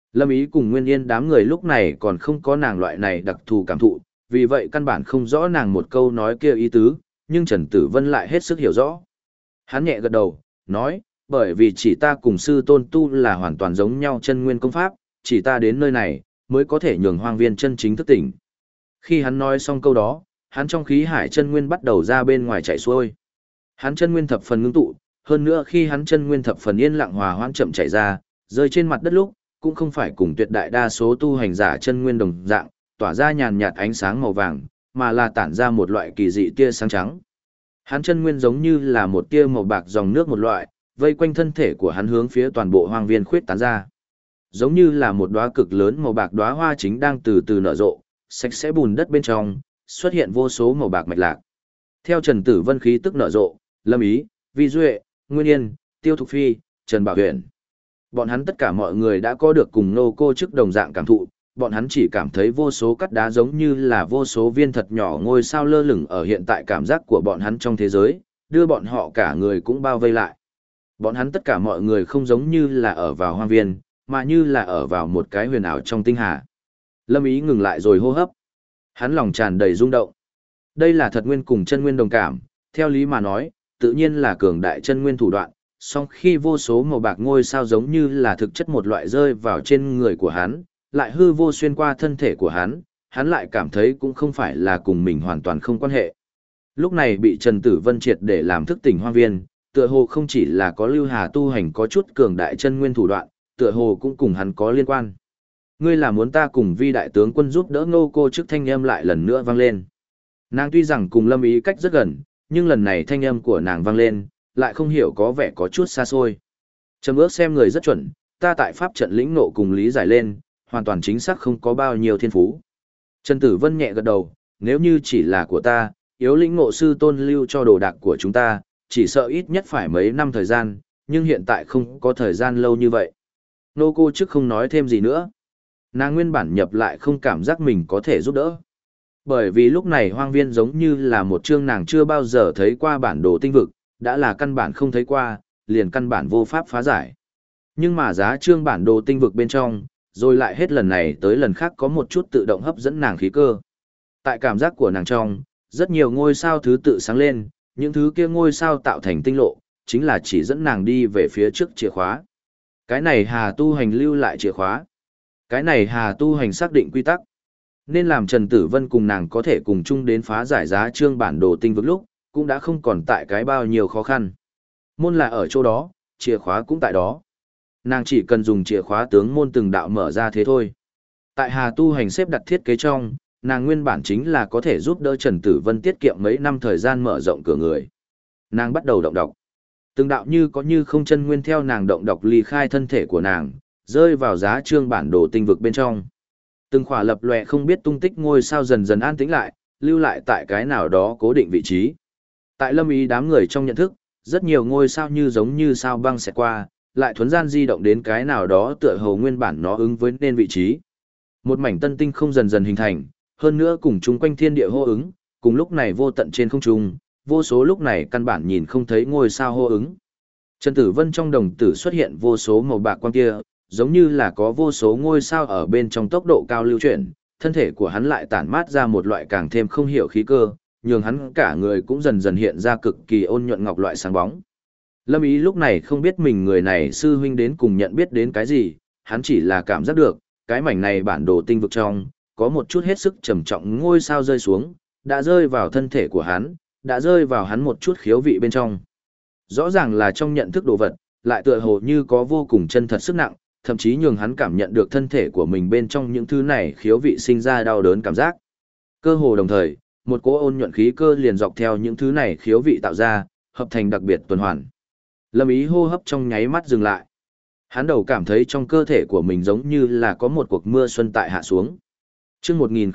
Lâm Ý cùng Nguyên Yên đám người lúc này còn không có nàng loại này đặc thù cảm thụ, vì vậy căn bản không rõ nàng một câu nói kia ý tứ, nhưng Trần Tử Vân lại hết sức hiểu rõ. Hắn nhẹ gật đầu, nói, bởi vì chỉ ta cùng sư tôn tu là hoàn toàn giống nhau chân nguyên công pháp, chỉ ta đến nơi này, mới có thể nhường hoang viên chân chính thức tỉnh. Khi hắn nói xong câu đó, hắn trong khí hải chân nguyên bắt đầu ra bên ngoài chạy xuôi. Hắn chân nguyên thập phần ngưng tụ, hơn nữa khi hắn chân nguyên thập phần yên lặng hòa hoãn chậm chảy ra, rơi trên mặt đất lúc, cũng không phải cùng tuyệt đại đa số tu hành giả chân nguyên đồng dạng, tỏa ra nhàn nhạt ánh sáng màu vàng, mà là tản ra một loại kỳ dị tia sáng trắng. Hắn chân nguyên giống như là một tia màu bạc dòng nước một loại, vây quanh thân thể của hắn hướng phía toàn bộ hoang viên khuyết tán ra. Giống như là một đóa cực lớn màu bạc đóa hoa chính đang từ từ nở rộ, sạch sẽ bùn đất bên trong, xuất hiện vô số màu bạc mạch lạc. Theo Trần Tử Vân khí tức nở rộ, Lâm Ý, Vi Duệ, Nguyên Yên, Tiêu Thục Phi, Trần Bảo Huyền. Bọn hắn tất cả mọi người đã có được cùng nô cô chức đồng dạng cảm thụ, bọn hắn chỉ cảm thấy vô số cắt đá giống như là vô số viên thật nhỏ ngôi sao lơ lửng ở hiện tại cảm giác của bọn hắn trong thế giới, đưa bọn họ cả người cũng bao vây lại. Bọn hắn tất cả mọi người không giống như là ở vào hoang viên, mà như là ở vào một cái huyền ảo trong tinh hà. Lâm Ý ngừng lại rồi hô hấp. Hắn lòng tràn đầy rung động. Đây là thật nguyên cùng chân nguyên đồng cảm, theo lý mà nói, tự nhiên là cường đại chân nguyên thủ đoạn, song khi vô số màu bạc ngôi sao giống như là thực chất một loại rơi vào trên người của hắn, lại hư vô xuyên qua thân thể của hắn lại cảm thấy cũng không phải là cùng mình hoàn toàn không quan hệ. Lúc này bị Trần Tử Vân triệt để làm thức tỉnh hoang viên, tựa hồ không chỉ là có Lưu Hà tu hành có chút cường đại chân nguyên thủ đoạn, tựa hồ cũng cùng hắn có liên quan. Ngươi là muốn ta cùng Vi đại tướng quân giúp đỡ Ngô cô trước thanh âm lại lần nữa vang lên. Nàng tuy rằng cùng Lâm Ý cách rất gần, nhưng lần này thanh âm của nàng vang lên, lại không hiểu có vẻ có chút xa xôi. Trầm ước xem người rất chuẩn, ta tại pháp trận lĩnh nộ cùng lý giải lên, hoàn toàn chính xác không có bao nhiêu thiên phú. Trần Tử Vân nhẹ gật đầu, nếu như chỉ là của ta, yếu lĩnh ngộ sư tôn lưu cho đồ đạc của chúng ta, chỉ sợ ít nhất phải mấy năm thời gian, nhưng hiện tại không có thời gian lâu như vậy. Nô cô trước không nói thêm gì nữa. Nàng nguyên bản nhập lại không cảm giác mình có thể giúp đỡ. Bởi vì lúc này hoang viên giống như là một chương nàng chưa bao giờ thấy qua bản đồ tinh vực, đã là căn bản không thấy qua, liền căn bản vô pháp phá giải. Nhưng mà giá chương bản đồ tinh vực bên trong, rồi lại hết lần này tới lần khác có một chút tự động hấp dẫn nàng khí cơ. Tại cảm giác của nàng trong, rất nhiều ngôi sao thứ tự sáng lên, những thứ kia ngôi sao tạo thành tinh lộ, chính là chỉ dẫn nàng đi về phía trước chìa khóa. Cái này Hà tu hành lưu lại chìa khóa. Cái này Hà tu hành xác định quy tắc. Nên làm Trần Tử Vân cùng nàng có thể cùng chung đến phá giải giá chương bản đồ tinh vực lúc, cũng đã không còn tại cái bao nhiêu khó khăn. Môn là ở chỗ đó, chìa khóa cũng tại đó. Nàng chỉ cần dùng chìa khóa tướng môn từng đạo mở ra thế thôi. Tại Hà tu hành xếp đặt thiết kế trong, nàng nguyên bản chính là có thể giúp đỡ Trần Tử Vân tiết kiệm mấy năm thời gian mở rộng cửa người. Nàng bắt đầu động đọc. Từng đạo như có như không chân nguyên theo nàng động đọc ly khai thân thể của nàng, rơi vào giá chương bản đồ tinh vực bên trong. Từng khỏa lập lòe không biết tung tích ngôi sao dần dần an tĩnh lại, lưu lại tại cái nào đó cố định vị trí. Tại Lâm Ý đám người trong nhận thức, rất nhiều ngôi sao như giống như sao băng xẹt qua, lại thuấn gian di động đến cái nào đó tựa hồ nguyên bản nó ứng với nên vị trí. Một mảnh tân tinh không dần dần hình thành, hơn nữa cùng chung quanh thiên địa hô ứng, cùng lúc này vô tận trên không trung, vô số lúc này căn bản nhìn không thấy ngôi sao hô ứng. Trần Tử Vân trong đồng tử xuất hiện vô số màu bạc quang kia, giống như là có vô số ngôi sao ở bên trong tốc độ cao lưu chuyển, thân thể của hắn lại tản mát ra một loại càng thêm không hiểu khí cơ, nhường hắn cả người cũng dần dần hiện ra cực kỳ ôn nhuận ngọc loại sáng bóng. Lâm Ý lúc này không biết mình người này sư huynh đến cùng nhận biết đến cái gì, hắn chỉ là cảm giác được, cái mảnh này bản đồ tinh vực trong, có một chút hết sức trầm trọng ngôi sao rơi xuống, đã rơi vào thân thể của hắn, đã rơi vào hắn một chút khiếu vị bên trong. Rõ ràng là trong nhận thức đồ vật, lại tựa hồ như có vô cùng chân thật sức nặng, thậm chí nhường hắn cảm nhận được thân thể của mình bên trong những thứ này khiếu vị sinh ra đau đớn cảm giác. Cơ hồ đồng thời, một cỗ ôn nhuận khí cơ liền dọc theo những thứ này khiếu vị tạo ra, hợp thành đặc biệt tuần hoàn. Lâm Ý hô hấp trong nháy mắt dừng lại. Hắn đầu cảm thấy trong cơ thể của mình giống như là có một cuộc mưa xuân tại hạ xuống. Chương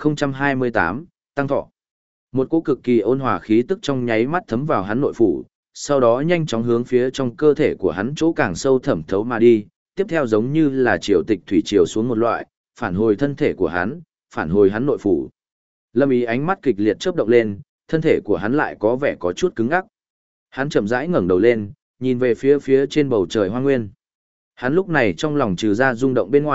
1028, tăng thọ. Một cỗ cực kỳ ôn hòa khí tức trong nháy mắt thấm vào hắn nội phủ, sau đó nhanh chóng hướng phía trong cơ thể của hắn chỗ càng sâu thẩm thấu mà đi, tiếp theo giống như là triều tịch thủy triều xuống một loại, phản hồi thân thể của hắn, phản hồi hắn nội phủ. Lâm Ý ánh mắt kịch liệt chớp động lên, thân thể của hắn lại có vẻ có chút cứng ngắc. Hắn chậm rãi ngẩng đầu lên, nhìn về phía trên bầu trời hoang nguyên. Hắn lúc này trong lòng trừ ra rung động bên ngoài,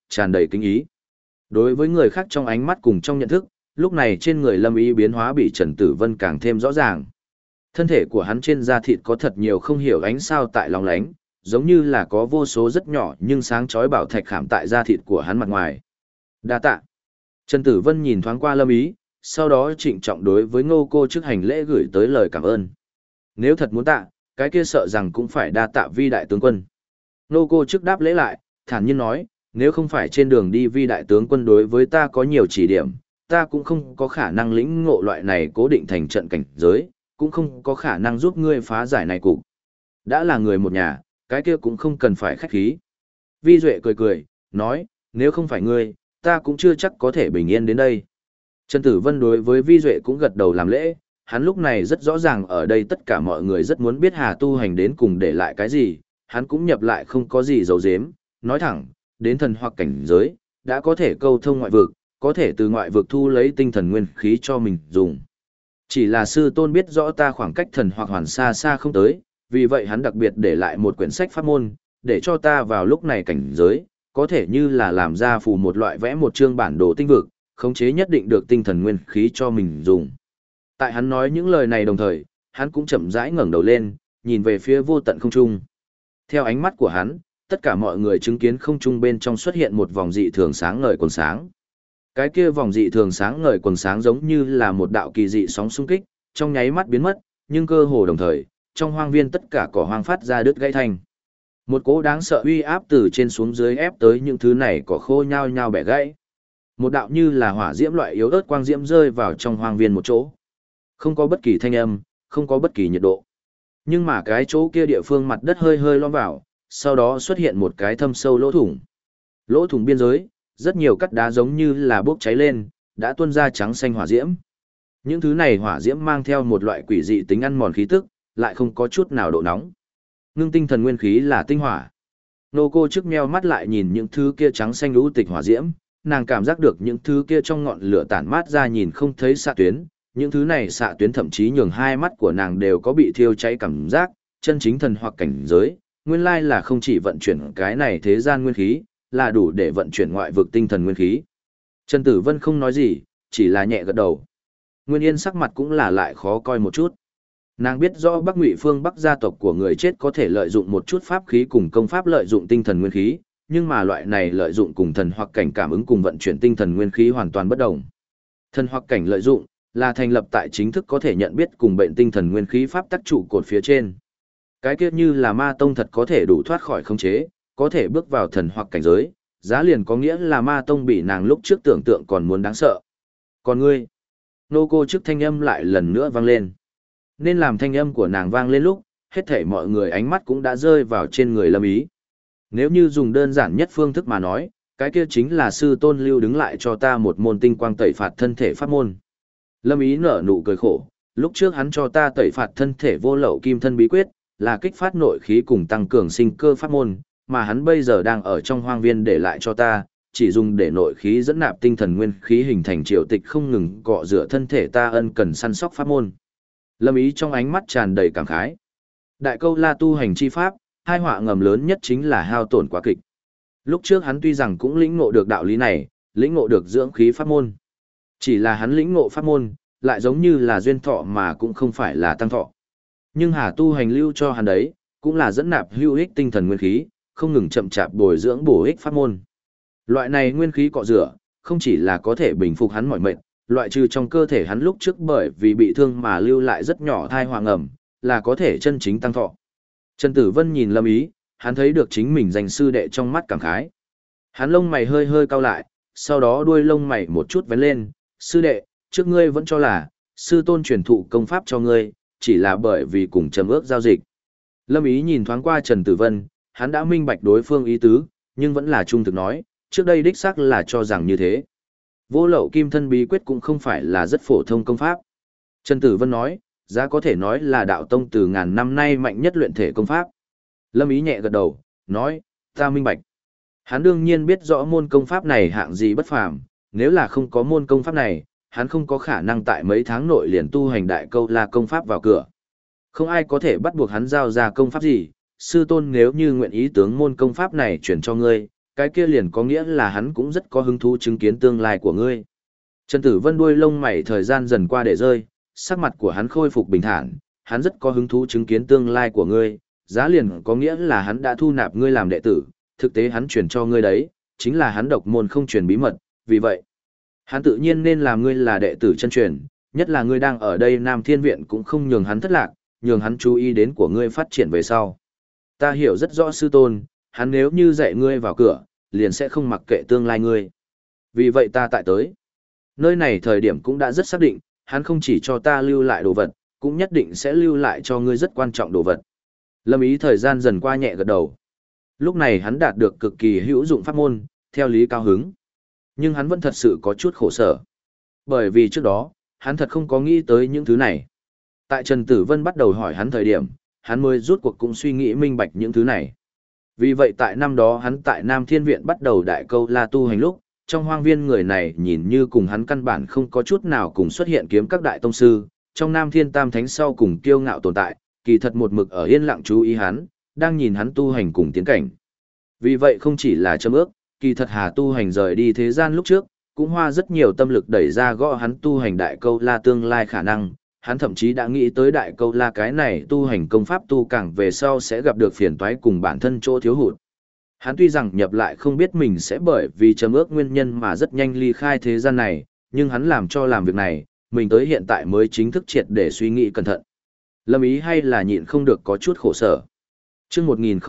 tràn đầy kính ý. Đối với người khác trong ánh mắt cùng trong nhận thức, lúc này trên người Lâm Ý biến hóa bị Trần Tử Vân càng thêm rõ ràng. Thân thể của hắn trên da thịt có thật nhiều không hiểu ánh sao tại lóng lánh, giống như là có vô số rất nhỏ nhưng sáng chói bảo thạch khảm tại da thịt của hắn mặt ngoài. Đa tạ. Trần Tử Vân nhìn thoáng qua Lâm Ý, sau đó trịnh trọng đối với Ngô Cô Chức hành lễ gửi tới lời cảm ơn. Nếu thật muốn tạ, cái kia sợ rằng cũng phải đa tạ Vi đại tướng quân. Ngô Cô Chức đáp lễ lại, thản nhiên nói, nếu không phải trên đường đi Vi đại tướng quân đối với ta có nhiều chỉ điểm, ta cũng không có khả năng lĩnh ngộ loại này cố định thành trận cảnh giới, cũng không có khả năng giúp ngươi phá giải này cục. Đã là người một nhà, cái kia cũng không cần phải khách khí. Vi Duệ cười cười, nói, nếu không phải ngươi, ta cũng chưa chắc có thể bình yên đến đây. Trần Tử Vân đối với Vi Duệ cũng gật đầu làm lễ, hắn lúc này rất rõ ràng ở đây tất cả mọi người rất muốn biết Hà tu hành đến cùng để lại cái gì, hắn cũng nhập lại không có gì giấu giếm, nói thẳng, đến thần hoặc cảnh giới, đã có thể câu thông ngoại vực, có thể từ ngoại vực thu lấy tinh thần nguyên khí cho mình dùng. Chỉ là sư tôn biết rõ ta khoảng cách thần hoặc hoàn xa xa không tới, vì vậy hắn đặc biệt để lại một quyển sách pháp môn, để cho ta vào lúc này cảnh giới, có thể như là làm ra phù một loại vẽ một chương bản đồ tinh vực, khống chế nhất định được tinh thần nguyên khí cho mình dùng. Tại hắn nói những lời này đồng thời, hắn cũng chậm rãi ngẩng đầu lên, nhìn về phía vô tận không trung. Theo ánh mắt của hắn, tất cả mọi người chứng kiến không trung bên trong xuất hiện một vòng dị thường sáng ngời quần sáng. Cái kia vòng dị thường sáng ngời quần sáng giống như là một đạo kỳ dị sóng xung kích, trong nháy mắt biến mất, nhưng cơ hồ đồng thời, trong hoang viên tất cả cỏ hoang phát ra đứt gãy thanh. Một cỗ đáng sợ uy áp từ trên xuống dưới ép tới những thứ này cỏ khô nhao nhao bẻ gãy. Một đạo như là hỏa diễm loại yếu ớt quang diễm rơi vào trong hoang viên một chỗ. Không có bất kỳ thanh âm, không có bất kỳ nhiệt độ. Nhưng mà cái chỗ kia địa phương mặt đất hơi hơi lõm vào, sau đó xuất hiện một cái thâm sâu lỗ thủng. Lỗ thủng biên giới, rất nhiều cắt đá giống như là bốc cháy lên, đã tuôn ra trắng xanh hỏa diễm. Những thứ này hỏa diễm mang theo một loại quỷ dị tính ăn mòn khí tức, lại không có chút nào độ nóng. Ngưng tinh thần nguyên khí là tinh hỏa. Nô Cô trước meo mắt lại nhìn những thứ kia trắng xanh lũ tịch hỏa diễm, nàng cảm giác được những thứ kia trong ngọn lửa tản mát ra nhìn không thấy xạ tuyến, những thứ này xạ tuyến thậm chí nhường hai mắt của nàng đều có bị thiêu cháy cảm giác, chân chính thần hoặc cảnh giới, nguyên lai là không chỉ vận chuyển cái này thế gian nguyên khí, là đủ để vận chuyển ngoại vực tinh thần nguyên khí. Trần Tử Vân không nói gì, chỉ là nhẹ gật đầu. Nguyên Yên sắc mặt cũng là lại khó coi một chút. Nàng biết rõ Bắc Ngụy phương Bắc gia tộc của người chết có thể lợi dụng một chút pháp khí cùng công pháp lợi dụng tinh thần nguyên khí, nhưng mà loại này lợi dụng cùng thần hoặc cảnh cảm ứng cùng vận chuyển tinh thần nguyên khí hoàn toàn bất đồng. Thần hoặc cảnh lợi dụng là thành lập tại chính thức có thể nhận biết cùng bệnh tinh thần nguyên khí pháp tắc trụ cột phía trên. Cái kia như là ma tông thật có thể đủ thoát khỏi khống chế, có thể bước vào thần hoặc cảnh giới, giá liền có nghĩa là ma tông bị nàng lúc trước tưởng tượng còn muốn đáng sợ. Còn ngươi, Nô Cô trước thanh âm lại lần nữa vang lên. Nên làm thanh âm của nàng vang lên lúc, hết thảy mọi người ánh mắt cũng đã rơi vào trên người Lâm Ý. Nếu như dùng đơn giản nhất phương thức mà nói, cái kia chính là sư tôn lưu đứng lại cho ta một môn tinh quang tẩy phạt thân thể pháp môn. Lâm Ý nở nụ cười khổ, lúc trước hắn cho ta tẩy phạt thân thể vô lậu kim thân bí quyết, là kích phát nội khí cùng tăng cường sinh cơ pháp môn, mà hắn bây giờ đang ở trong hoang viên để lại cho ta, chỉ dùng để nội khí dẫn nạp tinh thần nguyên khí hình thành triều tịch không ngừng cọ rửa thân thể ta ân cần săn sóc pháp môn. Lâm Ý trong ánh mắt tràn đầy cảm khái. Đại câu la tu hành chi pháp, hai họa ngầm lớn nhất chính là hao tổn quá kịch. Lúc trước hắn tuy rằng cũng lĩnh ngộ được đạo lý này, lĩnh ngộ được dưỡng khí pháp môn. Chỉ là hắn lĩnh ngộ pháp môn, lại giống như là duyên thọ mà cũng không phải là tăng thọ. Nhưng Hà tu hành lưu cho hắn đấy, cũng là dẫn nạp hữu ích tinh thần nguyên khí, không ngừng chậm chạp bồi dưỡng bổ ích pháp môn. Loại này nguyên khí cọ rửa, không chỉ là có thể bình phục hắn mọi mệnh, loại trừ trong cơ thể hắn lúc trước bởi vì bị thương mà lưu lại rất nhỏ thai hoàng ẩm, là có thể chân chính tăng thọ. Trần Tử Vân nhìn Lâm Ý, hắn thấy được chính mình danh sư đệ trong mắt cảm khái. Hắn lông mày hơi hơi cau lại, sau đó đuôi lông mày một chút vén lên, sư đệ, trước ngươi vẫn cho là, sư tôn truyền thụ công pháp cho ngươi, chỉ là bởi vì cùng trầm ước giao dịch. Lâm Ý nhìn thoáng qua Trần Tử Vân, hắn đã minh bạch đối phương ý tứ, nhưng vẫn là trung thực nói, trước đây đích xác là cho rằng như thế. Vô lậu kim thân bí quyết cũng không phải là rất phổ thông công pháp. Trần Tử Vân nói, giá có thể nói là đạo tông từ ngàn năm nay mạnh nhất luyện thể công pháp. Lâm Ý nhẹ gật đầu, nói, ta minh bạch. Hắn đương nhiên biết rõ môn công pháp này hạng gì bất phàm, nếu là không có môn công pháp này, hắn không có khả năng tại mấy tháng nội liền tu hành đại câu la công pháp vào cửa. Không ai có thể bắt buộc hắn giao ra công pháp gì, sư tôn nếu như nguyện ý tướng môn công pháp này chuyển cho ngươi, cái kia liền có nghĩa là hắn cũng rất có hứng thú chứng kiến tương lai của ngươi. Trần Tử Vân đuôi lông mày thời gian dần qua để rơi, sắc mặt của hắn khôi phục bình thản, hắn rất có hứng thú chứng kiến tương lai của ngươi, giá liền có nghĩa là hắn đã thu nạp ngươi làm đệ tử, thực tế hắn truyền cho ngươi đấy, chính là hắn độc môn không truyền bí mật, vì vậy, hắn tự nhiên nên làm ngươi là đệ tử chân truyền, nhất là ngươi đang ở đây Nam Thiên Viện cũng không nhường hắn thất lạc, nhường hắn chú ý đến của ngươi phát triển về sau. Ta hiểu rất rõ sư tôn, hắn nếu như dạy ngươi vào cửa, liền sẽ không mặc kệ tương lai ngươi. Vì vậy ta tại tới. Nơi này thời điểm cũng đã rất xác định, hắn không chỉ cho ta lưu lại đồ vật, cũng nhất định sẽ lưu lại cho ngươi rất quan trọng đồ vật. Lâm Ý thời gian dần qua nhẹ gật đầu. Lúc này hắn đạt được cực kỳ hữu dụng pháp môn, theo lý cao hứng. Nhưng hắn vẫn thật sự có chút khổ sở. Bởi vì trước đó, hắn thật không có nghĩ tới những thứ này. Tại Trần Tử Vân bắt đầu hỏi hắn thời điểm, hắn mới rút cuộc cũng suy nghĩ minh bạch những thứ này. Vì vậy tại năm đó hắn tại Nam Thiên Viện bắt đầu đại câu la tu hành lúc, trong hoang viên người này nhìn như cùng hắn căn bản không có chút nào cùng xuất hiện kiếm các đại tông sư, trong Nam Thiên Tam Thánh sau cùng kiêu ngạo tồn tại, kỳ thật một mực ở yên lặng chú ý hắn, đang nhìn hắn tu hành cùng tiến cảnh. Vì vậy không chỉ là châm ước, kỳ thật Hà tu hành rời đi thế gian lúc trước, cũng hoa rất nhiều tâm lực đẩy ra gõ hắn tu hành đại câu la tương lai khả năng, hắn thậm chí đã nghĩ tới đại câu la cái này tu hành công pháp tu càng về sau sẽ gặp được phiền toái cùng bản thân chỗ thiếu hụt. Hắn tuy rằng nhập lại không biết mình sẽ bởi vì chấm ước nguyên nhân mà rất nhanh ly khai thế gian này, nhưng hắn làm cho làm việc này, mình tới hiện tại mới chính thức triệt để suy nghĩ cẩn thận. Lâm Ý hay là nhịn không được có chút khổ sở. Trước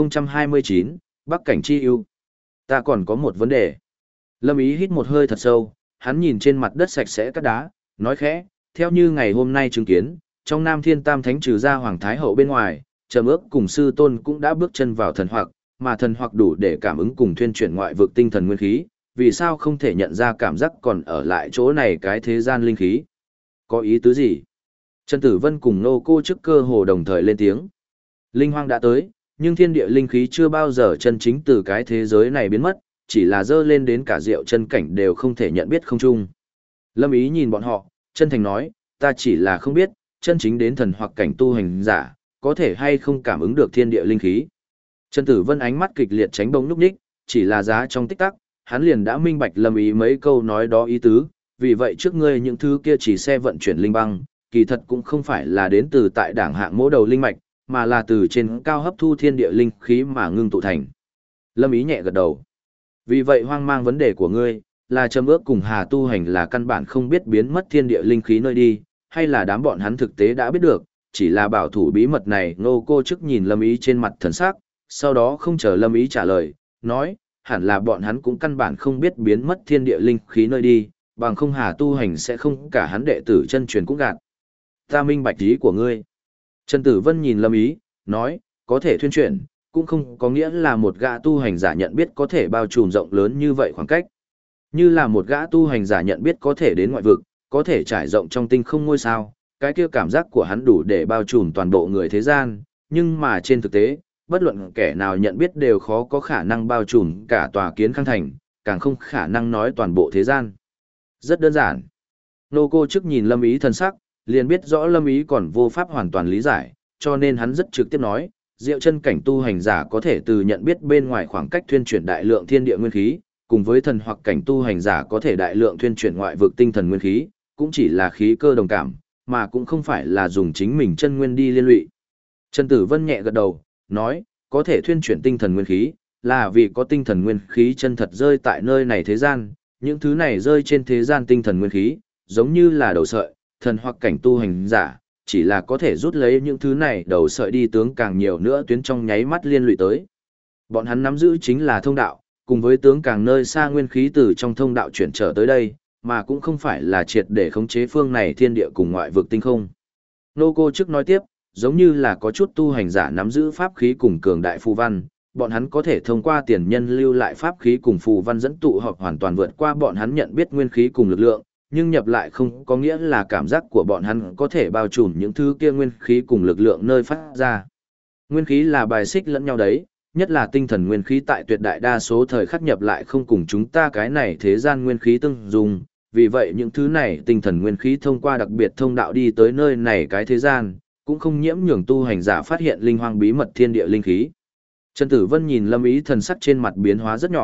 1029, Bắc Cảnh Chi ưu. Ta còn có một vấn đề. Lâm Ý hít một hơi thật sâu, hắn nhìn trên mặt đất sạch sẽ cát đá, nói khẽ, theo như ngày hôm nay chứng kiến, trong Nam Thiên Tam Thánh trừ ra Hoàng Thái Hậu bên ngoài, Trầm Ước cùng sư tôn cũng đã bước chân vào thần hoặc, mà thần hoặc đủ để cảm ứng cùng thuyên chuyển ngoại vực tinh thần nguyên khí, vì sao không thể nhận ra cảm giác còn ở lại chỗ này cái thế gian linh khí? Có ý tứ gì? Trần Tử Vân cùng nô cô trước cơ hồ đồng thời lên tiếng. Linh hoang đã tới, nhưng thiên địa linh khí chưa bao giờ chân chính từ cái thế giới này biến mất, chỉ là dơ lên đến cả diệu chân cảnh đều không thể nhận biết không chung. Lâm Ý nhìn bọn họ, chân thành nói, ta chỉ là không biết, chân chính đến thần hoặc cảnh tu hành giả, có thể hay không cảm ứng được thiên địa linh khí. Trần Tử Vân ánh mắt kịch liệt tránh bóng núp ních, chỉ là giá trong tích tắc, hắn liền đã minh bạch Lâm Ý mấy câu nói đó ý tứ, vì vậy trước ngươi những thứ kia chỉ xe vận chuyển linh băng, kỳ thật cũng không phải là đến từ tại đảng hạng mỗ đầu linh mạch, mà là từ trên cao hấp thu thiên địa linh khí mà ngưng tụ thành. Lâm Ý nhẹ gật đầu. Vì vậy hoang mang vấn đề của ngươi, là Trầm Ước cùng Hà tu hành là căn bản không biết biến mất thiên địa linh khí nơi đi, hay là đám bọn hắn thực tế đã biết được, chỉ là bảo thủ bí mật này. Nô cô trước nhìn Lâm Ý trên mặt thần sắc, sau đó không chờ Lâm Ý trả lời, nói, hẳn là bọn hắn cũng căn bản không biết biến mất thiên địa linh khí nơi đi, bằng không Hà tu hành sẽ không cả hắn đệ tử chân truyền cũng gạt. Ta minh bạch ý của ngươi. Trần Tử Vân nhìn Lâm Ý, nói, có thể thuyên chuyển, cũng không có nghĩa là một gã tu hành giả nhận biết có thể bao trùm rộng lớn như vậy khoảng cách. Như là một gã tu hành giả nhận biết có thể đến ngoại vực, có thể trải rộng trong tinh không ngôi sao, cái kia cảm giác của hắn đủ để bao trùm toàn bộ người thế gian, nhưng mà trên thực tế, bất luận kẻ nào nhận biết đều khó có khả năng bao trùm cả tòa Kiến Khang thành, càng không khả năng nói toàn bộ thế gian. Rất đơn giản. Nô cô trước nhìn Lâm Ý thần sắc, liền biết rõ Lâm Ý còn vô pháp hoàn toàn lý giải, cho nên hắn rất trực tiếp nói, diệu chân cảnh tu hành giả có thể từ nhận biết bên ngoài khoảng cách thuyên chuyển đại lượng thiên địa nguyên khí, cùng với thần hoặc cảnh tu hành giả có thể đại lượng thuyên chuyển ngoại vực tinh thần nguyên khí, cũng chỉ là khí cơ đồng cảm, mà cũng không phải là dùng chính mình chân nguyên đi liên lụy. Trần Tử Vân nhẹ gật đầu, nói, có thể thuyên chuyển tinh thần nguyên khí, là vì có tinh thần nguyên khí chân thật rơi tại nơi này thế gian, những thứ này rơi trên thế gian tinh thần nguyên khí, giống như là đầu sợi, thần hoặc cảnh tu hành giả, chỉ là có thể rút lấy những thứ này đầu sợi đi tướng càng nhiều nữa tuyến trong nháy mắt liên lụy tới. Bọn hắn nắm giữ chính là thông đạo, cùng với tướng càng nơi xa nguyên khí từ trong thông đạo chuyển trở tới đây, mà cũng không phải là triệt để khống chế phương này thiên địa cùng ngoại vực tinh không. Nô cô trước nói tiếp, giống như là có chút tu hành giả nắm giữ pháp khí cùng cường đại phù văn, bọn hắn có thể thông qua tiền nhân lưu lại pháp khí cùng phù văn dẫn tụ hoặc hoàn toàn vượt qua bọn hắn nhận biết nguyên khí cùng lực lượng, nhưng nhập lại không có nghĩa là cảm giác của bọn hắn có thể bao trùm những thứ kia nguyên khí cùng lực lượng nơi phát ra. Nguyên khí là bài xích lẫn nhau đấy, nhất là tinh thần nguyên khí tại tuyệt đại đa số thời khắc nhập lại không cùng chúng ta cái này thế gian nguyên khí tương dùng, vì vậy những thứ này tinh thần nguyên khí thông qua đặc biệt thông đạo đi tới nơi này cái thế gian, cũng không nhiễm nhường tu hành giả phát hiện linh hoang bí mật thiên địa linh khí. Trần Tử Vân nhìn Lâm Ý thần sắc trên mặt biến hóa rất nhỏ,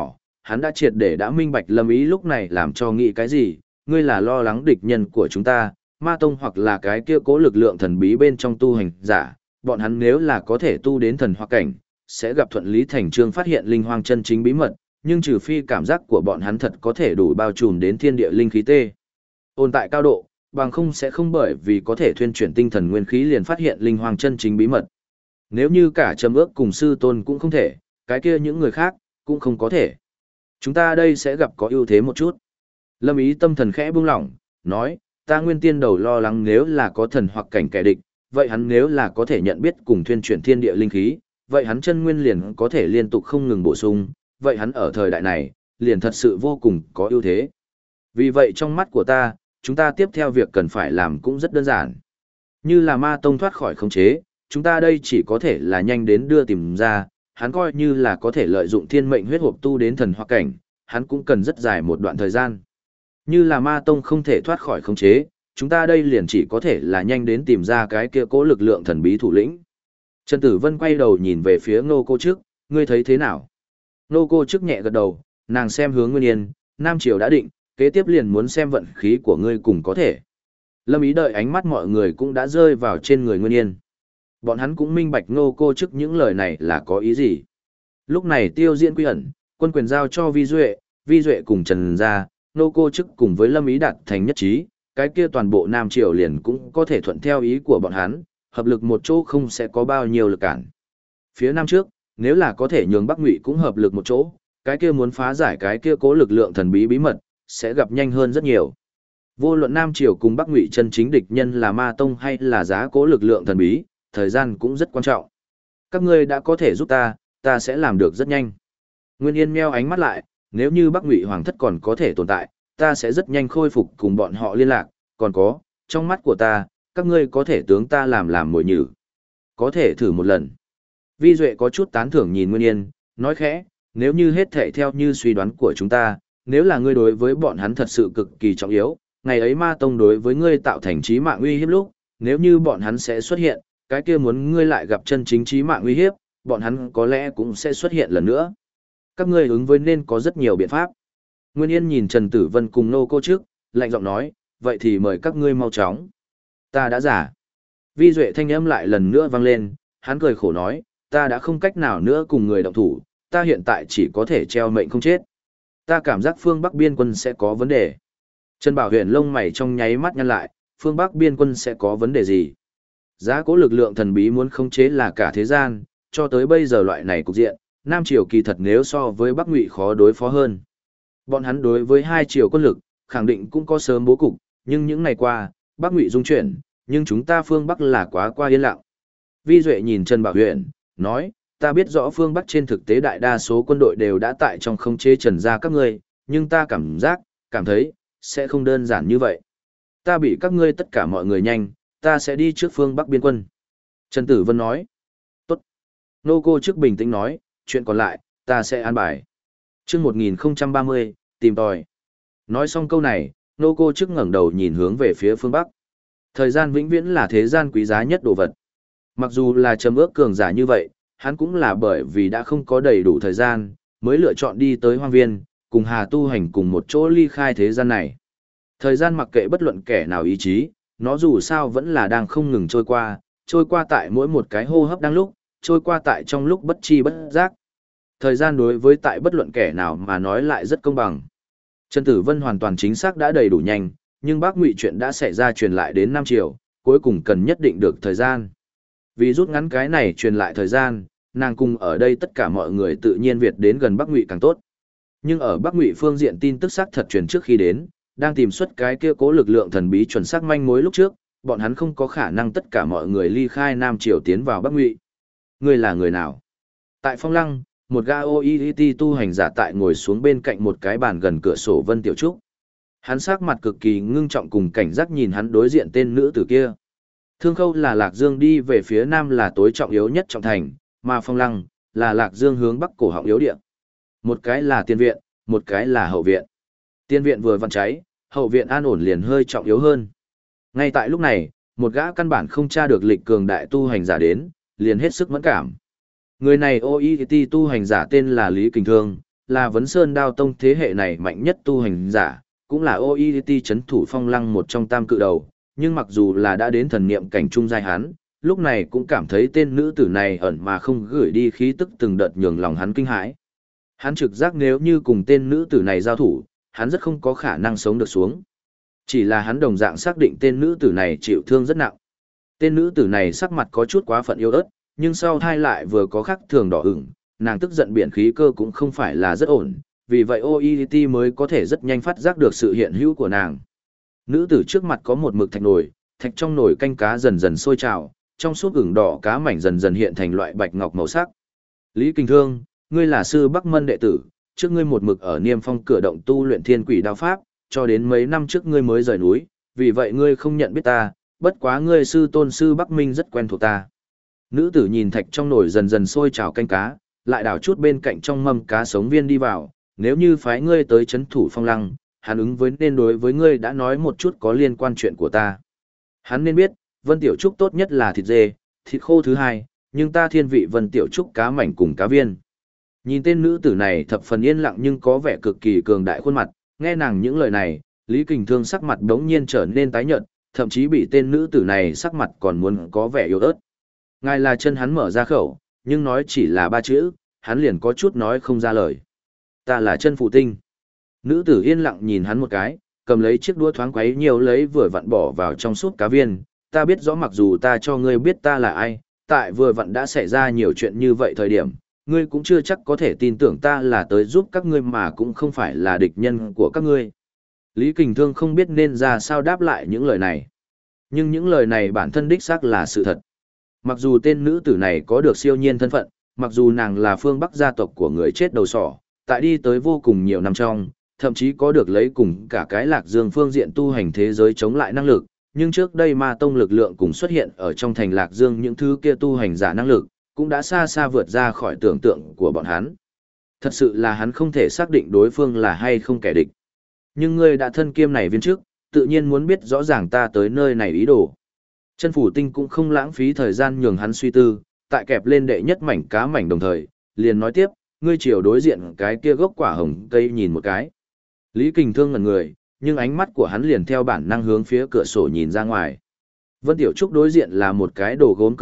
hắn đã triệt để đã minh bạch Lâm Ý lúc này làm cho nghĩ cái gì, ngươi là lo lắng địch nhân của chúng ta, ma tông hoặc là cái kia cố lực lượng thần bí bên trong tu hành giả, bọn hắn nếu là có thể tu đến thần hoặc cảnh, sẽ gặp thuận lý thành trương phát hiện linh hoang chân chính bí mật, nhưng trừ phi cảm giác của bọn hắn thật có thể đủ bao trùm đến thiên địa linh khí tê. Ôn tại cao độ, bằng không sẽ không bởi vì có thể thuyên chuyển tinh thần nguyên khí liền phát hiện linh hoang chân chính bí mật. Nếu như cả Trầm Ước cùng sư tôn cũng không thể, cái kia những người khác cũng không có thể. Chúng ta đây sẽ gặp có ưu thế một chút. Lâm Ý tâm thần khẽ buông lỏng, nói, ta nguyên tiên đầu lo lắng nếu là có thần hoặc cảnh kẻ địch, vậy hắn nếu là có thể nhận biết cùng thuyên chuyển thiên địa linh khí, vậy hắn chân nguyên liền có thể liên tục không ngừng bổ sung, vậy hắn ở thời đại này, liền thật sự vô cùng có ưu thế. Vì vậy trong mắt của ta, chúng ta tiếp theo việc cần phải làm cũng rất đơn giản. Như là ma tông thoát khỏi khống chế, chúng ta đây chỉ có thể là nhanh đến đưa tìm ra, hắn coi như là có thể lợi dụng thiên mệnh huyết hộp tu đến thần hoặc cảnh, hắn cũng cần rất dài một đoạn thời gian. Như là ma tông không thể thoát khỏi khống chế, chúng ta đây liền chỉ có thể là nhanh đến tìm ra cái kia cố lực lượng thần bí thủ lĩnh. Trần Tử Vân quay đầu nhìn về phía Ngô Cô Trức, ngươi thấy thế nào? Ngô Cô Trức nhẹ gật đầu, nàng xem hướng Nguyên Yên, Nam Triều đã định, kế tiếp liền muốn xem vận khí của ngươi cùng có thể. Lâm Ý đợi ánh mắt mọi người cũng đã rơi vào trên người Nguyên Yên. Bọn hắn cũng minh bạch Ngô Cô Trức những lời này là có ý gì. Lúc này Tiêu Diễn quy ẩn, quân quyền giao cho Vi Duệ cùng Trần gia, Ngô Cô Trức cùng với Lâm Ý đạt thành nhất trí, cái kia toàn bộ Nam Triều liền cũng có thể thuận theo ý của bọn hắn, hợp lực một chỗ không sẽ có bao nhiêu lực cản. Phía Nam trước, nếu là có thể nhường Bắc Ngụy cũng hợp lực một chỗ, cái kia muốn phá giải cái kia cố lực lượng thần bí bí mật, sẽ gặp nhanh hơn rất nhiều. Vô luận Nam Triều cùng Bắc Ngụy chân chính địch nhân là Ma Tông hay là giá cố lực lượng thần bí, thời gian cũng rất quan trọng. Các ngươi đã có thể giúp ta sẽ làm được rất nhanh. Nguyên Yên meo ánh mắt lại, nếu như Bắc Ngụy Hoàng thất còn có thể tồn tại, ta sẽ rất nhanh khôi phục cùng bọn họ liên lạc, còn có, trong mắt của ta, các ngươi có thể tướng ta làm mồi nhử. Có thể thử một lần. Vi Duệ có chút tán thưởng nhìn Nguyên Yên, nói khẽ, nếu như hết thể theo như suy đoán của chúng ta, nếu là ngươi đối với bọn hắn thật sự cực kỳ trọng yếu, ngày ấy Ma Tông đối với ngươi tạo thành chí mạng uy hiếp lúc, nếu như bọn hắn sẽ xuất hiện, cái kia muốn ngươi lại gặp chân chính chí mạng uy hiếp, bọn hắn có lẽ cũng sẽ xuất hiện lần nữa. Các ngươi ứng với nên có rất nhiều biện pháp. Nguyên Yên nhìn Trần Tử Vân cùng Nô Cô Trức, lạnh giọng nói, vậy thì mời các ngươi mau chóng. Ta đã giả. Vi Duệ thanh âm lại lần nữa vang lên, hắn cười khổ nói, ta đã không cách nào nữa cùng người động thủ, ta hiện tại chỉ có thể treo mệnh không chết. Ta cảm giác phương Bắc biên quân sẽ có vấn đề. Trần Bảo Huyền lông mày trong nháy mắt nhăn lại, phương Bắc biên quân sẽ có vấn đề gì? Giá cố lực lượng thần bí muốn khống chế là cả thế gian, cho tới bây giờ loại này cục diện, Nam Triều kỳ thật nếu so với Bắc Ngụy khó đối phó hơn. Bọn hắn đối với hai triều quân lực, khẳng định cũng có sớm bố cục, nhưng những ngày qua, Bắc Ngụy dung chuyển, nhưng chúng ta phương Bắc là quá qua yên lặng. Vi Duệ nhìn Trần Bảo Huyền, nói, ta biết rõ phương Bắc trên thực tế đại đa số quân đội đều đã tại trong khống chế Trần gia các ngươi, nhưng ta cảm thấy, sẽ không đơn giản như vậy. Ta bị các ngươi tất cả mọi người nhanh, ta sẽ đi trước phương Bắc biên quân. Trần Tử Vân nói, tốt. Nô Cô Trức bình tĩnh nói, chuyện còn lại, ta sẽ an bài. Trước 1030, tìm tòi. Nói xong câu này, Nô Cô Trức ngẩng đầu nhìn hướng về phía phương Bắc. Thời gian vĩnh viễn là thế gian quý giá nhất đồ vật. Mặc dù là Trầm Ước cường giả như vậy, hắn cũng là bởi vì đã không có đầy đủ thời gian, mới lựa chọn đi tới hoang viên, cùng Hà tu hành cùng một chỗ ly khai thế gian này. Thời gian mặc kệ bất luận kẻ nào ý chí, nó dù sao vẫn là đang không ngừng trôi qua tại mỗi một cái hô hấp đang lúc, trôi qua tại trong lúc bất chi bất giác. Thời gian đối với tại bất luận kẻ nào mà nói lại rất công bằng. Trần Tử Vân hoàn toàn chính xác đã đầy đủ nhanh, nhưng Bắc Ngụy chuyện đã xảy ra truyền lại đến Nam Triều, cuối cùng cần nhất định được thời gian. Vì rút ngắn cái này truyền lại thời gian, nàng cùng ở đây tất cả mọi người tự nhiên Việt đến gần Bắc Ngụy càng tốt. Nhưng ở Bắc Ngụy phương diện tin tức xác thật truyền trước khi đến, đang tìm xuất cái kia cố lực lượng thần bí chuẩn xác manh mối lúc trước, bọn hắn không có khả năng tất cả mọi người ly khai Nam Triều tiến vào Bắc Ngụy. Ngươi là người nào? Tại Phong Lăng, một gã OET tu hành giả tại ngồi xuống bên cạnh một cái bàn gần cửa sổ Vân Tiểu Trúc. Hắn sắc mặt cực kỳ ngưng trọng cùng cảnh giác nhìn hắn đối diện tên nữ tử kia. Thương Khâu là Lạc Dương đi về phía nam là tối trọng yếu nhất trọng thành, mà Phong Lăng là Lạc Dương hướng bắc cổ họng yếu địa. Một cái là tiền viện, một cái là hậu viện. Tiền viện vừa vặn cháy, hậu viện an ổn liền hơi trọng yếu hơn. Ngay tại lúc này, một gã căn bản không tra được lịch cường đại tu hành giả đến, liền hết sức mẫn cảm. Người này OET tu hành giả tên là Lý Kình Thương, là Vấn Sơn Đao Tông thế hệ này mạnh nhất tu hành giả, cũng là OET chấn thủ phong lăng một trong tam cự đầu, nhưng mặc dù là đã đến thần niệm cảnh trung giai hắn, lúc này cũng cảm thấy tên nữ tử này ẩn mà không gửi đi khí tức từng đợt nhường lòng hắn kinh hãi. Hắn trực giác nếu như cùng tên nữ tử này giao thủ, hắn rất không có khả năng sống được xuống. Chỉ là hắn đồng dạng xác định tên nữ tử này chịu thương rất nặng. Tên nữ tử này sắc mặt có chút quá phận yếu ớt, nhưng sau thai lại vừa có khắc thường đỏ ửng, nàng tức giận biển khí cơ cũng không phải là rất ổn, vì vậy OET mới có thể rất nhanh phát giác được sự hiện hữu của nàng. Nữ tử trước mặt có một mực thạch nồi, thạch trong nồi canh cá dần dần sôi trào, trong suốt ửng đỏ cá mảnh dần dần hiện thành loại bạch ngọc màu sắc. Lý Kình Thương, ngươi là sư Bắc Mân đệ tử, trước ngươi một mực ở Niêm Phong cửa động tu luyện Thiên Quỷ Đao pháp, cho đến mấy năm trước ngươi mới rời núi, vì vậy ngươi không nhận biết ta, bất quá ngươi sư tôn sư Bắc Minh rất quen thuộc ta. Nữ tử nhìn thạch trong nồi dần dần sôi trào canh cá, lại đảo chút bên cạnh trong mâm cá sống viên đi vào, nếu như phái ngươi tới chấn thủ phong lăng, hắn ứng với nên đối với ngươi đã nói một chút có liên quan chuyện của ta. Hắn nên biết, Vân Tiểu Trúc tốt nhất là thịt dê, thịt khô thứ hai, nhưng ta thiên vị Vân Tiểu Trúc cá mảnh cùng cá viên. Nhìn tên nữ tử này thập phần yên lặng nhưng có vẻ cực kỳ cường đại khuôn mặt, nghe nàng những lời này, Lý Kình Thương sắc mặt đống nhiên trở nên tái nhợt, thậm chí bị tên nữ tử này sắc mặt còn muốn có vẻ yếu ớt. Ngài là chân hắn mở ra khẩu, nhưng nói chỉ là ba chữ, hắn liền có chút nói không ra lời. Ta là chân phụ tinh. Nữ tử yên lặng nhìn hắn một cái, cầm lấy chiếc đũa thoáng quấy nhiều lấy vừa vặn bỏ vào trong súp cá viên. Ta biết rõ mặc dù ta cho ngươi biết ta là ai, tại vừa vặn đã xảy ra nhiều chuyện như vậy thời điểm, ngươi cũng chưa chắc có thể tin tưởng ta là tới giúp các ngươi mà cũng không phải là địch nhân của các ngươi. Lý Kình Thương không biết nên ra sao đáp lại những lời này. Nhưng những lời này bản thân đích xác là sự thật. Mặc dù tên nữ tử này có được siêu nhiên thân phận, mặc dù nàng là phương Bắc gia tộc của người chết đầu sỏ, tại đi tới vô cùng nhiều năm trong, thậm chí có được lấy cùng cả cái Lạc Dương phương diện tu hành thế giới chống lại năng lực, nhưng trước đây Ma Tông lực lượng cùng xuất hiện ở trong thành Lạc Dương những thứ kia tu hành giả năng lực, cũng đã xa xa vượt ra khỏi tưởng tượng của bọn hắn. Thật sự là hắn không thể xác định đối phương là hay không kẻ địch. Nhưng ngươi đã thân kiêm này viên trước, tự nhiên muốn biết rõ ràng ta tới nơi này ý đồ. Chân Phủ Tinh cũng không lãng phí thời gian nhường hắn suy tư, tại kẹp lên đệ nhất mảnh cá mảnh đồng thời, liền nói tiếp, ngươi chiều đối diện cái kia gốc quả hồng cây nhìn một cái. Lý Kình Thương ngẩn người, nhưng ánh mắt của hắn liền theo bản năng hướng phía cửa sổ nhìn ra ngoài. Vân Tiểu Trúc đối diện là một cái đồ gốm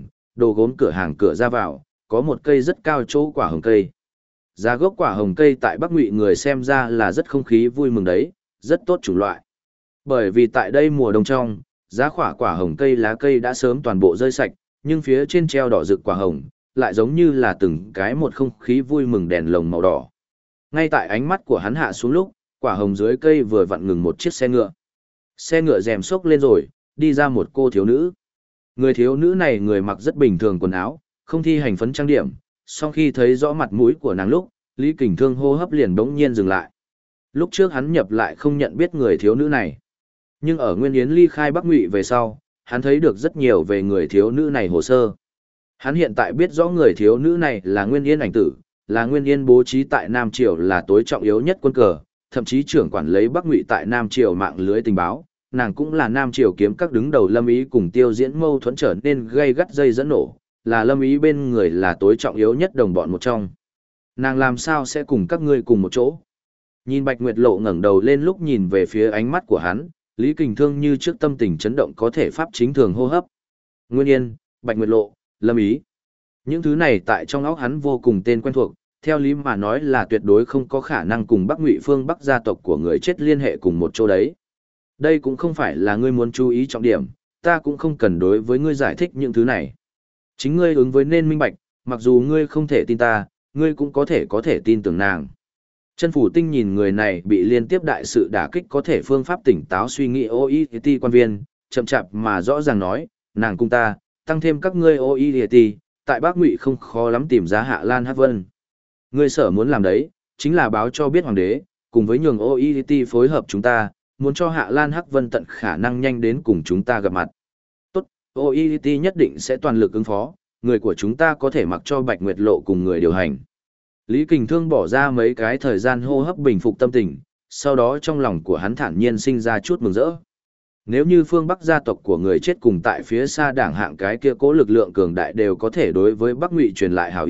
cửa hàng cửa ra vào, có một cây rất cao chỗ quả hồng cây. Giá gốc quả hồng cây tại Bắc Ngụy người xem ra là rất không khí vui mừng đấy, rất tốt chủng loại. Bởi vì tại đây mùa đông trong, giá quả hồng cây lá cây đã sớm toàn bộ rơi sạch, nhưng phía trên treo đỏ rực quả hồng, lại giống như là từng cái một không khí vui mừng đèn lồng màu đỏ. Ngay tại ánh mắt của hắn hạ xuống lúc, quả hồng dưới cây vừa vặn ngừng một chiếc xe ngựa. Xe ngựa rèm xốc lên rồi, đi ra một cô thiếu nữ. Người thiếu nữ này người mặc rất bình thường quần áo, không thi hành phấn trang điểm, sau khi thấy rõ mặt mũi của nàng lúc, Lý Kình Thương hô hấp liền bỗng nhiên dừng lại. Lúc trước hắn nhập lại không nhận biết người thiếu nữ này. Nhưng ở Nguyên Yến ly khai Bắc Ngụy về sau, hắn thấy được rất nhiều về người thiếu nữ này hồ sơ. Hắn hiện tại biết rõ người thiếu nữ này là Nguyên Yên ảnh tử, là Nguyên Yên bố trí tại Nam Triều là tối trọng yếu nhất quân cờ, thậm chí trưởng quản lấy Bắc Ngụy tại Nam Triều mạng lưới tình báo, nàng cũng là Nam Triều kiếm các đứng đầu Lâm Ý cùng Tiêu Diễn mâu thuẫn trở nên gây gắt dây dẫn nổ, là Lâm Ý bên người là tối trọng yếu nhất đồng bọn một trong. Nàng làm sao sẽ cùng các ngươi cùng một chỗ? Nhìn Bạch Nguyệt Lộ ngẩng đầu lên lúc nhìn về phía ánh mắt của hắn, Lý Kình Thương như trước tâm tình chấn động có thể pháp chính thường hô hấp. Nguyên Yên, Bạch Nguyệt Lộ, Lâm Ý. Những thứ này tại trong óc hắn vô cùng tên quen thuộc, theo lý mà nói là tuyệt đối không có khả năng cùng Bắc Ngụy phương Bắc gia tộc của người chết liên hệ cùng một chỗ đấy. Đây cũng không phải là ngươi muốn chú ý trọng điểm, ta cũng không cần đối với ngươi giải thích những thứ này. Chính ngươi ứng với nên minh bạch, mặc dù ngươi không thể tin ta, ngươi cũng có thể tin tưởng nàng. Chân Phủ Tinh nhìn người này bị liên tiếp đại sự đả kích có thể phương pháp tỉnh táo suy nghĩ OET quan viên, chậm chạp mà rõ ràng nói, nàng cùng ta, tăng thêm các ngươi OET, tại Bắc Ngụy không khó lắm tìm ra Hạ Lan Hắc Vân. Ngươi sở muốn làm đấy, chính là báo cho biết hoàng đế, cùng với nhường OET phối hợp chúng ta, muốn cho Hạ Lan Hắc Vân tận khả năng nhanh đến cùng chúng ta gặp mặt. Tốt, OET nhất định sẽ toàn lực ứng phó, người của chúng ta có thể mặc cho Bạch Nguyệt Lộ cùng người điều hành. Lý Kình Thương bỏ ra mấy cái thời gian hô hấp bình phục tâm tình, sau đó trong lòng của hắn thản nhiên sinh ra chút mừng rỡ. Nếu như phương Bắc gia tộc của người chết cùng tại phía xa đảng hạng cái kia cố lực lượng cường đại đều có thể đối với Bắc Ngụy truyền lại hảo ý,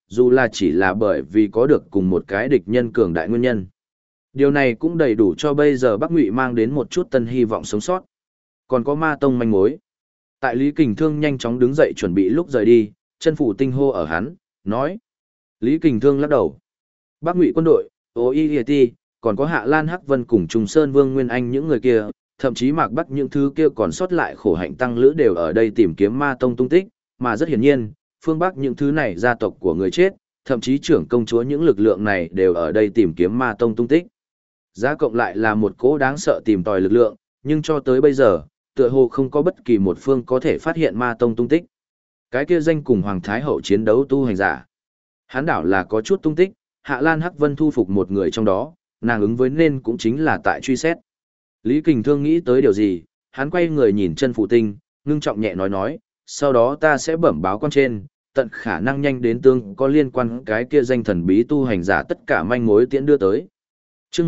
dù là chỉ là bởi vì có được cùng một cái địch nhân cường đại nguyên nhân. Điều này cũng đầy đủ cho bây giờ Bắc Ngụy mang đến một chút tân hy vọng sống sót. Còn có Ma Tông manh mối. Tại Lý Kình Thương nhanh chóng đứng dậy chuẩn bị lúc rời đi, Chân Phủ Tinh hô ở hắn, nói. Lý Kình Thương lắc đầu. Bắc Ngụy quân đội, OIT, còn có Hạ Lan Hắc Vân cùng Trùng Sơn Vương Nguyên Anh những người kia, thậm chí Mạc Bắc những thứ kia còn sót lại khổ hạnh tăng lữ đều ở đây tìm kiếm Ma Tông tung tích, mà rất hiển nhiên, phương Bắc những thứ này gia tộc của người chết, thậm chí trưởng công chúa những lực lượng này đều ở đây tìm kiếm Ma Tông tung tích. Giá cộng lại là một cỗ đáng sợ tìm tòi lực lượng, nhưng cho tới bây giờ, tựa hồ không có bất kỳ một phương có thể phát hiện Ma Tông tung tích. Cái kia danh cùng Hoàng Thái Hậu chiến đấu tu hành giả. Hán đảo là có chút tung tích, Hạ Lan Hắc Vân thu phục một người trong đó, nàng ứng với nên cũng chính là tại truy xét. Lý Kình Thương nghĩ tới điều gì, hắn quay người nhìn Chân Phủ Tinh, ngưng trọng nhẹ nói, sau đó ta sẽ bẩm báo quan trên, tận khả năng nhanh đến tương có liên quan cái kia danh thần bí tu hành giả tất cả manh mối tiễn đưa tới. Chương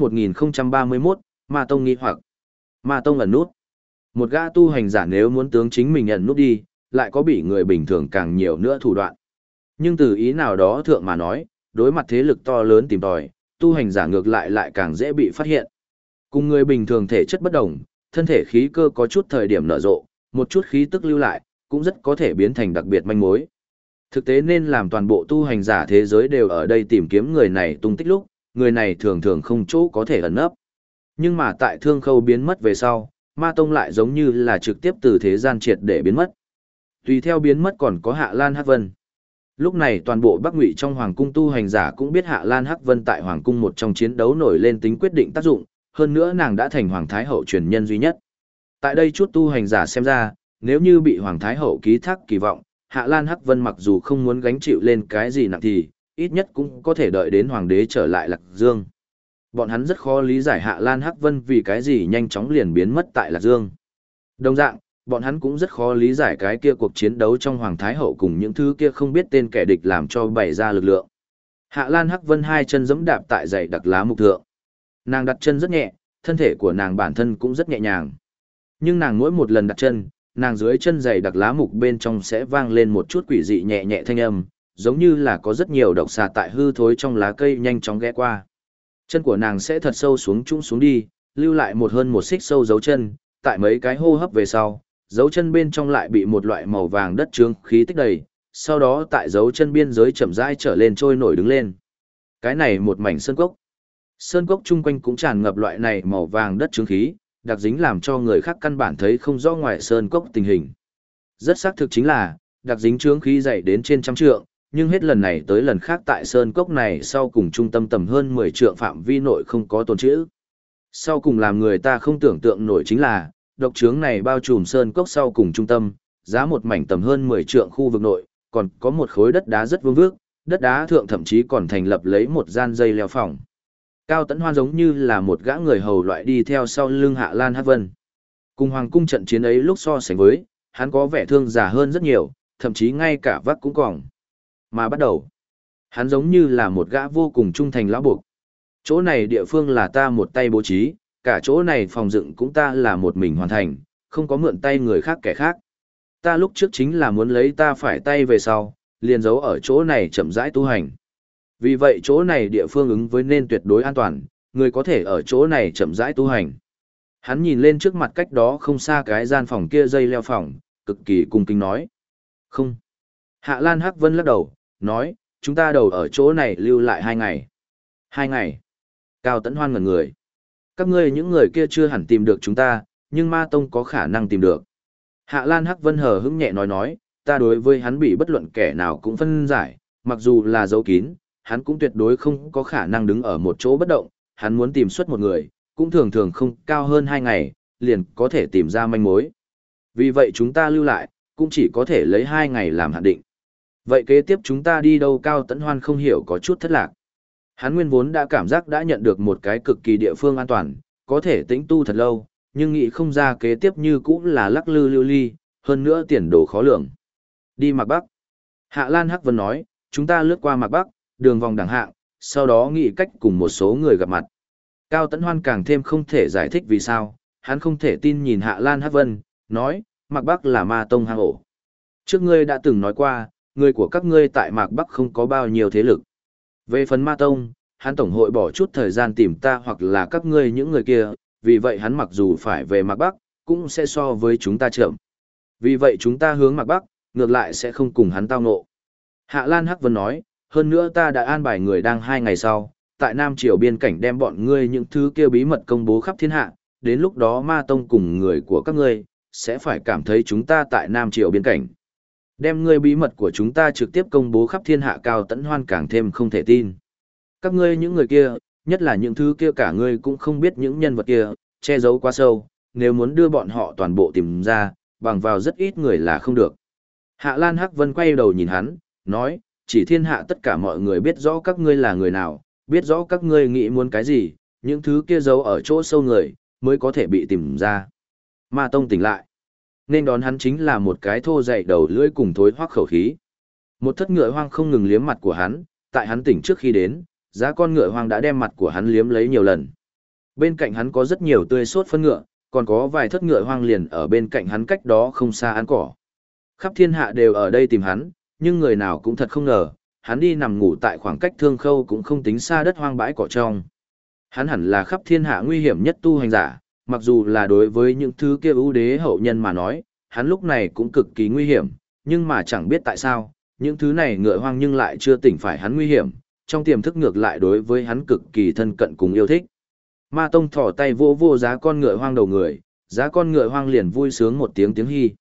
1031, Ma Tông nghi hoặc. Ma Tông ẩn nút. Một gã tu hành giả nếu muốn tướng chính mình ẩn nút đi, lại có bị người bình thường càng nhiều nữa thủ đoạn. Nhưng từ ý nào đó thượng mà nói, đối mặt thế lực to lớn tìm tòi, tu hành giả ngược lại càng dễ bị phát hiện. Cùng người bình thường thể chất bất đồng, thân thể khí cơ có chút thời điểm nở rộ, một chút khí tức lưu lại, cũng rất có thể biến thành đặc biệt manh mối. Thực tế nên làm toàn bộ tu hành giả thế giới đều ở đây tìm kiếm người này tung tích lúc, người này thường thường không chỗ có thể ẩn nấp. Nhưng mà tại Thương Khâu biến mất về sau, Ma Tông lại giống như là trực tiếp từ thế gian triệt để biến mất. Tùy theo biến mất còn có Hạ Lan Hắc Vân. Lúc này toàn bộ Bắc Ngụy trong hoàng cung tu hành giả cũng biết Hạ Lan Hắc Vân tại hoàng cung một trong chiến đấu nổi lên tính quyết định tác dụng, hơn nữa nàng đã thành Hoàng Thái Hậu truyền nhân duy nhất. Tại đây chút tu hành giả xem ra, nếu như bị Hoàng Thái Hậu ký thác kỳ vọng, Hạ Lan Hắc Vân mặc dù không muốn gánh chịu lên cái gì nặng thì, ít nhất cũng có thể đợi đến Hoàng đế trở lại Lạc Dương. Bọn hắn rất khó lý giải Hạ Lan Hắc Vân vì cái gì nhanh chóng liền biến mất tại Lạc Dương. Đồng dạng, bọn hắn cũng rất khó lý giải cái kia cuộc chiến đấu trong Hoàng Thái Hậu cùng những thứ kia không biết tên kẻ địch làm cho bày ra lực lượng. Hạ Lan Hắc Vân hai chân giẫm đạp tại dãy đặc lá mục thượng. Nàng đặt chân rất nhẹ, thân thể của nàng bản thân cũng rất nhẹ nhàng. Nhưng nàng mỗi một lần đặt chân, nàng dưới chân dày đặc lá mục bên trong sẽ vang lên một chút quỷ dị nhẹ nhẹ thanh âm, giống như là có rất nhiều độc xà tại hư thối trong lá cây nhanh chóng ghé qua. Chân của nàng sẽ thật sâu xuống trũng xuống đi, lưu lại hơn một xích sâu dấu chân, tại mấy cái hô hấp về sau, dấu chân bên trong lại bị một loại màu vàng đất trướng khí tích đầy, sau đó tại dấu chân biên giới chậm rãi trở lên trôi nổi đứng lên. Cái này một mảnh sơn cốc. Sơn cốc chung quanh cũng tràn ngập loại này màu vàng đất trướng khí, đặc dính làm cho người khác căn bản thấy không rõ ngoài sơn cốc tình hình. Rất xác thực chính là, đặc dính trướng khí dày đến trên trăm trượng, nhưng hết lần này tới lần khác tại sơn cốc này sau cùng trung tâm tầm hơn 10 trượng phạm vi nội không có tồn trữ. Sau cùng làm người ta không tưởng tượng nổi chính là, độc trướng này bao trùm sơn cốc sau cùng trung tâm, giá một mảnh tầm hơn 10 trượng khu vực nội, còn có một khối đất đá rất vương vước, đất đá thượng thậm chí còn thành lập lấy một gian dây leo phòng. Cao Tấn Hoan giống như là một gã người hầu loại đi theo sau lưng Hạ Lan Hắc Vân. Cùng hoàng cung trận chiến ấy lúc so sánh với, hắn có vẻ thương già hơn rất nhiều, thậm chí ngay cả vác cũng còn. Mà bắt đầu, hắn giống như là một gã vô cùng trung thành lão buộc. Chỗ này địa phương là ta một tay bố trí, cả chỗ này phòng dựng cũng ta là một mình hoàn thành, không có mượn tay người khác kẻ khác. Ta lúc trước chính là muốn lấy ta phải tay về sau, liền giấu ở chỗ này chậm rãi tu hành. Vì vậy chỗ này địa phương ứng với nên tuyệt đối an toàn, người có thể ở chỗ này chậm rãi tu hành. Hắn nhìn lên trước mặt cách đó không xa cái gian phòng kia dây leo phòng, cực kỳ cung kính nói. Không. Hạ Lan Hắc Vân lắc đầu, nói, chúng ta đầu ở chỗ này lưu lại 2 ngày. 2 ngày. Cao Tấn Hoan ngẩn người. Các ngươi những người kia chưa hẳn tìm được chúng ta, nhưng Ma Tông có khả năng tìm được. Hạ Lan Hắc Vân hờ hững nhẹ nói, ta đối với hắn bị bất luận kẻ nào cũng phân giải, mặc dù là giấu kín, hắn cũng tuyệt đối không có khả năng đứng ở một chỗ bất động, hắn muốn tìm xuất một người, cũng thường thường không cao hơn 2 ngày, liền có thể tìm ra manh mối. Vì vậy chúng ta lưu lại, cũng chỉ có thể lấy 2 ngày làm hạn định. Vậy kế tiếp chúng ta đi đâu? Cao Tấn Hoan không hiểu có chút thất lạc. Hắn nguyên vốn đã cảm giác đã nhận được một cái cực kỳ địa phương an toàn, có thể tĩnh tu thật lâu, nhưng nghĩ không ra kế tiếp như cũng là lắc lư lưu ly, hơn nữa tiền đồ khó lường. Đi Mạc Bắc. Hạ Lan Hắc Vân nói, chúng ta lướt qua Mạc Bắc, đường vòng đẳng hạng, sau đó nghĩ cách cùng một số người gặp mặt. Cao Tấn Hoan càng thêm không thể giải thích vì sao, hắn không thể tin nhìn Hạ Lan Hắc Vân, nói, Mạc Bắc là Ma Tông hang ổ. Trước ngươi đã từng nói qua, người của các ngươi tại Mạc Bắc không có bao nhiêu thế lực. Về phần Ma Tông, hắn tổng hội bỏ chút thời gian tìm ta hoặc là các ngươi những người kia, vì vậy hắn mặc dù phải về Mạc Bắc, cũng sẽ so với chúng ta chậm. Vì vậy chúng ta hướng Mạc Bắc, ngược lại sẽ không cùng hắn tao ngộ. Hạ Lan Hắc Vân nói, hơn nữa ta đã an bài người đang 2 ngày sau, tại Nam Triều biên cảnh đem bọn ngươi những thứ kia bí mật công bố khắp thiên hạ, đến lúc đó Ma Tông cùng người của các ngươi, sẽ phải cảm thấy chúng ta tại Nam Triều biên cảnh. Đem ngươi bí mật của chúng ta trực tiếp công bố khắp thiên hạ Cao Tấn Hoan càng thêm không thể tin. Các ngươi những người kia, nhất là những thứ kia cả ngươi cũng không biết những nhân vật kia, che giấu quá sâu, nếu muốn đưa bọn họ toàn bộ tìm ra, bằng vào rất ít người là không được. Hạ Lan Hắc Vân quay đầu nhìn hắn, nói, chỉ thiên hạ tất cả mọi người biết rõ các ngươi là người nào, biết rõ các ngươi nghĩ muốn cái gì, những thứ kia giấu ở chỗ sâu người, mới có thể bị tìm ra. Ma Tông tỉnh lại. Nên đón hắn chính là một cái thô dày đầu lưỡi cùng thối hoắc khẩu khí. Một thất ngựa hoang không ngừng liếm mặt của hắn, tại hắn tỉnh trước khi đến, giá con ngựa hoang đã đem mặt của hắn liếm lấy nhiều lần. Bên cạnh hắn có rất nhiều tươi sốt phân ngựa, còn có vài thất ngựa hoang liền ở bên cạnh hắn cách đó không xa án cỏ. Khắp thiên hạ đều ở đây tìm hắn, nhưng người nào cũng thật không ngờ, hắn đi nằm ngủ tại khoảng cách Thương Khâu cũng không tính xa đất hoang bãi cỏ trong. Hắn hẳn là khắp thiên hạ nguy hiểm nhất tu hành giả, mặc dù là đối với những thứ kia ưu đế hậu nhân mà nói, hắn lúc này cũng cực kỳ nguy hiểm, nhưng mà chẳng biết tại sao, những thứ này ngựa hoang nhưng lại chưa tỉnh phải hắn nguy hiểm, trong tiềm thức ngược lại đối với hắn cực kỳ thân cận cùng yêu thích. Ma Tông thỏ tay vô vô giá con ngựa hoang đầu người, giá con ngựa hoang liền vui sướng một tiếng tiếng hy.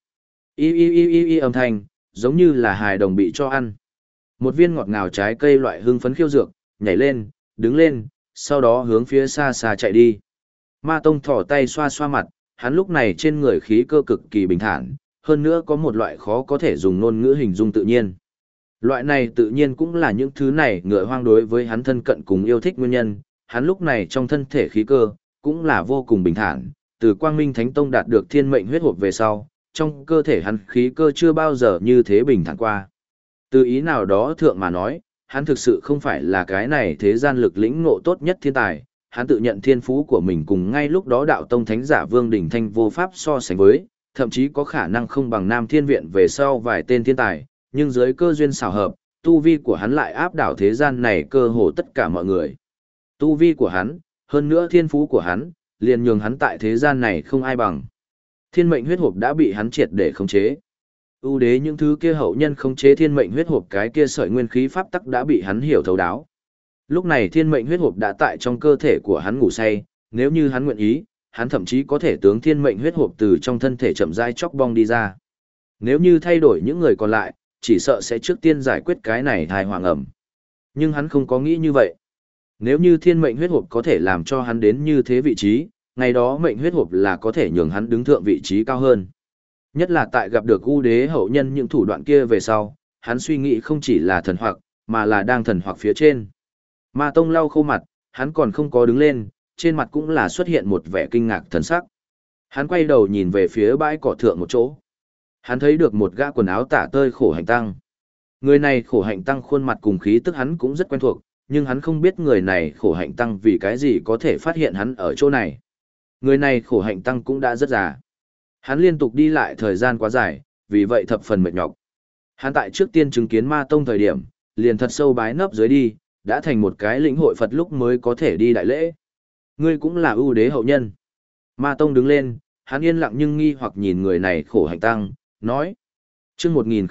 Y âm thanh, giống như là hài đồng bị cho ăn. Một viên ngọt ngào trái cây loại hương phấn khiêu dược, nhảy lên, đứng lên, sau đó hướng phía xa xa chạy đi. Ma Tông thỏ tay xoa xoa mặt, hắn lúc này trên người khí cơ cực kỳ bình thản, hơn nữa có một loại khó có thể dùng ngôn ngữ hình dung tự nhiên. Loại này tự nhiên cũng là những thứ này ngựa hoang đối với hắn thân cận cùng yêu thích nguyên nhân, hắn lúc này trong thân thể khí cơ, cũng là vô cùng bình thản, từ Quang Minh Thánh Tông đạt được thiên mệnh huyết hộp về sau, trong cơ thể hắn khí cơ chưa bao giờ như thế bình thản qua. Từ ý nào đó thượng mà nói, hắn thực sự không phải là cái này thế gian lực lĩnh ngộ tốt nhất thiên tài, hắn tự nhận thiên phú của mình cùng ngay lúc đó đạo tông thánh giả Vương Đình Thanh vô pháp so sánh với, thậm chí có khả năng không bằng Nam Thiên Viện về sau vài tên thiên tài, nhưng dưới cơ duyên xảo hợp, tu vi của hắn lại áp đảo thế gian này cơ hồ tất cả mọi người. Tu vi của hắn, hơn nữa thiên phú của hắn, liền nhường hắn tại thế gian này không ai bằng. Thiên mệnh huyết hộp đã bị hắn triệt để khống chế. Ưu đế những thứ kia hậu nhân khống chế thiên mệnh huyết hộp cái kia sợi nguyên khí pháp tắc đã bị hắn hiểu thấu đáo. Lúc này thiên mệnh huyết hộp đã tại trong cơ thể của hắn ngủ say, nếu như hắn nguyện ý, hắn thậm chí có thể tướng thiên mệnh huyết hộp từ trong thân thể chậm rãi chóc bong đi ra. Nếu như thay đổi những người còn lại, chỉ sợ sẽ trước tiên giải quyết cái này thai hoàng ẩm. Nhưng hắn không có nghĩ như vậy. Nếu như thiên mệnh huyết hộp có thể làm cho hắn đến như thế vị trí, ngày đó mệnh huyết hộp là có thể nhường hắn đứng thượng vị trí cao hơn. Nhất là tại gặp được ưu đế hậu nhân những thủ đoạn kia về sau, hắn suy nghĩ không chỉ là thần hoặc, mà là đang thần hoặc phía trên. Ma Tông lau khô mặt, hắn còn không có đứng lên, trên mặt cũng là xuất hiện một vẻ kinh ngạc thần sắc. Hắn quay đầu nhìn về phía bãi cỏ thượng một chỗ. Hắn thấy được một gã quần áo tả tơi khổ hạnh tăng. Người này khổ hạnh tăng khuôn mặt cùng khí tức hắn cũng rất quen thuộc, nhưng hắn không biết người này khổ hạnh tăng vì cái gì có thể phát hiện hắn ở chỗ này. Người này khổ hạnh tăng cũng đã rất già. Hắn liên tục đi lại thời gian quá dài, vì vậy thập phần mệt nhọc. Hắn tại trước tiên chứng kiến Ma Tông thời điểm, liền thật sâu bái nấp dưới đi, đã thành một cái lĩnh hội Phật lúc mới có thể đi đại lễ. Ngươi cũng là ưu đế hậu nhân. Ma Tông đứng lên, hắn yên lặng nhưng nghi hoặc nhìn người này khổ hạnh tăng, nói. Chương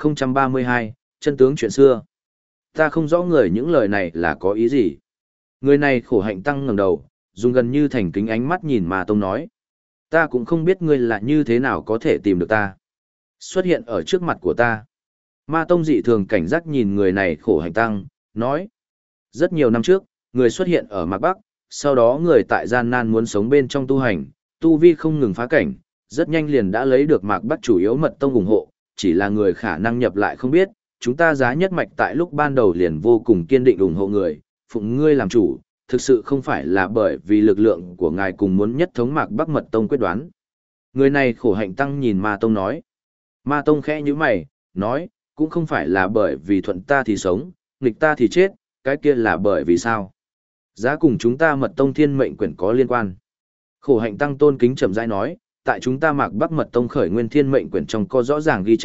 1032, chân tướng chuyện xưa. Ta không rõ người những lời này là có ý gì. Người này khổ hạnh tăng ngẩng đầu, dùng gần như thành kính ánh mắt nhìn Ma Tông nói. Ta cũng không biết ngươi là như thế nào có thể tìm được ta. Xuất hiện ở trước mặt của ta. Ma Tông dị thường cảnh giác nhìn người này khổ hạnh tăng, nói. Rất nhiều năm trước, người xuất hiện ở Mạc Bắc, sau đó người tại gian nan muốn sống bên trong tu hành, tu vi không ngừng phá cảnh, rất nhanh liền đã lấy được Mạc Bắc chủ yếu mật tông ủng hộ, chỉ là người khả năng nhập lại không biết, chúng ta giá nhất mạch tại lúc ban đầu liền vô cùng kiên định ủng hộ người, phụng ngươi làm chủ, thực sự không phải là bởi vì lực lượng của ngài cùng muốn nhất thống Mạc Bắc mật tông quyết đoán. Người này khổ hạnh tăng nhìn Ma Tông nói. Ma Tông khẽ như mày, nói, cũng không phải là bởi vì thuận ta thì sống, nghịch ta thì chết, cái kia là bởi vì sao? Giá cùng chúng ta mật tông thiên mệnh quyển có liên quan. Khổ hạnh tăng tôn kính chậm rãi nói, tại chúng ta Mạc Bắc mật tông khởi nguyên thiên mệnh quyển trong có rõ ràng ghi chép,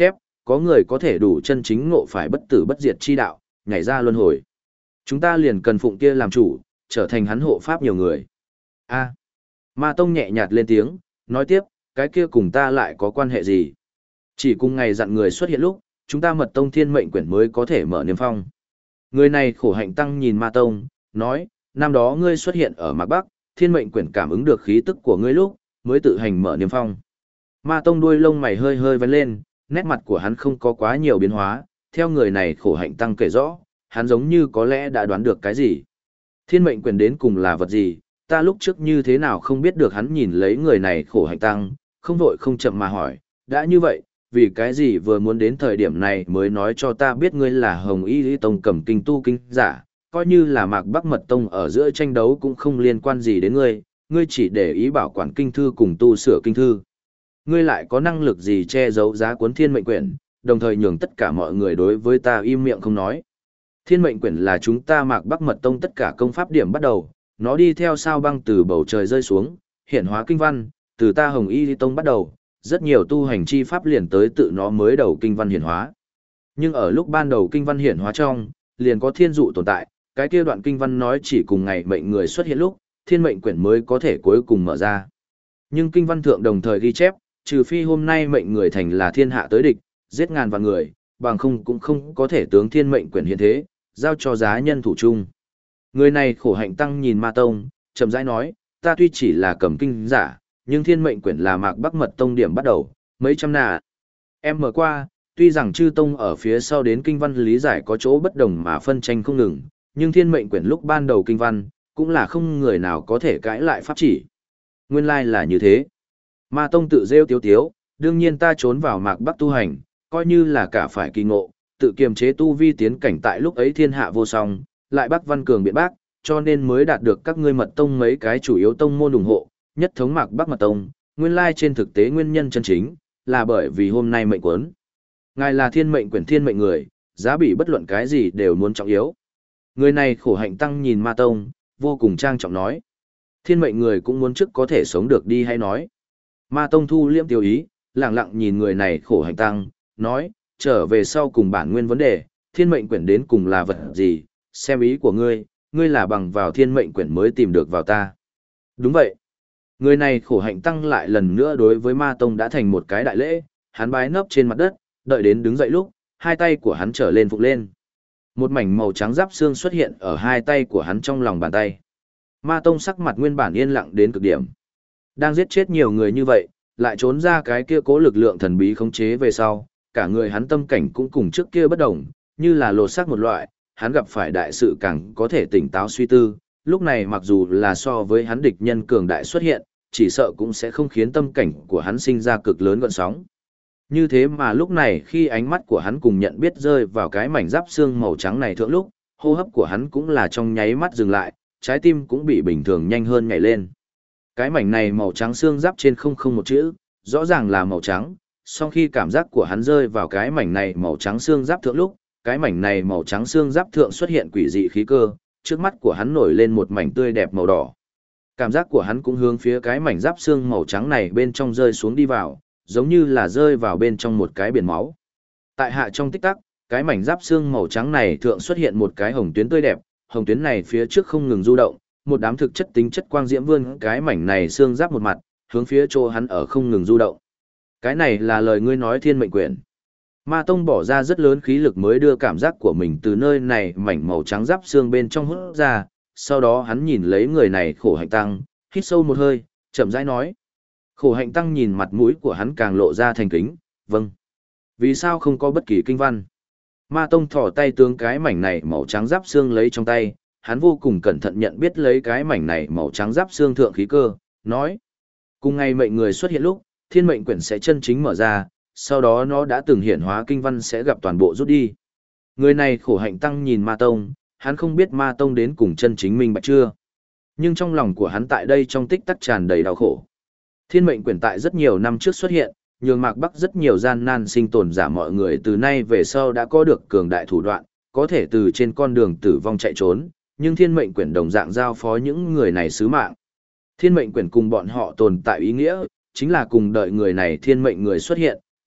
có người có thể đủ chân chính ngộ phải bất tử bất diệt chi đạo, nhảy ra luân hồi. Chúng ta liền cần phụng kia làm chủ, trở thành hắn hộ pháp nhiều người. A. Ma Tông nhẹ nhạt lên tiếng, nói tiếp, cái kia cùng ta lại có quan hệ gì? Chỉ cùng ngày dặn người xuất hiện lúc, chúng ta Mật Tông Thiên Mệnh Quyển mới có thể mở niêm phong. Người này khổ hạnh tăng nhìn Ma Tông, nói, năm đó ngươi xuất hiện ở Mạc Bắc, Thiên Mệnh Quyển cảm ứng được khí tức của ngươi lúc, mới tự hành mở niêm phong. Ma Tông đuôi lông mày hơi hơi vén lên, nét mặt của hắn không có quá nhiều biến hóa, theo người này khổ hạnh tăng kể rõ, hắn giống như có lẽ đã đoán được cái gì. Thiên Mệnh Quyển đến cùng là vật gì, ta lúc trước như thế nào không biết được. Hắn nhìn lấy người này khổ hạnh tăng, không vội không chậm mà hỏi, đã như vậy, vì cái gì vừa muốn đến thời điểm này mới nói cho ta biết ngươi là Hồng Y Lý Tông cầm kinh tu kinh giả, coi như là Mạc Bắc Mật Tông ở giữa tranh đấu cũng không liên quan gì đến ngươi, ngươi chỉ để ý bảo quản kinh thư cùng tu sửa kinh thư. Ngươi lại có năng lực gì che giấu giá cuốn Thiên Mệnh Quyển, đồng thời nhường tất cả mọi người đối với ta im miệng không nói. Thiên Mệnh Quyển là chúng ta Mạc Bắc Mật Tông tất cả công pháp điểm bắt đầu, nó đi theo sao băng từ bầu trời rơi xuống, hiện hóa kinh văn, từ ta Hồng Y Lý Tông bắt đầu, rất nhiều tu hành chi pháp liền tới tự nó mới đầu kinh văn hiển hóa. Nhưng ở lúc ban đầu kinh văn hiển hóa trong, liền có thiên dụ tồn tại, cái kia đoạn kinh văn nói chỉ cùng ngày mệnh người xuất hiện lúc, Thiên Mệnh Quyển mới có thể cuối cùng mở ra. Nhưng kinh văn thượng đồng thời ghi chép, trừ phi hôm nay mệnh người thành là thiên hạ tới địch, giết ngàn vạn người, bằng không cũng không có thể tướng Thiên Mệnh Quyển hiện thế, giao cho giá nhân thủ chung. Người này khổ hạnh tăng nhìn Ma Tông, chậm rãi nói, ta tuy chỉ là cầm kinh giả, nhưng Thiên Mệnh Quyển là Mạc Bắc Mật Tông điểm bắt đầu, mấy trăm nà. Em mở qua, tuy rằng chư tông ở phía sau đến kinh văn lý giải có chỗ bất đồng mà phân tranh không ngừng, nhưng Thiên Mệnh Quyển lúc ban đầu kinh văn, cũng là không người nào có thể cãi lại pháp chỉ. Nguyên lai là như thế. Ma Tông tự rêu tiếu tiếu, đương nhiên ta trốn vào Mạc Bắc tu hành, coi như là cả phải kỳ ngộ, tự kiềm chế tu vi tiến cảnh tại lúc ấy thiên hạ vô song, lại Bắc Văn Cường biện bác, cho nên mới đạt được các ngươi Mật Tông mấy cái chủ yếu tông môn ủng hộ, nhất thống Mạc Bắc Mật Tông. Nguyên lai trên thực tế nguyên nhân chân chính, là bởi vì hôm nay mệnh quấn. Ngài là Thiên Mệnh Quyển thiên mệnh người, giá bị bất luận cái gì đều muốn trọng yếu. Người này khổ hạnh tăng nhìn Ma Tông, vô cùng trang trọng nói. Thiên mệnh người cũng muốn trước có thể sống được đi hay nói. Ma Tông thu liễm tiêu ý, lặng lặng nhìn người này khổ hạnh tăng, nói, trở về sau cùng bản nguyên vấn đề, Thiên Mệnh Quyển đến cùng là vật gì, xem ý của ngươi, ngươi là bằng vào Thiên Mệnh Quyển mới tìm được vào ta. Đúng vậy. Người này khổ hạnh tăng lại lần nữa đối với Ma Tông đã thành một cái đại lễ, hắn bái nấp trên mặt đất, đợi đến đứng dậy lúc, hai tay của hắn trở lên phụng lên. Một mảnh màu trắng giáp xương xuất hiện ở hai tay của hắn trong lòng bàn tay. Ma Tông sắc mặt nguyên bản yên lặng đến cực điểm. Đang giết chết nhiều người như vậy, lại trốn ra cái kia cố lực lượng thần bí khống chế về sau, cả người hắn tâm cảnh cũng cùng trước kia bất đồng, như là lột xác một loại, hắn gặp phải đại sự càng có thể tỉnh táo suy tư, lúc này mặc dù là so với hắn địch nhân cường đại xuất hiện, chỉ sợ cũng sẽ không khiến tâm cảnh của hắn sinh ra cực lớn gợn sóng. Như thế mà lúc này khi ánh mắt của hắn cùng nhận biết rơi vào cái mảnh giáp xương màu trắng này thượng lúc, hô hấp của hắn cũng là trong nháy mắt dừng lại, trái tim cũng bị bình thường nhanh hơn nhảy lên. Cái mảnh này màu trắng xương giáp trên không không một chữ, rõ ràng là màu trắng, sau khi cảm giác của hắn rơi vào cái mảnh này màu trắng xương giáp thượng lúc, cái mảnh này màu trắng xương giáp thượng xuất hiện quỷ dị khí cơ, trước mắt của hắn nổi lên một mảnh tươi đẹp màu đỏ. Cảm giác của hắn cũng hướng phía cái mảnh giáp xương màu trắng này bên trong rơi xuống đi vào, giống như là rơi vào bên trong một cái biển máu. Tại hạ trong tích tắc, cái mảnh giáp xương màu trắng này thượng xuất hiện một cái hồng tuyến tươi đẹp, hồng tuyến này phía trước không ngừng du động, một đám thực chất tính chất quang diễm vươn cái mảnh này xương giáp một mặt, hướng phía chỗ hắn ở không ngừng du động. Cái này là lời ngươi nói Thiên Mệnh Quyển. Ma Tông bỏ ra rất lớn khí lực mới đưa cảm giác của mình từ nơi này mảnh màu trắng giáp xương bên trong hút ra, sau đó hắn nhìn lấy người này khổ hạnh tăng, hít sâu một hơi, chậm rãi nói. Khổ hạnh tăng nhìn mặt mũi của hắn càng lộ ra thành kính, vâng. Vì sao không có bất kỳ kinh văn? Ma Tông thỏ tay tướng cái mảnh này màu trắng giáp xương lấy trong tay, hắn vô cùng cẩn thận nhận biết lấy cái mảnh này màu trắng giáp xương thượng khí cơ, nói. Cùng ngày mệnh người xuất hiện lúc, Thiên Mệnh Quyển sẽ chân chính mở ra, sau đó nó đã từng hiển hóa kinh văn sẽ gặp toàn bộ rút đi. Người này khổ hạnh tăng nhìn Ma Tông, hắn không biết Ma Tông đến cùng chân chính minh bạch chưa. Nhưng trong lòng của hắn tại đây trong tích tắc tràn đầy đau khổ. Thiên Mệnh Quyển tại rất nhiều năm trước xuất hiện, nhường Mạc Bắc rất nhiều gian nan sinh tồn giả mọi người từ nay về sau đã có được cường đại thủ đoạn, có thể từ trên con đường tử vong chạy trốn, nhưng Thiên Mệnh Quyển đồng dạng giao phó những người này sứ mạng. Thiên Mệnh Quyển cùng bọn họ tồn tại ý nghĩa, chính là cùng đợi người này thiên mệnh người xuất hiện,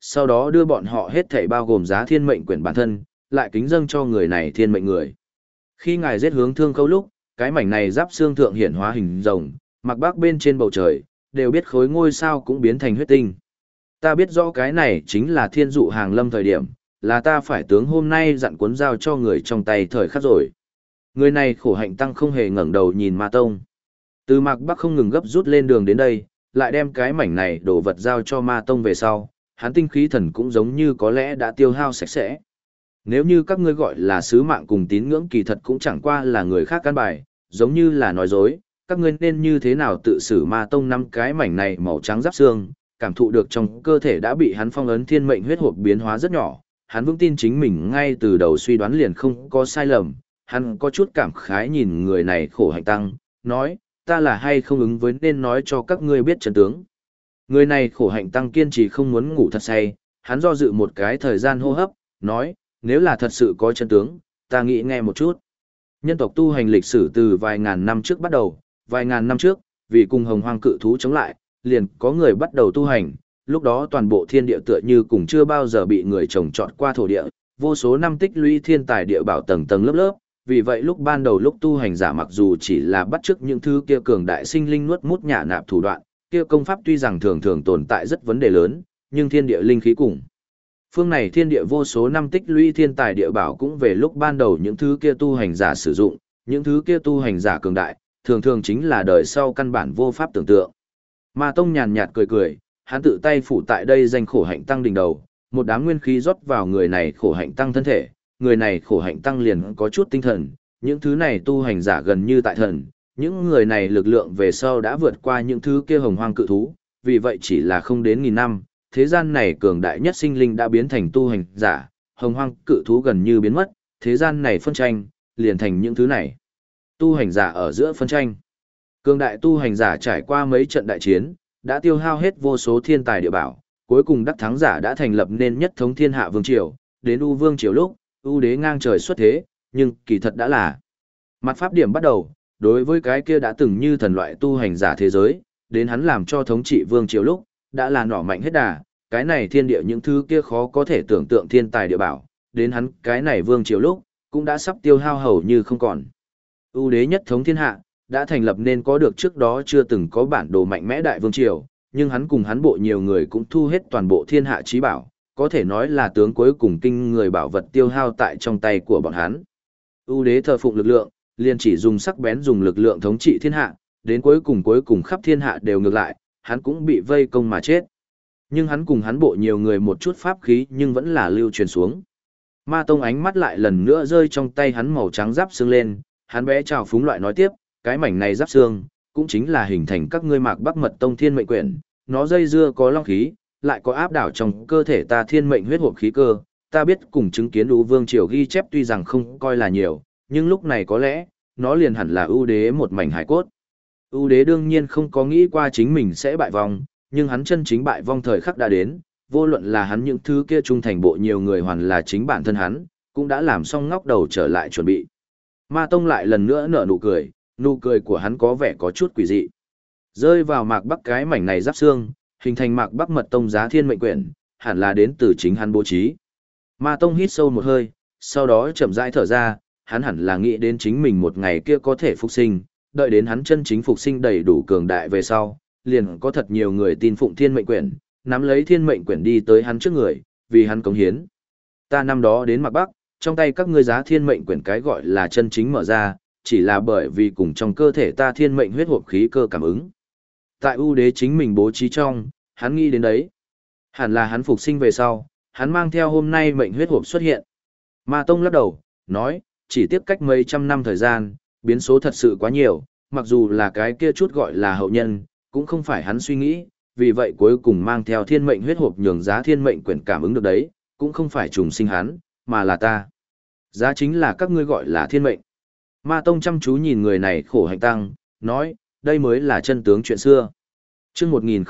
sau đó đưa bọn họ hết thảy bao gồm giá thiên mệnh quyển bản thân, lại kính dâng cho người này thiên mệnh người. Khi ngài giết hướng Thương Khâu lúc, cái mảnh này giáp xương thượng hiển hóa hình rồng, mặc bác bên trên bầu trời, đều biết khối ngôi sao cũng biến thành huyết tinh. Ta biết rõ cái này chính là thiên dụ hàng lâm thời điểm, là ta phải tướng hôm nay dặn cuốn giao cho người trong tay thời khắc rồi. Người này khổ hạnh tăng không hề ngẩng đầu nhìn Ma Tông. Từ Mạc Bắc không ngừng gấp rút lên đường đến đây, lại đem cái mảnh này đổ vật giao cho Ma Tông về sau, hắn tinh khí thần cũng giống như có lẽ đã tiêu hao sạch sẽ. Nếu như các ngươi gọi là sứ mạng cùng tín ngưỡng, kỳ thật cũng chẳng qua là người khác căn bài, giống như là nói dối, các ngươi nên như thế nào tự xử. Ma Tông năm cái mảnh này màu trắng giáp xương, cảm thụ được trong cơ thể đã bị hắn phong ấn thiên mệnh huyết hộp biến hóa rất nhỏ, hắn vững tin chính mình ngay từ đầu suy đoán liền không có sai lầm, hắn có chút cảm khái nhìn người này khổ hạnh tăng, nói, ta là hay không ứng với nên nói cho các ngươi biết chân tướng. Người này khổ hạnh tăng kiên trì không muốn ngủ thật say, hắn do dự một cái thời gian hô hấp, nói, nếu là thật sự có chân tướng, ta nghĩ nghe một chút. Nhân tộc tu hành lịch sử từ vài ngàn năm trước bắt đầu, vài ngàn năm trước, vì cùng hồng hoang cự thú chống lại, liền có người bắt đầu tu hành, lúc đó toàn bộ thiên địa tựa như cùng chưa bao giờ bị người trồng trọt qua thổ địa, vô số năm tích lũy thiên tài địa bảo tầng tầng lớp lớp, vì vậy lúc ban đầu lúc tu hành giả mặc dù chỉ là bắt chước những thứ kia cường đại sinh linh nuốt mút nhả nạp thủ đoạn, kia công pháp tuy rằng thường thường tồn tại rất vấn đề lớn, nhưng thiên địa linh khí cùng phương này thiên địa vô số năm tích lũy thiên tài địa bảo cũng về lúc ban đầu những thứ kia tu hành giả sử dụng, những thứ kia tu hành giả cường đại, thường thường chính là đời sau căn bản vô pháp tưởng tượng. Ma Tông nhàn nhạt cười cười, hắn tự tay phủ tại đây danh khổ hạnh tăng đỉnh đầu, một đám nguyên khí rót vào người này khổ hạnh tăng thân thể, người này khổ hạnh tăng liền có chút tinh thần, những thứ này tu hành giả gần như tại thần, những người này lực lượng về sau đã vượt qua những thứ kia hồng hoang cự thú, vì vậy chỉ là không đến 1000 năm, thế gian này cường đại nhất sinh linh đã biến thành tu hành giả, hồng hoang cự thú gần như biến mất, thế gian này phân tranh, liền thành những thứ này. Tu hành giả ở giữa phân tranh. Cường đại tu hành giả trải qua mấy trận đại chiến, đã tiêu hao hết vô số thiên tài địa bảo, cuối cùng đắc thắng giả đã thành lập nên nhất thống thiên hạ vương triều, đến U Vương triều lúc, U đế ngang trời xuất thế, nhưng kỳ thật đã là mặt pháp điểm bắt đầu, đối với cái kia đã từng như thần loại tu hành giả thế giới, đến hắn làm cho thống trị vương triều lúc, đã là nỏ mạnh hết đà, cái này thiên địa những thứ kia khó có thể tưởng tượng thiên tài địa bảo, đến hắn cái này vương triều lúc, cũng đã sắp tiêu hao hầu như không còn. U đế nhất thống thiên hạ, đã thành lập nên có được trước đó chưa từng có bản đồ mạnh mẽ đại vương triều, nhưng hắn cùng hắn bộ nhiều người cũng thu hết toàn bộ thiên hạ trí bảo, có thể nói là tướng cuối cùng kinh người bảo vật tiêu hao tại trong tay của bọn hắn. U đế thờ phụng lực lượng, liền chỉ dùng sắc bén dùng lực lượng thống trị thiên hạ, đến cuối cùng khắp thiên hạ đều ngược lại, hắn cũng bị vây công mà chết. Nhưng hắn cùng hắn bộ nhiều người một chút pháp khí nhưng vẫn là lưu truyền xuống. Ma Tông ánh mắt lại lần nữa rơi trong tay hắn màu trắng giáp xương lên, hắn bé chào phúng loại nói tiếp, cái mảnh này giáp xương, cũng chính là hình thành các ngươi Mạc Bắc Mật Tông thiên mệnh quyển, nó dây dưa có long khí, lại có áp đảo trong cơ thể ta thiên mệnh huyết hộp khí cơ, ta biết cùng chứng kiến U Vương triều ghi chép tuy rằng không coi là nhiều, nhưng lúc này có lẽ, nó liền hẳn là ưu đế một mảnh hải cốt. Ưu đế đương nhiên không có nghĩ qua chính mình sẽ bại vong, nhưng hắn chân chính bại vong thời khắc đã đến, vô luận là hắn những thứ kia trung thành bộ nhiều người hoàn là chính bản thân hắn, cũng đã làm xong ngóc đầu trở lại chuẩn bị. Ma Tông lại lần nữa nở nụ cười của hắn có vẻ có chút quỷ dị. Rơi vào Mạc Bắc cái mảnh này giáp xương, hình thành Mạc Bắc Mật Tông giá thiên mệnh quyển, hẳn là đến từ chính hắn bố trí. Ma Tông hít sâu một hơi, sau đó chậm rãi thở ra, hắn hẳn là nghĩ đến chính mình một ngày kia có thể phục sinh, đợi đến hắn chân chính phục sinh đầy đủ cường đại về sau, liền có thật nhiều người tin phụng thiên mệnh quyển, nắm lấy thiên mệnh quyển đi tới hắn trước người, vì hắn cống hiến. Ta năm đó đến Mạc Bắc, trong tay các ngươi giá thiên mệnh quyển cái gọi là chân chính mở ra, chỉ là bởi vì cùng trong cơ thể ta thiên mệnh huyết hộp khí cơ cảm ứng. Tại ưu đế chính mình bố trí trong, hắn nghĩ đến đấy. Hẳn là hắn phục sinh về sau, hắn mang theo hôm nay mệnh huyết hộp xuất hiện. Ma Tông lắc đầu, nói, chỉ tiếp cách mấy trăm năm thời gian, biến số thật sự quá nhiều, mặc dù là cái kia chút gọi là hậu nhân, cũng không phải hắn suy nghĩ, vì vậy cuối cùng mang theo thiên mệnh huyết hộp nhường giá thiên mệnh quyển cảm ứng được đấy, cũng không phải trùng sinh hắn, mà là ta. Giá chính là các ngươi gọi là thiên mệnh. Ma Tông chăm chú nhìn người này khổ hạnh tăng, nói, đây mới là chân tướng chuyện xưa. Trước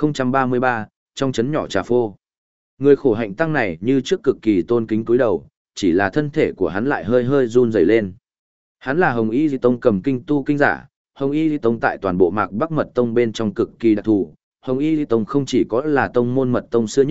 1033, trong trấn nhỏ Trà Phô, người khổ hạnh tăng này như trước cực kỳ tôn kính cúi đầu, chỉ là thân thể của hắn lại hơi hơi run rẩy lên. Hắn là Hồng Y Di Tông cầm kinh tu kinh giả, Hồng Y Di Tông tại toàn bộ Mạc Bắc Mật Tông bên trong cực kỳ đặc thù. Hồng Y Di Tông không chỉ có là tông môn mật tông xưa nhất,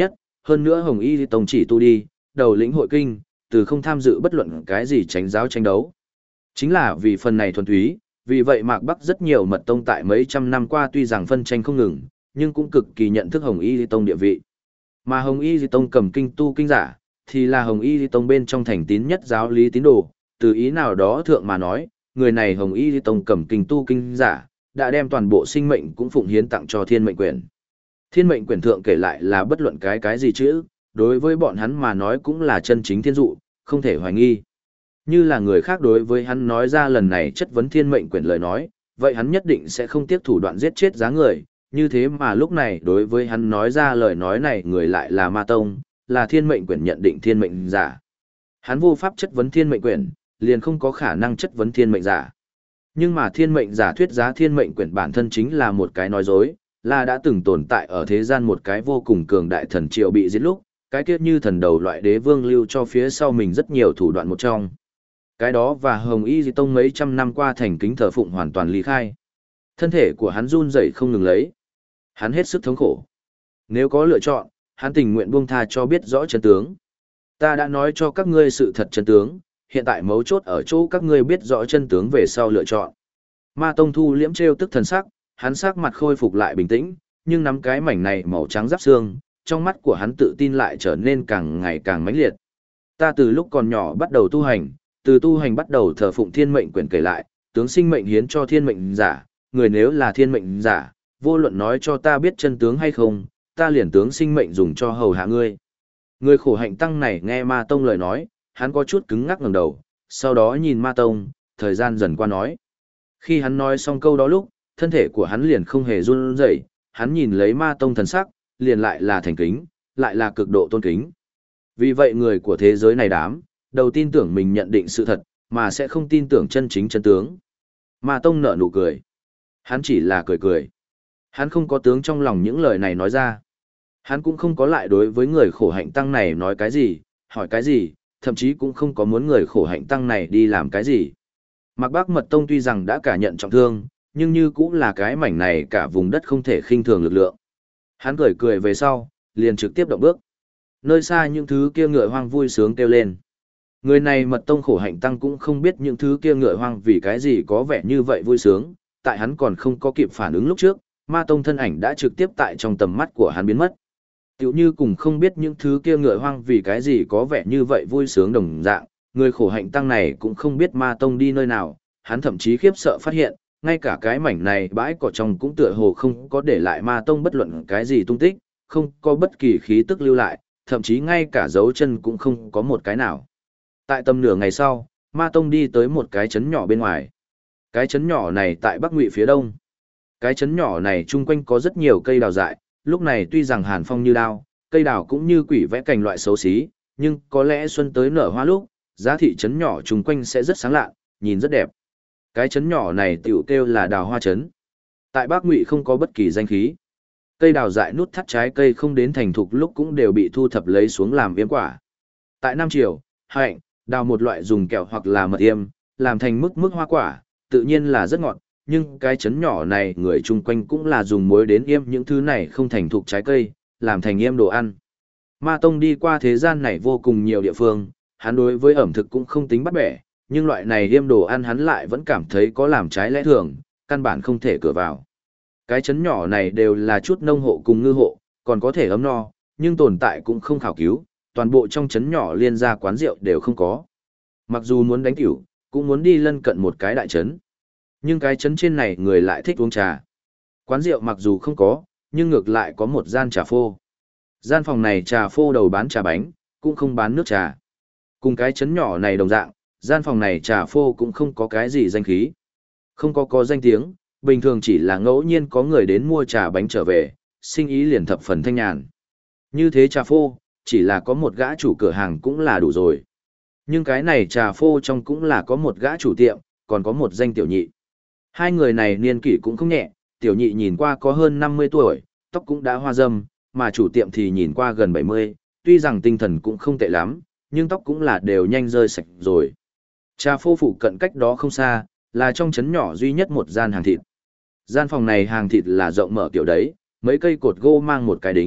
hơn nữa Hồng Y Tông chỉ tu đi, đầu lĩnh hội kinh, từ không tham dự bất luận cái gì tránh giáo tranh đấu. Chính là vì phần này thuần túy, vì vậy Mạc Bắc rất nhiều mật tông tại mấy trăm năm qua tuy rằng phân tranh không ngừng, nhưng cũng cực kỳ nhận thức Hồng Y Tông địa vị. Mà Hồng Y Tông cầm kinh tu kinh giả, thì là Hồng Y Tông bên trong thành tín nhất giáo lý tín đồ, từ ý nào đó thượng mà nói, người này Hồng Y Tông cầm kinh tu kinh giả, đã đem toàn bộ sinh mệnh cũng phụng hiến tặng cho Thiên Mệnh Quyển. Thiên Mệnh Quyển thượng kể lại là bất luận cái gì chữ, đối với bọn hắn mà nói cũng là chân chính thiên dụ, không thể hoài nghi. Như là người khác đối với hắn nói ra lần này chất vấn Thiên Mệnh Quyển lời nói, vậy hắn nhất định sẽ không tiếc thủ đoạn giết chết giá người, như thế mà lúc này đối với hắn nói ra lời nói này người lại là Ma Tông, là Thiên Mệnh Quyển nhận định thiên mệnh giả. Hắn vô pháp chất vấn Thiên Mệnh Quyển, liền không có khả năng chất vấn thiên mệnh giả. Nhưng mà thiên mệnh giả thuyết giá Thiên Mệnh Quyển bản thân chính là một cái nói dối, là đã từng tồn tại ở thế gian một cái vô cùng cường đại thần triều bị giết lúc, cái kiếp như thần đầu loại đế vương lưu cho phía sau mình rất nhiều thủ đoạn một trong. Cái đó và Hồng Y Di Tông mấy trăm năm qua thành kính thờ phụng hoàn toàn ly khai. Thân thể của hắn run rẩy không ngừng lấy. Hắn hết sức thống khổ. Nếu có lựa chọn, hắn tình nguyện buông tha cho biết rõ chân tướng. Ta đã nói cho các ngươi sự thật chân tướng, hiện tại mấu chốt ở chỗ các ngươi biết rõ chân tướng về sau lựa chọn. Ma Tông thu liễm trêu tức thần sắc, hắn sắc mặt khôi phục lại bình tĩnh, nhưng nắm cái mảnh này màu trắng giáp xương, trong mắt của hắn tự tin lại trở nên càng ngày càng mãnh liệt. Ta từ lúc còn nhỏ bắt đầu tu hành, từ tu hành bắt đầu thờ phụng Thiên Mệnh Quyển kể lại, tướng sinh mệnh hiến cho thiên mệnh giả, người nếu là thiên mệnh giả, vô luận nói cho ta biết chân tướng hay không, ta liền tướng sinh mệnh dùng cho hầu hạ ngươi. Người khổ hạnh tăng này nghe Ma Tông lời nói, hắn có chút cứng ngắc ngẩng đầu, sau đó nhìn Ma Tông, thời gian dần qua nói. Khi hắn nói xong câu đó lúc, thân thể của hắn liền không hề run rẩy, hắn nhìn lấy Ma Tông thần sắc, liền lại là thành kính, lại là cực độ tôn kính. Vì vậy người của thế giới này đám, đầu tin tưởng mình nhận định sự thật, mà sẽ không tin tưởng chân chính chân tướng. Ma Tông nở nụ cười. Hắn chỉ là cười cười. Hắn không có tướng trong lòng những lời này nói ra. Hắn cũng không có lại đối với người khổ hạnh tăng này nói cái gì, hỏi cái gì, thậm chí cũng không có muốn người khổ hạnh tăng này đi làm cái gì. Mạc Bắc Mật Tông tuy rằng đã cả nhận trọng thương, nhưng như cũng là cái mảnh này cả vùng đất không thể khinh thường lực lượng. Hắn cười cười về sau, liền trực tiếp động bước. Nơi xa những thứ kia ngựa hoang vui sướng kêu lên. Người này Mật Tông khổ hạnh tăng cũng không biết những thứ kia ngựa hoang vì cái gì có vẻ như vậy vui sướng, tại hắn còn không có kịp phản ứng lúc trước, Ma Tông thân ảnh đã trực tiếp tại trong tầm mắt của hắn biến mất. Tiểu như cùng không biết những thứ kia ngựa hoang vì cái gì có vẻ như vậy vui sướng đồng dạng, người khổ hạnh tăng này cũng không biết Ma Tông đi nơi nào, hắn thậm chí khiếp sợ phát hiện, ngay cả cái mảnh này bãi cỏ trong cũng tựa hồ không có để lại Ma Tông bất luận cái gì tung tích, không có bất kỳ khí tức lưu lại, thậm chí ngay cả dấu chân cũng không có một cái nào. Tại tầm nửa ngày sau, Ma Tông đi tới một cái trấn nhỏ bên ngoài. Cái trấn nhỏ này tại Bắc Ngụy phía đông. Cái trấn nhỏ này chung quanh có rất nhiều cây đào dại, lúc này tuy rằng hàn phong như đao, cây đào cũng như quỷ vẽ cành loại xấu xí, nhưng có lẽ xuân tới nở hoa lúc, giá thị trấn nhỏ chung quanh sẽ rất sáng lạ, nhìn rất đẹp. Cái trấn nhỏ này tiểu kêu là Đào Hoa trấn. Tại Bắc Ngụy không có bất kỳ danh khí. Cây đào dại nút thắt trái cây không đến thành thục lúc cũng đều bị thu thập lấy xuống làm yếm quả. Tại Nam Triều, hạnh, đào một loại dùng kẹo hoặc là mật yêm, làm thành mức hoa quả, tự nhiên là rất ngọt, nhưng cái trấn nhỏ này người chung quanh cũng là dùng muối đến yêm những thứ này không thành thục trái cây, làm thành yêm đồ ăn. Ma Tông đi qua thế gian này vô cùng nhiều địa phương, hắn đối với ẩm thực cũng không tính bắt bẻ, nhưng loại này yêm đồ ăn hắn lại vẫn cảm thấy có làm trái lẽ thường, căn bản không thể cửa vào. Cái trấn nhỏ này đều là chút nông hộ cùng ngư hộ, còn có thể ấm no, nhưng tồn tại cũng không khảo cứu, toàn bộ trong trấn nhỏ liên gia quán rượu đều không có. Mặc dù muốn đánh cửu, cũng muốn đi lân cận một cái đại trấn. Nhưng cái trấn trên này người lại thích uống trà. Quán rượu mặc dù không có, nhưng ngược lại có một gian trà phô. Gian phòng này trà phô đầu bán trà bánh, cũng không bán nước trà. Cùng cái trấn nhỏ này đồng dạng, gian phòng này trà phô cũng không có cái gì danh khí. Không có danh tiếng, bình thường chỉ là ngẫu nhiên có người đến mua trà bánh trở về, sinh ý liền thập phần thanh nhàn. Như thế trà phô, chỉ là có một gã chủ cửa hàng cũng là đủ rồi. Nhưng cái này trà phô trong cũng là có một gã chủ tiệm, còn có một danh tiểu nhị. Hai người này niên kỷ cũng không nhẹ, tiểu nhị nhìn qua có hơn 50 tuổi, tóc cũng đã hoa râm, mà chủ tiệm thì nhìn qua gần 70, tuy rằng tinh thần cũng không tệ lắm, nhưng tóc cũng là đều nhanh rơi sạch rồi. Trà phô phụ cận cách đó không xa, là trong trấn nhỏ duy nhất một gian hàng thịt. Gian phòng này hàng thịt là rộng mở kiểu đấy, mấy cây cột gỗ mang một cái đính,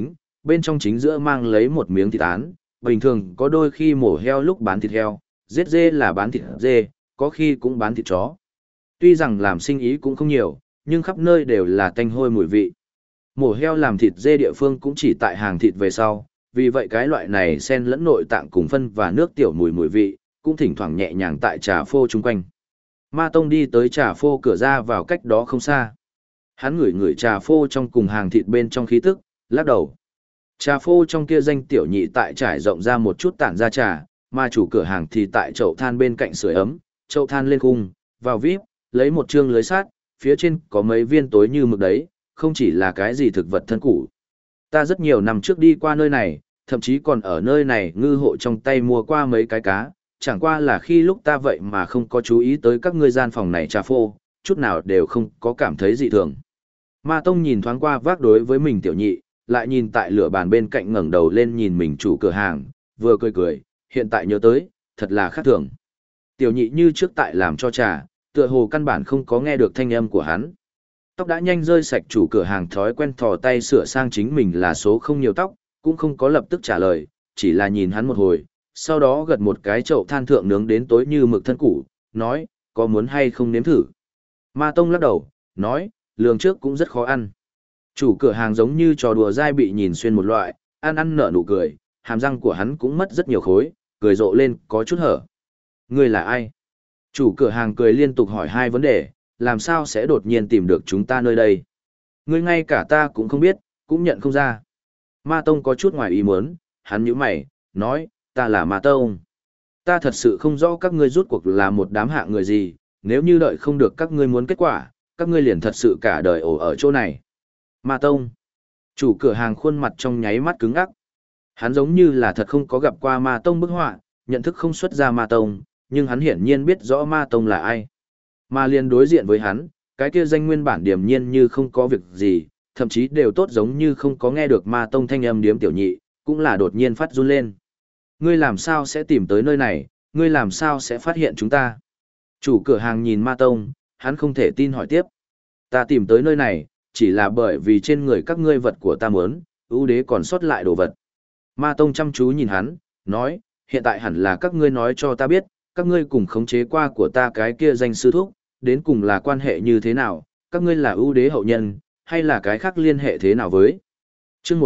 bên trong chính giữa mang lấy một miếng thịt án, bình thường có đôi khi mổ heo lúc bán thịt heo, giết dê là bán thịt dê, có khi cũng bán thịt chó. Tuy rằng làm sinh ý cũng không nhiều, nhưng khắp nơi đều là tanh hôi mùi vị. Mổ heo làm thịt dê địa phương cũng chỉ tại hàng thịt về sau, vì vậy cái loại này xen lẫn nội tạng cùng phân và nước tiểu mùi vị, cũng thỉnh thoảng nhẹ nhàng tại trà phô chung quanh. Ma Tông đi tới trà phô cửa ra vào cách đó không xa. Hắn ngửi trà phô trong cùng hàng thịt bên trong khí tức, lắc đầu. Trà phô trong kia danh tiểu nhị tại trải rộng ra một chút tản ra trà, mà chủ cửa hàng thì tại chậu than bên cạnh sưởi ấm, chậu than lên khung, vào vip, lấy một chương lưới sát, phía trên có mấy viên tối như mực đấy, không chỉ là cái gì thực vật thân củ. Ta rất nhiều năm trước đi qua nơi này, thậm chí còn ở nơi này ngư hộ trong tay mua qua mấy cái cá, chẳng qua là khi lúc ta vậy mà không có chú ý tới các ngươi gian phòng này trà phô, chút nào đều không có cảm thấy dị thường. Ma Tông nhìn thoáng qua vác đối với mình tiểu nhị, lại nhìn tại lửa bàn bên cạnh ngẩng đầu lên nhìn mình chủ cửa hàng, vừa cười, hiện tại nhớ tới, thật là khác thường. Tiểu nhị như trước tại làm cho trà, tựa hồ căn bản không có nghe được thanh âm của hắn. Tóc đã nhanh rơi sạch, chủ cửa hàng thói quen thò tay sửa sang chính mình là số không nhiều tóc, cũng không có lập tức trả lời, chỉ là nhìn hắn một hồi, sau đó gật một cái chậu than thượng nướng đến tối như mực thân củ, nói, có muốn hay không nếm thử. Ma Tông lắc đầu, nói, lường trước cũng rất khó ăn. Chủ cửa hàng giống như trò đùa dai bị nhìn xuyên một loại, ăn nở nụ cười, hàm răng của hắn cũng mất rất nhiều khối, cười rộ lên có chút hở. Ngươi là ai? Chủ cửa hàng cười liên tục hỏi hai vấn đề, làm sao sẽ đột nhiên tìm được chúng ta nơi đây? Ngươi ngay cả ta cũng không biết, cũng nhận không ra. Ma Tông có chút ngoài ý muốn, hắn nhíu mày, nói, ta là Ma Tông. Ta thật sự không rõ các ngươi rút cuộc là một đám hạ người gì, nếu như đợi không được các ngươi muốn kết quả, các ngươi liền thật sự cả đời ổ ở chỗ này. Ma Tông. Chủ cửa hàng khuôn mặt trong nháy mắt cứng ngắc. Hắn giống như là thật không có gặp qua Ma Tông bức họa, nhận thức không xuất ra Ma Tông, nhưng hắn hiển nhiên biết rõ Ma Tông là ai. Mà liền đối diện với hắn, cái kia danh nguyên bản điềm nhiên như không có việc gì, thậm chí đều tốt giống như không có nghe được Ma Tông thanh âm điếm tiểu nhị, cũng là đột nhiên phát run lên. Ngươi làm sao sẽ tìm tới nơi này, ngươi làm sao sẽ phát hiện chúng ta? Chủ cửa hàng nhìn Ma Tông, hắn không thể tin hỏi tiếp. Ta tìm tới nơi này, chỉ là bởi vì trên người các ngươi vật của ta muốn, ưu đế còn sót lại đồ vật. Ma Tông chăm chú nhìn hắn, nói, hiện tại hẳn là các ngươi nói cho ta biết, các ngươi cùng khống chế qua của ta cái kia danh sư thúc, đến cùng là quan hệ như thế nào, các ngươi là ưu đế hậu nhân, hay là cái khác liên hệ thế nào với. Chương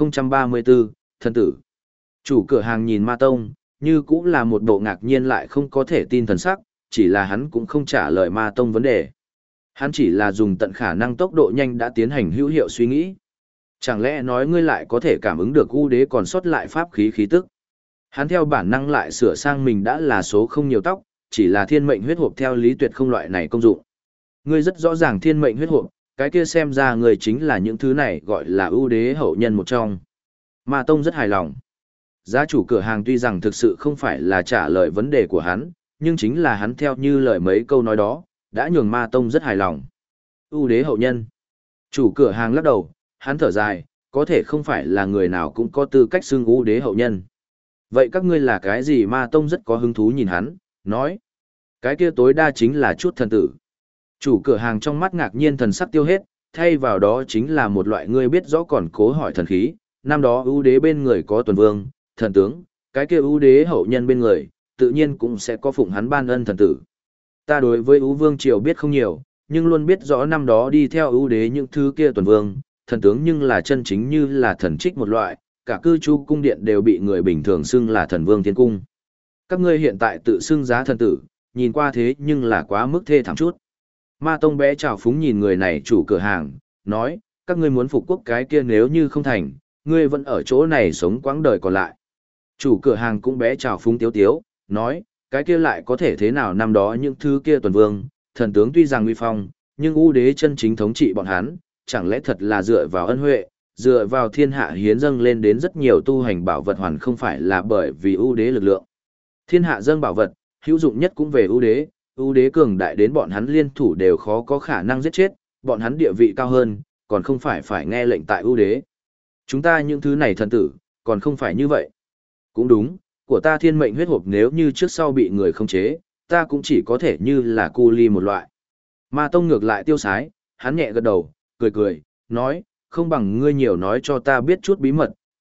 1034, thân tử. Chủ cửa hàng nhìn Ma Tông, như cũng là một bộ ngạc nhiên lại không có thể tin thần sắc, chỉ là hắn cũng không trả lời Ma Tông vấn đề. Hắn chỉ là dùng tận khả năng tốc độ nhanh đã tiến hành hữu hiệu suy nghĩ. Chẳng lẽ nói ngươi lại có thể cảm ứng được ưu đế còn sót lại pháp khí khí tức? Hắn theo bản năng lại sửa sang mình đã là số không nhiều tóc, chỉ là thiên mệnh huyết hộp theo lý tuyệt không loại này công dụng. Ngươi rất rõ ràng thiên mệnh huyết hộp, cái kia xem ra người chính là những thứ này gọi là ưu đế hậu nhân một trong. Ma Tông rất hài lòng. Giá chủ cửa hàng tuy rằng thực sự không phải là trả lời vấn đề của hắn, nhưng chính là hắn theo như lời mấy câu nói đó, đã nhường Ma Tông rất hài lòng. Ưu đế hậu nhân. Chủ cửa hàng lắc đầu, hắn thở dài, có thể không phải là người nào cũng có tư cách xưng ưu đế hậu nhân. Vậy các ngươi là cái gì? Ma Tông rất có hứng thú nhìn hắn, nói. Cái kia tối đa chính là chút thần tử. Chủ cửa hàng trong mắt ngạc nhiên thần sắc tiêu hết, thay vào đó chính là một loại ngươi biết rõ còn cố hỏi thần khí. Năm đó ưu đế bên người có tuần vương, thần tướng, cái kia ưu đế hậu nhân bên người, tự nhiên cũng sẽ có phụng hắn ban ân thần tử. Ta đối với ưu vương triều biết không nhiều, nhưng luôn biết rõ năm đó đi theo ưu đế những thứ kia tuần vương, thần tướng nhưng là chân chính như là thần trích một loại, cả cư trú cung điện đều bị người bình thường xưng là thần vương thiên cung. Các ngươi hiện tại tự xưng giá thần tử, nhìn qua thế nhưng là quá mức thê thảm chút. Ma Tông bé chào phúng nhìn người này chủ cửa hàng, nói, các ngươi muốn phục quốc cái kia nếu như không thành, ngươi vẫn ở chỗ này sống quãng đời còn lại. Chủ cửa hàng cũng bé chào phúng tiếu tiếu, nói, cái kia lại có thể thế nào? Năm đó những thứ kia tuần vương, thần tướng tuy rằng uy phong, nhưng ưu đế chân chính thống trị bọn hắn, chẳng lẽ thật là dựa vào ân huệ, dựa vào thiên hạ hiến dâng lên đến rất nhiều tu hành bảo vật, hoàn không phải là bởi vì ưu đế lực lượng. Thiên hạ dâng bảo vật, hữu dụng nhất cũng về ưu đế cường đại đến bọn hắn liên thủ đều khó có khả năng giết chết, bọn hắn địa vị cao hơn, còn không phải nghe lệnh tại ưu đế. Chúng ta những thứ này thần tử, còn không phải như vậy. Cũng đúng, của ta thiên mệnh huyết hộp nếu như trước sau bị người khống chế, ta cũng chỉ có thể như là cu ly một loại. Ma Tông ngược lại tiêu sái, hắn nhẹ gật đầu, cười, nói, không bằng ngươi nhiều nói cho ta biết chút bí mật,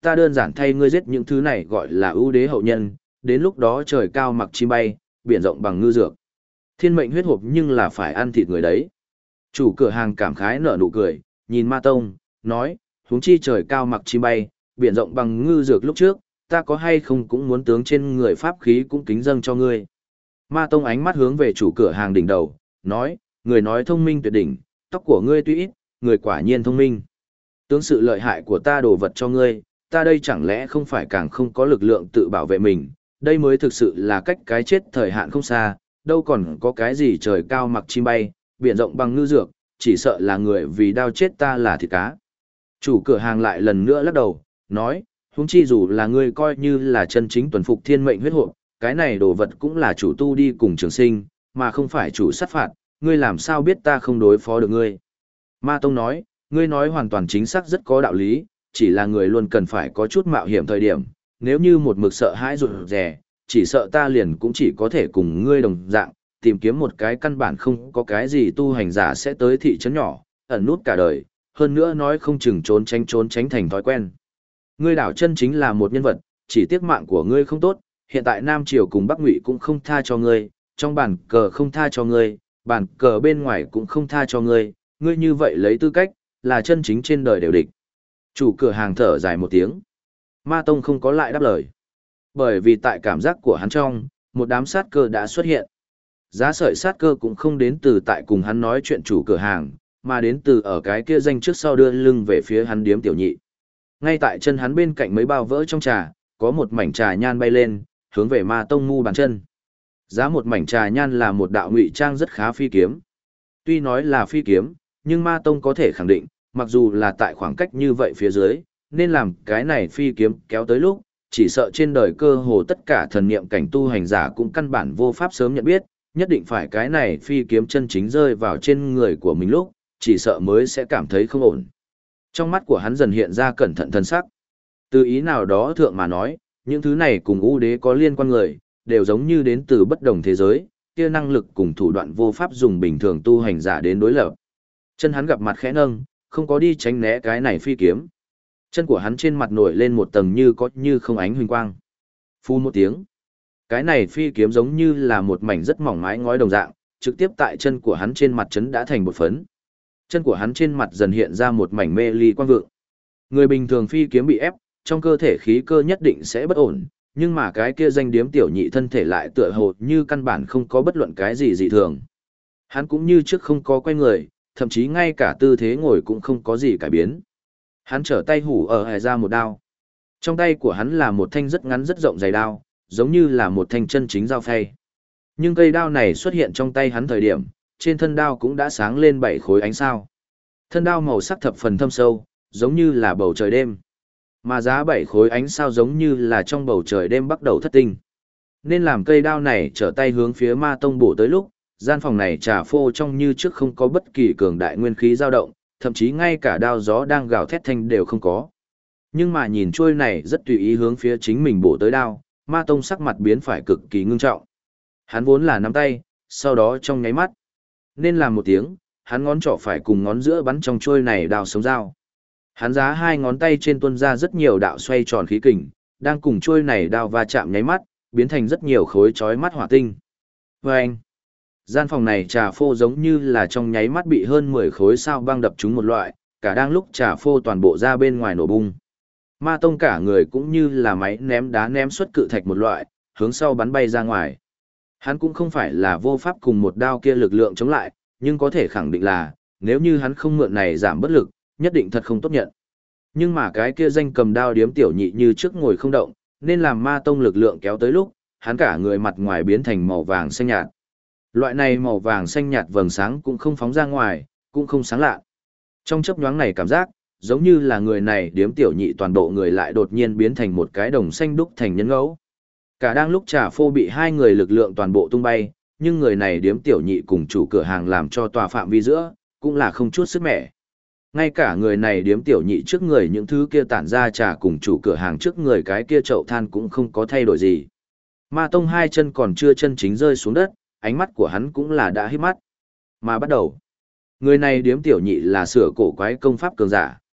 ta đơn giản thay ngươi giết những thứ này gọi là ưu đế hậu nhân, đến lúc đó trời cao mặc chim bay, biển rộng bằng ngư dược. Thiên mệnh huyết hộp nhưng là phải ăn thịt người đấy. Chủ cửa hàng cảm khái nở nụ cười, nhìn Ma Tông, nói, huống chi trời cao mặc chim bay, biển rộng bằng ngư dược lúc trước, ta có hay không cũng muốn tướng trên người pháp khí cũng kính dâng cho ngươi. Ma Tông ánh mắt hướng về chủ cửa hàng đỉnh đầu, nói, người nói thông minh tuyệt đỉnh, tóc của ngươi tuy ít, người quả nhiên thông minh. Tướng sự lợi hại của ta đổ vật cho ngươi, ta đây chẳng lẽ không phải càng không có lực lượng tự bảo vệ mình, đây mới thực sự là cách cái chết thời hạn không xa, đâu còn có cái gì trời cao mặc chim bay, biển rộng bằng ngư dược, chỉ sợ là người vì đao chết ta là thịt cá. Chủ cửa hàng lại lần nữa lắc đầu, nói, huống chi dù là ngươi coi như là chân chính tuần phục thiên mệnh huyết hộp, cái này đồ vật cũng là chủ tu đi cùng trường sinh, mà không phải chủ sát phạt, ngươi làm sao biết ta không đối phó được ngươi. Ma Tông nói, ngươi nói hoàn toàn chính xác rất có đạo lý, chỉ là người luôn cần phải có chút mạo hiểm thời điểm, nếu như một mực sợ hãi rụt rè, chỉ sợ ta liền cũng chỉ có thể cùng ngươi đồng dạng, tìm kiếm một cái căn bản không có cái gì tu hành giả sẽ tới thị trấn nhỏ, ẩn nút cả đời, hơn nữa nói không chừng trốn tránh thành thói quen. Ngươi đảo chân chính là một nhân vật, chỉ tiếc mạng của ngươi không tốt, hiện tại Nam Triều cùng Bắc Ngụy cũng không tha cho ngươi, trong bàn cờ không tha cho ngươi, bàn cờ bên ngoài cũng không tha cho ngươi, ngươi như vậy lấy tư cách, là chân chính trên đời đều địch. Chủ cửa hàng thở dài một tiếng. Ma Tông không có lại đáp lời. Bởi vì tại cảm giác của hắn trong, một đám sát cơ đã xuất hiện. Giá sợi sát cơ cũng không đến từ tại cùng hắn nói chuyện chủ cửa hàng, mà đến từ ở cái kia danh trước sau đưa lưng về phía hắn điếm tiểu nhị. Ngay tại chân hắn bên cạnh mấy bao vỡ trong trà, có một mảnh trà nhan bay lên, hướng về Ma Tông mu bàn chân. Giá một mảnh trà nhan là một đạo ngụy trang rất khá phi kiếm. Tuy nói là phi kiếm, nhưng Ma Tông có thể khẳng định, mặc dù là tại khoảng cách như vậy phía dưới, nên làm cái này phi kiếm kéo tới lúc, chỉ sợ trên đời cơ hồ tất cả thần niệm cảnh tu hành giả cũng căn bản vô pháp sớm nhận biết, nhất định phải cái này phi kiếm chân chính rơi vào trên người của mình lúc, chỉ sợ mới sẽ cảm thấy không ổn. Trong mắt của hắn dần hiện ra cẩn thận thân sắc. Từ ý nào đó thượng mà nói, những thứ này cùng ưu đế có liên quan người, đều giống như đến từ bất đồng thế giới, kia năng lực cùng thủ đoạn vô pháp dùng bình thường tu hành giả đến đối lập. Chân hắn gặp mặt khẽ nâng, không có đi tránh né cái này phi kiếm. Chân của hắn trên mặt nổi lên một tầng như có như không ánh huỳnh quang. Phu một tiếng. Cái này phi kiếm giống như là một mảnh rất mỏng mái ngói đồng dạng, trực tiếp tại chân của hắn trên mặt chấn đã thành một phấn. Chân của hắn trên mặt dần hiện ra một mảnh mê ly quang vượng. Người bình thường phi kiếm bị ép, trong cơ thể khí cơ nhất định sẽ bất ổn, nhưng mà cái kia danh điếm tiểu nhị thân thể lại tựa hồ như căn bản không có bất luận cái gì dị thường. Hắn cũng như trước không có quay người, thậm chí ngay cả tư thế ngồi cũng không có gì cải biến. Hắn trở tay hủ ở hề ra một đao. Trong tay của hắn là một thanh rất ngắn rất rộng dày đao, giống như là một thanh chân chính dao phay. Nhưng cây đao này xuất hiện trong tay hắn thời điểm, trên thân đao cũng đã sáng lên 7 khối ánh sao. Thân đao màu sắc thập phần thâm sâu, giống như là bầu trời đêm. Mà giá 7 khối ánh sao giống như là trong bầu trời đêm bắt đầu thất tinh. Nên làm cây đao này trở tay hướng phía Ma Tông bổ tới lúc, gian phòng này trà phô trong như trước không có bất kỳ cường đại nguyên khí dao động, thậm chí ngay cả đao gió đang gào thét thanh đều không có. Nhưng mà nhìn trôi này rất tùy ý hướng phía chính mình bổ tới đao, Ma Tông sắc mặt biến phải cực kỳ ngưng trọng. Hắn vốn là nắm tay, sau đó trong nháy mắt, nên làm một tiếng, hắn ngón trỏ phải cùng ngón giữa bắn trong trôi này đao sống dao. Hắn giá hai ngón tay trên tuôn ra rất nhiều đạo xoay tròn khí kình, đang cùng trôi này đao va chạm nháy mắt, biến thành rất nhiều khối chói mắt hỏa tinh. Vâng! Gian phòng này trà phô giống như là trong nháy mắt bị hơn 10 khối sao băng đập trúng một loại, cả đang lúc trà phô toàn bộ ra bên ngoài nổ bung. Ma Tông cả người cũng như là máy ném đá ném xuất cự thạch một loại, hướng sau bắn bay ra ngoài. Hắn cũng không phải là vô pháp cùng một đao kia lực lượng chống lại, nhưng có thể khẳng định là, nếu như hắn không mượn này giảm bất lực, nhất định thật không tốt nhận. Nhưng mà cái kia danh cầm đao điếm tiểu nhị như trước ngồi không động, nên làm Ma Tông lực lượng kéo tới lúc, hắn cả người mặt ngoài biến thành màu vàng xanh nhạt. Loại này màu vàng xanh nhạt vầng sáng cũng không phóng ra ngoài, cũng không sáng lạ. Trong chớp nhoáng này cảm giác, giống như là người này điếm tiểu nhị toàn bộ người lại đột nhiên biến thành một cái đồng xanh đúc thành nhân ngẫu. Cả đang lúc trà phô bị hai người lực lượng toàn bộ tung bay, nhưng người này điếm tiểu nhị cùng chủ cửa hàng làm cho tòa phạm vi giữa, cũng là không chút sức mẻ. Ngay cả người này điếm tiểu nhị trước người những thứ kia tản ra trà cùng chủ cửa hàng trước người cái kia chậu than cũng không có thay đổi gì. Ma Tông hai chân còn chưa chân chính rơi xuống đất, ánh mắt của hắn cũng là đã híp mắt. Mà bắt đầu, người này điếm tiểu nhị là sửa cổ quái công pháp cường giả,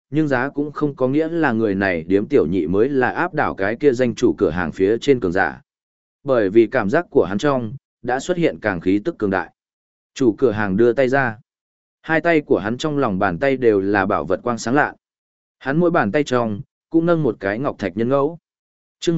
nhưng giá cũng không có nghĩa là người này điếm tiểu nhị mới là áp đảo cái kia danh chủ cửa hàng phía trên cường giả. Bởi vì cảm giác của hắn trong, đã xuất hiện càng khí tức cường đại. Chủ cửa hàng đưa tay ra. Hai tay của hắn trong lòng bàn tay đều là bảo vật quang sáng lạ. Hắn mỗi bàn tay trong, cũng nâng một cái ngọc thạch nhân ngẫu. Trước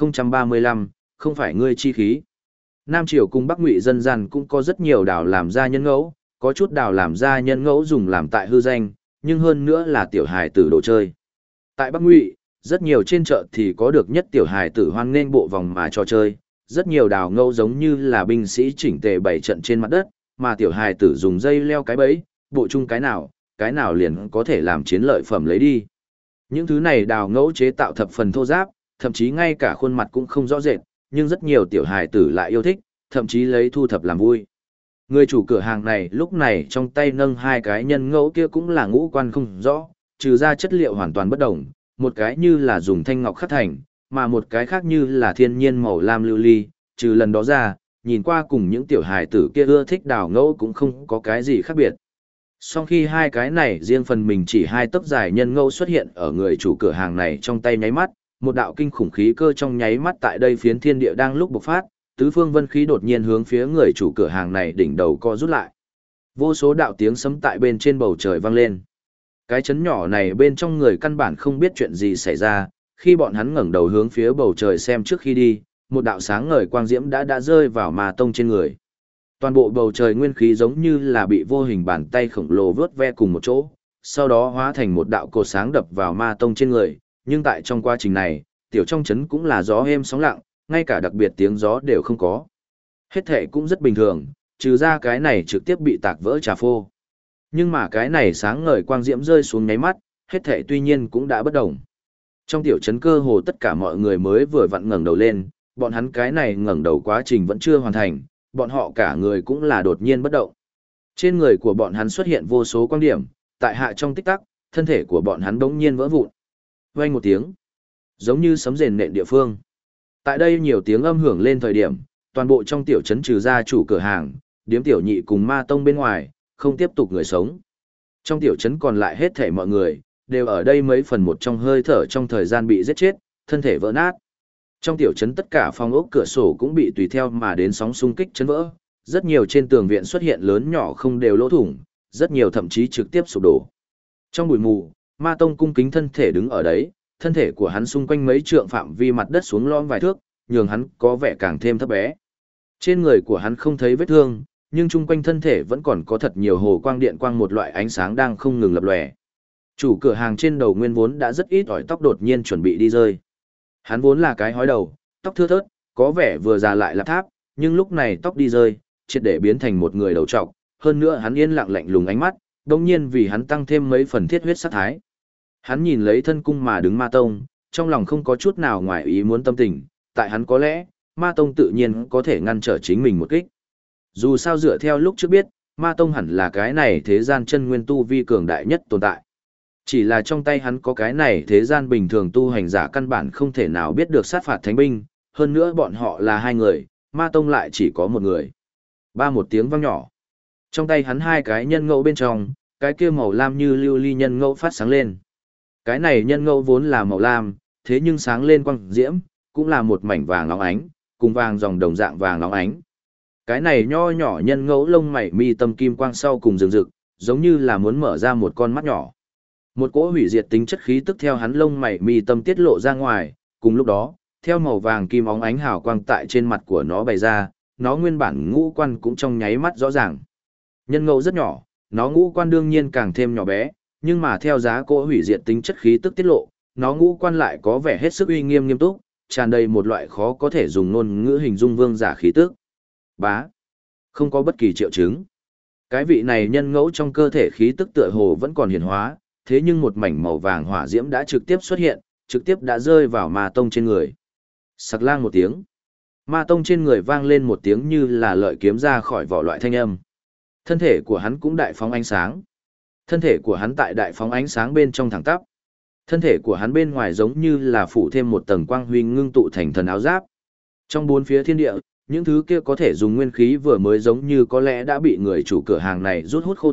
1035, không phải ngươi chi khí. Nam Triều cùng Bắc Ngụy dân gian cũng có rất nhiều đào làm ra nhân ngẫu, có chút đào làm ra nhân ngẫu dùng làm tại hư danh, nhưng hơn nữa là tiểu hài tử đồ chơi. Tại Bắc Ngụy, rất nhiều trên chợ thì có được nhất tiểu hài tử hoan nghênh bộ vòng mà trò chơi, rất nhiều đào ngẫu giống như là binh sĩ chỉnh tề bày trận trên mặt đất, mà tiểu hài tử dùng dây leo cái bẫy, bộ chung cái nào liền có thể làm chiến lợi phẩm lấy đi. Những thứ này đào ngẫu chế tạo thập phần thô giáp, thậm chí ngay cả khuôn mặt cũng không rõ rệt, nhưng rất nhiều tiểu hài tử lại yêu thích, thậm chí lấy thu thập làm vui. Người chủ cửa hàng này lúc này trong tay nâng hai cái nhân ngẫu kia cũng là ngũ quan không rõ, trừ ra chất liệu hoàn toàn bất đồng, một cái như là dùng thanh ngọc khắc thành, mà một cái khác như là thiên nhiên màu lam lưu ly, trừ lần đó ra, nhìn qua cùng những tiểu hài tử kia ưa thích đào ngẫu cũng không có cái gì khác biệt. Sau khi hai cái này riêng phần mình chỉ hai tấc dài nhân ngẫu xuất hiện ở người chủ cửa hàng này trong tay nháy mắt, một đạo kinh khủng khí cơ trong nháy mắt tại đây phiến thiên địa đang lúc bộc phát, tứ phương vân khí đột nhiên hướng phía người chủ cửa hàng này đỉnh đầu co rút lại. Vô số đạo tiếng sấm tại bên trên bầu trời vang lên. Cái chấn nhỏ này bên trong người căn bản không biết chuyện gì xảy ra, khi bọn hắn ngẩng đầu hướng phía bầu trời xem trước khi đi, một đạo sáng ngời quang diễm đã rơi vào Ma Tông trên người. Toàn bộ bầu trời nguyên khí giống như là bị vô hình bàn tay khổng lồ vớt ve cùng một chỗ, sau đó hóa thành một đạo cột sáng đập vào Ma Tông trên người, nhưng tại trong quá trình này, tiểu trong chấn cũng là gió êm sóng lặng, ngay cả đặc biệt tiếng gió đều không có. Hết thể cũng rất bình thường, trừ ra cái này trực tiếp bị tạc vỡ trà phô. Nhưng mà cái này sáng ngời quang diễm rơi xuống nháy mắt, hết thể tuy nhiên cũng đã bất động. Trong tiểu trấn cơ hồ tất cả mọi người mới vừa vặn ngẩng đầu lên, bọn hắn cái này ngẩng đầu quá trình vẫn chưa hoàn thành, bọn họ cả người cũng là đột nhiên bất động. Trên người của bọn hắn xuất hiện vô số quang điểm, tại hạ trong tích tắc, thân thể của bọn hắn đống nhiên vỡ vụn. Vang một tiếng, giống như sấm rền nện địa phương. Tại đây nhiều tiếng âm hưởng lên thời điểm, toàn bộ trong tiểu trấn trừ ra chủ cửa hàng, điếm tiểu nhị cùng Ma Tông bên ngoài, không tiếp tục người sống. Trong tiểu trấn còn lại hết thảy mọi người, đều ở đây mấy phần một trong hơi thở trong thời gian bị giết chết, thân thể vỡ nát. Trong tiểu trấn tất cả phòng ốc cửa sổ cũng bị tùy theo mà đến sóng xung kích chấn vỡ, rất nhiều trên tường viện xuất hiện lớn nhỏ không đều lỗ thủng, rất nhiều thậm chí trực tiếp sụp đổ. Trong bụi mù, Ma Tông cung kính thân thể đứng ở đấy, thân thể của hắn xung quanh mấy trượng phạm vi mặt đất xuống lõm vài thước, nhường hắn có vẻ càng thêm thấp bé. Trên người của hắn không thấy vết thương, nhưng chung quanh thân thể vẫn còn có thật nhiều hồ quang điện quang một loại ánh sáng đang không ngừng lập lòe. Chủ cửa hàng trên đầu nguyên vốn đã rất ít ỏi tóc đột nhiên chuẩn bị đi rơi. Hắn vốn là cái hói đầu, tóc thưa thớt, có vẻ vừa già lại là tháp, nhưng lúc này tóc đi rơi, triệt để biến thành một người đầu trọc, hơn nữa hắn yên lặng lạnh lùng ánh mắt, đồng nhiên vì hắn tăng thêm mấy phần thiết huyết sát thái. Hắn nhìn lấy thân cung mà đứng Ma Tông, trong lòng không có chút nào ngoài ý muốn tâm tình, tại hắn có lẽ, Ma Tông tự nhiên có thể ngăn trở chính mình một kích. Dù sao dựa theo lúc trước biết, Ma Tông hẳn là cái này thế gian chân nguyên tu vi cường đại nhất tồn tại. Chỉ là trong tay hắn có cái này thế gian bình thường tu hành giả căn bản không thể nào biết được sát phạt thánh binh, hơn nữa bọn họ là hai người, Ma Tông lại chỉ có một người. Ba một tiếng vang nhỏ. Trong tay hắn hai cái nhân ngẫu bên trong, cái kia màu lam như lưu ly nhân ngẫu phát sáng lên. Cái này nhân ngẫu vốn là màu lam, thế nhưng sáng lên quang diễm, cũng là một mảnh vàng óng ánh, cùng vàng dòng đồng dạng vàng óng ánh. Cái này nho nhỏ nhân ngẫu lông mày mi tâm kim quang sau cùng rừng rực, giống như là muốn mở ra một con mắt nhỏ. Một cỗ hủy diệt tính chất khí tức theo hắn lông mày mi tâm tiết lộ ra ngoài, cùng lúc đó, theo màu vàng kim óng ánh hào quang tại trên mặt của nó bày ra, nó nguyên bản ngũ quan cũng trong nháy mắt rõ ràng. Nhân ngẫu rất nhỏ, nó ngũ quan đương nhiên càng thêm nhỏ bé, nhưng mà theo giá cỗ hủy diệt tính chất khí tức tiết lộ, nó ngũ quan lại có vẻ hết sức uy nghiêm nghiêm túc, tràn đầy một loại khó có thể dùng ngôn ngữ hình dung vương giả khí tức. Bá, không có bất kỳ triệu chứng. Cái vị này nhân ngẫu trong cơ thể khí tức tựa hồ vẫn còn hiển hóa, thế nhưng một mảnh màu vàng hỏa diễm đã trực tiếp xuất hiện, trực tiếp đã rơi vào Ma Tông trên người. Sặc lang một tiếng. Ma Tông trên người vang lên một tiếng như là lợi kiếm ra khỏi vỏ loại thanh âm. Thân thể của hắn cũng đại phóng ánh sáng. Thân thể của hắn tại đại phóng ánh sáng bên trong thẳng tắp. Thân thể của hắn bên ngoài giống như là phủ thêm một tầng quang huy ngưng tụ thành thần áo giáp. Trong bốn phía thiên địa, những thứ kia có thể dùng nguyên khí vừa mới giống như có lẽ đã bị người chủ cửa hàng này rút hút khô tịnh,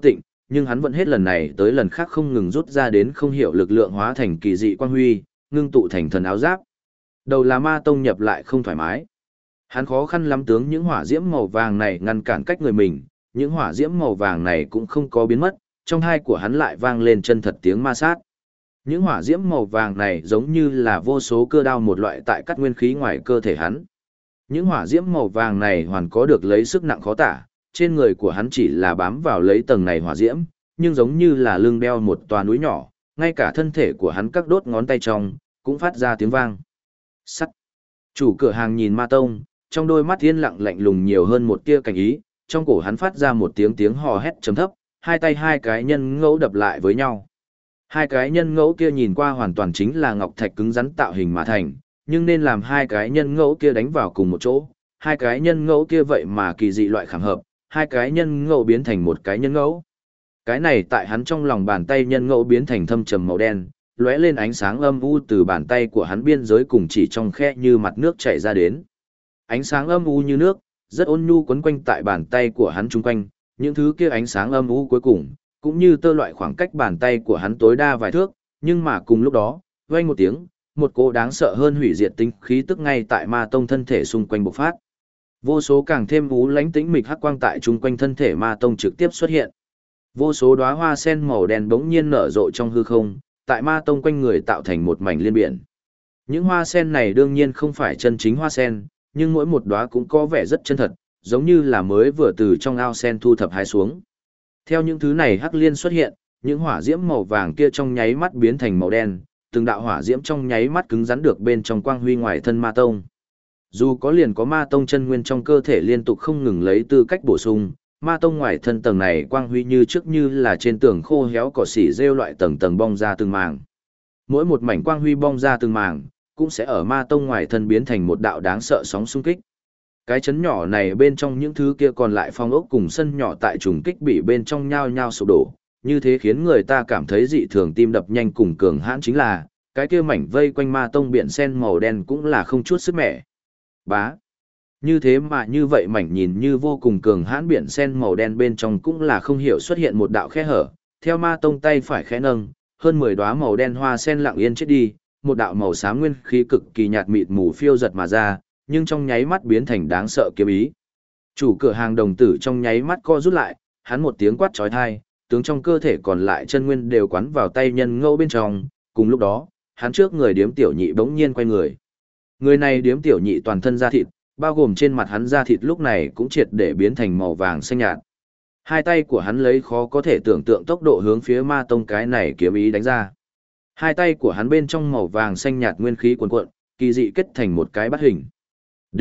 nhưng hắn vẫn hết lần này tới lần khác không ngừng rút ra đến không hiểu lực lượng hóa thành kỳ dị quang huy, ngưng tụ thành thần áo giáp. Đầu là ma tông nhập lại không thoải mái. Hắn khó khăn lắm tướng những hỏa diễm màu vàng này ngăn cản cách người mình, những hỏa diễm màu vàng này cũng không có biến mất, trong tai của hắn lại vang lên chân thật tiếng ma sát. Những hỏa diễm màu vàng này giống như là vô số cưa đao một loại tại cắt nguyên khí ngoài cơ thể hắn. Những hỏa diễm màu vàng này hoàn có được lấy sức nặng khó tả, trên người của hắn chỉ là bám vào lấy tầng này hỏa diễm, nhưng giống như là lưng đeo một tòa núi nhỏ, ngay cả thân thể của hắn các đốt ngón tay trong, cũng phát ra tiếng vang. Sắt. Chủ cửa hàng nhìn Ma Tông, trong đôi mắt yên lặng lạnh lùng nhiều hơn một tia cảnh ý, trong cổ hắn phát ra một tiếng hò hét trầm thấp, hai tay hai cái nhân ngẫu đập lại với nhau. Hai cái nhân ngẫu kia nhìn qua hoàn toàn chính là ngọc thạch cứng rắn tạo hình mà thành, nhưng nên làm hai cái nhân ngẫu kia đánh vào cùng một chỗ, hai cái nhân ngẫu kia vậy mà kỳ dị loại khảm hợp, hai cái nhân ngẫu biến thành một cái nhân ngẫu. Cái này tại hắn trong lòng bàn tay nhân ngẫu biến thành thâm trầm màu đen, lóe lên ánh sáng âm u từ bàn tay của hắn biên giới cùng chỉ trong khe như mặt nước chảy ra đến. Ánh sáng âm u như nước, rất ôn nhu quấn quanh tại bàn tay của hắn chung quanh, những thứ kia ánh sáng âm u cuối cùng, cũng như tơ loại khoảng cách bàn tay của hắn tối đa vài thước, nhưng mà cùng lúc đó, vang một tiếng, một cỗ đáng sợ hơn hủy diệt tinh khí tức ngay tại Ma Tông thân thể xung quanh bộc phát. Vô số càng thêm u lãnh tĩnh mịch hắc quang tại chung quanh thân thể Ma Tông trực tiếp xuất hiện. Vô số đóa hoa sen màu đen bỗng nhiên nở rộ trong hư không, tại Ma Tông quanh người tạo thành một mảnh liên biển. Những hoa sen này đương nhiên không phải chân chính hoa sen, nhưng mỗi một đóa cũng có vẻ rất chân thật, giống như là mới vừa từ trong ao sen thu thập hái xuống. Theo những thứ này hắc liên xuất hiện, những hỏa diễm màu vàng kia trong nháy mắt biến thành màu đen, từng đạo hỏa diễm trong nháy mắt cứng rắn được bên trong quang huy ngoài thân Ma Tông. Dù có liền có Ma Tông chân nguyên trong cơ thể liên tục không ngừng lấy tư cách bổ sung, Ma Tông ngoài thân tầng này quang huy như trước như là trên tường khô héo cỏ xỉ rêu loại tầng tầng bong ra từng màng. Mỗi một mảnh quang huy bong ra từng màng, cũng sẽ ở Ma Tông ngoài thân biến thành một đạo đáng sợ sóng xung kích. Cái chấn nhỏ này bên trong những thứ kia còn lại phong ốc cùng sân nhỏ tại trùng kích bị bên trong nhao nhao sụp đổ, như thế khiến người ta cảm thấy dị thường tim đập nhanh cùng cường hãn chính là, cái kia mảnh vây quanh Ma Tông biển sen màu đen cũng là không chút sức mẻ. Bá. Như thế mà như vậy mảnh nhìn như vô cùng cường hãn biển sen màu đen bên trong cũng là không hiểu xuất hiện một đạo khe hở, theo Ma Tông tay phải khẽ nâng, hơn 10 đóa màu đen hoa sen lặng yên chết đi, một đạo màu xám nguyên khí cực kỳ nhạt mịt mù phiêu giật mà ra, nhưng trong nháy mắt biến thành đáng sợ kiếm ý. Chủ cửa hàng đồng tử trong nháy mắt co rút lại, hắn một tiếng quát chói tai, tướng trong cơ thể còn lại chân nguyên đều quán vào tay nhân ngẫu bên trong, cùng lúc đó, hắn trước người điếm tiểu nhị bỗng nhiên quay người. Người này điếm tiểu nhị toàn thân da thịt, bao gồm trên mặt hắn da thịt lúc này cũng triệt để biến thành màu vàng xanh nhạt. Hai tay của hắn lấy khó có thể tưởng tượng tốc độ hướng phía Ma Tông cái này kiếm ý đánh ra. Hai tay của hắn bên trong màu vàng xanh nhạt nguyên khí cuồn cuộn, kỳ dị kết thành một cái bát hình. D.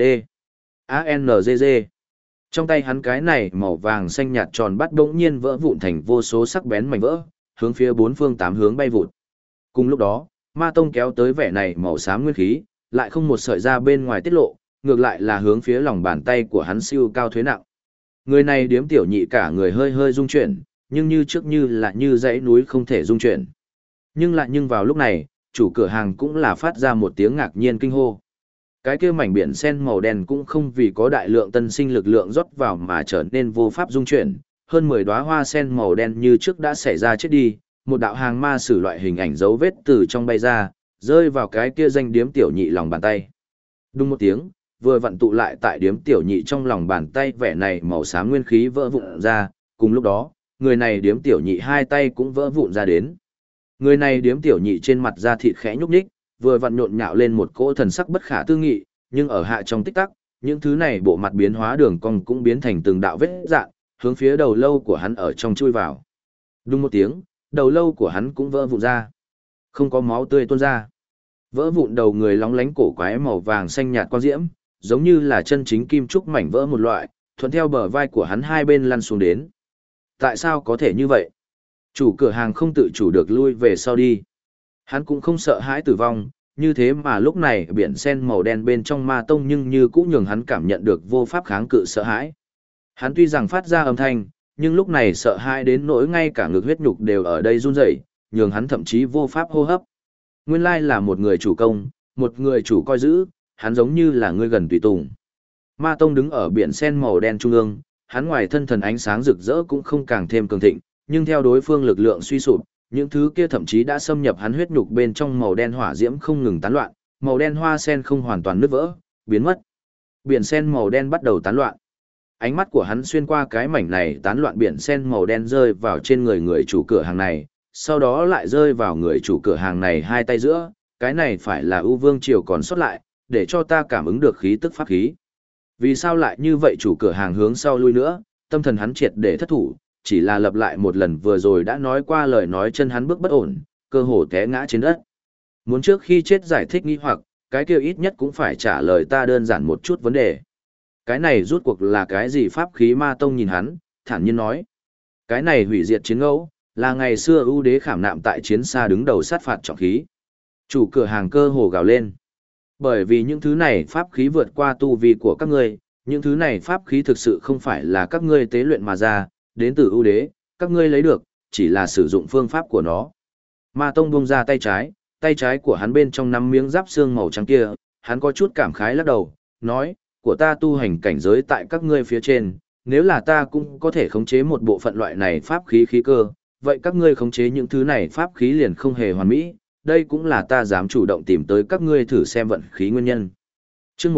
A-N-G-G. Trong tay hắn cái này màu vàng xanh nhạt tròn bắt đống nhiên vỡ vụn thành vô số sắc bén mảnh vỡ, hướng phía bốn phương tám hướng bay vụt. Cùng lúc đó, Ma Tông kéo tới vẻ này màu xám nguyên khí, lại không một sợi ra bên ngoài tiết lộ, ngược lại là hướng phía lòng bàn tay của hắn siêu cao thuế nặng. Người này điếm tiểu nhị cả người hơi hơi rung chuyển, nhưng như trước như là như dãy núi không thể rung chuyển. Nhưng vào lúc này, chủ cửa hàng cũng là phát ra một tiếng ngạc nhiên kinh hô. Cái kia mảnh biển sen màu đen cũng không vì có đại lượng tân sinh lực lượng rót vào mà trở nên vô pháp dung chuyển, hơn 10 đóa hoa sen màu đen như trước đã xảy ra chết đi, một đạo hàng ma sử loại hình ảnh dấu vết từ trong bay ra, rơi vào cái kia danh điếm tiểu nhị lòng bàn tay. Đùng một tiếng, vừa vặn tụ lại tại điếm tiểu nhị trong lòng bàn tay vẻ này màu xám nguyên khí vỡ vụn ra, cùng lúc đó, người này điếm tiểu nhị hai tay cũng vỡ vụn ra đến. Người này điếm tiểu nhị trên mặt da thịt khẽ nhúc nhích, vừa vặn nhộn nhạo lên một cỗ thần sắc bất khả tư nghị, nhưng ở hạ trong tích tắc, những thứ này bộ mặt biến hóa đường cong cũng biến thành từng đạo vết dạn, hướng phía đầu lâu của hắn ở trong chui vào. Đùng một tiếng, đầu lâu của hắn cũng vỡ vụn ra. Không có máu tươi tuôn ra. Vỡ vụn đầu người lóng lánh cổ quái màu vàng xanh nhạt quang diễm, giống như là chân chính kim trúc mảnh vỡ một loại, thuận theo bờ vai của hắn hai bên lăn xuống đến. Tại sao có thể như vậy? Chủ cửa hàng không tự chủ được lui về sau đi. Hắn cũng không sợ hãi tử vong, như thế mà lúc này biển sen màu đen bên trong Ma Tông nhưng như cũng nhường hắn cảm nhận được vô pháp kháng cự sợ hãi. Hắn tuy rằng phát ra âm thanh, nhưng lúc này sợ hãi đến nỗi ngay cả ngực huyết nhục đều ở đây run rẩy, nhường hắn thậm chí vô pháp hô hấp. Nguyên lai là một người chủ công, một người chủ coi giữ, hắn giống như là người gần tùy tùng. Ma Tông đứng ở biển sen màu đen trung ương, hắn ngoài thân thần ánh sáng rực rỡ cũng không càng thêm cường thịnh, nhưng theo đối phương lực lượng suy sụp, những thứ kia thậm chí đã xâm nhập hắn huyết nhục bên trong màu đen hỏa diễm không ngừng tán loạn, màu đen hoa sen không hoàn toàn nứt vỡ, biến mất. Biển sen màu đen bắt đầu tán loạn. Ánh mắt của hắn xuyên qua cái mảnh này tán loạn biển sen màu đen rơi vào trên người chủ cửa hàng này, sau đó lại rơi vào người chủ cửa hàng này hai tay giữa, cái này phải là ưu vương triều còn sót lại, để cho ta cảm ứng được khí tức pháp khí. Vì sao lại như vậy chủ cửa hàng hướng sau lui nữa, tâm thần hắn triệt để thất thủ, chỉ là lặp lại một lần vừa rồi đã nói qua lời nói chân hắn bước bất ổn, cơ hồ té ngã trên đất. Muốn trước khi chết giải thích nghi hoặc, cái kia ít nhất cũng phải trả lời ta đơn giản một chút vấn đề. Cái này rút cuộc là cái gì? Pháp khí Ma Tông nhìn hắn, thản nhiên nói. Cái này hủy diệt chiến ngẫu, là ngày xưa ưu đế khảm nạm tại chiến xa đứng đầu sát phạt trọng khí. Chủ cửa hàng cơ hồ gào lên. Bởi vì những thứ này pháp khí vượt qua tu vi của các ngươi, những thứ này pháp khí thực sự không phải là các ngươi tế luyện mà ra, đến từ ưu đế, các ngươi lấy được, chỉ là sử dụng phương pháp của nó. Ma Tông buông ra tay trái của hắn bên trong nắm miếng giáp xương màu trắng kia, hắn có chút cảm khái lắc đầu, nói, của ta tu hành cảnh giới tại các ngươi phía trên, nếu là ta cũng có thể khống chế một bộ phận loại này pháp khí khí cơ, vậy các ngươi khống chế những thứ này pháp khí liền không hề hoàn mỹ, đây cũng là ta dám chủ động tìm tới các ngươi thử xem vận khí nguyên nhân. Chương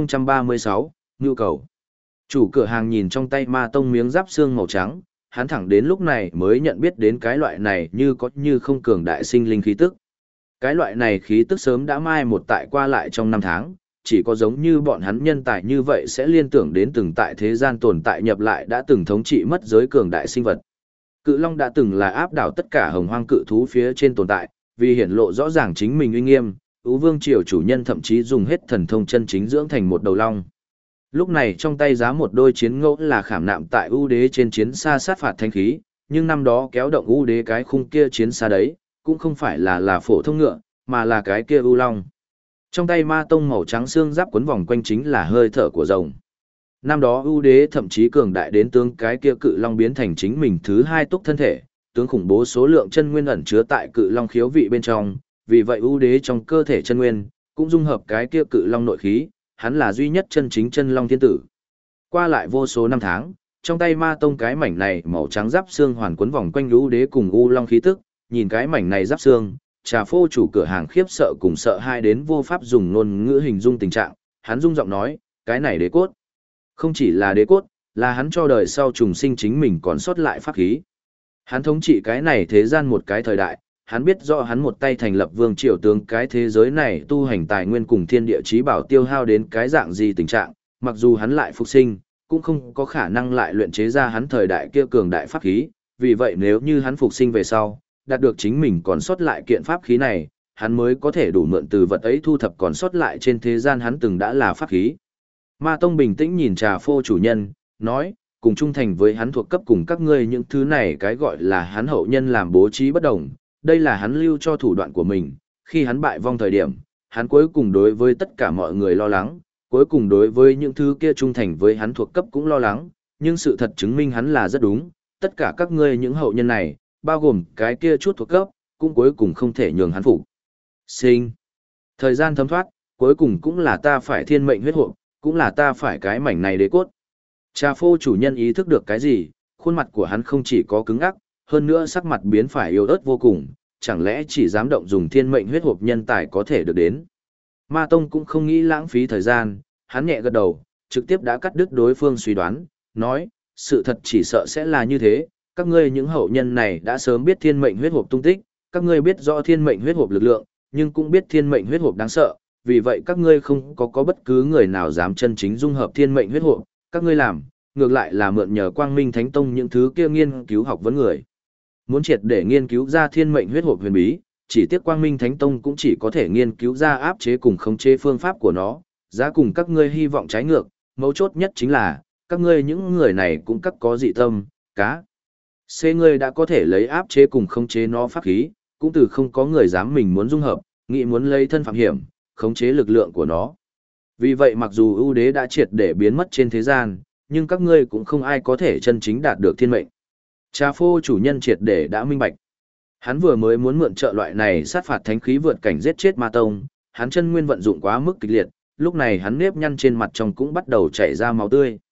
1036, nhu cầu. Chủ cửa hàng nhìn trong tay Ma Tông miếng giáp xương màu trắng, hắn thẳng đến lúc này mới nhận biết đến cái loại này như có như không cường đại sinh linh khí tức. Cái loại này khí tức sớm đã mai một tại qua lại trong năm tháng, chỉ có giống như bọn hắn nhân tài như vậy sẽ liên tưởng đến từng tại thế gian tồn tại nhập lại đã từng thống trị mất giới cường đại sinh vật. Cự Long đã từng là áp đảo tất cả hồng hoang cự thú phía trên tồn tại, vì hiển lộ rõ ràng chính mình uy nghiêm, Ú Vương triều chủ nhân thậm chí dùng hết thần thông chân chính dưỡng thành một đầu long. Lúc này trong tay giá một đôi chiến ngẫu là khảm nạm tại ưu đế trên chiến xa sát phạt thanh khí, nhưng năm đó kéo động ưu đế cái khung kia chiến xa đấy, cũng không phải là phổ thông ngựa, mà là cái kia ưu long. Trong tay Ma Tông màu trắng xương giáp quấn vòng quanh chính là hơi thở của rồng. Năm đó ưu đế thậm chí cường đại đến tướng cái kia cự long biến thành chính mình thứ hai túc thân thể, tướng khủng bố số lượng chân nguyên ẩn chứa tại cự long khiếu vị bên trong, vì vậy ưu đế trong cơ thể chân nguyên cũng dung hợp cái kia cự long nội khí, hắn là duy nhất chân chính chân long thiên tử. Qua lại vô số năm tháng, trong tay Ma Tông cái mảnh này màu trắng giáp xương hoàn quấn vòng quanh ưu đế cùng u long khí tức, nhìn cái mảnh này giáp xương, Trà Phô chủ cửa hàng khiếp sợ cùng sợ hai đến vô pháp dùng ngôn ngữ hình dung tình trạng, hắn rung giọng nói, cái này đế cốt. Không chỉ là đế cốt, là hắn cho đời sau trùng sinh chính mình còn sót lại pháp khí. Hắn thống trị cái này thế gian một cái thời đại, hắn biết rõ hắn một tay thành lập vương triều tướng cái thế giới này tu hành tài nguyên cùng thiên địa chí bảo tiêu hao đến cái dạng gì tình trạng, mặc dù hắn lại phục sinh, cũng không có khả năng lại luyện chế ra hắn thời đại kia cường đại pháp khí, vì vậy nếu như hắn phục sinh về sau, đạt được chính mình còn sót lại kiện pháp khí này, hắn mới có thể đủ mượn từ vật ấy thu thập còn sót lại trên thế gian hắn từng đã là pháp khí. Ma Tông bình tĩnh nhìn Trà Phô chủ nhân, nói, cùng trung thành với hắn thuộc cấp cùng các ngươi những thứ này cái gọi là hắn hậu nhân làm bố trí bất đồng, đây là hắn lưu cho thủ đoạn của mình, khi hắn bại vong thời điểm, hắn cuối cùng đối với tất cả mọi người lo lắng, cuối cùng đối với những thứ kia trung thành với hắn thuộc cấp cũng lo lắng, nhưng sự thật chứng minh hắn là rất đúng, tất cả các ngươi những hậu nhân này, bao gồm cái kia chút thuộc cấp, cũng cuối cùng không thể nhường hắn phục sinh. Thời gian thấm thoát, cuối cùng cũng là ta phải thiên mệnh huyết hộp, cũng là ta phải cái mảnh này đế cốt. Trà Phô chủ nhân ý thức được cái gì, khuôn mặt của hắn không chỉ có cứng ngắc, hơn nữa sắc mặt biến phải yếu ớt vô cùng, chẳng lẽ chỉ dám động dùng thiên mệnh huyết hộp nhân tài có thể được đến. Ma Tông cũng không nghĩ lãng phí thời gian, hắn nhẹ gật đầu, trực tiếp đã cắt đứt đối phương suy đoán, nói, sự thật chỉ sợ sẽ là như thế, các ngươi những hậu nhân này đã sớm biết thiên mệnh huyết hộp tung tích, các ngươi biết rõ thiên mệnh huyết hộp lực lượng, nhưng cũng biết thiên mệnh huyết hộp đáng sợ, vì vậy các ngươi không có bất cứ người nào dám chân chính dung hợp thiên mệnh huyết hộp, các ngươi làm, ngược lại là mượn nhờ Quang Minh Thánh Tông những thứ kia nghiên cứu học vấn người. Muốn triệt để nghiên cứu ra thiên mệnh huyết hộp huyền bí, chỉ tiếc Quang Minh Thánh Tông cũng chỉ có thể nghiên cứu ra áp chế cùng khống chế phương pháp của nó, giá cùng các ngươi hy vọng trái ngược, mấu chốt nhất chính là, các ngươi những người này cũng các có dị tâm, cá. C ngươi đã có thể lấy áp chế cùng khống chế nó pháp khí, cũng từ không có người dám mình muốn dung hợp, nghĩ muốn lấy thân phạm hiểm, khống chế lực lượng của nó. Vì vậy mặc dù ưu đế đã triệt để biến mất trên thế gian, nhưng các ngươi cũng không ai có thể chân chính đạt được thiên mệnh. Trà Phô chủ nhân triệt để đã minh bạch. Hắn vừa mới muốn mượn trợ loại này sát phạt thánh khí vượt cảnh giết chết Ma Tông, hắn chân nguyên vận dụng quá mức kịch liệt, lúc này hắn nếp nhăn trên mặt trong cũng bắt đầu chảy ra máu tươi.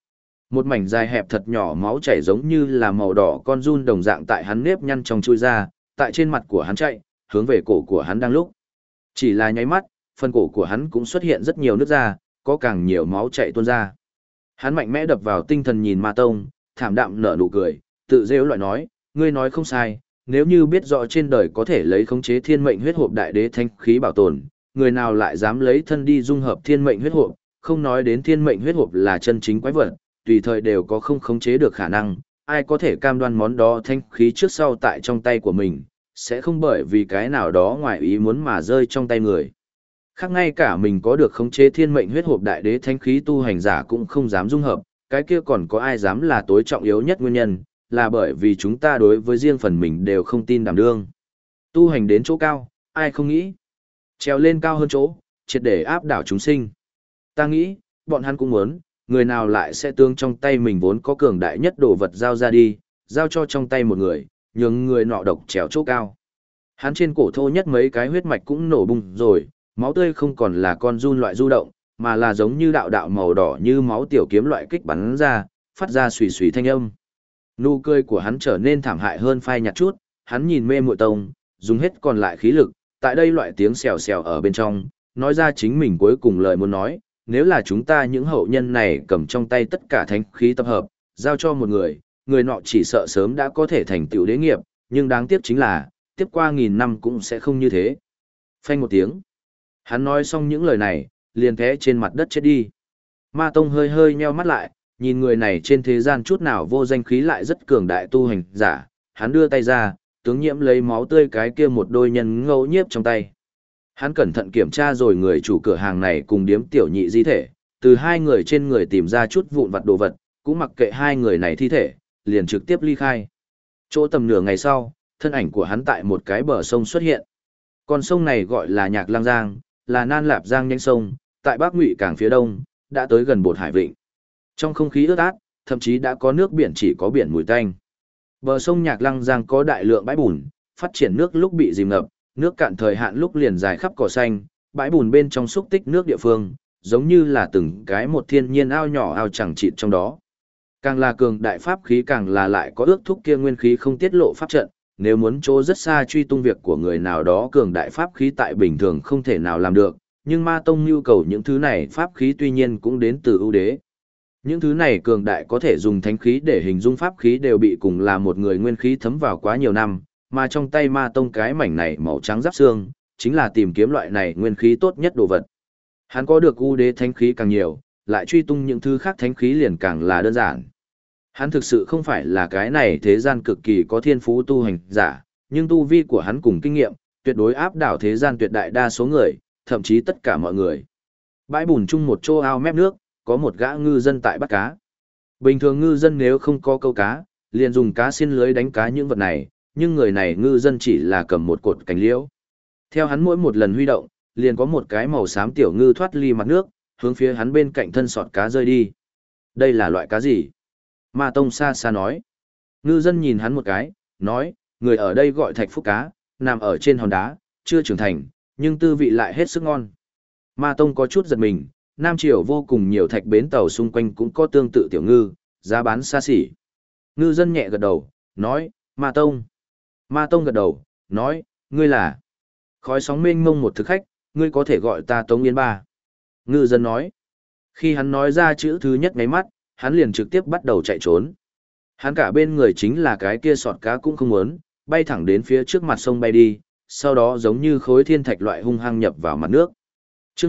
Một mảnh dài hẹp thật nhỏ máu chảy giống như là màu đỏ con giun đồng dạng tại hắn nếp nhăn trong chui ra, tại trên mặt của hắn chạy, hướng về cổ của hắn đang lúc. Chỉ là nháy mắt, phần cổ của hắn cũng xuất hiện rất nhiều nước ra, có càng nhiều máu chảy tuôn ra. Hắn mạnh mẽ đập vào tinh thần nhìn Ma Tông, thảm đạm nở nụ cười, tự rêu loại nói, ngươi nói không sai, nếu như biết rõ trên đời có thể lấy khống chế thiên mệnh huyết hộp đại đế thanh khí bảo tồn, người nào lại dám lấy thân đi dung hợp thiên mệnh huyết hộp, không nói đến thiên mệnh huyết hộp là chân chính quái vật, tùy thời đều có không khống chế được khả năng, ai có thể cam đoan món đó thanh khí trước sau tại trong tay của mình, sẽ không bởi vì cái nào đó ngoài ý muốn mà rơi trong tay người. Khác ngay cả mình có được khống chế thiên mệnh huyết hộp đại đế thanh khí tu hành giả cũng không dám dung hợp, cái kia còn có ai dám là tối trọng yếu nhất nguyên nhân, là bởi vì chúng ta đối với riêng phần mình đều không tin đảm đương. Tu hành đến chỗ cao, ai không nghĩ. Trèo lên cao hơn chỗ, triệt để áp đảo chúng sinh. Ta nghĩ, bọn hắn cũng muốn, người nào lại sẽ tương trong tay mình vốn có cường đại nhất đồ vật giao ra đi, giao cho trong tay một người, nhường người nọ độc trèo chỗ cao. Hắn trên cổ thô nhất mấy cái huyết mạch cũng nổ bung rồi, máu tươi không còn là con giun loại du động, mà là giống như đạo đạo màu đỏ như máu tiểu kiếm loại kích bắn ra, phát ra xùy xùy thanh âm. Nụ cười của hắn trở nên thảm hại hơn phai nhạt chút, hắn nhìn mê muội tông, dùng hết còn lại khí lực, tại đây loại tiếng xèo xèo ở bên trong, nói ra chính mình cuối cùng lời muốn nói, nếu là chúng ta những hậu nhân này cầm trong tay tất cả thánh khí tập hợp, giao cho một người, người nọ chỉ sợ sớm đã có thể thành tựu đế nghiệp, nhưng đáng tiếc chính là, tiếp qua 1000 năm cũng sẽ không như thế. Phanh một tiếng. Hắn nói xong những lời này, liền té trên mặt đất chết đi. Ma Tông hơi hơi nheo mắt lại, nhìn người này trên thế gian chút nào vô danh khí lại rất cường đại tu hành giả, hắn đưa tay ra, tướng nhiễm lấy máu tươi cái kia một đôi nhân ngẫu nhiếp trong tay. Hắn cẩn thận kiểm tra rồi người chủ cửa hàng này cùng điếm tiểu nhị di thể, từ hai người trên người tìm ra chút vụn vặt đồ vật, cũng mặc kệ hai người này thi thể, liền trực tiếp ly khai. Chỗ tầm nửa ngày sau, thân ảnh của hắn tại một cái bờ sông xuất hiện. Con sông này gọi là Nhạc Lang Giang, là Nan Lạp Giang nhánh sông, tại Bắc Ngụy cảng phía đông, đã tới gần Bột Hải Vịnh. Trong không khí ướt át, thậm chí đã có nước biển chỉ có biển mùi tanh. Bờ sông Nhạc Lăng Giang có đại lượng bãi bùn, phát triển nước lúc bị dìm ngập, nước cạn thời hạn lúc liền dài khắp cỏ xanh, bãi bùn bên trong xúc tích nước địa phương, giống như là từng cái một thiên nhiên ao nhỏ ao chẳng chịt trong đó. Càng là cường đại pháp khí càng là lại có ước thúc kia nguyên khí không tiết lộ pháp trận, nếu muốn chỗ rất xa truy tung việc của người nào đó cường đại pháp khí tại bình thường không thể nào làm được, nhưng Ma Tông nhu cầu những thứ này pháp khí tuy nhiên cũng đến từ ưu đế. Những thứ này cường đại có thể dùng thánh khí để hình dung pháp khí đều bị cùng là một người nguyên khí thấm vào quá nhiều năm, mà trong tay Ma Tông cái mảnh này màu trắng giáp xương, chính là tìm kiếm loại này nguyên khí tốt nhất đồ vật. Hắn có được ưu đế thánh khí càng nhiều, lại truy tung những thứ khác thánh khí liền càng là đơn giản. Hắn thực sự không phải là cái này thế gian cực kỳ có thiên phú tu hành giả, nhưng tu vi của hắn cùng kinh nghiệm, tuyệt đối áp đảo thế gian tuyệt đại đa số người, thậm chí tất cả mọi người. Bãi bùn chung một chỗ ao mép nước, có một gã ngư dân tại bắt cá. Bình thường ngư dân nếu không có câu cá, liền dùng cá xiên lưới đánh cá những vật này, nhưng người này ngư dân chỉ là cầm một cột cành liễu. Theo hắn mỗi một lần huy động, liền có một cái màu xám tiểu ngư thoát ly mặt nước, hướng phía hắn bên cạnh thân sọt cá rơi đi. Đây là loại cá gì? Ma Tông xa xa nói. Ngư dân nhìn hắn một cái, nói, người ở đây gọi thạch phúc cá, nằm ở trên hòn đá, chưa trưởng thành, nhưng tư vị lại hết sức ngon. Ma Tông có chút giật mình, Nam Triều vô cùng nhiều thạch bến tàu xung quanh cũng có tương tự tiểu ngư, giá bán xa xỉ. Ngư dân nhẹ gật đầu, nói, Ma Tông. Ma Tông gật đầu, nói, ngươi là khói sóng mênh mông một thực khách, ngươi có thể gọi ta Tống Yên Ba. Ngư dân nói. Khi hắn nói ra chữ thứ nhất ngáy mắt, hắn liền trực tiếp bắt đầu chạy trốn. Hắn cả bên người chính là cái kia sọt cá cũng không muốn, bay thẳng đến phía trước mặt sông bay đi, sau đó giống như khối thiên thạch loại hung hăng nhập vào mặt nước. Trước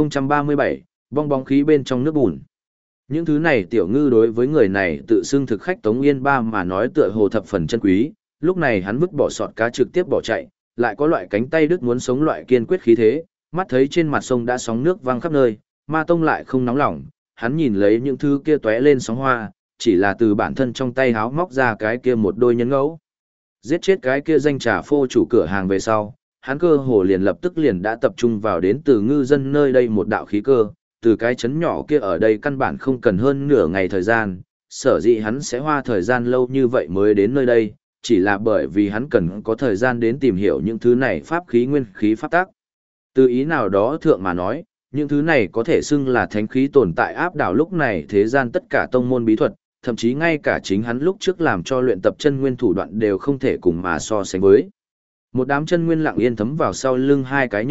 1037, bong bóng khí bên trong nước bùn. Những thứ này tiểu ngư đối với người này tự xưng thực khách Tống Yên Ba mà nói tựa hồ thập phần chân quý, lúc này hắn vứt bỏ sọt cá trực tiếp bỏ chạy, lại có loại cánh tay đứt muốn sống loại kiên quyết khí thế, mắt thấy trên mặt sông đã sóng nước văng khắp nơi, Ma Tông lại không nóng lòng, hắn nhìn lấy những thứ kia tóe lên sóng hoa, chỉ là từ bản thân trong tay háo móc ra cái kia một đôi nhân ngẫu. Giết chết cái kia danh trà phô chủ cửa hàng về sau, hắn cơ hồ liền lập tức liền đã tập trung vào đến từ ngư dân nơi đây một đạo khí cơ, từ cái chấn nhỏ kia ở đây căn bản không cần hơn nửa ngày thời gian, sở dĩ hắn sẽ hoa thời gian lâu như vậy mới đến nơi đây, chỉ là bởi vì hắn cần có thời gian đến tìm hiểu những thứ này pháp khí nguyên khí pháp tác. Từ ý nào đó thượng mà nói, những thứ này có thể xưng là thánh khí tồn tại áp đảo lúc này thế gian tất cả tông môn bí thuật, thậm chí ngay cả chính hắn lúc trước làm cho luyện tập chân nguyên thủ đoạn đều không thể cùng mà so sánh với. Một đám chân nguyên lặng yên thấm vào sau lưng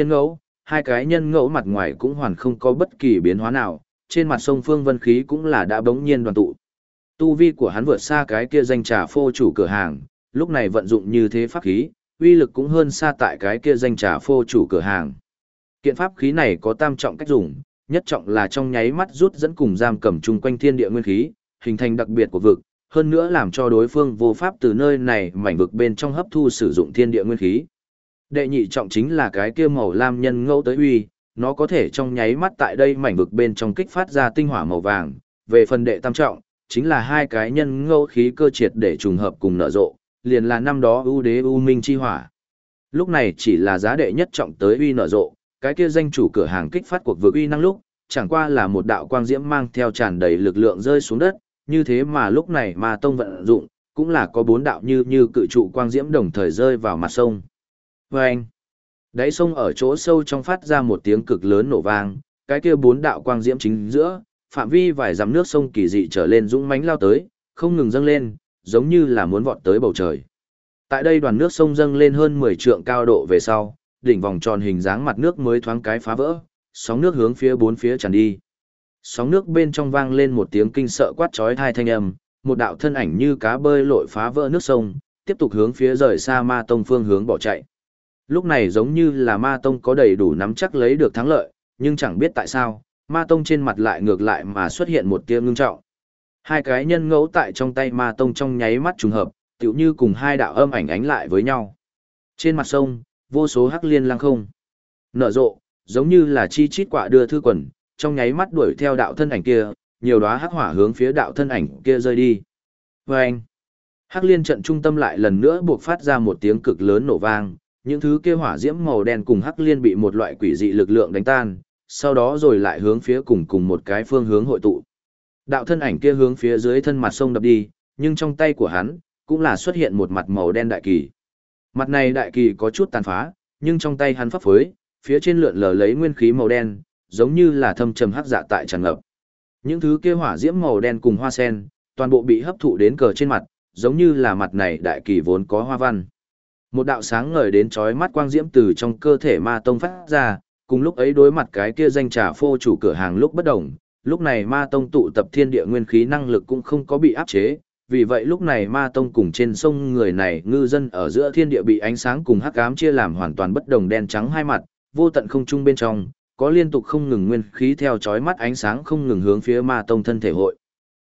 hai cái nhân ngẫu mặt ngoài cũng hoàn không có bất kỳ biến hóa nào, trên mặt sông Phương Vân khí cũng là đã bỗng nhiên đoàn tụ. Tu vi của hắn vượt xa cái kia danh trà phô chủ cửa hàng, lúc này vận dụng như thế pháp khí, uy lực cũng hơn xa tại cái kia danh trà phô chủ cửa hàng. Kiện pháp khí này có tam trọng cách dùng, nhất trọng là trong nháy mắt rút dẫn cùng giam cầm chung quanh thiên địa nguyên khí, hình thành đặc biệt của vực, hơn nữa làm cho đối phương vô pháp từ nơi này mảnh vực bên trong hấp thu sử dụng thiên địa nguyên khí. Đệ nhị trọng chính là cái kia màu lam nhân ngẫu tới uy, nó có thể trong nháy mắt tại đây mảnh vực bên trong kích phát ra tinh hỏa màu vàng. Về phần đệ tam trọng, chính là hai cái nhân ngẫu khí cơ triệt để trùng hợp cùng nở rộ, liền là năm đó ưu đế u minh chi hỏa. Lúc này chỉ là giá đệ nhất trọng tới uy nở rộ, cái kia danh chủ cửa hàng kích phát cuộc vực uy năng lúc, chẳng qua là một đạo quang diễm mang theo tràn đầy lực lượng rơi xuống đất, như thế mà lúc này Ma Tông vận dụng, cũng là có bốn đạo như cự trụ quang diễm đồng thời rơi vào mặt sông. Vâng! Đáy sông ở chỗ sâu trong phát ra một tiếng cực lớn nổ vang, cái kia bốn đạo quang diễm chính giữa, phạm vi vài dặm nước sông kỳ dị trở lên dũng mãnh lao tới, không ngừng dâng lên, giống như là muốn vọt tới bầu trời. Tại đây đoàn nước sông dâng lên hơn 10 trượng cao độ về sau, đỉnh vòng tròn hình dáng mặt nước mới thoáng cái phá vỡ, sóng nước hướng phía bốn phía tràn đi. Sóng nước bên trong vang lên một tiếng kinh sợ quát chói tai thanh âm, một đạo thân ảnh như cá bơi lội phá vỡ nước sông, tiếp tục hướng phía rời xa Ma Tông phương hướng bỏ chạy. Lúc này giống như là Ma Tông có đầy đủ nắm chắc lấy được thắng lợi, nhưng chẳng biết tại sao, Ma Tông trên mặt lại ngược lại mà xuất hiện một tia ngưng trọng. Hai cái nhân ngẫu tại trong tay Ma Tông trong nháy mắt trùng hợp, tựu như cùng hai đạo âm ảnh ánh lại với nhau. Trên mặt sông, vô số hắc liên lăng không nở rộ, giống như là chi chít quả đưa thư quần, trong nháy mắt đuổi theo đạo thân ảnh kia, nhiều đóa hắc hỏa hướng phía đạo thân ảnh kia rơi đi. Vâng! Hắc liên trận trung tâm lại lần nữa buộc phát ra một tiếng cực lớn nổ vang, những thứ kia hỏa diễm màu đen cùng hắc liên bị một loại quỷ dị lực lượng đánh tan, sau đó rồi lại hướng phía cùng một cái phương hướng hội tụ. Đạo thân ảnh kia hướng phía dưới thân mặt sông đập đi, nhưng trong tay của hắn cũng là xuất hiện một mặt màu đen đại kỳ. Mặt này đại kỳ có chút tàn phá, nhưng trong tay hắn phấp phới, phía trên lượn lờ lấy nguyên khí màu đen, giống như là thâm trầm hắc dạ tại tràn ngập. Những thứ kia hỏa diễm màu đen cùng hoa sen, toàn bộ bị hấp thụ đến cờ trên mặt, giống như là mặt này đại kỳ vốn có hoa văn. Một đạo sáng ngời đến chói mắt quang diễm từ trong cơ thể Ma Tông phát ra, cùng lúc ấy đối mặt cái kia danh trà phô chủ cửa hàng lúc bất động, lúc này Ma Tông tụ tập thiên địa nguyên khí năng lực cũng không có bị áp chế, vì vậy lúc này Ma Tông cùng trên sông người này ngư dân ở giữa thiên địa bị ánh sáng cùng hắc ám chia làm hoàn toàn bất đồng đen trắng hai mặt, vô tận không trung bên trong, có liên tục không ngừng nguyên khí theo chói mắt ánh sáng không ngừng hướng phía Ma Tông thân thể hội.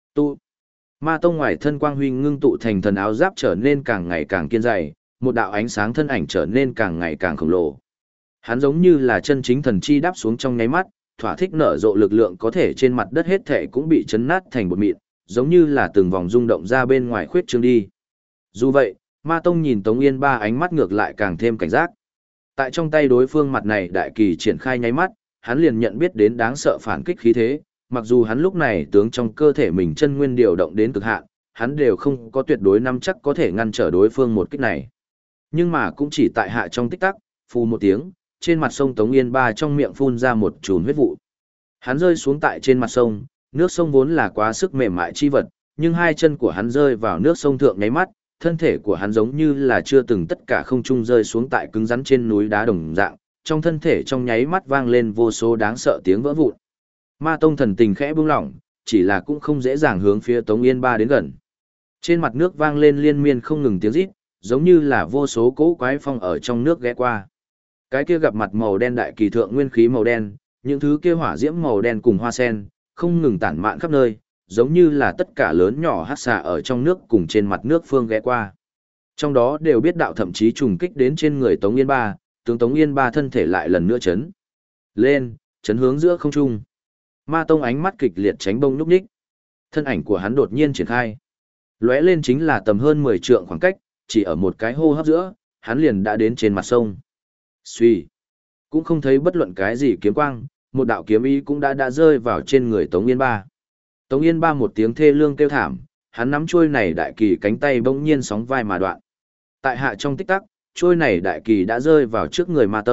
Ma Tông ngoài thân quang huy ngưng tụ thành thần áo giáp trở nên càng ngày càng kiên dày, một đạo ánh sáng thân ảnh trở nên càng ngày càng khổng lồ. Hắn giống như là chân chính thần chi đáp xuống trong nháy mắt, thỏa thích nở rộ lực lượng có thể trên mặt đất hết thể cũng bị chấn nát thành bột mịn, giống như là từng vòng rung động ra bên ngoài khuyết trương đi. Dù vậy, Ma Tông nhìn Tống Yên Ba ánh mắt ngược lại càng thêm cảnh giác. Tại trong tay đối phương mặt này đại kỳ triển khai nháy mắt, hắn liền nhận biết đến đáng sợ phản kích khí thế, mặc dù hắn lúc này tướng trong cơ thể mình chân nguyên điều động đến cực hạn, hắn đều không có tuyệt đối nắm chắc có thể ngăn trở đối phương một kích này. Nhưng mà cũng chỉ tại hạ trong tích tắc, phù một tiếng, trên mặt sông Tống Yên Ba trong miệng phun ra một chùm huyết vụ. Hắn rơi xuống tại trên mặt sông, nước sông vốn là quá sức mềm mại chi vật, nhưng hai chân của hắn rơi vào nước sông thượng nháy mắt, thân thể của hắn giống như là chưa từng tất cả không trung rơi xuống tại cứng rắn trên núi đá đồng dạng, trong thân thể trong nháy mắt vang lên vô số đáng sợ tiếng vỡ vụn. Ma Tông thần tình khẽ buông lỏng, chỉ là cũng không dễ dàng hướng phía Tống Yên Ba đến gần. Trên mặt nước vang lên liên miên không ngừng tiếng rít, giống như là vô số cỗ quái phong ở trong nước ghé qua. Cái kia gặp mặt màu đen đại kỳ thượng nguyên khí màu đen, những thứ kia hỏa diễm màu đen cùng hoa sen, không ngừng tản mạn khắp nơi, giống như là tất cả lớn nhỏ hắc xà ở trong nước cùng trên mặt nước phương ghé qua. Trong đó đều biết đạo thậm chí trùng kích đến trên người Tống Yên Ba, tướng Tống Yên Ba thân thể lại lần nữa chấn lên, chấn hướng giữa không trung. Ma Tông ánh mắt kịch liệt tránh bông nhúc nhích. Thân ảnh của hắn đột nhiên triển khai. Lóe lên chính là tầm hơn 10 trượng khoảng cách, chỉ ở một cái hô hấp giữa, hắn liền đã đến trên mặt sông. Xuy, cũng không thấy bất luận cái gì kiếm quang, một đạo kiếm ý cũng đã rơi vào trên người Tống Yên Ba. Tống Yên Ba một tiếng thê lương kêu thảm, hắn nắm chuôi này đại kỳ cánh tay bỗng nhiên sóng vai mà đoạn. Tại hạ trong tích tắc, chuôi này đại kỳ đã rơi vào trước người Ma Tông,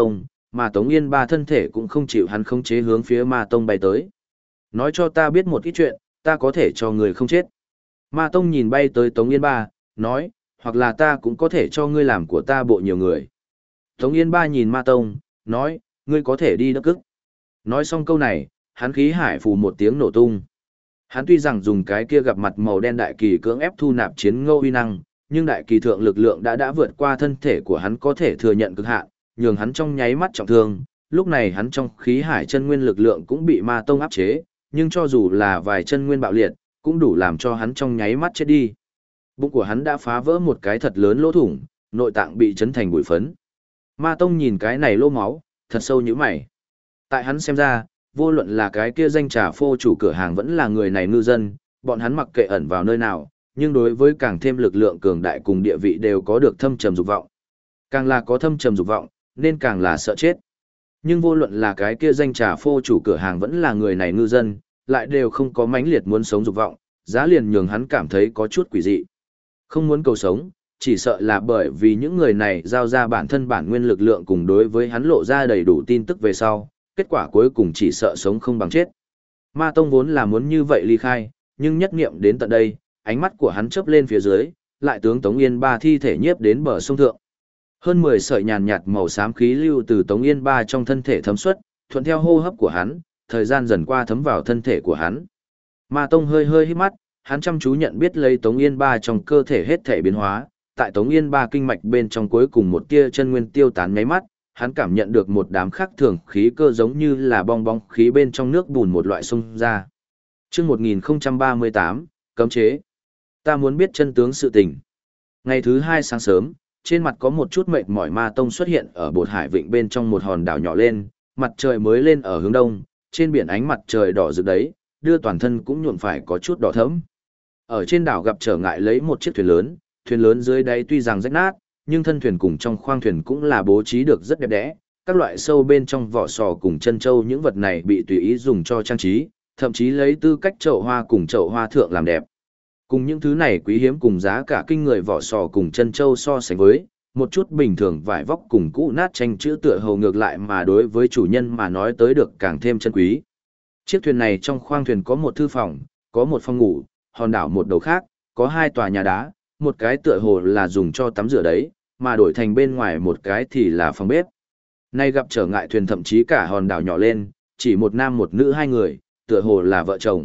mà Tống Yên Ba thân thể cũng không chịu hắn khống chế hướng phía Ma Tông bay tới. Nói cho ta biết một ít chuyện, ta có thể cho người không chết. Ma Tông nhìn bay tới Tống Yên Ba, nói, hoặc là ta cũng có thể cho ngươi làm của ta bộ nhiều người. Tống Yên Ba nhìn Ma Tông, nói, ngươi có thể đi đất cức. Nói xong câu này, hắn khí hải phù một tiếng nổ tung. Hắn tuy rằng dùng cái kia gặp mặt màu đen đại kỳ cưỡng ép thu nạp chiến ngô uy năng, nhưng đại kỳ thượng lực lượng đã vượt qua thân thể của hắn có thể thừa nhận cực hạn, nhường hắn trong nháy mắt trọng thương. Lúc này hắn trong khí hải chân nguyên lực lượng cũng bị Ma Tông áp chế, nhưng cho dù là vài chân nguyên bạo liệt, cũng đủ làm cho hắn trong nháy mắt chết đi. Bụng của hắn đã phá vỡ một cái thật lớn lỗ thủng, nội tạng bị chấn thành bụi phấn. Ma Tông nhìn cái này lỗ máu, thật sâu như mày. Tại hắn xem ra, vô luận là cái kia danh trà phô chủ cửa hàng vẫn là người này ngư dân, bọn hắn mặc kệ ẩn vào nơi nào, nhưng đối với càng thêm lực lượng cường đại cùng địa vị đều có được thâm trầm dục vọng. Càng là có thâm trầm dục vọng, nên càng là sợ chết. Nhưng vô luận là cái kia danh trà phô chủ cửa hàng vẫn là người này ngư dân, lại đều không có mãnh liệt muốn sống dục vọng, giá liền nhường hắn cảm thấy có chút quỷ dị. Không muốn cầu sống, chỉ sợ là bởi vì những người này giao ra bản thân bản nguyên lực lượng cùng đối với hắn lộ ra đầy đủ tin tức về sau, kết quả cuối cùng chỉ sợ sống không bằng chết. Ma Tông vốn là muốn như vậy ly khai, nhưng nhất niệm đến tận đây, ánh mắt của hắn chớp lên phía dưới, lại tướng Tống Yên Ba thi thể nhiếp đến bờ sông thượng. Hơn 10 sợi nhàn nhạt màu xám khí lưu từ Tống Yên Ba trong thân thể thấm xuất, thuận theo hô hấp của hắn, thời gian dần qua thấm vào thân thể của hắn. Ma Tông hơi hơi hít mắt, hắn chăm chú nhận biết lấy Tống Yên Ba trong cơ thể hết thể biến hóa, tại Tống Yên Ba kinh mạch bên trong cuối cùng một tia chân nguyên tiêu tán nháy mắt, hắn cảm nhận được một đám khác thường khí cơ giống như là bong bóng khí bên trong nước bùn một loại xung ra. Chương 1038, cấm chế. Ta muốn biết chân tướng sự tình. Ngày thứ 2 sáng sớm, trên mặt có một chút mệt mỏi Ma Tông xuất hiện ở bột hải vịnh bên trong một hòn đảo nhỏ lên, mặt trời mới lên ở hướng đông, trên biển ánh mặt trời đỏ rực đấy, đưa toàn thân cũng nhuộm phải có chút đỏ thẫm. Ở trên đảo gặp trở ngại lấy một chiếc thuyền lớn dưới đáy tuy rằng rách nát, nhưng thân thuyền cùng trong khoang thuyền cũng là bố trí được rất đẹp đẽ, các loại sâu bên trong vỏ sò cùng chân châu những vật này bị tùy ý dùng cho trang trí, thậm chí lấy tư cách chậu hoa cùng chậu hoa thượng làm đẹp. Cùng những thứ này quý hiếm cùng giá cả kinh người vỏ sò cùng chân châu so sánh với, một chút bình thường vải vóc cùng cũ nát tranh chữ tựa hầu ngược lại mà đối với chủ nhân mà nói tới được càng thêm chân quý. Chiếc thuyền này trong khoang thuyền có một thư phòng, có một phòng ngủ, hòn đảo một đầu khác, có 2 tòa nhà đá, một cái tựa hồ là dùng cho tắm rửa đấy, mà đổi thành bên ngoài một cái thì là phòng bếp. Nay gặp trở ngại thuyền thậm chí cả hòn đảo nhỏ lên, chỉ một nam một nữ 2 người, tựa hồ là vợ chồng.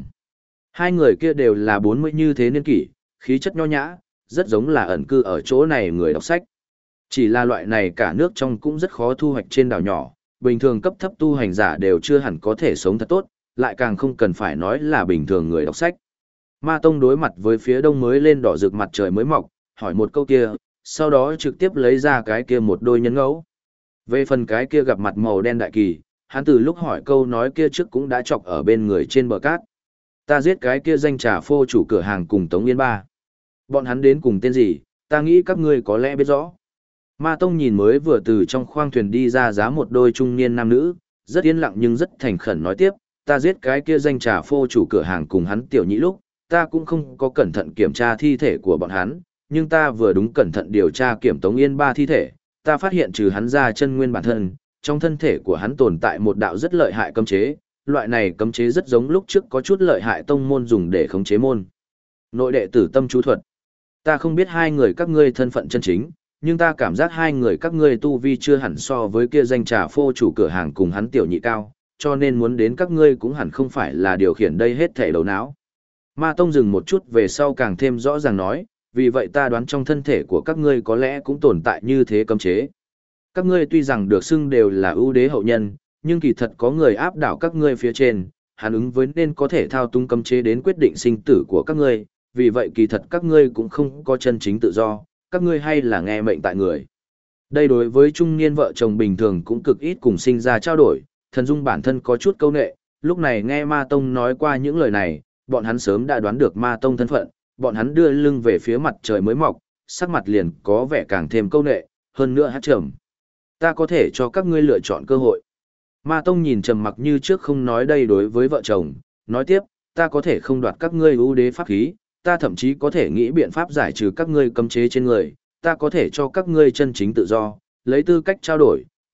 2 người kia đều là 40 như thế niên kỷ, khí chất nho nhã, rất giống là ẩn cư ở chỗ này người đọc sách. Chỉ là loại này cả nước trong cũng rất khó thu hoạch trên đảo nhỏ, bình thường cấp thấp tu hành giả đều chưa hẳn có thể sống thật tốt, lại càng không cần phải nói là bình thường người đọc sách. Ma Tông đối mặt với phía đông mới lên đỏ rực mặt trời mới mọc, hỏi một câu kia, sau đó trực tiếp lấy ra cái kia một đôi nhân ngẫu. Về phần cái kia gặp mặt màu đen đại kỳ, hắn từ lúc hỏi câu nói kia trước cũng đã chọc ở bên người trên bờ cát. Ta giết cái kia danh trà phô chủ cửa hàng cùng Tống Yên Ba. Bọn hắn đến cùng tên gì, ta nghĩ các ngươi có lẽ biết rõ. Ma Tông nhìn mới vừa từ trong khoang thuyền đi ra giá một đôi trung niên nam nữ, rất yên lặng nhưng rất thành khẩn nói tiếp, ta giết cái kia danh trà phô chủ cửa hàng cùng hắn tiểu nhị lúc, ta cũng không có cẩn thận kiểm tra thi thể của bọn hắn, nhưng ta vừa đúng cẩn thận điều tra kiểm Tống Yên Ba thi thể, ta phát hiện trừ hắn ra chân nguyên bản thân, trong thân thể của hắn tồn tại một đạo rất lợi hại cấm chế, loại này cấm chế rất giống lúc trước có chút lợi hại tông môn dùng để khống chế môn. Nội đệ tử tâm chú thuật. Ta không biết 2 người các ngươi thân phận chân chính, nhưng ta cảm giác 2 người các ngươi tu vi chưa hẳn so với kia danh trà phô chủ cửa hàng cùng hắn tiểu nhị cao, cho nên muốn đến các ngươi cũng hẳn không phải là điều khiển đây hết thể đầu não. Ma Tông dừng một chút về sau càng thêm rõ ràng nói, vì vậy ta đoán trong thân thể của các ngươi có lẽ cũng tồn tại như thế cấm chế. Các ngươi tuy rằng được xưng đều là ưu đế hậu nhân, nhưng kỳ thật có người áp đảo các ngươi phía trên, hắn ứng với nên có thể thao túng cấm chế đến quyết định sinh tử của các ngươi, vì vậy kỳ thật các ngươi cũng không có chân chính tự do, các ngươi hay là nghe mệnh tại người. Đây đối với trung niên vợ chồng bình thường cũng cực ít cùng sinh ra trao đổi, thần dung bản thân có chút câu nệ, lúc này nghe Ma Tông nói qua những lời này, bọn hắn sớm đã đoán được Ma Tông thân phận, bọn hắn đưa lưng về phía mặt trời mới mọc, sắc mặt liền có vẻ càng thêm câu nệ, hơn nữa hát trầm. Ta có thể cho các ngươi lựa chọn cơ hội. Ma Tông nhìn trầm mặc như trước không nói đây đối với vợ chồng, nói tiếp, ta có thể không đoạt các ngươi ưu đế pháp khí, ta thậm chí có thể nghĩ biện pháp giải trừ các ngươi cấm chế trên người, ta có thể cho các ngươi chân chính tự do, lấy tư cách trao đổi,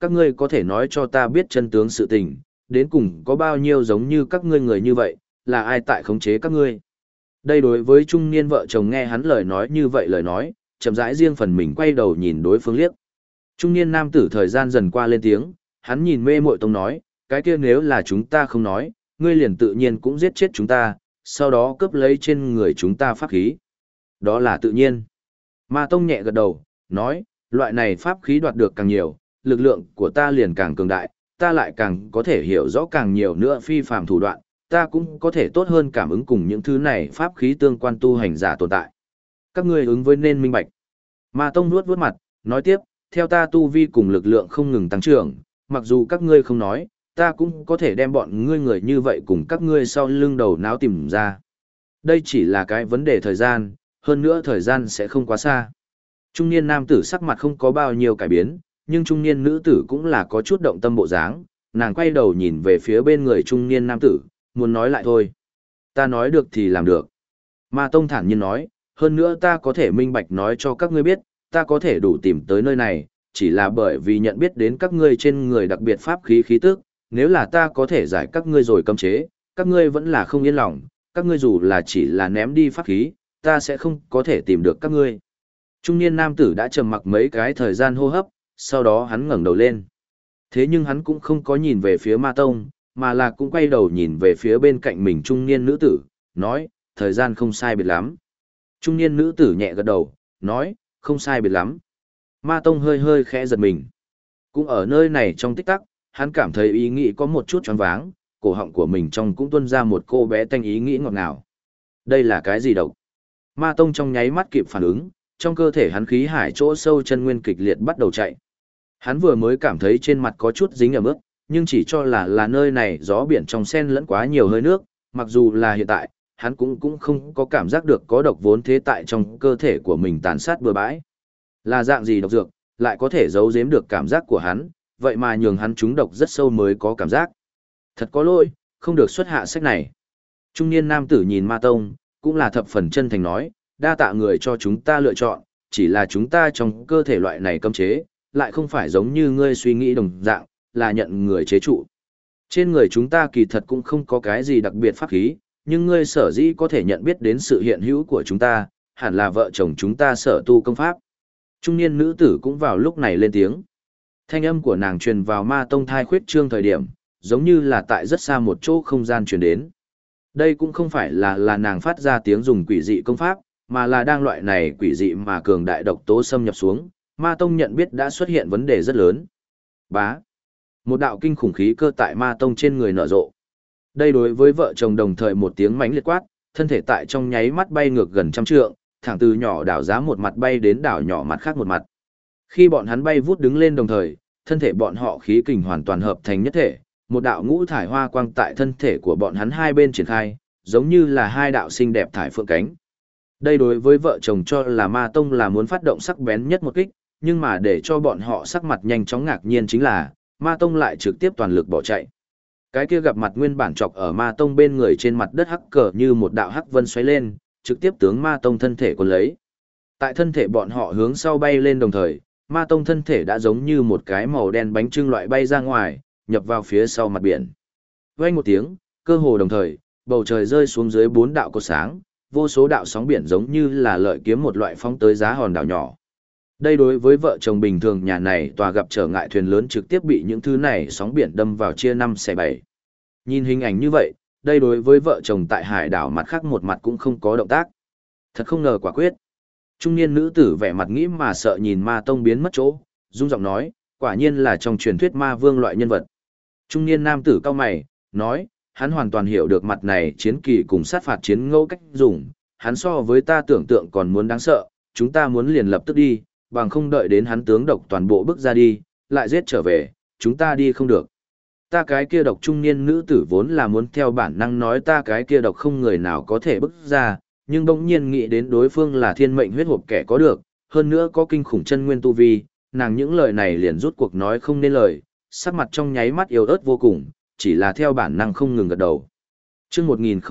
các ngươi có thể nói cho ta biết chân tướng sự tình, đến cùng có bao nhiêu giống như các ngươi người như vậy, là ai tại khống chế các ngươi. Đây đối với trung niên vợ chồng nghe hắn lời nói như vậy lời nói, chậm rãi riêng phần mình quay đầu nhìn đối phương liếc. Trung niên nam tử thời gian dần qua lên tiếng, hắn nhìn mê muội tông nói, cái kia nếu là chúng ta không nói, ngươi liền tự nhiên cũng giết chết chúng ta, sau đó cướp lấy trên người chúng ta pháp khí. Đó là tự nhiên. Ma tông nhẹ gật đầu, nói, loại này pháp khí đoạt được càng nhiều, lực lượng của ta liền càng cường đại, ta lại càng có thể hiểu rõ càng nhiều nữa phi phàm thủ đoạn, ta cũng có thể tốt hơn cảm ứng cùng những thứ này pháp khí tương quan tu hành giả tồn tại. Các ngươi ứng với nên minh bạch. Ma tông nuốt vuốt mặt, nói tiếp, theo ta tu vi cùng lực lượng không ngừng tăng trưởng, mặc dù các ngươi không nói, ta cũng có thể đem bọn ngươi người như vậy cùng các ngươi sau lưng đầu não tìm ra. Đây chỉ là cái vấn đề thời gian, hơn nữa thời gian sẽ không quá xa. Trung niên nam tử sắc mặt không có bao nhiêu cải biến, nhưng trung niên nữ tử cũng là có chút động tâm bộ dáng, nàng quay đầu nhìn về phía bên người trung niên nam tử, muốn nói lại thôi. Ta nói được thì làm được. Ma Tông thản nhiên nói, hơn nữa ta có thể minh bạch nói cho các ngươi biết, ta có thể đủ tìm tới nơi này, chỉ là bởi vì nhận biết đến các ngươi trên người đặc biệt pháp khí khí tức, nếu là ta có thể giải các ngươi rồi cấm chế, các ngươi vẫn là không yên lòng, các ngươi dù là chỉ là ném đi pháp khí, ta sẽ không có thể tìm được các ngươi. Trung niên nam tử đã trầm mặc mấy cái thời gian hô hấp, sau đó hắn ngẩng đầu lên. Thế nhưng hắn cũng không có nhìn về phía Ma Tông, mà là cũng quay đầu nhìn về phía bên cạnh mình trung niên nữ tử, nói, thời gian không sai biệt lắm. Trung niên nữ tử nhẹ gật đầu, nói, không sai biệt lắm. Ma Tông hơi hơi khẽ giật mình. Cũng ở nơi này trong tích tắc, hắn cảm thấy ý nghĩ có một chút choáng váng, cổ họng của mình trong cũng tuôn ra một cô bé tanh ý nghĩ ngọt ngào. Đây là cái gì độc? Ma Tông trong nháy mắt kịp phản ứng, trong cơ thể hắn khí hải chỗ sâu chân nguyên kịch liệt bắt đầu chạy. Hắn vừa mới cảm thấy trên mặt có chút dính ẩm ướt, nhưng chỉ cho là nơi này gió biển trong sen lẫn quá nhiều hơi nước, mặc dù là hiện tại, hắn cũng không có cảm giác được có độc vốn thế tại trong cơ thể của mình tàn sát bừa bãi. Là dạng gì độc dược, lại có thể giấu giếm được cảm giác của hắn, vậy mà nhường hắn trúng độc rất sâu mới có cảm giác. Thật có lỗi, không được xuất hạ sách này. Trung niên nam tử nhìn Ma Tông, cũng là thập phần chân thành nói, đa tạ người cho chúng ta lựa chọn, chỉ là chúng ta trong cơ thể loại này cấm chế, lại không phải giống như ngươi suy nghĩ đồng dạng, là nhận người chế trụ. Trên người chúng ta kỳ thật cũng không có cái gì đặc biệt pháp khí, nhưng ngươi sở dĩ có thể nhận biết đến sự hiện hữu của chúng ta, hẳn là vợ chồng chúng ta sở tu công pháp. Trung niên nữ tử cũng vào lúc này lên tiếng. Thanh âm của nàng truyền vào Ma Tông thai khuyết trương thời điểm, giống như là tại rất xa một chỗ không gian truyền đến. Đây cũng không phải là nàng phát ra tiếng dùng quỷ dị công pháp, mà là đang loại này quỷ dị mà cường đại độc tố xâm nhập xuống, Ma Tông nhận biết đã xuất hiện vấn đề rất lớn. Bá. Một đạo kinh khủng khí cơ tại Ma Tông trên người nở rộ. Đây đối với vợ chồng đồng thời một tiếng mãnh liệt quát, thân thể tại trong nháy mắt bay ngược gần trăm trượng, thẳng từ nhỏ đảo giá một mặt bay đến đảo nhỏ mặt khác một mặt. Khi bọn hắn bay vút đứng lên đồng thời, thân thể bọn họ khí kình hoàn toàn hợp thành nhất thể, một đạo ngũ thải hoa quang tại thân thể của bọn hắn hai bên triển khai, giống như là hai đạo xinh đẹp thải phượng cánh. Đây đối với vợ chồng cho là Ma Tông là muốn phát động sắc bén nhất một kích, nhưng mà để cho bọn họ sắc mặt nhanh chóng ngạc nhiên chính là, Ma Tông lại trực tiếp toàn lực bỏ chạy. Cái kia gặp mặt nguyên bản chọc ở Ma Tông bên người trên mặt đất hắc cờ như một đạo hắc vân xoáy lên, trực tiếp tướng Ma Tông thân thể cuốn lấy. Tại thân thể bọn họ hướng sau bay lên đồng thời, Ma Tông thân thể đã giống như một cái màu đen bánh trưng loại bay ra ngoài, nhập vào phía sau mặt biển. Vang một tiếng, cơ hồ đồng thời, bầu trời rơi xuống dưới bốn đạo cột sáng, vô số đạo sóng biển giống như là lợi kiếm một loại phóng tới giá hòn đảo nhỏ. Đây đối với vợ chồng bình thường nhà này tòa gặp trở ngại thuyền lớn trực tiếp bị những thứ này sóng biển đâm vào chia 5 xẻ 7. Nhìn hình ảnh như vậy, đây đối với vợ chồng tại hải đảo mặt khác một mặt cũng không có động tác. Thật không ngờ quả quyết. Trung niên nữ tử vẻ mặt nghĩ mà sợ nhìn Ma Tông biến mất chỗ, rung giọng nói, quả nhiên là trong truyền thuyết ma vương loại nhân vật. Trung niên nam tử cao mày, nói, hắn hoàn toàn hiểu được mặt này chiến kỳ cùng sát phạt chiến ngẫu cách dùng, hắn so với ta tưởng tượng còn muốn đáng sợ, chúng ta muốn liền lập tức đi, bằng không đợi đến hắn tướng độc toàn bộ bước ra đi, lại giết trở về, chúng ta đi không được. Ta cái kia độc trung niên nữ tử vốn là muốn theo bản năng nói ta cái kia độc không người nào có thể bước ra, nhưng bỗng nhiên nghĩ đến đối phương là thiên mệnh huyết hộp kẻ có được, hơn nữa có kinh khủng chân nguyên tu vi, nàng những lời này liền rút cuộc nói không nên lời, sắc mặt trong nháy mắt yếu ớt vô cùng, chỉ là theo bản năng không ngừng gật đầu. Chương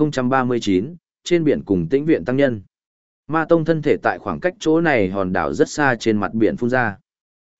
1039, trên biển cùng Tĩnh viện tăng nhân. Ma Tông thân thể tại khoảng cách chỗ này hòn đảo rất xa trên mặt biển phun ra.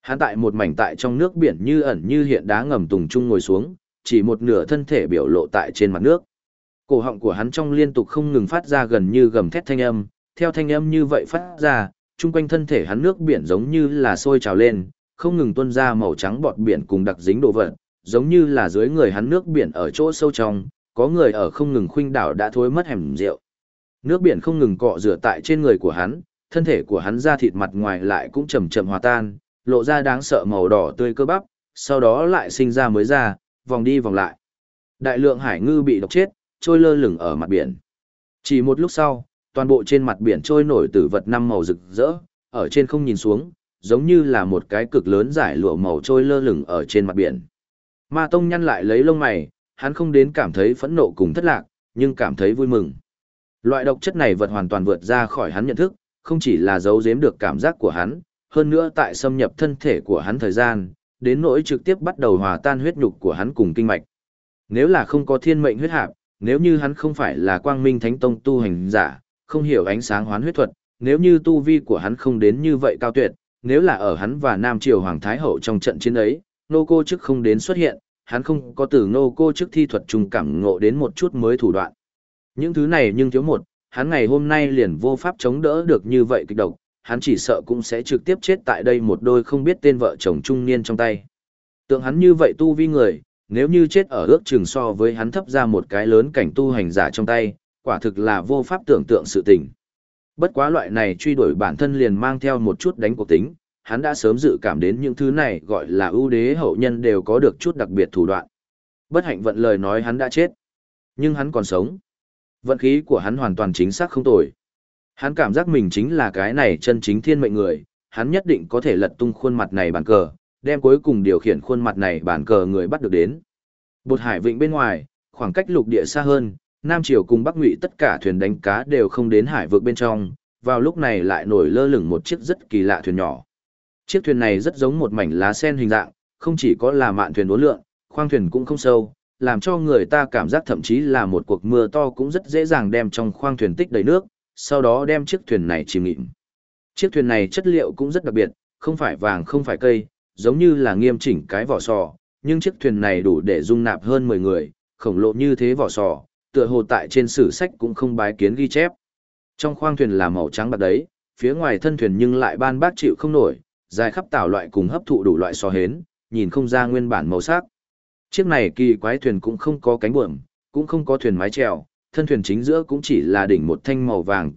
Hắn tại một mảnh tại trong nước biển như ẩn như hiện đá ngầm tùng trung ngồi xuống, chỉ một nửa thân thể biểu lộ tại trên mặt nước. Cổ họng của hắn trong liên tục không ngừng phát ra gần như gầm thét thanh âm, theo thanh âm như vậy phát ra, chung quanh thân thể hắn nước biển giống như là sôi trào lên, không ngừng tuôn ra màu trắng bọt biển cùng đặc dính đồ vật, giống như là dưới người hắn nước biển ở chỗ sâu trong, có người ở không ngừng khuynh đảo đã thối mất hẻm rượu. Nước biển không ngừng cọ rửa tại trên người của hắn, thân thể của hắn da thịt mặt ngoài lại cũng chậm chậm hòa tan, lộ ra đáng sợ màu đỏ tươi cơ bắp, sau đó lại sinh ra mới ra, vòng đi vòng lại. Đại lượng hải ngư bị độc chết, trôi lơ lửng ở mặt biển. Chỉ một lúc sau, toàn bộ trên mặt biển trôi nổi tử vật năm màu rực rỡ, ở trên không nhìn xuống, giống như là một cái cực lớn giải lụa màu trôi lơ lửng ở trên mặt biển. Ma Tông nhăn lại lấy lông mày, hắn không đến cảm thấy phẫn nộ cùng thất lạc, nhưng cảm thấy vui mừng. Loại độc chất này vật hoàn toàn vượt ra khỏi hắn nhận thức, không chỉ là giấu giếm được cảm giác của hắn, hơn nữa tại xâm nhập thân thể của hắn thời gian, đến nỗi trực tiếp bắt đầu hòa tan huyết nhục của hắn cùng kinh mạch. Nếu là không có thiên mệnh huyết hạp, nếu như hắn không phải là Quang Minh Thánh Tông tu hành giả, không hiểu ánh sáng hoán huyết thuật, nếu như tu vi của hắn không đến như vậy cao tuyệt, nếu là ở hắn và Nam Triều Hoàng Thái Hậu trong trận chiến ấy, nô cô chức không đến xuất hiện, hắn không có từ nô cô chức thi thuật trùng cảm ngộ đến một chút mới thủ đoạn. Những thứ này nhưng thiếu một, hắn ngày hôm nay liền vô pháp chống đỡ được như vậy kịch độc, hắn chỉ sợ cũng sẽ trực tiếp chết tại đây một đôi không biết tên vợ chồng trung niên trong tay. Tượng hắn như vậy tu vi người, nếu như chết ở ước chừng so với hắn thấp ra một cái lớn cảnh tu hành giả trong tay, quả thực là vô pháp tưởng tượng sự tình. Bất quá loại này truy đuổi bản thân liền mang theo một chút đánh cuộc tính, hắn đã sớm dự cảm đến những thứ này gọi là ưu đế hậu nhân đều có được chút đặc biệt thủ đoạn. Bất hạnh vận lời nói hắn đã chết, nhưng hắn còn sống. Vận khí của hắn hoàn toàn chính xác không tồi. Hắn cảm giác mình chính là cái này chân chính thiên mệnh người, hắn nhất định có thể lật tung khuôn mặt này bàn cờ, đem cuối cùng điều khiển khuôn mặt này bàn cờ người bắt được đến. Bột Hải Vịnh bên ngoài, khoảng cách lục địa xa hơn, Nam Triều cùng Bắc Ngụy tất cả thuyền đánh cá đều không đến hải vực bên trong, vào lúc này lại nổi lơ lửng một chiếc rất kỳ lạ thuyền nhỏ. Chiếc thuyền này rất giống một mảnh lá sen hình dạng, không chỉ có là mạn thuyền uốn lượn, khoang thuyền cũng không sâu, làm cho người ta cảm giác thậm chí là một cuộc mưa to cũng rất dễ dàng đem trong khoang thuyền tích đầy nước, sau đó đem chiếc thuyền này chìm nghỉm. Chiếc thuyền này chất liệu cũng rất đặc biệt, không phải vàng không phải cây, giống như là nghiêm chỉnh cái vỏ sò, nhưng chiếc thuyền này đủ để dung nạp hơn 10 người, khổng lồ như thế vỏ sò, tựa hồ tại trên sử sách cũng không bái kiến ghi chép. Trong khoang thuyền là màu trắng bạc đấy, phía ngoài thân thuyền nhưng lại ban bác chịu không nổi, dài khắp tảo loại cùng hấp thụ đủ loại sò hến, nhìn không ra nguyên bản màu sắc. Chiếc này kỳ quái thuyền cũng không có cánh buồm, cũng không có thuyền mái chèo, thân thuyền chính giữa cũng chỉ là đỉnh một thanh màu vàng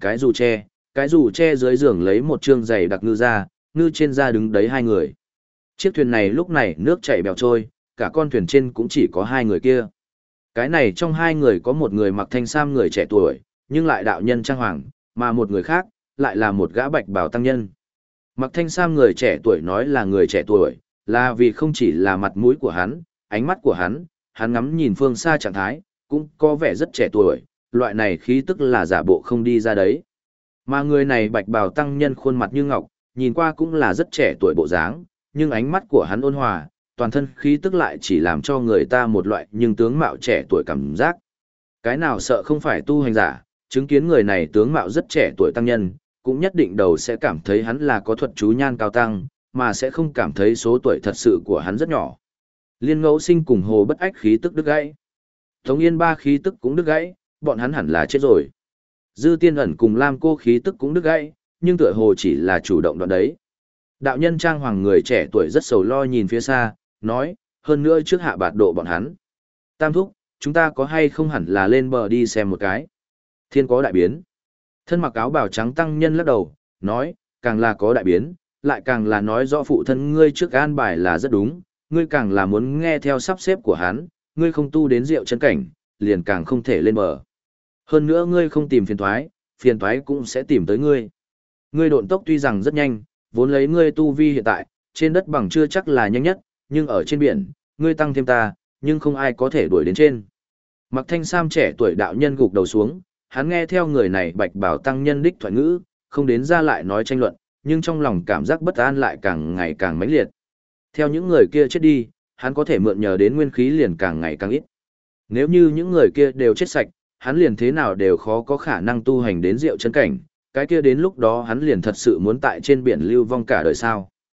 cái dù tre dưới giường lấy một trương giày đặc ngư ra, ngư trên da đứng đấy hai người. Chiếc thuyền này lúc này nước chảy bèo trôi, cả con thuyền trên cũng chỉ có hai người kia. Cái này trong hai người có một người mặc thanh sam người trẻ tuổi, nhưng lại đạo nhân trang hoàng, mà một người khác, lại là một gã bạch bào tăng nhân. Mặc thanh sam người trẻ tuổi nói là người trẻ tuổi, là vì không chỉ là mặt mũi của hắn, ánh mắt của hắn ngắm nhìn phương xa trạng thái, cũng có vẻ rất trẻ tuổi, loại này khí tức là giả bộ không đi ra đấy. Mà người này bạch bào tăng nhân khuôn mặt như ngọc, nhìn qua cũng là rất trẻ tuổi bộ dáng, nhưng ánh mắt của hắn ôn hòa, toàn thân khí tức lại chỉ làm cho người ta một loại nhưng tướng mạo trẻ tuổi cảm giác. Cái nào sợ không phải tu hành giả, chứng kiến người này tướng mạo rất trẻ tuổi tăng nhân, cũng nhất định đầu sẽ cảm thấy hắn là có thuật chú nhan cao tăng, mà sẽ không cảm thấy số tuổi thật sự của hắn rất nhỏ. Liên Ngẫu Sinh cùng Hồ Bất Ách khí tức đứt gãy. Tống Yên Ba khí tức cũng đứt gãy, bọn hắn hẳn là chết rồi. Dư Tiên Ẩn cùng Lam Cô khí tức cũng đứt gãy, nhưng tựa hồ chỉ là chủ động đoạn đấy. Đạo nhân trang hoàng người trẻ tuổi rất sầu lo nhìn phía xa, nói, hơn nữa trước hạ bạt độ bọn hắn. Tam thúc, chúng ta có hay không hẳn là lên bờ đi xem một cái. Thiên có đại biến. Thân mặc áo bào trắng tăng nhân lắc đầu, nói, càng là có đại biến, lại càng là nói rõ phụ thân ngươi trước an bài là rất đúng, ngươi càng là muốn nghe theo sắp xếp của hắn, ngươi không tu đến rượu chân cảnh, liền càng không thể lên bờ. Hơn nữa ngươi không tìm phiền toái cũng sẽ tìm tới ngươi. Ngươi độn tốc tuy rằng rất nhanh, vốn lấy ngươi tu vi hiện tại, trên đất bằng chưa chắc là nhanh nhất, nhưng ở trên biển, ngươi tăng thêm ta, nhưng không ai có thể đuổi đến trên. Mặc thanh sam trẻ tuổi đạo nhân gục đầu xuống, hắn nghe theo người này bạch bảo tăng nhân đích thoại ngữ, không đến ra lại nói tranh luận, nhưng trong lòng cảm giác bất an lại càng ngày càng mãnh liệt. Theo những người kia chết đi, hắn có thể mượn nhờ đến nguyên khí liền càng ngày càng ít. Nếu như những người kia đều chết sạch, hắn liền thế nào đều khó có khả năng tu hành đến diệu chân cảnh, cái kia đến lúc đó hắn liền thật sự muốn tại trên biển lưu vong cả đời sao.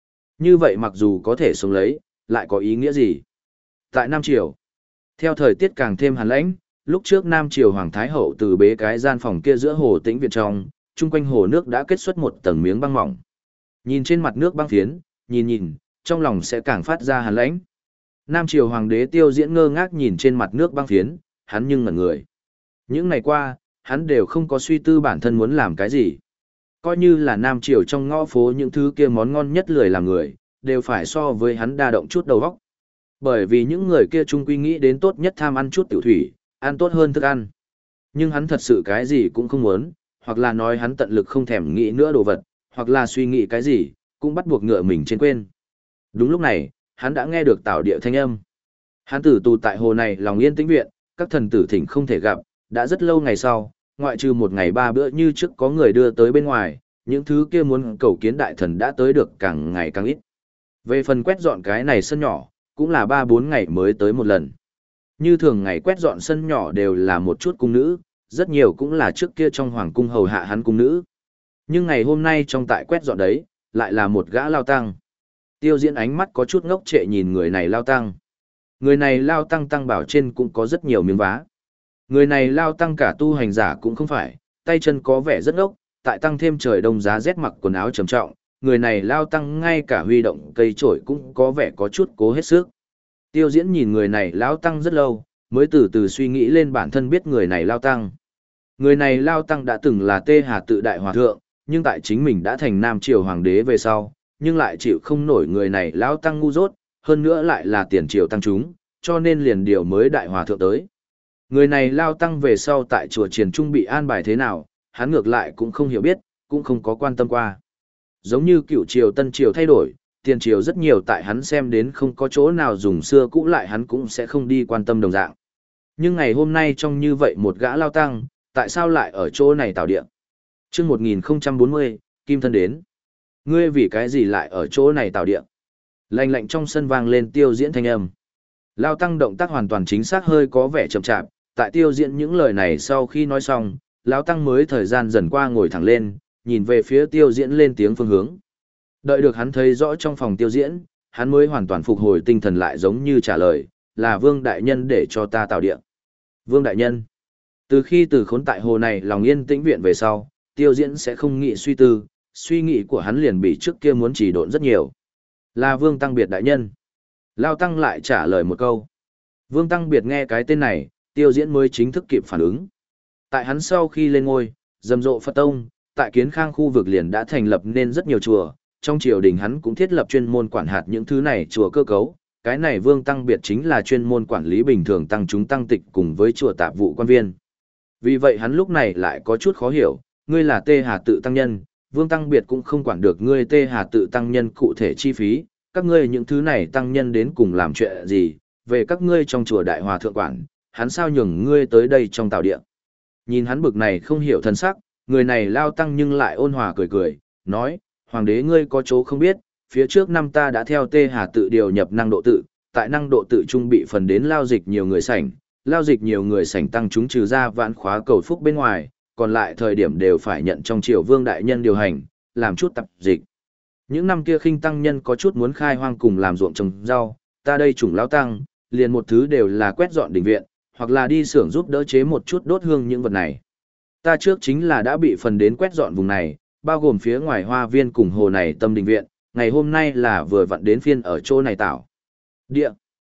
Như vậy mặc dù có thể sống lấy, lại có ý nghĩa gì? Tại Nam Triều, theo thời tiết càng thêm hàn lãnh, lúc trước Nam Triều Hoàng Thái Hậu từ bế cái gian phòng kia giữa hồ tĩnh viện trong, chung quanh hồ nước đã kết xuất một tầng miếng băng mỏng. Nhìn trên mặt nước băng phiến, nhìn, trong lòng sẽ càng phát ra hàn lãnh. Nam Triều Hoàng đế Tiêu Diễn ngơ ngác nhìn trên mặt nước băng phiến, hắn nhưng ngẩn người. Những ngày qua, hắn đều không có suy tư bản thân muốn làm cái gì. Coi như là Nam Triều trong ngõ phố những thứ kia món ngon nhất lười làm người, đều phải so với hắn đa động chút đầu óc. Bởi vì những người kia chung quy nghĩ đến tốt nhất tham ăn chút tiểu thủy, ăn tốt hơn thức ăn. Nhưng hắn thật sự cái gì cũng không muốn, hoặc là nói hắn tận lực không thèm nghĩ nữa đồ vật, hoặc là suy nghĩ cái gì, cũng bắt buộc ngựa mình trên quên. Đúng lúc này, hắn đã nghe được Tào Địa thanh âm. Hắn tử tù tại hồ này lòng yên tĩnh viện, các thần tử thỉnh không thể gặp, đã rất lâu ngày sau, ngoại trừ một ngày 3 bữa như trước có người đưa tới bên ngoài, những thứ kia muốn cầu kiến đại thần đã tới được càng ngày càng ít. Về phần quét dọn cái này sân nhỏ, cũng là 3-4 ngày mới tới một lần. Như thường ngày quét dọn sân nhỏ đều là một chút cung nữ, rất nhiều cũng là trước kia trong hoàng cung hầu hạ hắn cung nữ. Nhưng ngày hôm nay trong tại quét dọn đấy, lại là một gã lao tăng. Tiêu Diễn ánh mắt có chút ngốc trệ nhìn người này lao tăng. Người này lao tăng tăng bảo trên cũng có rất nhiều miếng vá. Người này lao tăng cả tu hành giả cũng không phải, tay chân có vẻ rất ngốc, tại tăng thêm trời đông giá rét mặc quần áo trầm trọng, người này lao tăng ngay cả huy động cây trổi cũng có vẻ có chút cố hết sức. Tiêu Diễn nhìn người này lao tăng rất lâu, mới từ từ suy nghĩ lên bản thân biết người này lao tăng. Người này lao tăng đã từng là Tê Hà Tự Đại Hòa Thượng, nhưng tại chính mình đã thành Nam Triều Hoàng đế về sau, nhưng lại chịu không nổi người này lao tăng ngu dốt, hơn nữa lại là tiền triều tăng chúng, cho nên liền điều mới Đại Hòa Thượng tới. Người này lao tăng về sau tại chùa Triền Trung bị an bài thế nào, hắn ngược lại cũng không hiểu biết, cũng không có quan tâm qua. Giống như cựu triều tân triều thay đổi, tiền triều rất nhiều tại hắn xem đến không có chỗ nào dùng xưa cũ lại hắn cũng sẽ không đi quan tâm đồng dạng. Nhưng ngày hôm nay trong như vậy một gã lao tăng, tại sao lại ở chỗ này tạo địa? Trước 1040, Kim Thân đến. Ngươi vì cái gì lại ở chỗ này tạo địa? Lạnh lạnh trong sân vang lên Tiêu Diễn thanh âm. Lao tăng động tác hoàn toàn chính xác hơi có vẻ chậm chạp, tại Tiêu Diễn những lời này sau khi nói xong, Lao tăng mới thời gian dần qua ngồi thẳng lên, nhìn về phía Tiêu Diễn lên tiếng phương hướng. Đợi được hắn thấy rõ trong phòng Tiêu Diễn, hắn mới hoàn toàn phục hồi tinh thần lại giống như trả lời, là Vương Đại Nhân để cho ta tạo địa. Vương Đại Nhân. Từ khi từ khốn tại hồ này lòng yên tĩnh viện về sau, Tiêu Diễn sẽ không nghĩ suy tư, suy nghĩ của hắn liền bị trước kia muốn chỉ độn rất nhiều. Là Vương Tăng Biệt Đại Nhân. Lao Tăng lại trả lời một câu. Vương Tăng Biệt nghe cái tên này, Tiêu Diễn mới chính thức kịp phản ứng. Tại hắn sau khi lên ngôi, rầm rộ Phật Tông, tại Kiến Khang khu vực liền đã thành lập nên rất nhiều chùa, trong triều đình hắn cũng thiết lập chuyên môn quản hạt những thứ này chùa cơ cấu. Cái này Vương Tăng Biệt chính là chuyên môn quản lý bình thường tăng chúng tăng tịch cùng với chùa tạp vụ quan viên. Vì vậy hắn lúc này lại có chút khó hiểu, ngươi là Tê Hà Tự Tăng Nhân, Vương Tăng Biệt cũng không quản được ngươi Tê Hà Tự Tăng Nhân cụ thể chi phí, các ngươi những thứ này Tăng Nhân đến cùng làm chuyện gì, về các ngươi trong chùa Đại Hòa Thượng quản, hắn sao nhường ngươi tới đây trong tào địa. Nhìn hắn bực này không hiểu thân sắc, người này lao tăng nhưng lại ôn hòa cười cười, nói, Hoàng đế ngươi có chỗ không biết, phía trước năm ta đã theo Tê Hà Tự điều nhập năng độ tự, tại năng độ tự trung bị phần đến lao dịch nhiều người sảnh, lao dịch nhiều người sảnh tăng chúng trừ ra vãn khóa cầu phúc bên ngoài, còn lại thời điểm đều phải nhận trong triều Vương Đại Nhân điều hành, làm chút tập dịch. Những năm kia khinh tăng nhân có chút muốn khai hoang cùng làm ruộng trồng rau, ta đây chủng lao tăng, liền một thứ đều là quét dọn đình viện, hoặc là đi xưởng giúp đỡ chế một chút đốt hương những vật này. Ta trước chính là đã bị phần đến quét dọn vùng này, bao gồm phía ngoài hoa viên cùng hồ này tâm đình viện, ngày hôm nay là vừa vặn đến phiên ở chỗ này tạo. Địa.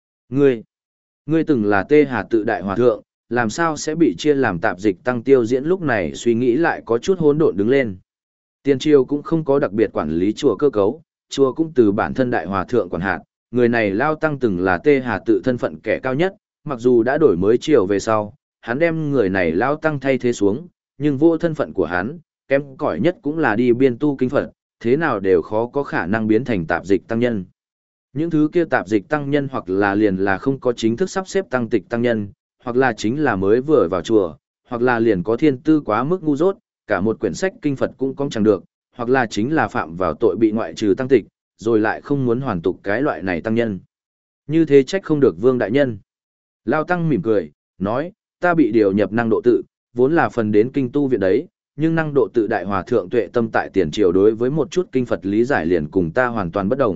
Ngươi từng là Tê Hà Tự Đại Hòa Thượng, làm sao sẽ bị chia làm tạp dịch tăng Tiêu Diễn lúc này suy nghĩ lại có chút hỗn độn đứng lên. Tiền triều cũng không có đặc biệt quản lý chùa cơ cấu, chùa cũng từ bản thân Đại Hòa Thượng quản hạt, người này lao tăng từng là Tê Hà Tự thân phận kẻ cao nhất, mặc dù đã đổi mới triều về sau, hắn đem người này lao tăng thay thế xuống, nhưng vô thân phận của hắn, kém cỏi nhất cũng là đi biên tu kinh Phật, thế nào đều khó có khả năng biến thành tạp dịch tăng nhân. Những thứ kia tạp dịch tăng nhân hoặc là liền là không có chính thức sắp xếp tăng tịch tăng nhân, hoặc là chính là mới vừa vào chùa, hoặc là liền có thiên tư quá mức ngu dốt, cả một quyển sách kinh Phật cũng không chẳng được, hoặc là chính là phạm vào tội bị ngoại trừ tăng tịch, rồi lại không muốn hoàn tục cái loại này tăng nhân. Như thế trách không được Vương Đại Nhân. Lao Tăng mỉm cười, nói, ta bị điều nhập năng độ tự, vốn là phần đến kinh tu viện đấy, nhưng năng độ tự Đại Hòa Thượng tuệ tâm tại tiền triều đối với một chút kinh Phật lý giải liền cùng ta hoàn toàn bất đồng,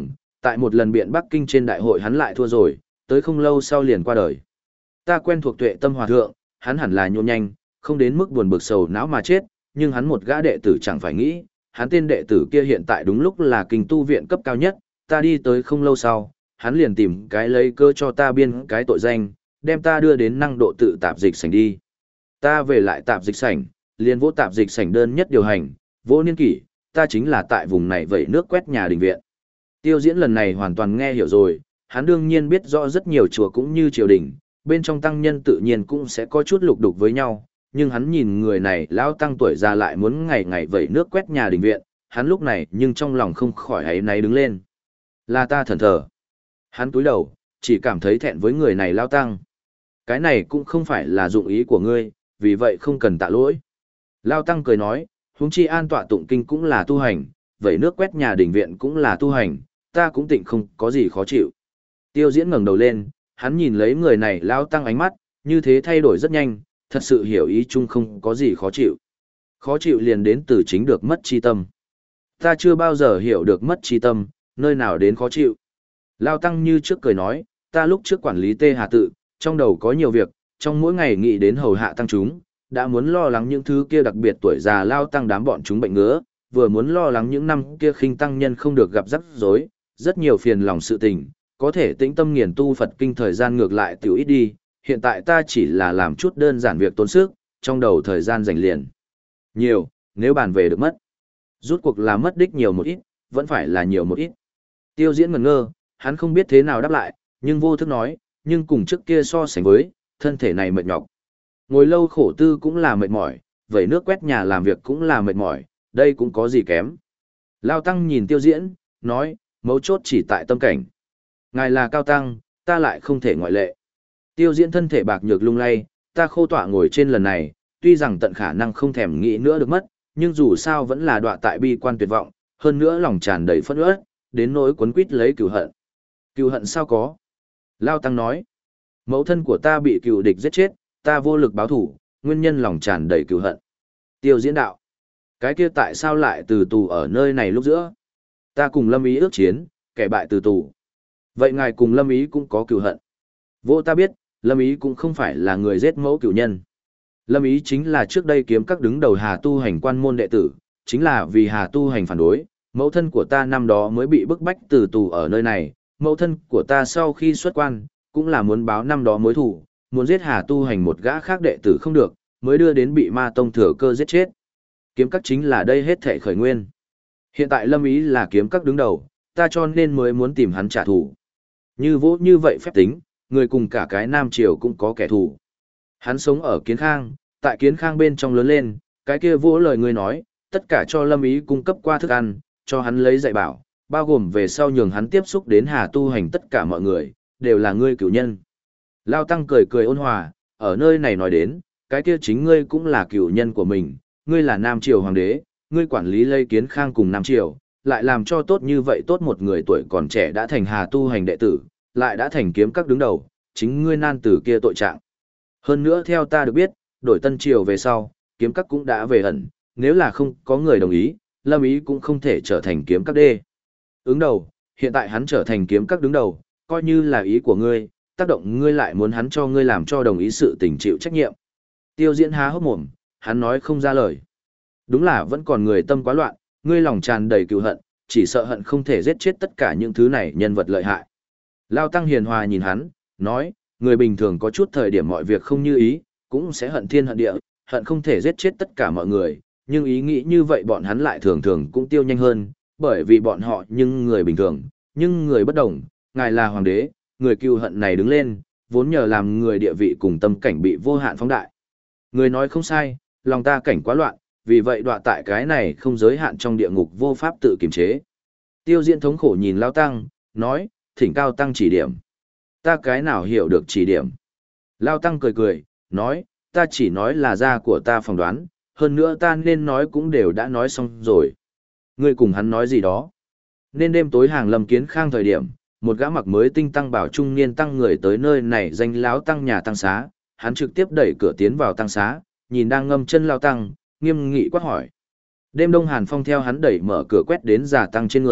Tại một lần biện Bắc Kinh trên đại hội hắn lại thua rồi, tới không lâu sau liền qua đời. Ta quen thuộc Tuệ Tâm Hòa Thượng, hắn hẳn là nhộn nhanh, không đến mức buồn bực sầu não mà chết, nhưng hắn một gã đệ tử chẳng phải nghĩ, hắn tên đệ tử kia hiện tại đúng lúc là kinh tu viện cấp cao nhất, ta đi tới không lâu sau, hắn liền tìm cái lấy cơ cho ta biên cái tội danh, đem ta đưa đến năng độ tự tạp dịch sảnh đi. Ta về lại tạp dịch sảnh, liền vỗ tạp dịch sảnh đơn nhất điều hành, vỗ niên kỷ, ta chính là tại vùng này vẩy nước quét nhà đình viện. Tiêu Diễn lần này hoàn toàn nghe hiểu rồi, hắn đương nhiên biết rõ rất nhiều chùa cũng như triều đình, bên trong tăng nhân tự nhiên cũng sẽ có chút lục đục với nhau, nhưng hắn nhìn người này lão tăng tuổi già lại muốn ngày ngày vẩy nước quét nhà đình viện, hắn lúc này nhưng trong lòng không khỏi áy náy đứng lên. Là ta thần thờ. Hắn cúi đầu, chỉ cảm thấy thẹn với người này lão tăng. Cái này cũng không phải là dụng ý của ngươi, vì vậy không cần tạ lỗi. Lão tăng cười nói, huống chi an tọa tụng kinh cũng là tu hành, vẩy nước quét nhà đình viện cũng là tu hành, ta cũng tịnh không có gì khó chịu. Tiêu Diễn ngẩng đầu lên, hắn nhìn lấy người này lão tăng ánh mắt, như thế thay đổi rất nhanh, thật sự hiểu ý chung không có gì khó chịu. Khó chịu liền đến từ chính được mất chi tâm. Ta chưa bao giờ hiểu được mất chi tâm, nơi nào đến khó chịu. Lão tăng như trước cười nói, ta lúc trước quản lý Tê Hà Tự, trong đầu có nhiều việc, trong mỗi ngày nghĩ đến hầu hạ tăng chúng, đã muốn lo lắng những thứ kia đặc biệt tuổi già lao tăng đám bọn chúng bệnh ngứa, vừa muốn lo lắng những năm kia khinh tăng nhân không được gặp rắc rối, rất nhiều phiền lòng sự tình, có thể tĩnh tâm nghiền tu Phật kinh thời gian ngược lại tiểu ít đi, hiện tại ta chỉ là làm chút đơn giản việc tốn sức, trong đầu thời gian dành liền. Nhiều, nếu bàn về được mất. Rút cuộc là mất đích nhiều một ít, vẫn phải là nhiều một ít. Tiêu Diễn ngẩn ngơ, hắn không biết thế nào đáp lại, nhưng vô thức nói, nhưng cùng trước kia so sánh với, thân thể này mệt nhọc. Ngồi lâu khổ tư cũng là mệt mỏi, vẩy nước quét nhà làm việc cũng là mệt mỏi, đây cũng có gì kém. Lao Tăng nhìn Tiêu Diễn, nói, mấu chốt chỉ tại tâm cảnh. Ngài là cao tăng, ta lại không thể ngoại lệ. Tiêu Diễn thân thể bạc nhược lung lay, ta khô tọa ngồi trên lần này, tuy rằng tận khả năng không thèm nghĩ nữa được mất, nhưng dù sao vẫn là đọa tại bi quan tuyệt vọng, hơn nữa lòng tràn đầy phẫn uất, đến nỗi quấn quýt lấy cừu hận. Cừu hận sao có? Lao Tăng nói, mẫu thân của ta bị cừu địch giết chết, ta vô lực báo thủ, nguyên nhân lòng tràn đầy cừu hận. Tiêu Diễn đạo, cái kia tại sao lại từ tù ở nơi này lúc giữa? Ta cùng Lâm Ý ước chiến, kẻ bại từ tù. Vậy ngài cùng Lâm Ý cũng có cừu hận. Vô ta biết, Lâm Ý cũng không phải là người giết mẫu cửu nhân. Lâm Ý chính là trước đây kiếm các đứng đầu Hà Tu Hành quan môn đệ tử, chính là vì Hà Tu Hành phản đối, mẫu thân của ta năm đó mới bị bức bách từ tù ở nơi này, mẫu thân của ta sau khi xuất quan, cũng là muốn báo năm đó mối thù, muốn giết Hà Tu Hành một gã khác đệ tử không được, mới đưa đến bị ma tông thừa cơ giết chết. Kiếm các chính là đây hết thảy khởi nguyên. Hiện tại Lâm Ý là kiếm các đứng đầu, ta cho nên mới muốn tìm hắn trả thù. Như vỗ như vậy phép tính, người cùng cả cái Nam Triều cũng có kẻ thù. Hắn sống ở Kiến Khang, tại Kiến Khang bên trong lớn lên, cái kia vỗ lời người nói, tất cả cho Lâm Ý cung cấp qua thức ăn, cho hắn lấy dạy bảo, bao gồm về sau nhường hắn tiếp xúc đến Hà Tu Hành tất cả mọi người, đều là ngươi cửu nhân. Lao Tăng cười cười ôn hòa, ở nơi này nói đến, cái kia chính ngươi cũng là cửu nhân của mình, ngươi là Nam Triều Hoàng đế, ngươi quản lý Lây Kiến Khang cùng Nam Triều, lại làm cho tốt như vậy tốt một người tuổi còn trẻ đã thành Hà Tu Hành đệ tử, lại đã thành kiếm các đứng đầu, chính ngươi nan tử kia tội trạng. Hơn nữa theo ta được biết, đổi Tân Triều về sau, kiếm các cũng đã về ẩn, nếu là không có người đồng ý, Lâm Ý cũng không thể trở thành kiếm các đê. Ứng đầu, hiện tại hắn trở thành kiếm các đứng đầu, coi như là ý của ngươi, tác động ngươi lại muốn hắn cho ngươi làm cho đồng ý sự tình chịu trách nhiệm. Tiêu Diễn há hốc mồm, hắn nói không ra lời. Đúng là vẫn còn người tâm quá loạn, ngươi lòng tràn đầy cừu hận, chỉ sợ hận không thể giết chết tất cả những thứ này nhân vật lợi hại. Lao Tăng hiền hòa nhìn hắn, nói, người bình thường có chút thời điểm mọi việc không như ý, cũng sẽ hận thiên hận địa, hận không thể giết chết tất cả mọi người, nhưng ý nghĩ như vậy bọn hắn lại thường thường cũng tiêu nhanh hơn, bởi vì bọn họ nhưng người bình thường, nhưng người bất đồng, ngài là hoàng đế, người cừu hận này đứng lên, vốn nhờ làm người địa vị cùng tâm cảnh bị vô hạn phóng đại. Người nói không sai, lòng ta cảnh quá loạn, vì vậy đọa tại cái này không giới hạn trong địa ngục vô pháp tự kiềm chế. Tiêu Diễn thống khổ nhìn Lao Tăng, nói, thỉnh Cao Tăng chỉ điểm. Ta cái nào hiểu được chỉ điểm. Lao Tăng cười cười, nói, ta chỉ nói là da của ta phỏng đoán, hơn nữa ta nên nói cũng đều đã nói xong rồi. Ngươi cùng hắn nói gì đó. Nên đêm tối hàng Lâm Kiến Khang thời điểm, một gã mặc mới tinh tăng bảo trung niên tăng người tới nơi này danh láo tăng nhà tăng xá, hắn trực tiếp đẩy cửa tiến vào tăng xá, nhìn đang ngâm chân Lao Tăng, nghiêm nghị quát hỏi. Đêm đông hàn phong theo hắn đẩy mở cửa quét đến già tăng trên người,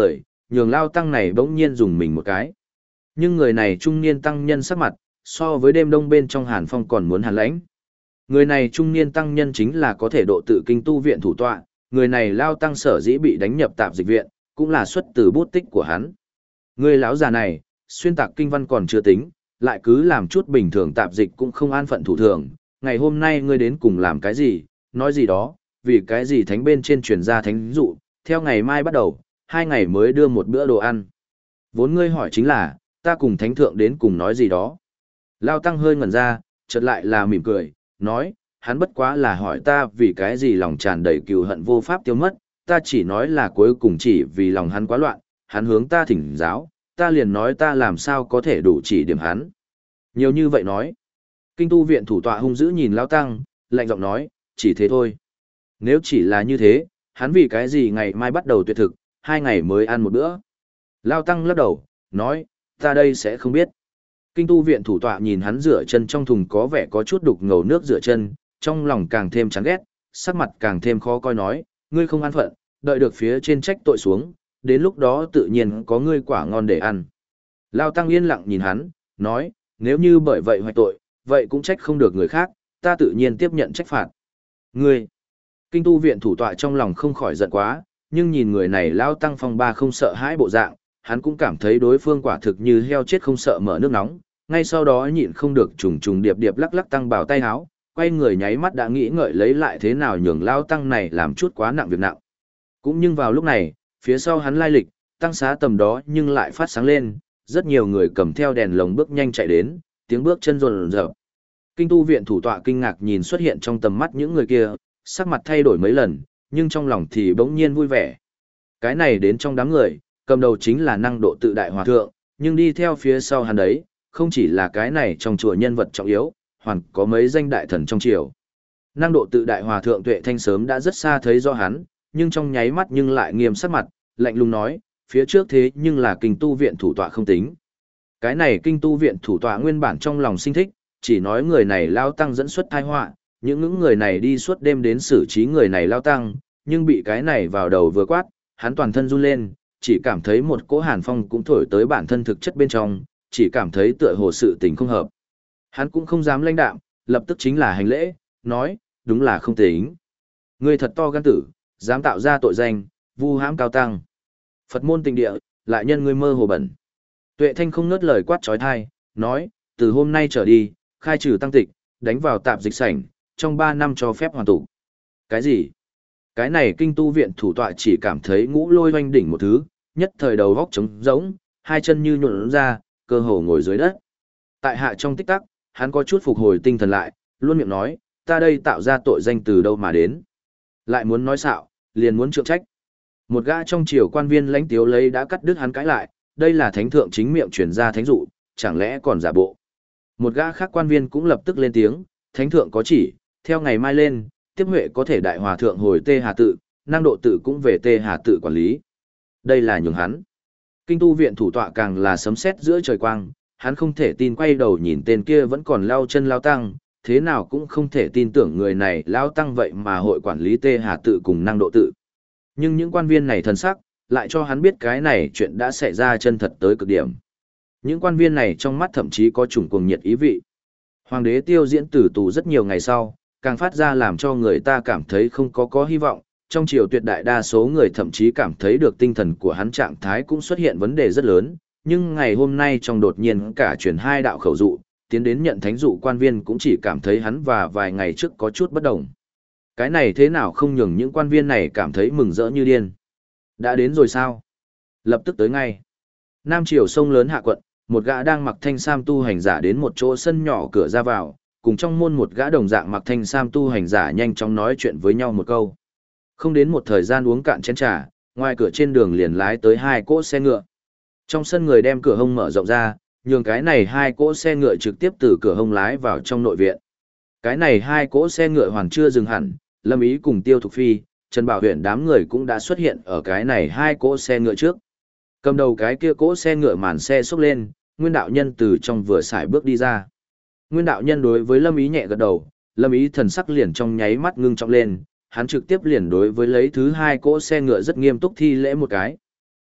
nhường Lao Tăng này bỗng nhiên dùng mình một cái. Nhưng người này trung niên tăng nhân sắc mặt, so với đêm đông bên trong hàn phong còn muốn hàn lãnh. Người này trung niên tăng nhân chính là có thể độ tự kinh tu viện thủ tọa, người này Lao Tăng sở dĩ bị đánh nhập tạp dịch viện, cũng là xuất từ bút tích của hắn. Người lão già này, xuyên tạc kinh văn còn chưa tính, lại cứ làm chút bình thường tạp dịch cũng không an phận thủ thường. Ngày hôm nay ngươi đến cùng làm cái gì, nói gì đó, vì cái gì thánh bên trên truyền ra thánh dụ, theo ngày mai bắt đầu, 2 ngày mới đưa một bữa đồ ăn. Vốn ngươi hỏi chính là, ta cùng thánh thượng đến cùng nói gì đó. Lao Tăng hơi ngẩn ra, chợt lại là mỉm cười, nói, hắn bất quá là hỏi ta vì cái gì lòng tràn đầy cừu hận vô pháp tiêu mất, ta chỉ nói là cuối cùng chỉ vì lòng hắn quá loạn, hắn hướng ta thỉnh giáo, ta liền nói ta làm sao có thể đủ chỉ điểm hắn. Nhiều như vậy nói. Kinh tu viện thủ tọa hung dữ nhìn Lao Tăng, lạnh giọng nói, chỉ thế thôi. Nếu chỉ là như thế, hắn vì cái gì ngày mai bắt đầu tuyệt thực, 2 ngày mới ăn một bữa. Lao Tăng lắc đầu, nói, ta đây sẽ không biết. Kinh tu viện thủ tọa nhìn hắn rửa chân trong thùng có vẻ có chút đục ngầu nước rửa chân, trong lòng càng thêm chán ghét, sắc mặt càng thêm khó coi nói, ngươi không an phận, đợi được phía trên trách tội xuống, đến lúc đó tự nhiên có ngươi quả ngon để ăn. Lao Tăng yên lặng nhìn hắn, nói, nếu như bởi vậy hoại tội, vậy cũng trách không được người khác, ta tự nhiên tiếp nhận trách phạt. Ngươi, kinh tu viện thủ tọa trong lòng không khỏi giận quá, nhưng nhìn người này Lao Tăng phong ba không sợ hãi bộ dạng, hắn cũng cảm thấy đối phương quả thực như heo chết không sợ mở nước nóng, ngay sau đó nhịn không được trùng trùng điệp điệp lắc lắc Tăng bảo tay háo, quay người nháy mắt đã nghĩ ngợi lấy lại thế nào nhường Lao Tăng này làm chút quá nặng việc nặng. Cũng nhưng vào lúc này, phía sau hắn lai lịch, Tăng xá tầm đó nhưng lại phát sáng lên, rất nhiều người cầm theo đèn lồng bước nhanh chạy đến, tiếng bước chân rồn rợp. Kinh tu viện thủ tọa kinh ngạc nhìn xuất hiện trong tầm mắt những người kia, sắc mặt thay đổi mấy lần, nhưng trong lòng thì bỗng nhiên vui vẻ. Cái này đến trong đám người, cầm đầu chính là năng độ tự đại hòa thượng, nhưng đi theo phía sau hắn đấy, không chỉ là cái này trong chùa nhân vật trọng yếu, hoàn có mấy danh đại thần trong triều. Năng độ tự đại hòa thượng Tuệ Thanh sớm đã rất xa thấy do hắn, nhưng trong nháy mắt nhưng lại nghiêm sắc mặt, lạnh lùng nói, phía trước thế nhưng là kinh tu viện thủ tọa không tính. Cái này kinh tu viện thủ tọa nguyên bản trong lòng sinh thích, chỉ nói người này Lao Tăng dẫn xuất tai họa, những người này đi suốt đêm đến xử trí người này Lao Tăng, nhưng bị cái này vào đầu vừa quát, hắn toàn thân run lên, chỉ cảm thấy một cỗ hàn phong cũng thổi tới bản thân thực chất bên trong, chỉ cảm thấy tựa hồ sự tình không hợp. Hắn cũng không dám lãnh đạm, lập tức chính là hành lễ, nói, đúng là không tính. Ngươi thật to gan tử, dám tạo ra tội danh, vu hãm cao tăng. Phật môn tình địa, lại nhân ngươi mơ hồ bẩn. Tuệ Thanh không ngớt lời quát trói thai, nói, từ hôm nay trở đi, khai trừ tăng tịch, đánh vào tạp dịch sảnh, trong 3 năm cho phép hoàn tụ. Cái gì? Cái này kinh tu viện thủ tọa chỉ cảm thấy ngũ lôi hoanh đỉnh một thứ, nhất thời đầu góc trống rỗng, hai chân như nhuộn ra, cơ hồ ngồi dưới đất. Tại hạ trong tích tắc, hắn có chút phục hồi tinh thần lại, luôn miệng nói, ta đây tạo ra tội danh từ đâu mà đến. Lại muốn nói xạo, liền muốn trượng trách. Một gã trong triều quan viên lãnh tiếu lấy đã cắt đứt hắn cãi lại, đây là thánh thượng chính miệng truyền ra thánh dụ, chẳng lẽ còn giả bộ. Một gã khác quan viên cũng lập tức lên tiếng, thánh thượng có chỉ, theo ngày mai lên, tiếp huệ có thể đại hòa thượng hồi Tê Hà Tự, năng độ tự cũng về Tê Hà Tự quản lý. Đây là nhường hắn. Kinh tu viện thủ tọa càng là sấm sét giữa trời quang, hắn không thể tin quay đầu nhìn tên kia vẫn còn lao chân lao tăng, thế nào cũng không thể tin tưởng người này lao tăng vậy mà hội quản lý Tê Hà Tự cùng năng độ tự. Nhưng những quan viên này thân sắc, lại cho hắn biết cái này chuyện đã xảy ra chân thật tới cực điểm. Những quan viên này trong mắt thậm chí có chủng cuồng nhiệt ý vị. Hoàng đế Tiêu Diễn tử tù rất nhiều ngày sau, càng phát ra làm cho người ta cảm thấy không có hy vọng, trong triều tuyệt đại đa số người thậm chí cảm thấy được tinh thần của hắn trạng thái cũng xuất hiện vấn đề rất lớn, nhưng ngày hôm nay trong đột nhiên cả truyền 2 đạo khẩu dụ, tiến đến nhận thánh dụ quan viên cũng chỉ cảm thấy hắn và vài ngày trước có chút bất đồng. Cái này thế nào không nhường những quan viên này cảm thấy mừng rỡ như điên. Đã đến rồi sao? Lập tức tới ngay. Nam triều sông lớn hạ quận, một gã đang mặc thanh sam tu hành giả đến một chỗ sân nhỏ cửa ra vào, cùng trong môn một gã đồng dạng mặc thanh sam tu hành giả nhanh chóng nói chuyện với nhau một câu. Không đến một thời gian uống cạn chén trà, ngoài cửa trên đường liền lái tới 2 cỗ xe ngựa. Trong sân người đem cửa hông mở rộng ra, nhường cái này 2 cỗ xe ngựa trực tiếp từ cửa hông lái vào trong nội viện. Cái này 2 cỗ xe ngựa hoàn chưa dừng hẳn, Lâm Ý cùng Tiêu Thục Phi, Trần Bảo Huyền đám người cũng đã xuất hiện ở cái này 2 cỗ xe ngựa trước. Cầm đầu cái kia cỗ xe ngựa màn xe xốc lên, Nguyên đạo nhân từ trong vừa xài bước đi ra. Nguyên đạo nhân đối với Lâm Ý nhẹ gật đầu, Lâm Ý thần sắc liền trong nháy mắt ngưng trọng lên, hắn trực tiếp liền đối với lấy thứ 2 cỗ xe ngựa rất nghiêm túc thi lễ một cái.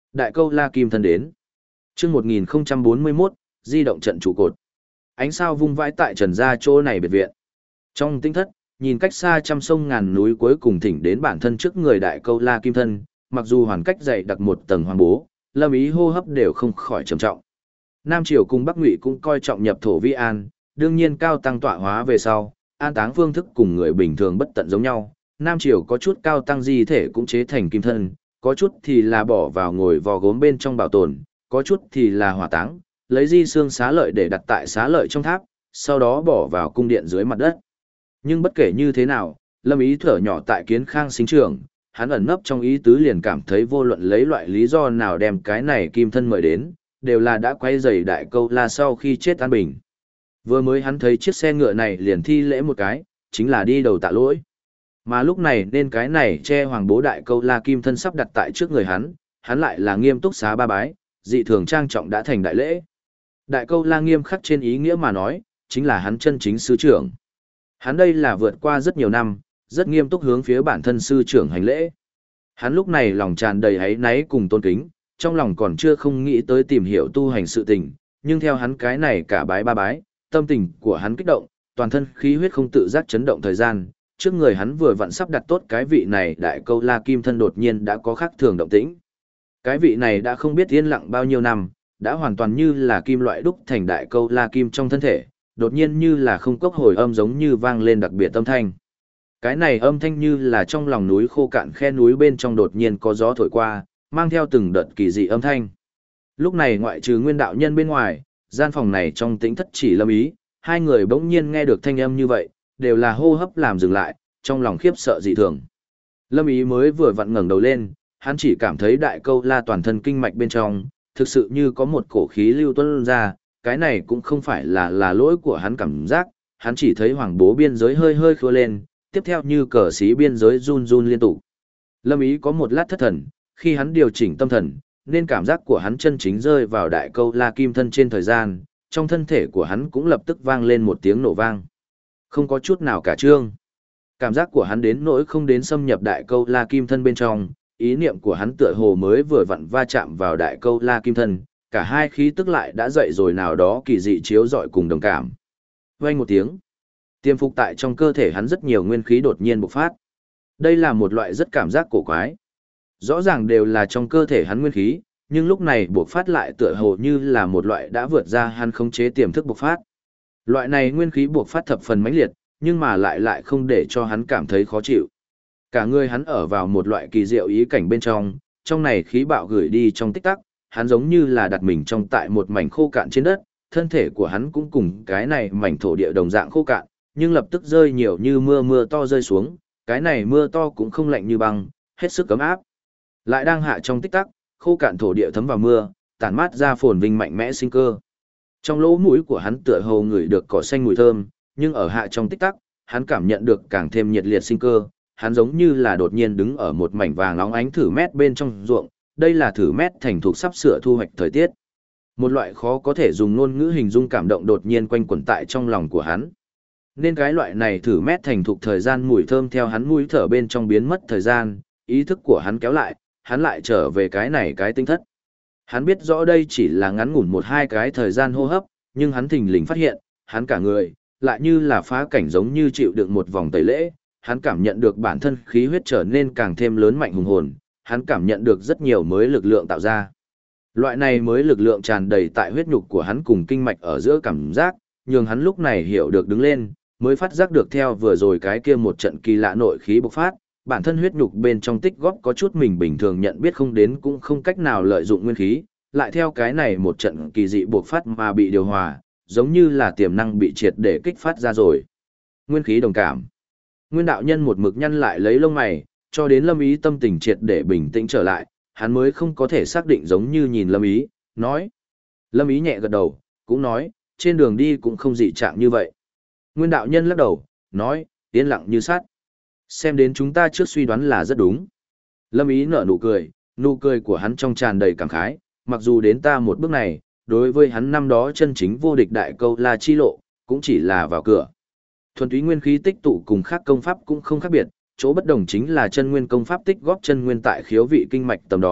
Đại câu La Kim thân đến. Chương 1041, di động trận trụ cột. Ánh sao vung vãi tại trần gia chỗ này biệt viện. Trong tinh thất, nhìn cách xa trăm sông ngàn núi cuối cùng thỉnh đến bản thân trước người đại câu La Kim thân, mặc dù hoàn cách dày đặc một tầng hoàng bố, Lâm Ý hô hấp đều không khỏi trầm trọng. Nam Triều cùng Bắc Ngụy cũng coi trọng nhập thổ vi an, đương nhiên cao tăng tọa hóa về sau, an táng phương thức cùng người bình thường bất tận giống nhau. Nam Triều có chút cao tăng di thể cũng chế thành kim thân, có chút thì là bỏ vào ngồi vò gốm bên trong bảo tồn, có chút thì là hỏa táng, lấy di xương xá lợi để đặt tại xá lợi trong tháp, sau đó bỏ vào cung điện dưới mặt đất. Nhưng bất kể như thế nào, Lâm Ý thở nhỏ tại Kiến Khang sinh trưởng, hắn ẩn nấp trong ý tứ liền cảm thấy vô luận lấy loại lý do nào đem cái này kim thân mời đến, đều là đã quay rầy đại câu La sau khi chết an bình. Vừa mới hắn thấy chiếc xe ngựa này liền thi lễ một cái, chính là đi đầu tạ lỗi. Mà lúc này nên cái này che hoàng bố đại câu La kim thân sắp đặt tại trước người hắn lại là nghiêm túc xá ba bái, dị thường trang trọng đã thành đại lễ. Đại câu La nghiêm khắc trên ý nghĩa mà nói, chính là hắn chân chính sư trưởng. Hắn đây là vượt qua rất nhiều năm, rất nghiêm túc hướng phía bản thân sư trưởng hành lễ. Hắn lúc này lòng tràn đầy áy náy cùng tôn kính, trong lòng còn chưa không nghĩ tới tìm hiểu tu hành sự tình, nhưng theo hắn cái này cả bái ba bái, tâm tình của hắn kích động, toàn thân khí huyết không tự giác chấn động thời gian, trước người hắn vừa vặn sắp đặt tốt cái vị này đại câu La kim thân đột nhiên đã có khác thường động tĩnh. Cái vị này đã không biết yên lặng bao nhiêu năm, đã hoàn toàn như là kim loại đúc thành đại câu La kim trong thân thể, đột nhiên như là không cốc hồi âm giống như vang lên đặc biệt âm thanh. Cái này âm thanh như là trong lòng núi khô cạn khe núi bên trong đột nhiên có gió thổi qua, mang theo từng đợt kỳ dị âm thanh. Lúc này ngoại trừ Nguyên đạo nhân bên ngoài, gian phòng này trong tĩnh thất chỉ Lâm Ý, hai người bỗng nhiên nghe được thanh âm như vậy, đều là hô hấp làm dừng lại, trong lòng khiếp sợ dị thường. Lâm Ý mới vừa vặn ngẩng đầu lên, hắn chỉ cảm thấy đại câu La toàn thân kinh mạch bên trong, thực sự như có một cổ khí lưu tuôn ra, cái này cũng không phải là lỗi của hắn cảm giác, hắn chỉ thấy hoàng bố biên giới hơi hơi khua lên, tiếp theo như cờ xí biên giới run run liên tục. Lâm Ý có một lát thất thần, khi hắn điều chỉnh tâm thần, nên cảm giác của hắn chân chính rơi vào đại câu La kim thân trên thời gian, trong thân thể của hắn cũng lập tức vang lên một tiếng nổ vang. Không có chút nào cả trương. Cảm giác của hắn đến nỗi không đến xâm nhập đại câu La kim thân bên trong, ý niệm của hắn tựa hồ mới vừa vặn va chạm vào đại câu La kim thân, cả hai khí tức lại đã dậy rồi nào đó kỳ dị chiếu rọi cùng đồng cảm. Vang một tiếng, tiềm phục tại trong cơ thể hắn rất nhiều nguyên khí đột nhiên bộc phát. Đây là một loại rất cảm giác cổ quái. Rõ ràng đều là trong cơ thể hắn nguyên khí, nhưng lúc này bộc phát lại tựa hồ như là một loại đã vượt ra hắn khống chế tiềm thức bộc phát. Loại này nguyên khí bộc phát thập phần mãnh liệt, nhưng mà lại không để cho hắn cảm thấy khó chịu. Cả người hắn ở vào một loại kỳ diệu ý cảnh bên trong này khí bạo gửi đi trong tích tắc, hắn giống như là đặt mình trong tại một mảnh khô cạn trên đất, thân thể của hắn cũng cùng cái này mảnh thổ địa đồng dạng khô cạn, nhưng lập tức rơi nhiều như mưa to rơi xuống, cái này mưa to cũng không lạnh như băng, hết sức ấm áp. Lại đang hạ trong tích tắc, khô cạn thổ địa thấm vào mưa, tản mát ra phồn vinh mạnh mẽ sinh cơ. Trong lỗ mũi của hắn tựa hồ ngửi được cỏ xanh mùi thơm, nhưng ở hạ trong tích tắc, hắn cảm nhận được càng thêm nhiệt liệt sinh cơ, hắn giống như là đột nhiên đứng ở một mảnh vàng óng ánh thử mét bên trong ruộng, đây là thử mét thành thục sắp sửa thu hoạch thời tiết. Một loại khó có thể dùng ngôn ngữ hình dung cảm động đột nhiên quanh quẩn tại trong lòng của hắn. Nên cái loại này thử mét thành thục thời gian mùi thơm theo hắn mũi thở bên trong biến mất thời gian, ý thức của hắn kéo lại, hắn lại trở về cái này cái tinh thất. Hắn biết rõ đây chỉ là ngắn ngủn một hai cái thời gian hô hấp, nhưng hắn thình lình phát hiện, hắn cả người, lại như là phá cảnh giống như chịu đựng một vòng tẩy lễ, hắn cảm nhận được bản thân khí huyết trở nên càng thêm lớn mạnh hùng hồn, hắn cảm nhận được rất nhiều mới lực lượng tạo ra. Loại này mới lực lượng tràn đầy tại huyết nhục của hắn cùng kinh mạch ở giữa cảm giác, nhường hắn lúc này hiểu được đứng lên, mới phát giác được theo vừa rồi cái kia một trận kỳ lạ nội khí bộc phát, bản thân huyết nhục bên trong tích góp có chút mình bình thường nhận biết không đến cũng không cách nào lợi dụng nguyên khí, lại theo cái này một trận kỳ dị bộc phát mà bị điều hòa, giống như là tiềm năng bị triệt để kích phát ra rồi. Nguyên khí đồng cảm. Nguyên đạo nhân một mực nhăn lại lấy lông mày, cho đến Lâm Ý tâm tình triệt để bình tĩnh trở lại, hắn mới không có thể xác định giống như nhìn Lâm Ý, nói. Lâm Ý nhẹ gật đầu, cũng nói, trên đường đi cũng không dị trạng như vậy. Nguyên đạo nhân lắc đầu, nói, yên lặng như sắt. Xem đến chúng ta trước suy đoán là rất đúng. Lâm Ý nở nụ cười của hắn trong tràn đầy cảm khái, mặc dù đến ta một bước này, đối với hắn năm đó chân chính vô địch đại câu La chi lộ, cũng chỉ là vào cửa. Thuần túy nguyên khí tích tụ cùng khác công pháp cũng không khác biệt, chỗ bất đồng chính là chân nguyên công pháp tích góp chân nguyên tại khiếu vị kinh mạch tầm đó,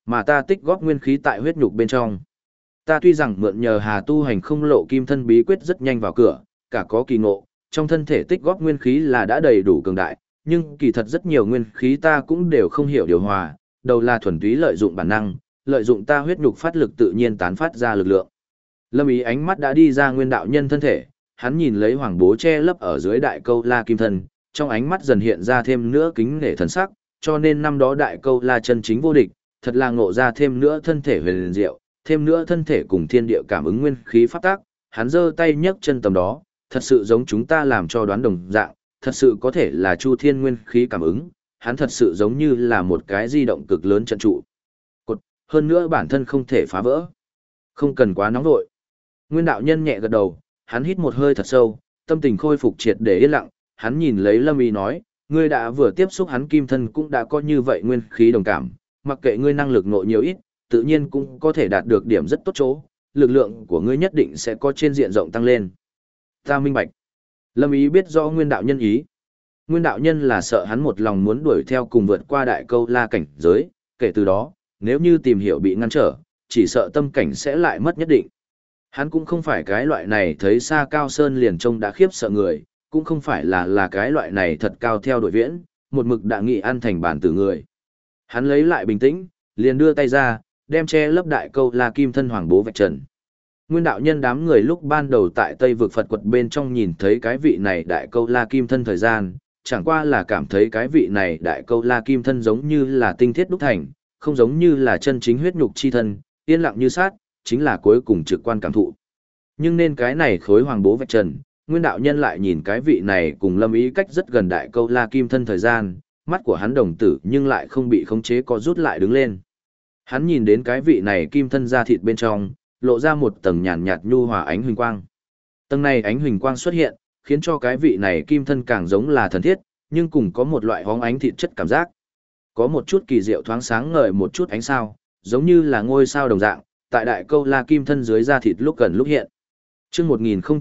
Mà ta tích góp nguyên khí tại huyết nhục bên trong. Ta tuy rằng mượn nhờ Hà tu hành không lộ kim thân bí quyết rất nhanh vào cửa, cả có kỳ ngộ, trong thân thể tích góp nguyên khí là đã đầy đủ cường đại, nhưng kỳ thật rất nhiều nguyên khí ta cũng đều không hiểu điều hòa, đầu là thuần túy lợi dụng bản năng, lợi dụng ta huyết nhục phát lực tự nhiên tán phát ra lực lượng. Lâm Ý ánh mắt đã đi ra nguyên đạo nhân thân thể, hắn nhìn lấy hoàng bố che lấp ở dưới đại câu la kim thân, trong ánh mắt dần hiện ra thêm nữa kính nể thần sắc, cho nên năm đó đại câu la chân chính vô địch, thật là ngộ ra thêm nữa thân thể huyền diệu, thêm nữa thân thể cùng thiên địa cảm ứng nguyên khí pháp tác, hắn giơ tay nhấc chân tầm đó, thật sự giống chúng ta làm cho đoán đồng dạng, thật sự có thể là Chu Thiên nguyên khí cảm ứng, hắn thật sự giống như là một cái di động cực lớn trận trụ. Cột, hơn nữa bản thân không thể phá vỡ. Không cần quá nóng vội. Nguyên đạo nhân nhẹ gật đầu, hắn hít một hơi thật sâu, tâm tình khôi phục triệt để yên lặng, hắn nhìn lấy Lâm Ý nói, ngươi đã vừa tiếp xúc hắn kim thân cũng đã có như vậy nguyên khí đồng cảm, mặc kệ ngươi năng lực nội nhiều ít, tự nhiên cũng có thể đạt được điểm rất tốt chỗ, lực lượng của ngươi nhất định sẽ có trên diện rộng tăng lên. Ta minh bạch. Lâm Ý biết rõ nguyên đạo nhân ý. Nguyên đạo nhân là sợ hắn một lòng muốn đuổi theo cùng vượt qua đại câu la cảnh giới, kể từ đó, nếu như tìm hiểu bị ngăn trở, chỉ sợ tâm cảnh sẽ lại mất nhất định. Hắn cũng không phải cái loại này thấy xa cao sơn liền trông đã khiếp sợ người, cũng không phải là cái loại này thật cao theo đuổi viễn, một mực đã nghị ăn thành bản tử người. Hắn lấy lại bình tĩnh, liền đưa tay ra, đem che lấp đại câu la kim thân hoàng bố vạch trần. Nguyên đạo nhân đám người lúc ban đầu tại Tây vực Phật quật bên trong nhìn thấy cái vị này đại câu la kim thân thời gian, chẳng qua là cảm thấy cái vị này đại câu la kim thân giống như là tinh thiết đúc thành, không giống như là chân chính huyết nhục chi thân, yên lặng như sát, chính là cuối cùng trực quan cảm thụ. Nhưng nên cái này khối hoàng bố vạch trần, nguyên đạo nhân lại nhìn cái vị này cùng Lâm Ý cách rất gần đại câu la kim thân thời gian, mắt của hắn đồng tử nhưng lại không bị khống chế có rút lại đứng lên. Hắn nhìn đến cái vị này kim thân da thịt bên trong, lộ ra một tầng nhàn nhạt nhu hòa ánh huỳnh quang. Tầng này ánh huỳnh quang xuất hiện, khiến cho cái vị này kim thân càng giống là thần thiết, nhưng cùng có một loại hóng ánh thịt chất cảm giác. Có một chút kỳ diệu thoáng sáng ngời một chút ánh sao, giống như là ngôi sao đồng dạng, tại đại câu la kim thân dưới da thịt lúc gần lúc hiện. Chương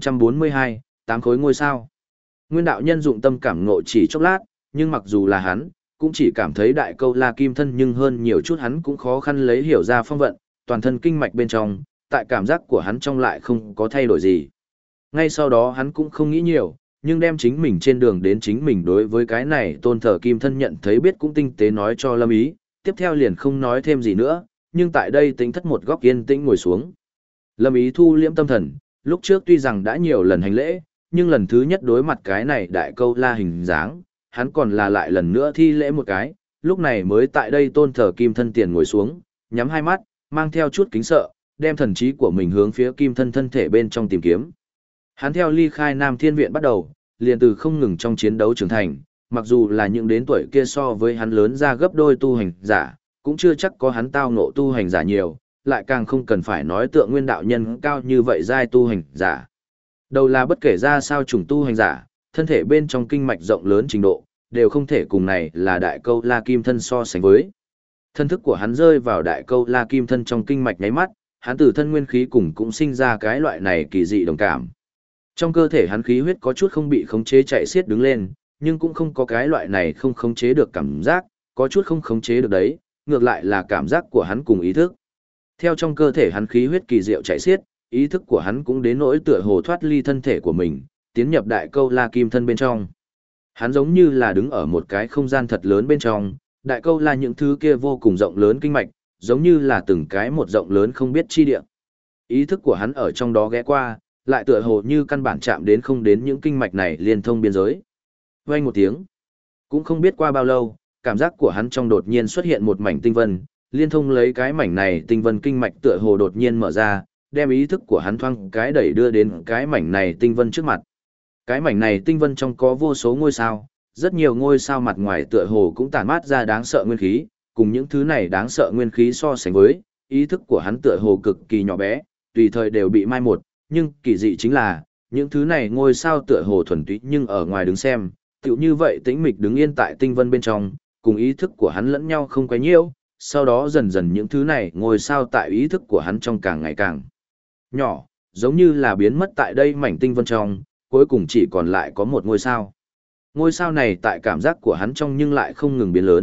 1042, 8 khối ngôi sao. Nguyên đạo nhân dụng tâm cảm ngộ chỉ chốc lát, nhưng mặc dù là hắn, cũng chỉ cảm thấy đại câu la kim thân nhưng hơn nhiều chút hắn cũng khó khăn lấy hiểu ra phong vận, toàn thân kinh mạch bên trong, tại cảm giác của hắn trong lại không có thay đổi gì. Ngay sau đó hắn cũng không nghĩ nhiều, nhưng đem chính mình trên đường đến chính mình đối với cái này tôn thờ kim thân nhận thấy biết cũng tinh tế nói cho Lâm Ý, tiếp theo liền không nói thêm gì nữa, nhưng tại đây tính thất một góc yên tĩnh ngồi xuống. Lâm Ý thu liễm tâm thần, lúc trước tuy rằng đã nhiều lần hành lễ, nhưng lần thứ nhất đối mặt cái này đại câu la hình dáng, hắn còn là lại lần nữa thi lễ một cái, lúc này mới tại đây tôn thờ kim thân tiền ngồi xuống, nhắm hai mắt, mang theo chút kính sợ, đem thần trí của mình hướng phía kim thân thân thể bên trong tìm kiếm. Hắn theo ly khai Nam Thiên Viện bắt đầu, liền từ không ngừng trong chiến đấu trưởng thành, mặc dù là những đến tuổi kia so với hắn lớn ra gấp đôi tu hành giả, cũng chưa chắc có hắn tao ngộ tu hành giả nhiều, lại càng không cần phải nói tượng nguyên đạo nhân cao như vậy giai tu hành giả. Đầu là bất kể ra sao chủng tu hành giả, thân thể bên trong kinh mạch rộng lớn trình độ, đều không thể cùng này là đại câu la kim thân so sánh với. Thân thức của hắn rơi vào đại câu la kim thân trong kinh mạch nháy mắt, hắn từ thân nguyên khí cùng cũng sinh ra cái loại này kỳ dị đồng cảm. Trong cơ thể hắn khí huyết có chút không bị khống chế chạy xiết đứng lên, nhưng cũng không có cái loại này không khống chế được cảm giác, có chút không khống chế được đấy, ngược lại là cảm giác của hắn cùng ý thức. Theo trong cơ thể hắn khí huyết kỳ diệu chạy xiết, ý thức của hắn cũng đến nỗi tựa hồ thoát ly thân thể của mình, tiến nhập đại câu la kim thân bên trong. Hắn giống như là đứng ở một cái không gian thật lớn bên trong, đại câu la những thứ kia vô cùng rộng lớn kinh mạch, giống như là từng cái một rộng lớn không biết chi địa. Ý thức của hắn ở trong đó ghé qua, lại tựa hồ như căn bản chạm đến không đến những kinh mạch này liên thông biên giới. Vang một tiếng, cũng không biết qua bao lâu, cảm giác của hắn trong đột nhiên xuất hiện một mảnh tinh vân, liên thông lấy cái mảnh này tinh vân kinh mạch tựa hồ đột nhiên mở ra, đem ý thức của hắn thoáng cái đẩy đưa đến cái mảnh này tinh vân trước mặt. Cái mảnh này tinh vân trong có vô số ngôi sao, rất nhiều ngôi sao mặt ngoài tựa hồ cũng tản mát ra đáng sợ nguyên khí, cùng những thứ này đáng sợ nguyên khí so sánh với, ý thức của hắn tựa hồ cực kỳ nhỏ bé, tùy thời đều bị mai một, nhưng kỳ dị chính là, những thứ này ngôi sao tựa hồ thuần túy nhưng ở ngoài đứng xem, tựu như vậy tĩnh mịch đứng yên tại tinh vân bên trong, cùng ý thức của hắn lẫn nhau không quấy nhiễu, sau đó dần dần những thứ này ngôi sao tại ý thức của hắn trong càng ngày càng nhỏ, giống như là biến mất tại đây mảnh tinh vân trong, cuối cùng chỉ còn lại có một ngôi sao. Ngôi sao này tại cảm giác của hắn trong nhưng lại không ngừng biến lớn,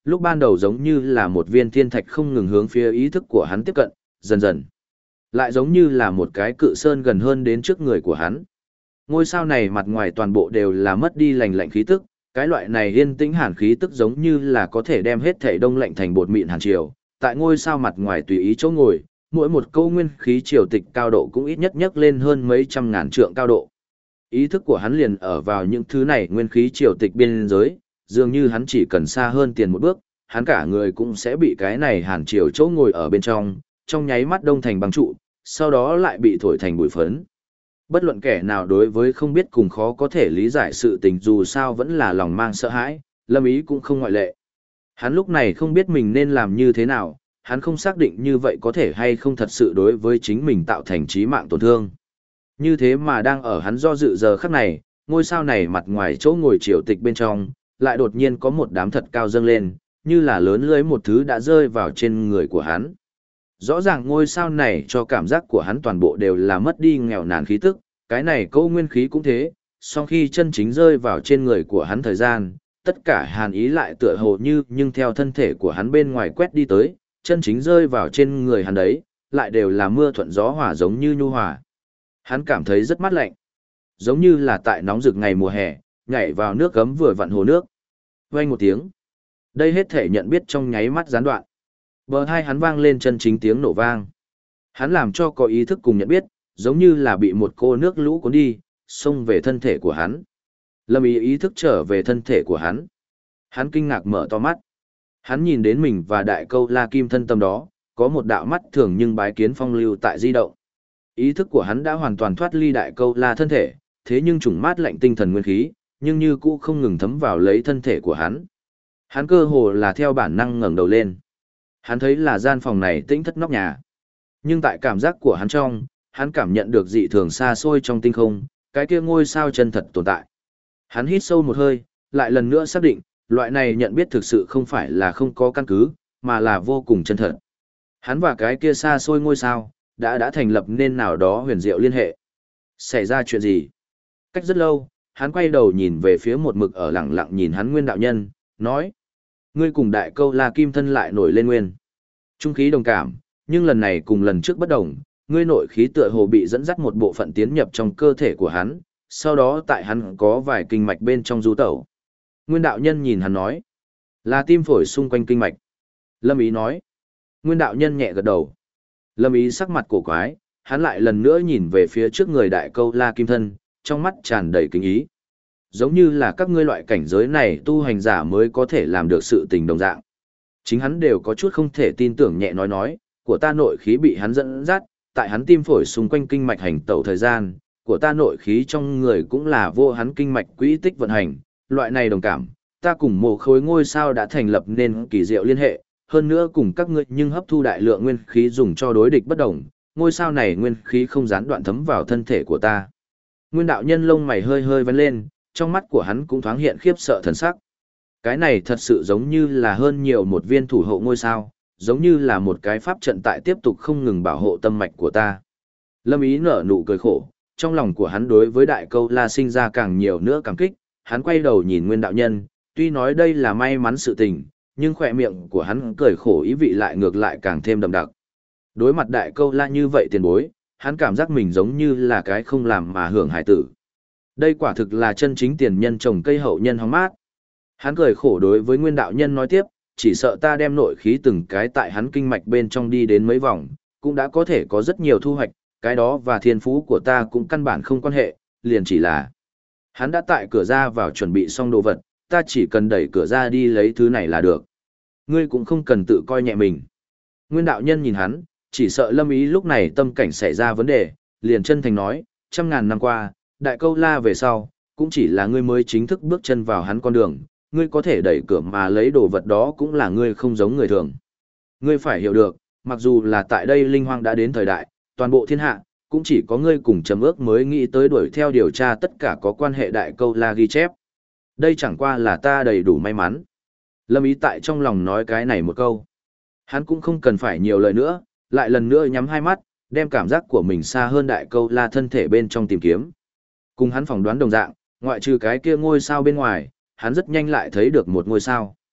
Lúc ban đầu giống như là một viên thiên thạch không ngừng hướng phía ý thức của hắn tiếp cận, dần dần. Lại giống như là một cái cự sơn gần hơn đến trước người của hắn. Ngôi sao này mặt ngoài toàn bộ đều là mất đi lành lạnh khí tức, cái loại này yên tĩnh hàn khí tức giống như là có thể đem hết thể đông lạnh thành bột mịn hàn triều. Tại ngôi sao mặt ngoài tùy ý chỗ ngồi, mỗi một câu nguyên khí triều tịch cao độ cũng ít nhất nhấc lên hơn mấy trăm ngàn trượng cao độ. Ý thức của hắn liền ở vào những thứ này nguyên khí triều tịch biên giới, dường như hắn chỉ cần xa hơn tiền một bước, hắn cả người cũng sẽ bị cái này hàn triều chỗ ngồi ở bên trong nháy mắt đông thành băng trụ, sau đó lại bị thổi thành bụi phấn. Bất luận kẻ nào đối với không biết cùng khó có thể lý giải sự tình dù sao vẫn là lòng mang sợ hãi, Lâm Ý cũng không ngoại lệ. Hắn lúc này không biết mình nên làm như thế nào, hắn không xác định như vậy có thể hay không thật sự đối với chính mình tạo thành chí mạng tổn thương. Như thế mà đang ở hắn do dự giờ khắc này, ngôi sao này mặt ngoài chỗ ngồi triều tịch bên trong, lại đột nhiên có một đám thật cao dâng lên, như là lớn lưới một thứ đã rơi vào trên người của hắn. Rõ ràng ngôi sao này cho cảm giác của hắn toàn bộ đều là mất đi nghèo nàn khí tức, cái này câu nguyên khí cũng thế, sau khi chân chính rơi vào trên người của hắn thời gian, tất cả hàn ý lại tựa hồ như nhưng theo thân thể của hắn bên ngoài quét đi tới, chân chính rơi vào trên người hắn đấy, lại đều là mưa thuận gió hòa giống như nhu hòa. Hắn cảm thấy rất mát lạnh, giống như là tại nóng rực ngày mùa hè, nhảy vào nước gấm vừa vặn hồ nước. Vang một tiếng. Đây hết thể nhận biết trong nháy mắt gián đoạn. Bờ hai hắn vang lên chân chính tiếng nổ vang. Hắn làm cho có ý thức cùng nhận biết, giống như là bị một cô nước lũ cuốn đi, xông về thân thể của hắn. Lâm Ý ý thức trở về thân thể của hắn. Hắn kinh ngạc mở to mắt. Hắn nhìn đến mình và đại câu la kim thân tâm đó, có một đạo mắt thường nhưng bái kiến phong lưu tại di động. Ý thức của hắn đã hoàn toàn thoát ly đại câu la thân thể, thế nhưng trùng mát lạnh tinh thần nguyên khí, nhưng như cũ không ngừng thấm vào lấy thân thể của hắn. Hắn cơ hồ là theo bản năng ngẩng đầu lên. Hắn thấy là gian phòng này tĩnh thất nóc nhà. Nhưng tại cảm giác của hắn trong, hắn cảm nhận được dị thường xa xôi trong tinh không, cái kia ngôi sao chân thật tồn tại. Hắn hít sâu một hơi, lại lần nữa xác định, loại này nhận biết thực sự không phải là không có căn cứ, mà là vô cùng chân thật. Hắn và cái kia xa xôi ngôi sao, đã thành lập nên nào đó huyền diệu liên hệ. Xảy ra chuyện gì? Cách rất lâu, hắn quay đầu nhìn về phía một mực ở lặng lặng nhìn hắn Nguyên đạo nhân, nói. Ngươi cùng đại câu la kim thân lại nổi lên nguyên. Trung khí đồng cảm, nhưng lần này cùng lần trước bất đồng, ngươi nội khí tựa hồ bị dẫn dắt một bộ phận tiến nhập trong cơ thể của hắn, sau đó tại hắn có vài kinh mạch bên trong du tẩu. Nguyên đạo nhân nhìn hắn nói, là tim phổi xung quanh kinh mạch. Lâm Ý nói, Nguyên đạo nhân nhẹ gật đầu. Lâm Ý sắc mặt cổ quái, hắn lại lần nữa nhìn về phía trước người đại câu la kim thân, trong mắt tràn đầy kính ý. Giống như là các ngươi loại cảnh giới này tu hành giả mới có thể làm được sự tình đồng dạng. Chính hắn đều có chút không thể tin tưởng nhẹ nói, của ta nội khí bị hắn dẫn dắt, tại hắn tim phổi xung quanh kinh mạch hành tẩu thời gian, của ta nội khí trong người cũng là vô hắn kinh mạch quỹ tích vận hành, loại này đồng cảm, ta cùng một khối ngôi sao đã thành lập nên kỳ diệu liên hệ, hơn nữa cùng các ngươi nhưng hấp thu đại lượng nguyên khí dùng cho đối địch bất đồng, ngôi sao này nguyên khí không gián đoạn thấm vào thân thể của ta. Nguyên đạo nhân lông mày hơi hơi vén lên, trong mắt của hắn cũng thoáng hiện khiếp sợ thần sắc. Cái này thật sự giống như là hơn nhiều một viên thủ hộ ngôi sao, giống như là một cái pháp trận tại tiếp tục không ngừng bảo hộ tâm mạch của ta. Lâm Ý nở nụ cười khổ, trong lòng của hắn đối với đại câu la sinh ra càng nhiều nữa cảm kích, hắn quay đầu nhìn Nguyên đạo nhân, tuy nói đây là may mắn sự tình, nhưng khỏe miệng của hắn cười khổ ý vị lại ngược lại càng thêm đậm đặc. Đối mặt đại câu la như vậy tiền bối, hắn cảm giác mình giống như là cái không làm mà hưởng hải tử. Đây quả thực là chân chính tiền nhân trồng cây hậu nhân hóng mát. Hắn cười khổ đối với Nguyên đạo nhân nói tiếp, chỉ sợ ta đem nội khí từng cái tại hắn kinh mạch bên trong đi đến mấy vòng, cũng đã có thể có rất nhiều thu hoạch, cái đó và thiên phú của ta cũng căn bản không quan hệ, liền chỉ là hắn đã tại cửa ra vào chuẩn bị xong đồ vật, ta chỉ cần đẩy cửa ra đi lấy thứ này là được. Ngươi cũng không cần tự coi nhẹ mình. Nguyên đạo nhân nhìn hắn, chỉ sợ Lâm Ý lúc này tâm cảnh xảy ra vấn đề, liền chân thành nói, 100.000 năm qua, đại câu la về sau, cũng chỉ là ngươi mới chính thức bước chân vào hắn con đường, ngươi có thể đẩy cửa mà lấy đồ vật đó cũng là ngươi không giống người thường. Ngươi phải hiểu được, mặc dù là tại đây linh hoang đã đến thời đại, toàn bộ thiên hạ, cũng chỉ có ngươi cùng Trầm Ước mới nghĩ tới đuổi theo điều tra tất cả có quan hệ đại câu la ghi chép. Đây chẳng qua là ta đầy đủ may mắn. Lâm Ý tại trong lòng nói cái này một câu. Hắn cũng không cần phải nhiều lời nữa, lại lần nữa nhắm hai mắt, đem cảm giác của mình xa hơn đại câu la thân thể bên trong tìm kiếm. Cùng hắn phỏng đoán đồng dạng, ngoại trừ cái kia ngôi sao bên ngoài, hắn rất nhanh lại thấy được một ngôi sao.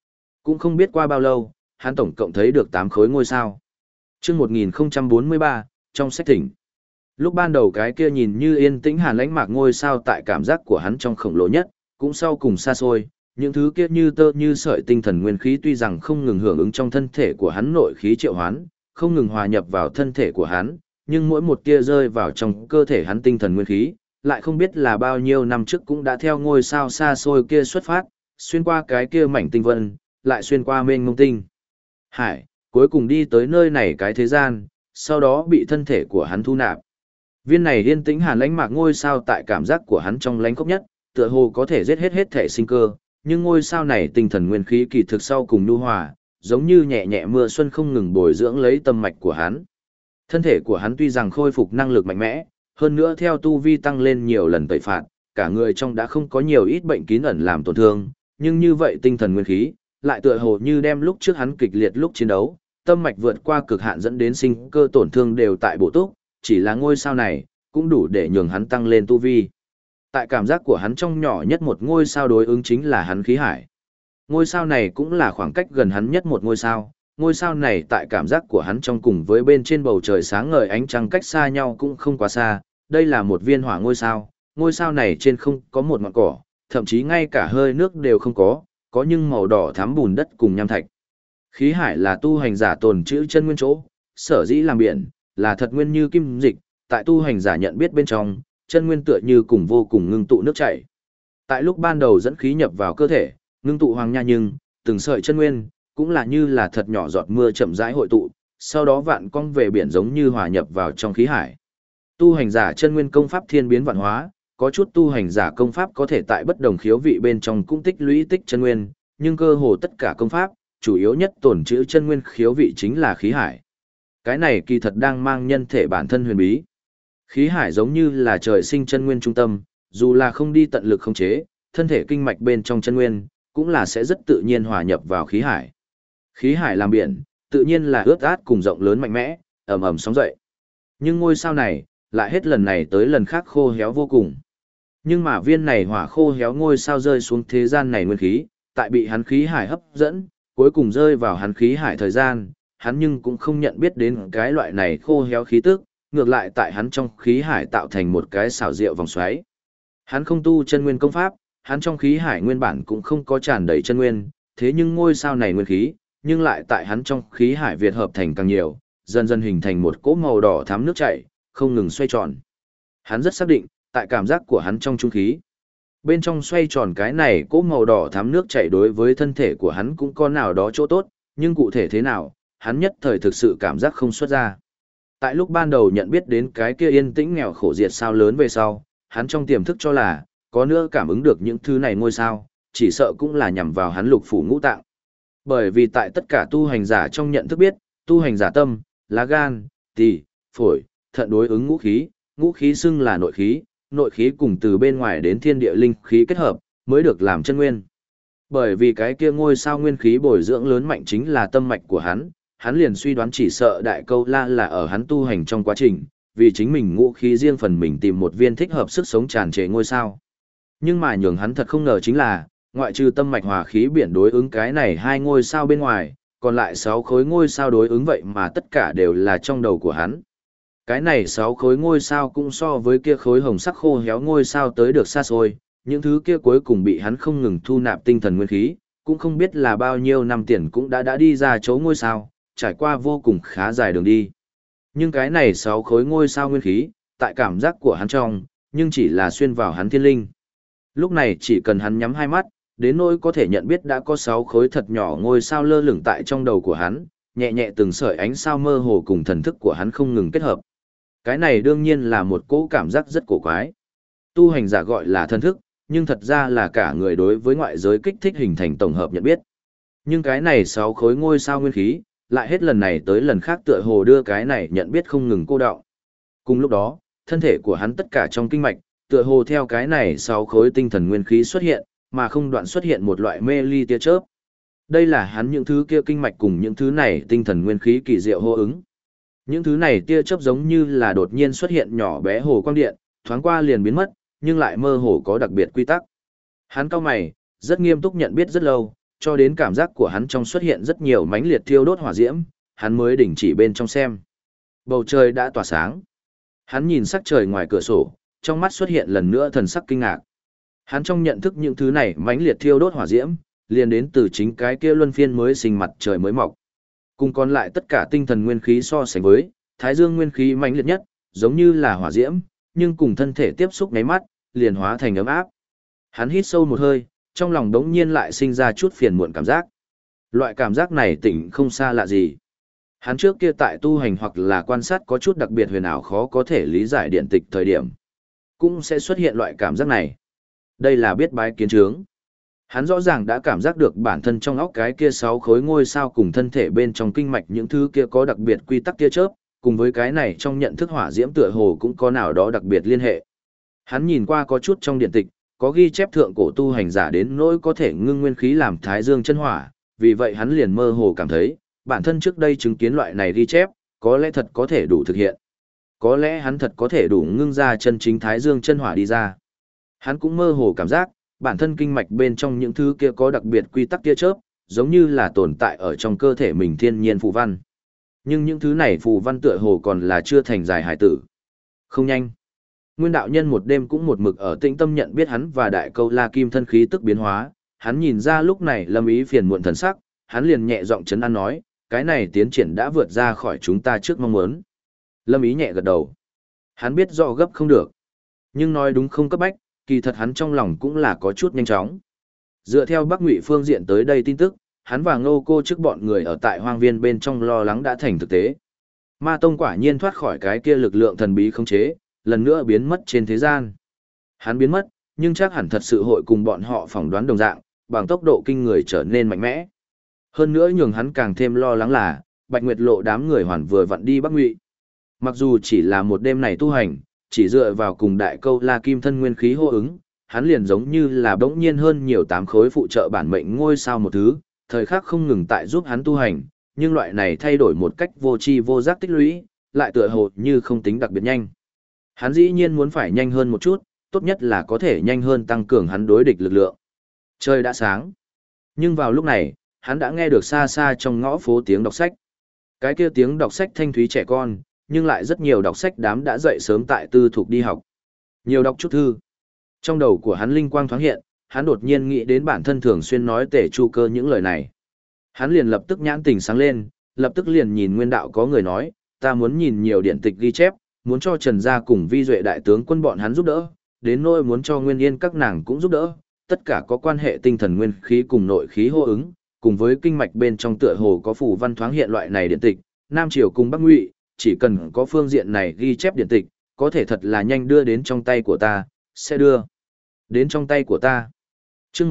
Cũng không biết qua bao lâu, hắn tổng cộng thấy được 8 khối ngôi sao. Chương 1043, trong sách thỉnh. Lúc ban đầu cái kia nhìn như yên tĩnh hàn lãnh mạc ngôi sao tại cảm giác của hắn trong khổng lồ nhất, cũng sau cùng xa xôi, những thứ kia như tơ như sợi tinh thần nguyên khí tuy rằng không ngừng hưởng ứng trong thân thể của hắn nội khí triệu hoán, không ngừng hòa nhập vào thân thể của hắn, nhưng mỗi một tia rơi vào trong cơ thể hắn tinh thần nguyên khí, lại không biết là bao nhiêu năm trước cũng đã theo ngôi sao xa xôi kia xuất phát, xuyên qua cái kia mảnh tinh vân, lại xuyên qua mênh mông tinh hải, cuối cùng đi tới nơi này cái thế gian, sau đó bị thân thể của hắn thu nạp. Viên này yên tĩnh hàn lãnh mạc ngôi sao tại cảm giác của hắn trong lãnh khốc nhất, tựa hồ có thể giết hết thể sinh cơ, nhưng ngôi sao này tinh thần nguyên khí kỳ thực sau cùng nhu hòa, giống như nhẹ nhẹ mưa xuân không ngừng bồi dưỡng lấy tâm mạch của hắn. Thân thể của hắn tuy rằng khôi phục năng lực mạnh mẽ, hơn nữa theo tu vi tăng lên nhiều lần tẩy phạt, cả người trong đã không có nhiều ít bệnh kín ẩn làm tổn thương, nhưng như vậy tinh thần nguyên khí, lại tựa hồ như đem lúc trước hắn kịch liệt lúc chiến đấu, tâm mạch vượt qua cực hạn dẫn đến sinh cơ tổn thương đều tại bổ túc, chỉ là ngôi sao này, cũng đủ để nhường hắn tăng lên tu vi. Tại cảm giác của hắn trong nhỏ nhất một ngôi sao đối ứng chính là hắn khí hải. Ngôi sao này cũng là khoảng cách gần hắn nhất một ngôi sao này tại cảm giác của hắn trong cùng với bên trên bầu trời sáng ngời ánh trăng cách xa nhau cũng không quá xa, đây là một viên hỏa ngôi sao này trên không có một ngọn cỏ, thậm chí ngay cả hơi nước đều không có nhưng màu đỏ thắm bùn đất cùng nham thạch. Khí hải là tu hành giả tồn trữ chân nguyên chỗ, sở dĩ làm biển, là thật nguyên như kim dịch, tại tu hành giả nhận biết bên trong, chân nguyên tựa như cùng vô cùng ngưng tụ nước chảy. Tại lúc ban đầu dẫn khí nhập vào cơ thể, ngưng tụ hoàng nha nhưng, từng sợi chân nguyên, cũng là như là thật nhỏ giọt mưa chậm rãi hội tụ, sau đó vạn cong về biển giống như hòa nhập vào trong khí hải. Tu hành giả chân nguyên công pháp thiên biến vạn hóa, có chút tu hành giả công pháp có thể tại bất đồng khiếu vị bên trong cũng tích lũy tích chân nguyên, nhưng cơ hồ tất cả công pháp, chủ yếu nhất tổn trữ chân nguyên khiếu vị chính là khí hải. Cái này kỳ thật đang mang nhân thể bản thân huyền bí. Khí hải giống như là trời sinh chân nguyên trung tâm, dù là không đi tận lực khống chế, thân thể kinh mạch bên trong chân nguyên, cũng là sẽ rất tự nhiên hòa nhập vào khí hải. Khí hải làm biển, tự nhiên là ướt át cùng rộng lớn mạnh mẽ, ầm ầm sóng dậy. Nhưng ngôi sao này, lại hết lần này tới lần khác khô héo vô cùng. Nhưng mà viên này hỏa khô héo ngôi sao rơi xuống thế gian này nguyên khí, tại bị hắn khí hải hấp dẫn, cuối cùng rơi vào hắn khí hải thời gian, hắn nhưng cũng không nhận biết đến cái loại này khô héo khí tức, ngược lại tại hắn trong khí hải tạo thành một cái xảo diệu vòng xoáy. Hắn không tu chân nguyên công pháp, hắn trong khí hải nguyên bản cũng không có tràn đầy chân nguyên, thế nhưng ngôi sao này nguyên khí, nhưng lại tại hắn trong khí hải việt hợp thành càng nhiều, dần dần hình thành một cỗ màu đỏ thắm nước chảy, không ngừng xoay tròn. Hắn rất xác định, tại cảm giác của hắn trong trung khí, bên trong xoay tròn cái này cỗ màu đỏ thắm nước chảy đối với thân thể của hắn cũng có nào đó chỗ tốt, nhưng cụ thể thế nào, hắn nhất thời thực sự cảm giác không xuất ra. Tại lúc ban đầu nhận biết đến cái kia yên tĩnh nghèo khổ diệt sao lớn về sau, hắn trong tiềm thức cho là, có nữa cảm ứng được những thứ này ngôi sao, chỉ sợ cũng là nhằm vào hắn lục phủ ngũ tạng. Bởi vì tại tất cả tu hành giả trong nhận thức biết, tu hành giả tâm, lá gan, tỳ, phổi, thận đối ứng ngũ khí xưng là nội khí cùng từ bên ngoài đến thiên địa linh khí kết hợp, mới được làm chân nguyên. Bởi vì cái kia ngôi sao nguyên khí bồi dưỡng lớn mạnh chính là tâm mạch của hắn liền suy đoán chỉ sợ đại câu la là ở hắn tu hành trong quá trình, vì chính mình ngũ khí riêng phần mình tìm một viên thích hợp sức sống tràn trề ngôi sao. Nhưng mà nhường hắn thật không ngờ chính là, ngoại trừ tâm mạch hòa khí biển đối ứng cái này 2 ngôi sao bên ngoài, còn lại 6 khối ngôi sao đối ứng vậy mà tất cả đều là trong đầu của hắn. Cái này 6 khối ngôi sao cũng so với kia khối hồng sắc khô héo ngôi sao tới được xa xôi, những thứ kia cuối cùng bị hắn không ngừng thu nạp tinh thần nguyên khí, cũng không biết là bao nhiêu năm tiền cũng đã đi ra chỗ ngôi sao, trải qua vô cùng khá dài đường đi. Nhưng cái này 6 khối ngôi sao nguyên khí, tại cảm giác của hắn trong, nhưng chỉ là xuyên vào hắn thiên linh. Lúc này chỉ cần hắn nhắm hai mắt, đến nỗi có thể nhận biết đã có 6 khối thật nhỏ ngôi sao lơ lửng tại trong đầu của hắn, nhẹ nhẹ từng sợi ánh sao mơ hồ cùng thần thức của hắn không ngừng kết hợp. Cái này đương nhiên là một cỗ cảm giác rất cổ quái. Tu hành giả gọi là thần thức, nhưng thật ra là cả người đối với ngoại giới kích thích hình thành tổng hợp nhận biết. Nhưng cái này 6 khối ngôi sao nguyên khí, lại hết lần này tới lần khác tựa hồ đưa cái này nhận biết không ngừng cô đọng. Cùng lúc đó, thân thể của hắn tất cả trong kinh mạch, tựa hồ theo cái này 6 khối tinh thần nguyên khí xuất hiện, mà không đoạn xuất hiện một loại mê ly tia chớp. Đây là hắn những thứ kia kinh mạch cùng những thứ này tinh thần nguyên khí kỳ diệu hô ứng. Những thứ này tia chớp giống như là đột nhiên xuất hiện nhỏ bé hồ quang điện, thoáng qua liền biến mất, nhưng lại mơ hồ có đặc biệt quy tắc. Hắn cau mày, rất nghiêm túc nhận biết rất lâu, cho đến cảm giác của hắn trong xuất hiện rất nhiều mãnh liệt thiêu đốt hỏa diễm, hắn mới đình chỉ bên trong xem. Bầu trời đã tỏa sáng. Hắn nhìn sắc trời ngoài cửa sổ, trong mắt xuất hiện lần nữa thần sắc kinh ngạc. Hắn trong nhận thức những thứ này mãnh liệt thiêu đốt hỏa diễm, liền đến từ chính cái kia luân phiên mới sinh mặt trời mới mọc. Cùng còn lại tất cả tinh thần nguyên khí so sánh với, Thái Dương nguyên khí mãnh liệt nhất, giống như là hỏa diễm, nhưng cùng thân thể tiếp xúc nháy mắt, liền hóa thành ấm áp. Hắn hít sâu một hơi, trong lòng đống nhiên lại sinh ra chút phiền muộn cảm giác. Loại cảm giác này tỉnh không xa lạ gì. Hắn trước kia tại tu hành hoặc là quan sát có chút đặc biệt huyền ảo khó có thể lý giải điện tịch thời điểm, cũng sẽ xuất hiện loại cảm giác này. Đây là biết bái kiến trướng. Hắn rõ ràng đã cảm giác được bản thân trong óc cái kia 6 khối ngôi sao cùng thân thể bên trong kinh mạch những thứ kia có đặc biệt quy tắc tia chớp, cùng với cái này trong nhận thức hỏa diễm tựa hồ cũng có nào đó đặc biệt liên hệ. Hắn nhìn qua có chút trong điện tịch, có ghi chép thượng cổ tu hành giả đến nỗi có thể ngưng nguyên khí làm thái dương chân hỏa, vì vậy hắn liền mơ hồ cảm thấy, bản thân trước đây chứng kiến loại này ghi chép, có lẽ thật có thể đủ thực hiện. Có lẽ hắn thật có thể đủ ngưng ra chân chính thái dương chân hỏa đi ra. Hắn cũng mơ hồ cảm giác, bản thân kinh mạch bên trong những thứ kia có đặc biệt quy tắc tia chớp, giống như là tồn tại ở trong cơ thể mình thiên nhiên phù văn. Nhưng những thứ này phù văn tựa hồ còn là chưa thành dài hải tử. Không nhanh. Nguyên đạo nhân một đêm cũng một mực ở tĩnh tâm nhận biết hắn và đại câu la kim thân khí tức biến hóa, hắn nhìn ra lúc này Lâm Ý phiền muộn thần sắc, hắn liền nhẹ giọng trấn an nói, cái này tiến triển đã vượt ra khỏi chúng ta trước mong muốn. Lâm Ý nhẹ gật đầu. Hắn biết rõ gấp không được, nhưng nói đúng không cấp bách, kỳ thật hắn trong lòng cũng là có chút nhanh chóng. Dựa theo Bắc Ngụy phương diện tới đây tin tức, hắn và Ngô Cô trước bọn người ở tại hoang viên bên trong lo lắng đã thành thực tế. Ma Tông quả nhiên thoát khỏi cái kia lực lượng thần bí khống chế, lần nữa biến mất trên thế gian. Hắn biến mất, nhưng chắc hẳn thật sự hội cùng bọn họ phỏng đoán đồng dạng, bằng tốc độ kinh người trở nên mạnh mẽ. Hơn nữa nhường hắn càng thêm lo lắng là, Bạch Nguyệt Lộ đám người hoàn vừa vặn đi Bắc Ngụy. Mặc dù chỉ là một đêm này tu hành, chỉ dựa vào cùng đại câu la kim thân nguyên khí hô ứng, hắn liền giống như là bỗng nhiên hơn nhiều 8 khối phụ trợ bản mệnh ngôi sao một thứ, thời khắc không ngừng tại giúp hắn tu hành, nhưng loại này thay đổi một cách vô tri vô giác tích lũy, lại tựa hồ như không tính đặc biệt nhanh. Hắn dĩ nhiên muốn phải nhanh hơn một chút, tốt nhất là có thể nhanh hơn tăng cường hắn đối địch lực lượng. Trời đã sáng, nhưng vào lúc này, hắn đã nghe được xa xa trong ngõ phố tiếng đọc sách. Cái kia tiếng đọc sách thanh thúy trẻ con, nhưng lại rất nhiều đọc sách đám đã dậy sớm tại tư thục đi học. Nhiều đọc chút thư. Trong đầu của hắn linh quang thoáng hiện, hắn đột nhiên nghĩ đến bản thân thường xuyên nói Tể Chu Cơ những lời này. Hắn liền lập tức nhãn tình sáng lên, lập tức liền nhìn Nguyên Đạo có người nói, ta muốn nhìn nhiều điển tịch ghi chép, muốn cho Trần Gia cùng Vi Duệ đại tướng quân bọn hắn giúp đỡ, đến nỗi muốn cho Nguyên Yên các nàng cũng giúp đỡ, tất cả có quan hệ tinh thần nguyên khí cùng nội khí hô ứng, cùng với kinh mạch bên trong tựa hồ có phù văn thoáng hiện loại này điển tịch, Nam Triều cùng Bắc Ngụy, chỉ cần có phương diện này ghi chép điển tịch, có thể thật là nhanh đưa đến trong tay của ta, sẽ đưa đến trong tay của ta. Chương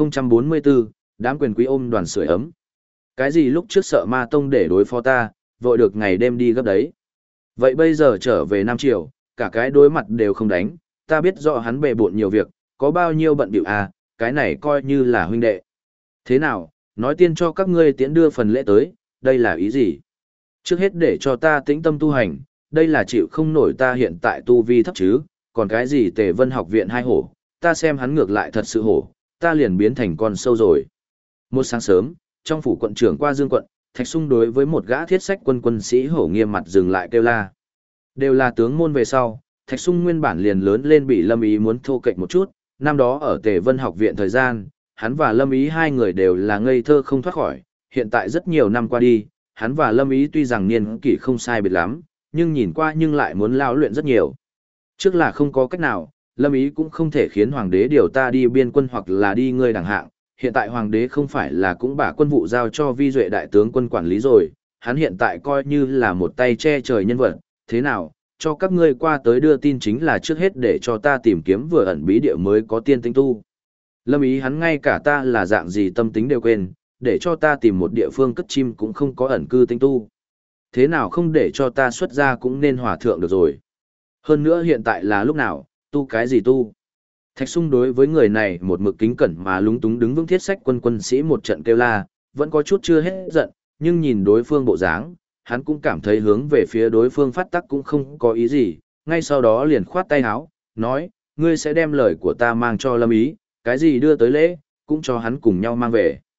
1044, đám quyền quý ôm đoàn sưởi ấm. Cái gì lúc trước sợ Ma Tông để đối phó ta, vội được ngày đêm đi gấp đấy. Vậy bây giờ trở về Nam Triều, cả cái đối mặt đều không đánh, ta biết rõ hắn bề bộn nhiều việc, có bao nhiêu bận bịu à, cái này coi như là huynh đệ. Thế nào, nói tiên cho các ngươi tiễn đưa phần lễ tới, đây là ý gì? Trước hết để cho ta tĩnh tâm tu hành, đây là chịu không nổi ta hiện tại tu vi thấp chứ, còn cái gì Tề Vân học viện hai hổ, ta xem hắn ngược lại thật sự hổ, ta liền biến thành con sâu rồi. Một sáng sớm, trong phủ quận trưởng qua Dương quận, Thạch Sung đối với một gã thiết sách quân sĩ hổ nghiêm mặt dừng lại kêu la. Đều là tướng môn về sau, Thạch Sung nguyên bản liền lớn lên bị Lâm Ý muốn thô kệch một chút, năm đó ở Tề Vân học viện thời gian, hắn và Lâm Ý hai người đều là ngây thơ không thoát khỏi, hiện tại rất nhiều năm qua đi, hắn và Lâm Ý tuy rằng niên kỷ không sai biệt lắm, nhưng nhìn qua nhưng lại muốn lao luyện rất nhiều. Trước là không có cách nào, Lâm Ý cũng không thể khiến hoàng đế điều ta đi biên quân hoặc là đi ngươi đẳng hạng, hiện tại hoàng đế không phải là cũng把quân vụ giao cho Vi Duệ đại tướng quân quản lý rồi, hắn hiện tại coi như là một tay che trời nhân vật, thế nào, cho các ngươi qua tới đưa tin chính là trước hết để cho ta tìm kiếm vừa ẩn bí địa mới có tiên tinh tu. Lâm Ý hắn ngay cả ta là dạng gì tâm tính đều quên, để cho ta tìm một địa phương cất chim cũng không có ẩn cư tinh tu. Thế nào không để cho ta xuất ra cũng nên hòa thượng được rồi. Hơn nữa hiện tại là lúc nào, tu cái gì tu. Thạch Sung đối với người này một mực kính cẩn mà lúng túng đứng vững thiết sách quân sĩ một trận kêu la, vẫn có chút chưa hết giận, nhưng nhìn đối phương bộ dáng, hắn cũng cảm thấy hướng về phía đối phương phát tắc cũng không có ý gì, ngay sau đó liền khoát tay áo, nói, ngươi sẽ đem lời của ta mang cho Lâm Ý, cái gì đưa tới lễ, cũng cho hắn cùng nhau mang về.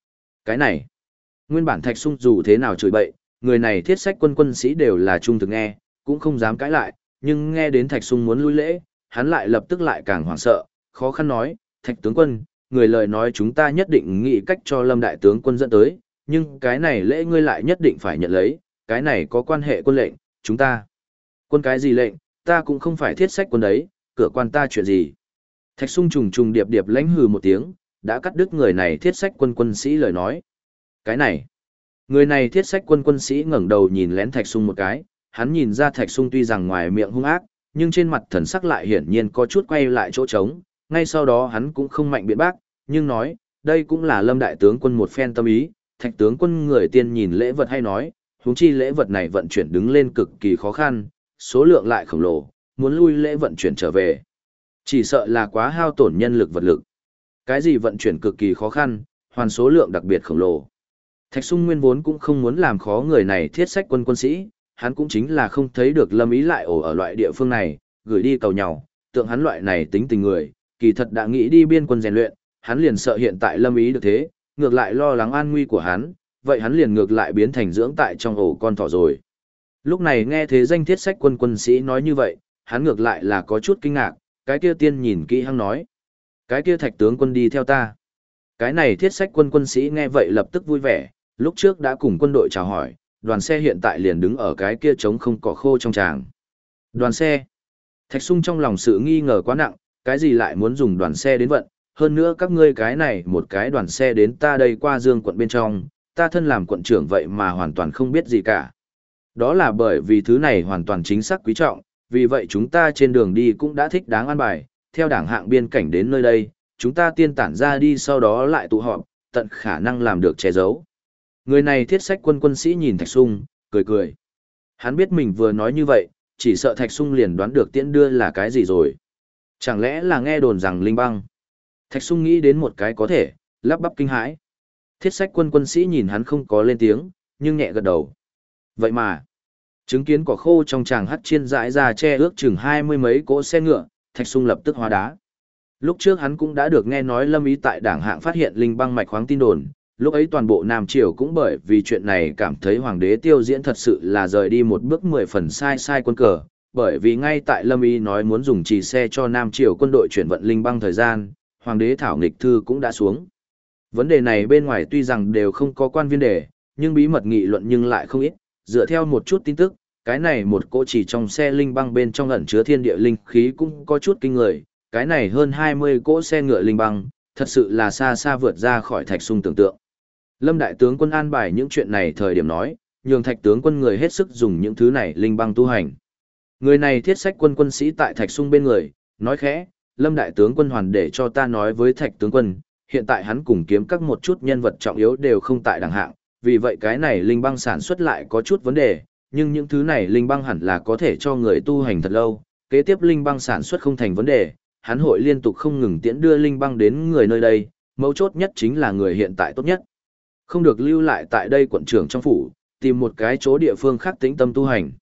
Cái này, nguyên bản Thạch Sung dù thế nào chửi bậy, người này thiết sách quân sĩ đều là trung thực nghe, cũng không dám cãi lại, nhưng nghe đến Thạch Sung muốn lui lễ, hắn lại lập tức lại càng hoảng sợ, khó khăn nói, Thạch tướng quân, người lời nói chúng ta nhất định nghĩ cách cho Lâm đại tướng quân dẫn tới, nhưng cái này lễ ngươi lại nhất định phải nhận lấy, cái này có quan hệ quân lệnh, chúng ta. Quân cái gì lệnh, ta cũng không phải thiết sách quân đấy, cửa quan ta chuyện gì. Thạch Sung trùng trùng điệp điệp lãnh hừ một tiếng, đã cắt đứt người này thiết sách quân sĩ lời nói. Cái này, người này thiết sách quân sĩ ngẩng đầu nhìn lén Thạch Sung một cái, hắn nhìn ra Thạch Sung tuy rằng ngoài miệng hung ác, nhưng trên mặt thần sắc lại hiển nhiên có chút quay lại chỗ trống, ngay sau đó hắn cũng không mạnh biện bác, nhưng nói, đây cũng là Lâm đại tướng quân một phen tâm ý, Thạch tướng quân người tiên nhìn lễ vật hay nói, huống chi lễ vật này vận chuyển đứng lên cực kỳ khó khăn, số lượng lại khổng lồ, muốn lui lễ vận chuyển trở về. Chỉ sợ là quá hao tổn nhân lực vật lực. Cái gì vận chuyển cực kỳ khó khăn, hoàn số lượng đặc biệt khổng lồ. Thạch Sung nguyên vốn cũng không muốn làm khó người này thiết sách quân sĩ, hắn cũng chính là không thấy được Lâm Ý lại ổ ở loại địa phương này, gửi đi cầu nhau, tượng hắn loại này tính tình người, kỳ thật đã nghĩ đi biên quân rèn luyện, hắn liền sợ hiện tại Lâm Ý được thế, ngược lại lo lắng an nguy của hắn, vậy hắn liền ngược lại biến thành dưỡng tại trong ổ con thỏ rồi. Lúc này nghe thế danh thiết sách quân sĩ nói như vậy, hắn ngược lại là có chút kinh ngạc, cái kia tiên nhìn kỹ hắn nói. Cái kia Thạch tướng quân đi theo ta. Cái này thiết sách quân sĩ nghe vậy lập tức vui vẻ, lúc trước đã cùng quân đội chào hỏi, đoàn xe hiện tại liền đứng ở cái kia trống không cỏ khô trong tràng. Đoàn xe. Thạch Sung trong lòng sự nghi ngờ quá nặng, cái gì lại muốn dùng đoàn xe đến vận, hơn nữa các ngươi cái này một cái đoàn xe đến ta đây qua Dương quận bên trong, ta thân làm quận trưởng vậy mà hoàn toàn không biết gì cả. Đó là bởi vì thứ này hoàn toàn chính xác quý trọng, vì vậy chúng ta trên đường đi cũng đã thích đáng an bài, theo đảng hạng biên cảnh đến nơi đây, chúng ta tiên tản ra đi sau đó lại tụ họp, tận khả năng làm được che giấu. Người này thiết sách quân sĩ nhìn Thạch Sung, cười cười. Hắn biết mình vừa nói như vậy, chỉ sợ Thạch Sung liền đoán được tiễn đưa là cái gì rồi. Chẳng lẽ là nghe đồn rằng linh băng? Thạch Sung nghĩ đến một cái có thể, lắp bắp kinh hãi. Thiết sách quân sĩ nhìn hắn không có lên tiếng, nhưng nhẹ gật đầu. Vậy mà, chứng kiến cỏ khô trong tràng hắt chiên dãi ra che ước chừng 20 mấy cỗ xe ngựa, Thạch Sung lập tức hóa đá. Lúc trước hắn cũng đã được nghe nói Lâm Ý tại đảng hạng phát hiện linh băng mạch khoáng tin đồn, lúc ấy toàn bộ Nam Triều cũng bởi vì chuyện này cảm thấy hoàng đế Tiêu Diễn thật sự là rời đi một bước 10 phần sai quân cờ, bởi vì ngay tại Lâm Ý nói muốn dùng trì xe cho Nam Triều quân đội chuyển vận linh băng thời gian, hoàng đế thảo nghịch thư cũng đã xuống. Vấn đề này bên ngoài tuy rằng đều không có quan viên đề, nhưng bí mật nghị luận nhưng lại không ít, dựa theo một chút tin tức, cái này một cỗ chỉ trong xe linh băng bên trong ẩn chứa thiên địa linh khí cũng có chút kinh người, cái này hơn 20 cỗ xe ngựa linh băng, thật sự là xa xa vượt ra khỏi Thạch Sung tưởng tượng. Lâm đại tướng quân an bài những chuyện này thời điểm nói, nhường Thạch tướng quân người hết sức dùng những thứ này linh băng tu hành. Người này thiết sách quân sĩ tại Thạch Sung bên người, nói khẽ, Lâm đại tướng quân hoàn để cho ta nói với Thạch tướng quân, hiện tại hắn cùng kiếm các một chút nhân vật trọng yếu đều không tại đẳng hạng, vì vậy cái này linh băng sản xuất lại có chút vấn đề, nhưng những thứ này linh băng hẳn là có thể cho người tu hành thật lâu, kế tiếp linh băng sản xuất không thành vấn đề, hắn hội liên tục không ngừng tiễn đưa linh băng đến người nơi đây, mấu chốt nhất chính là người hiện tại tốt nhất. Không được lưu lại tại đây quận trưởng trong phủ, tìm một cái chỗ địa phương khác tĩnh tâm tu hành.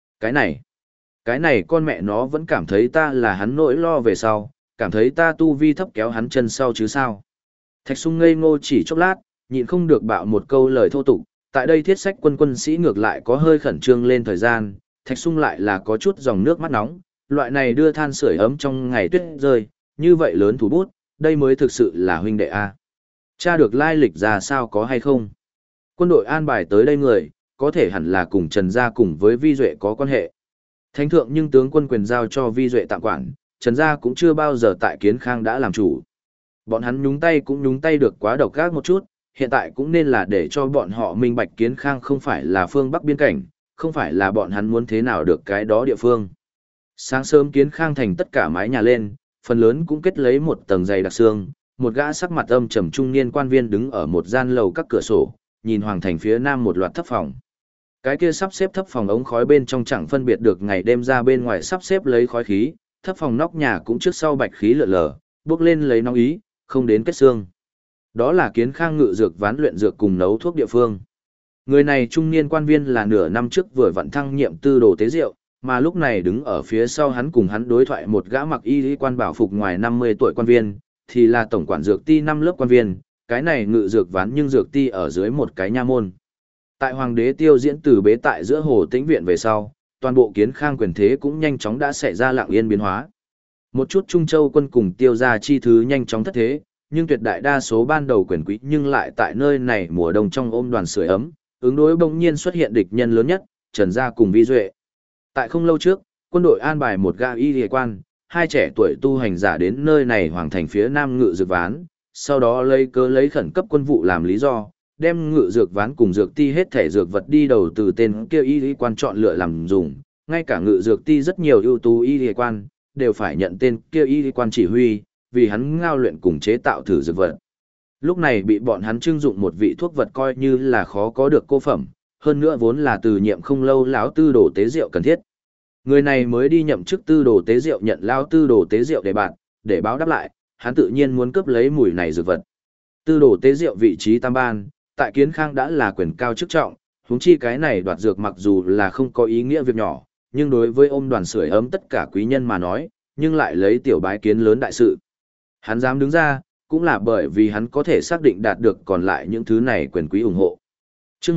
Cái này con mẹ nó vẫn cảm thấy ta là hắn nỗi lo về sau, cảm thấy ta tu vi thấp kéo hắn chân sau chứ sao. Thạch Sung ngây ngô chỉ chốc lát, nhịn không được bạo một câu lời thô tục, tại đây thiết sách quân sĩ ngược lại có hơi khẩn trương lên thời gian, Thạch Sung lại là có chút dòng nước mắt nóng, loại này đưa than sưởi ấm trong ngày tuyết rơi, như vậy lớn thủ bút, đây mới thực sự là huynh đệ A. Tra được lai lịch ra sao có hay không? Quân đội an bài tới đây người, có thể hẳn là cùng Trần Gia cùng với Vi Duệ có quan hệ. Thánh thượng nhưng tướng quân quyền giao cho Vi Duệ tạm quản, Trần Gia cũng chưa bao giờ tại Kiến Khang đã làm chủ. Bọn hắn nhúng tay cũng nhúng tay được quá độc ác một chút, hiện tại cũng nên là để cho bọn họ minh bạch Kiến Khang không phải là phương Bắc biên cảnh, không phải là bọn hắn muốn thế nào được cái đó địa phương. Sáng sớm Kiến Khang thành tất cả mái nhà lên, phần lớn cũng kết lấy một tầng dày đặc xương, một gã sắc mặt âm trầm trung niên quan viên đứng ở một gian lầu các cửa sổ, nhìn hoàng thành phía nam một loạt thấp phòng. Cái kia sắp xếp thấp phòng ống khói bên trong chẳng phân biệt được ngày đêm ra bên ngoài sắp xếp lấy khói khí, thấp phòng nóc nhà cũng trước sau bạch khí lượn lờ, bước lên lấy nóng ý, không đến kết xương. Đó là Kiến Khang ngự dược ván luyện dược cùng nấu thuốc địa phương. Người này trung niên quan viên là nửa năm trước vừa vận thăng nhiệm tư đồ tế rượu, mà lúc này đứng ở phía sau hắn cùng hắn đối thoại một gã mặc y lý quan bảo phục ngoài 50 tuổi quan viên, thì là tổng quản dược ti 5 lớp quan viên, cái này ngự dược ván nhưng dược ti ở dưới một cái nha môn. Tại hoàng đế Tiêu Diễn từ bế tại giữa Hồ Tĩnh viện về sau, toàn bộ Kiến Khang quyền thế cũng nhanh chóng đã xảy ra lặng yên biến hóa. Một chút Trung Châu quân cùng Tiêu gia chi thứ nhanh chóng thất thế, nhưng tuyệt đại đa số ban đầu quyền quý nhưng lại tại nơi này mùa đông trong ôm đoàn sưởi ấm, ứng đối bỗng nhiên xuất hiện địch nhân lớn nhất, Trần gia cùng Vi Duệ. Tại không lâu trước, quân đội an bài một gã y y quan, hai trẻ tuổi tu hành giả đến nơi này hoàng thành phía nam ngự dược ván, sau đó lấy khẩn cấp quân vụ làm lý do, đem ngự dược ván cùng dược ti hết thể dược vật đi đầu từ tên kia y y quan chọn lựa làm dùng, ngay cả ngự dược ti rất nhiều ưu tú y y quan đều phải nhận tên kia y y quan chỉ huy, vì hắn ngao luyện cùng chế tạo thử dược vật. Lúc này bị bọn hắn trưng dụng một vị thuốc vật coi như là khó có được cô phẩm, hơn nữa vốn là từ nhiệm không lâu lão tư đồ tế rượu cần thiết. Người này mới đi nhậm chức tư đồ tế rượu nhận lão tư đồ tế rượu để báo đáp lại, hắn tự nhiên muốn cướp lấy mùi này dược vật. Tư đồ tế rượu vị trí tam ban, tại Kiến Khang đã là quyền cao chức trọng, huống chi cái này đoạt dược mặc dù là không có ý nghĩa việc nhỏ, nhưng đối với ôm đoàn sưởi ấm tất cả quý nhân mà nói, nhưng lại lấy tiểu bái kiến lớn đại sự. Hắn dám đứng ra, cũng là bởi vì hắn có thể xác định đạt được còn lại những thứ này quyền quý ủng hộ. Trước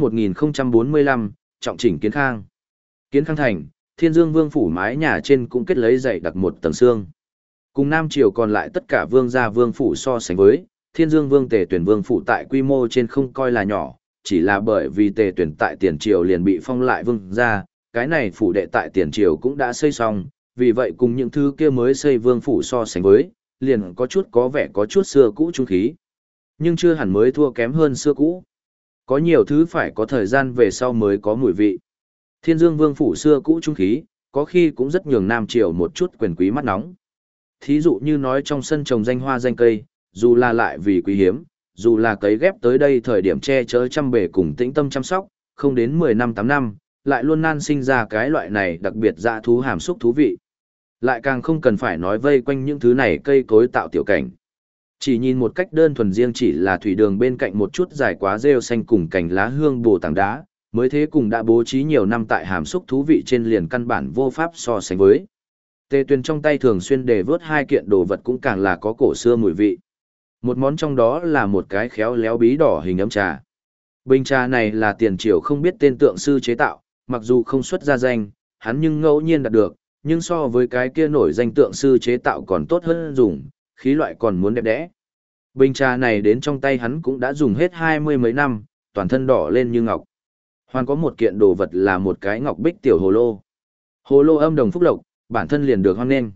1045, trọng chỉnh Kiến Khang. Kiến Khang thành, Thiên Dương Vương phủ mái nhà trên cũng kết lấy dày đặc một tầng xương. Cùng Nam Triều còn lại tất cả vương gia vương phủ so sánh với, Thiên Dương Vương Tề Tuyển Vương phủ tại quy mô trên không coi là nhỏ, chỉ là bởi vì Tề Tuyển tại Tiền Triều liền bị phong lại vương gia, cái này phủ đệ tại Tiền Triều cũng đã xây xong, vì vậy cùng những thứ kia mới xây vương phủ so sánh với, liền có vẻ có chút xưa cũ trung khí. Nhưng chưa hẳn mới thua kém hơn xưa cũ. Có nhiều thứ phải có thời gian về sau mới có mùi vị. Thiên Dương Vương phủ xưa cũ trung khí, có khi cũng rất nhường Nam Triều một chút quyền quý mắt nóng. Thí dụ như nói trong sân trồng danh hoa danh cây, dù là lại vì quý hiếm, dù là cấy ghép tới đây thời điểm che chở chăm bể cùng tĩnh tâm chăm sóc, không đến 10 năm 8 năm, lại luôn nan sinh ra cái loại này đặc biệt dã thú hàm xúc thú vị. Lại càng không cần phải nói vây quanh những thứ này cây cối tạo tiểu cảnh. Chỉ nhìn một cách đơn thuần riêng chỉ là thủy đường bên cạnh một chút dài quá rêu xanh cùng cành lá hương bồ tảng đá, mới thế cùng đã bố trí nhiều năm tại hàm xúc thú vị trên liền căn bản vô pháp so sánh với. Tề Tuyền trong tay thường xuyên để vớt hai kiện đồ vật cũng càng là có cổ xưa mùi vị. Một món trong đó là một cái khéo léo bí đỏ hình ấm trà. Bình trà này là Tiền Triều không biết tên tượng sư chế tạo, mặc dù không xuất ra danh, hắn nhưng ngẫu nhiên đạt được, nhưng so với cái kia nổi danh tượng sư chế tạo còn tốt hơn dùng, khí loại còn muốn đẹp đẽ. Bình trà này đến trong tay hắn cũng đã dùng hết 20 mấy năm, toàn thân đỏ lên như ngọc. Hoàn có một kiện đồ vật là một cái ngọc bích tiểu hồ lô. Hồ lô âm đồng phúc lộc, bản thân liền được hoan nghênh.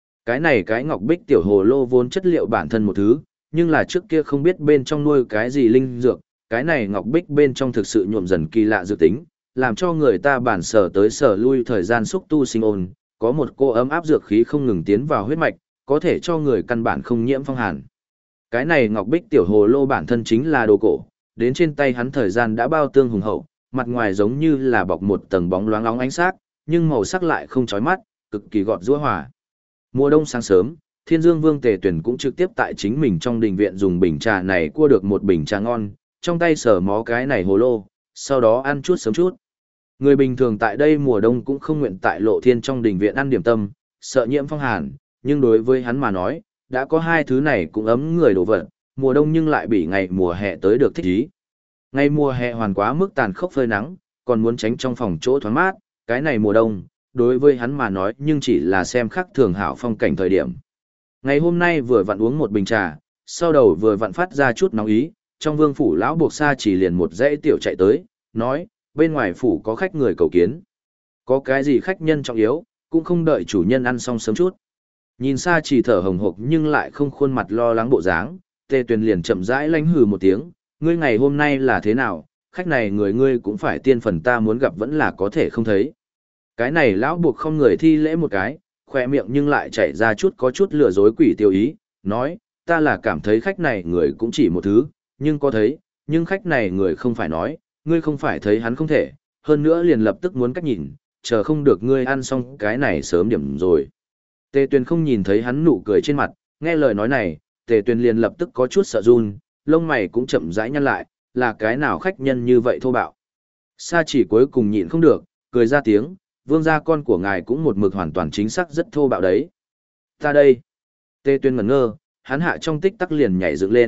Cái ngọc bích tiểu hồ lô vốn chất liệu bản thân một thứ, nhưng là trước kia không biết bên trong nuôi cái gì linh dược, cái này ngọc bích bên trong thực sự nhuộm dần kỳ lạ dự tính, làm cho người ta bản sở tới sở lui thời gian xúc tu sinh ôn, có một cô ấm áp dược khí không ngừng tiến vào huyết mạch, có thể cho người căn bản không nhiễm phong hàn. Cái này ngọc bích tiểu hồ lô bản thân chính là đồ cổ, đến trên tay hắn thời gian đã bao tương hùng hậu, mặt ngoài giống như là bọc một tầng bóng loáng óng ánh sắc, nhưng màu sắc lại không chói mắt, cực kỳ gọt giũa hòa. Mùa đông sáng sớm, Thiên Dương Vương Tề Tuyển cũng trực tiếp tại chính mình trong đình viện dùng bình trà này cua được một bình trà ngon, trong tay sờ mó cái này hồ lô, sau đó ăn chút sớm chút. Người bình thường tại đây mùa đông cũng không nguyện tại Lộ Thiên trong đình viện ăn điểm tâm, sợ nhiễm phong hàn, nhưng đối với hắn mà nói, đã có hai thứ này cũng ấm người đổ vật, mùa đông nhưng lại bị ngày mùa hè tới được thích ý. Ngày mùa hè hoàn quá mức tàn khốc phơi nắng, còn muốn tránh trong phòng chỗ thoáng mát, cái này mùa đông, đối với hắn mà nói nhưng chỉ là xem khắc thường hảo phong cảnh thời điểm. Ngày hôm nay vừa vặn uống một bình trà, sau đầu vừa vặn phát ra chút nóng ý, trong vương phủ lão buộc xa chỉ liền một dãy tiểu chạy tới, nói, bên ngoài phủ có khách người cầu kiến. Có cái gì khách nhân trọng yếu, cũng không đợi chủ nhân ăn xong sớm chút. Nhìn xa chỉ thở hồng hộc nhưng lại không khuôn mặt lo lắng bộ dáng, Tề Tuyền liền chậm rãi lánh hừ một tiếng, ngươi ngày hôm nay là thế nào, khách này người ngươi cũng phải tiên phần ta muốn gặp vẫn là có thể không thấy. Cái này lão buộc không người thi lễ một cái, khoe miệng nhưng lại chảy ra chút có chút lừa dối quỷ tiêu ý, nói, ta là cảm thấy khách này người cũng chỉ một thứ, nhưng có thấy, nhưng khách này người không phải nói, ngươi không phải thấy hắn không thể, hơn nữa liền lập tức muốn cách nhìn, chờ không được ngươi ăn xong cái này sớm điểm rồi. Tề Tuyền không nhìn thấy hắn nụ cười trên mặt, nghe lời nói này, Tề Tuyền liền lập tức có chút sợ run, lông mày cũng chậm rãi nhăn lại, là cái nào khách nhân như vậy thô bạo. Sa chỉ cuối cùng nhịn không được, cười ra tiếng, vương gia con của ngài cũng một mực hoàn toàn chính xác rất thô bạo đấy. Ta đây. Tề Tuyền ngẩn ngơ, hắn hạ trong tích tắc liền nhảy dựng lên,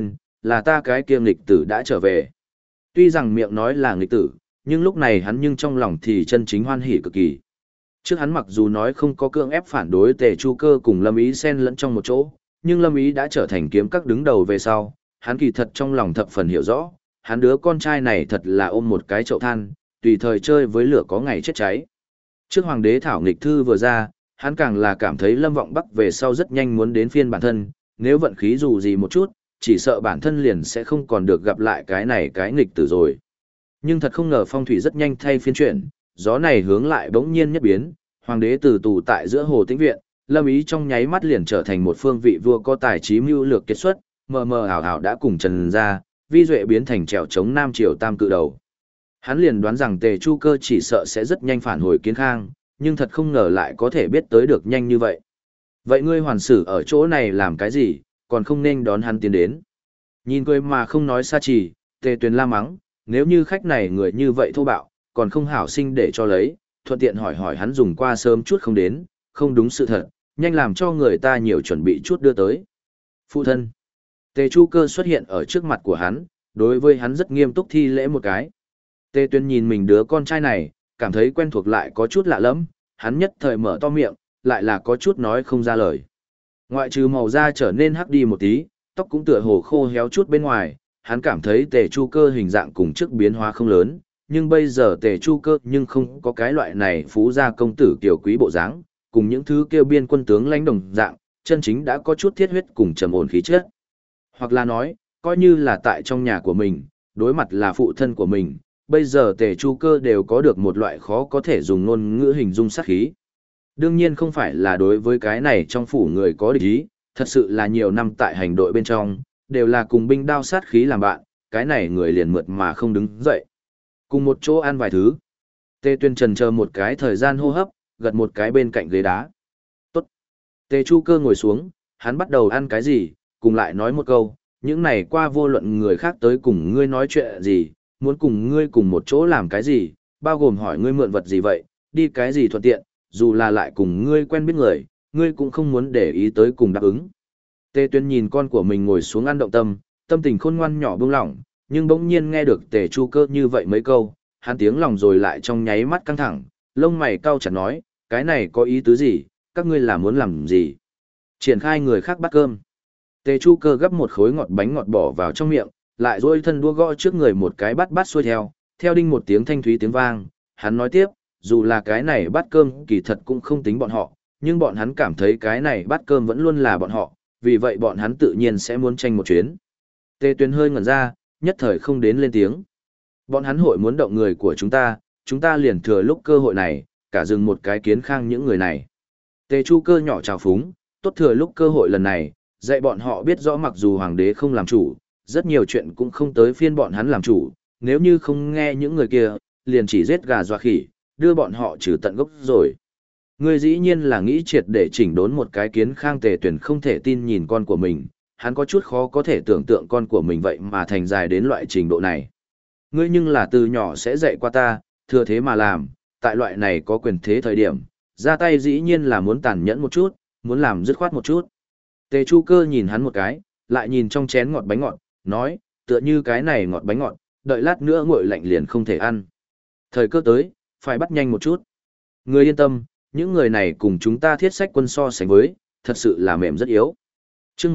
là ta cái kia nghịch tử đã trở về. Tuy rằng miệng nói là nghịch tử, nhưng lúc này hắn nhưng trong lòng thì chân chính hoan hỉ cực kỳ. Trước hắn mặc dù nói không có cưỡng ép phản đối Tề Chu Cơ cùng Lâm Ý xen lẫn trong một chỗ, nhưng Lâm Ý đã trở thành kiếm các đứng đầu về sau, hắn kỳ thật trong lòng thập phần hiểu rõ, hắn đứa con trai này thật là ôm một cái chậu than, tùy thời chơi với lửa có ngày chết cháy. Trước Hoàng đế thảo nghịch thư vừa ra, hắn càng là cảm thấy Lâm Vọng Bắc về sau rất nhanh muốn đến phiên bản thân, nếu vận khí dù gì một chút, chỉ sợ bản thân liền sẽ không còn được gặp lại cái này cái nghịch tử rồi. Nhưng thật không ngờ phong thủy rất nhanh thay phiên chuyển, gió này hướng lại bỗng nhiên nhất biến, hoàng đế từ tù tại giữa Hồ Tĩnh viện, Lâm Ý trong nháy mắt liền trở thành một phương vị vua có tài trí mưu lược kết xuất, mờ mờ ảo ảo đã cùng Trần gia, Vi Duệ biến thành trèo chống Nam Triều tam cự đầu. Hắn liền đoán rằng Tề Chu Cơ chỉ sợ sẽ rất nhanh phản hồi Kiến Khang, nhưng thật không ngờ lại có thể biết tới được nhanh như vậy. Vậy ngươi hoàn xử ở chỗ này làm cái gì, còn không nên đón hắn tiến đến. Nhìn cười mà không nói xa trì, Tề Tuyền la mắng, nếu như khách này người như vậy thô bạo, còn không hảo sinh để cho lấy, thuận tiện hỏi hỏi hắn dùng qua sớm chút không đến, không đúng sự thật, nhanh làm cho người ta nhiều chuẩn bị chút đưa tới. Phụ thân. Tề Chu Cơ xuất hiện ở trước mặt của hắn, đối với hắn rất nghiêm túc thi lễ một cái. Tề Tuyền nhìn mình đứa con trai này, cảm thấy quen thuộc lại có chút lạ lẫm, hắn nhất thời mở to miệng, lại là có chút nói không ra lời. Ngoại trừ màu da trở nên hắc đi một tí, tóc cũng tựa hồ khô héo chút bên ngoài, hắn cảm thấy Tề Chu Cơ hình dạng cùng trước biến hóa không lớn, nhưng bây giờ Tề Chu Cơ nhưng không có cái loại này phú gia công tử kiểu quý bộ dáng, cùng những thứ kêu biên quân tướng lãnh đồng dạng, chân chính đã có chút thiết huyết cùng trầm ổn khí chất. Hoặc là nói, coi như là tại trong nhà của mình, đối mặt là phụ thân của mình, bây giờ Tề Chu Cơ đều có được một loại khó có thể dùng ngôn ngữ hình dung sát khí. Đương nhiên không phải là đối với cái này trong phủ người có địch ý, thật sự là nhiều năm tại hành đội bên trong, đều là cùng binh đao sát khí làm bạn, cái này người liền mượt mà không đứng dậy. Cùng một chỗ ăn vài thứ. Tề Tuyên trần chờ một cái thời gian hô hấp, gật một cái bên cạnh ghế đá. Tốt. Tề Chu Cơ ngồi xuống, hắn bắt đầu ăn cái gì, cùng lại nói một câu, những này qua vô luận người khác tới cùng ngươi nói chuyện gì, muốn cùng ngươi cùng một chỗ làm cái gì, bao gồm hỏi ngươi mượn vật gì vậy, đi cái gì thuận tiện, dù là lại cùng ngươi quen biết người, ngươi cũng không muốn để ý tới cùng đáp ứng. Tề Tuyên nhìn con của mình ngồi xuống ăn động tâm, tâm tình khôn ngoan nhỏ bông lỏng, nhưng bỗng nhiên nghe được Tề Chu Cơ như vậy mấy câu, hắn tiếng lòng rồi lại trong nháy mắt căng thẳng, lông mày cau chặt nói, cái này có ý tứ gì, các ngươi là muốn làm gì? Triển khai người khác bắt cơm. Tề Chu Cơ gấp một khối ngọt bánh ngọt bỏ vào trong miệng, lại duỗi thân đua gõ trước người một cái bát xuôi theo đinh một tiếng thanh thúy tiếng vang, hắn nói tiếp, dù là cái này bát cơm kỳ thật cũng không tính bọn họ, nhưng bọn hắn cảm thấy cái này bát cơm vẫn luôn là bọn họ, vì vậy bọn hắn tự nhiên sẽ muốn tranh một chuyến. Tề Tuyên hơi ngẩn ra, nhất thời không đến lên tiếng. Bọn hắn hội muốn động người của chúng ta liền thừa lúc cơ hội này, cả dừng một cái Kiến Khang những người này. Tề Chu Cơ nhỏ trào phúng, tốt thừa lúc cơ hội lần này, dạy bọn họ biết rõ mặc dù hoàng đế không làm chủ, rất nhiều chuyện cũng không tới phiên bọn hắn làm chủ, nếu như không nghe những người kia, liền chỉ giết gà dọa khỉ, đưa bọn họ trừ tận gốc rồi. Ngươi dĩ nhiên là nghĩ triệt để chỉnh đốn một cái Kiến Khang. Tề Tuyển không thể tin nhìn con của mình, hắn có chút khó có thể tưởng tượng con của mình vậy mà thành dài đến loại trình độ này. Ngươi nhưng là từ nhỏ sẽ dạy qua ta, thừa thế mà làm, tại loại này có quyền thế thời điểm, ra tay dĩ nhiên là muốn tàn nhẫn một chút, muốn làm dứt khoát một chút. Tề Chu Cơ nhìn hắn một cái, lại nhìn trong chén ngọt bánh ngọt, nói, tựa như cái này ngọt bánh ngọt, đợi lát nữa nguội lạnh liền không thể ăn. Thời cơ tới, phải bắt nhanh một chút. Ngươi yên tâm, những người này cùng chúng ta thiết sách quân so sánh với, thật sự là mềm rất yếu. Chương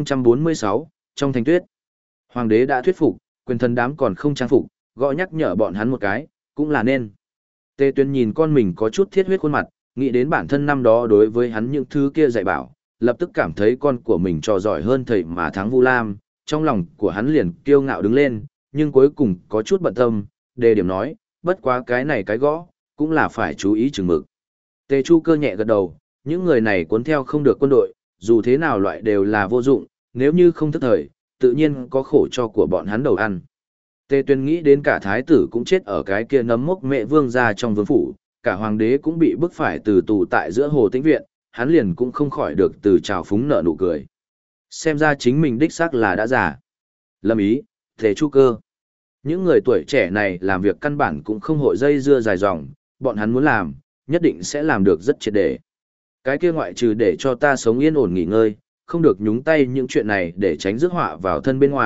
1046, trong thanh tuyết. Hoàng đế đã thuyết phục, quyền thần đám còn không trang phục, gõ nhắc nhở bọn hắn một cái, cũng là nên. Tề Tuyên nhìn con mình có chút thiết huyết khuôn mặt, nghĩ đến bản thân năm đó đối với hắn những thứ kia dạy bảo, lập tức cảm thấy con của mình trò giỏi hơn thầy mà thắng Vu Lam, trong lòng của hắn liền kiêu ngạo đứng lên, nhưng cuối cùng có chút bận tâm, đề điểm nói, bất quá cái này cái gõ, cũng là phải chú ý chừng mực. Tề Chu Cơ nhẹ gật đầu, những người này cuốn theo không được quân đội, dù thế nào loại đều là vô dụng, nếu như không thức thời, tự nhiên có khổ cho của bọn hắn đầu ăn. Tề Tuyên nghĩ đến cả thái tử cũng chết ở cái kia nấm mốc mẹ vương gia trong vương phủ, cả hoàng đế cũng bị bức phải từ tù tại giữa Hồ Tĩnh viện, hắn liền cũng không khỏi được từ trào phúng nở nụ cười. Xem ra chính mình đích xác là đã già. Lâm Ý, Tề Chu Cơ. Những người tuổi trẻ này làm việc căn bản cũng không hội dây dưa dài dòng, bọn hắn muốn làm, nhất định sẽ làm được rất triệt để. Cái kia ngoại trừ để cho ta sống yên ổn nghỉ ngơi, không được nhúng tay những chuyện này để tránh rước họa vào thân bên ngoài,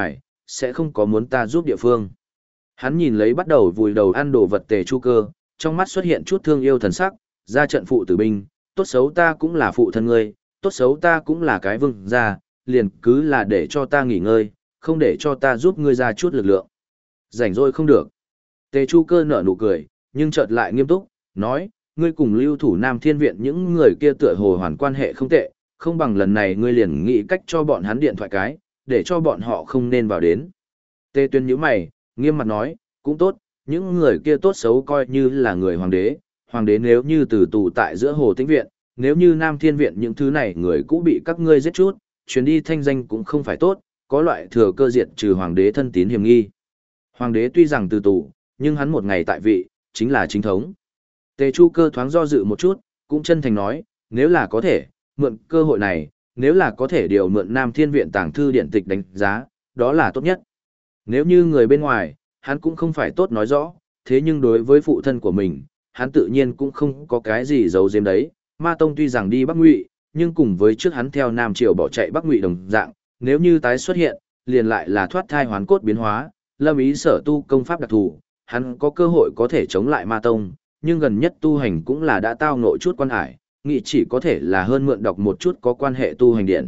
sẽ không có muốn ta giúp địa phương. Hắn nhìn lấy bắt đầu vùi đầu ăn đồ vật Tề Chu Cơ, trong mắt xuất hiện chút thương yêu thần sắc, ra trận phụ tử binh, tốt xấu ta cũng là phụ thân ngươi, tốt xấu ta cũng là cái vương gia, liền cứ là để cho ta nghỉ ngơi, không để cho ta giúp ngươi ra chút lực lượng. Rảnh rỗi không được. Tề Chu Cơ nở nụ cười, nhưng chợt lại nghiêm túc, nói, ngươi cùng lưu thủ Nam Thiên Viện những người kia tựa hồ hoàn quan hệ không tệ, không bằng lần này ngươi liền nghĩ cách cho bọn hắn điện thoại cái, để cho bọn họ không nên vào đến. Tề Tuyên nhíu mày, nghiêm mặt nói, cũng tốt, những người kia tốt xấu coi như là người hoàng đế nếu như từ tù tại giữa Hồ Tĩnh Viện, nếu như Nam Thiên Viện những thứ này người cũ bị các ngươi giết chút, chuyến đi thanh danh cũng không phải tốt, có loại thừa cơ diệt trừ hoàng đế thân tín hiểm nghi. Hoàng đế tuy rằng từ tù, nhưng hắn một ngày tại vị, chính là chính thống. Tề Chu Cơ thoáng do dự một chút, cũng chân thành nói, nếu là có thể, mượn cơ hội này, nếu là có thể điều mượn Nam Thiên Viện tàng thư điện tịch đánh giá, đó là tốt nhất. Nếu như người bên ngoài, hắn cũng không phải tốt nói rõ, thế nhưng đối với phụ thân của mình, hắn tự nhiên cũng không có cái gì giấu giếm đấy. Ma Tông tuy rằng đi Bắc Ngụy, nhưng cùng với trước hắn theo Nam Triều bỏ chạy Bắc Ngụy đồng dạng, nếu như tái xuất hiện, liền lại là thoát thai hoán cốt biến hóa, lâm ý sở tu công pháp đặc thù, hắn có cơ hội có thể chống lại Ma Tông, nhưng gần nhất tu hành cũng là đã tao ngộ chút quan hải, nghĩ chỉ có thể là hơn mượn đọc một chút có quan hệ tu hành điện.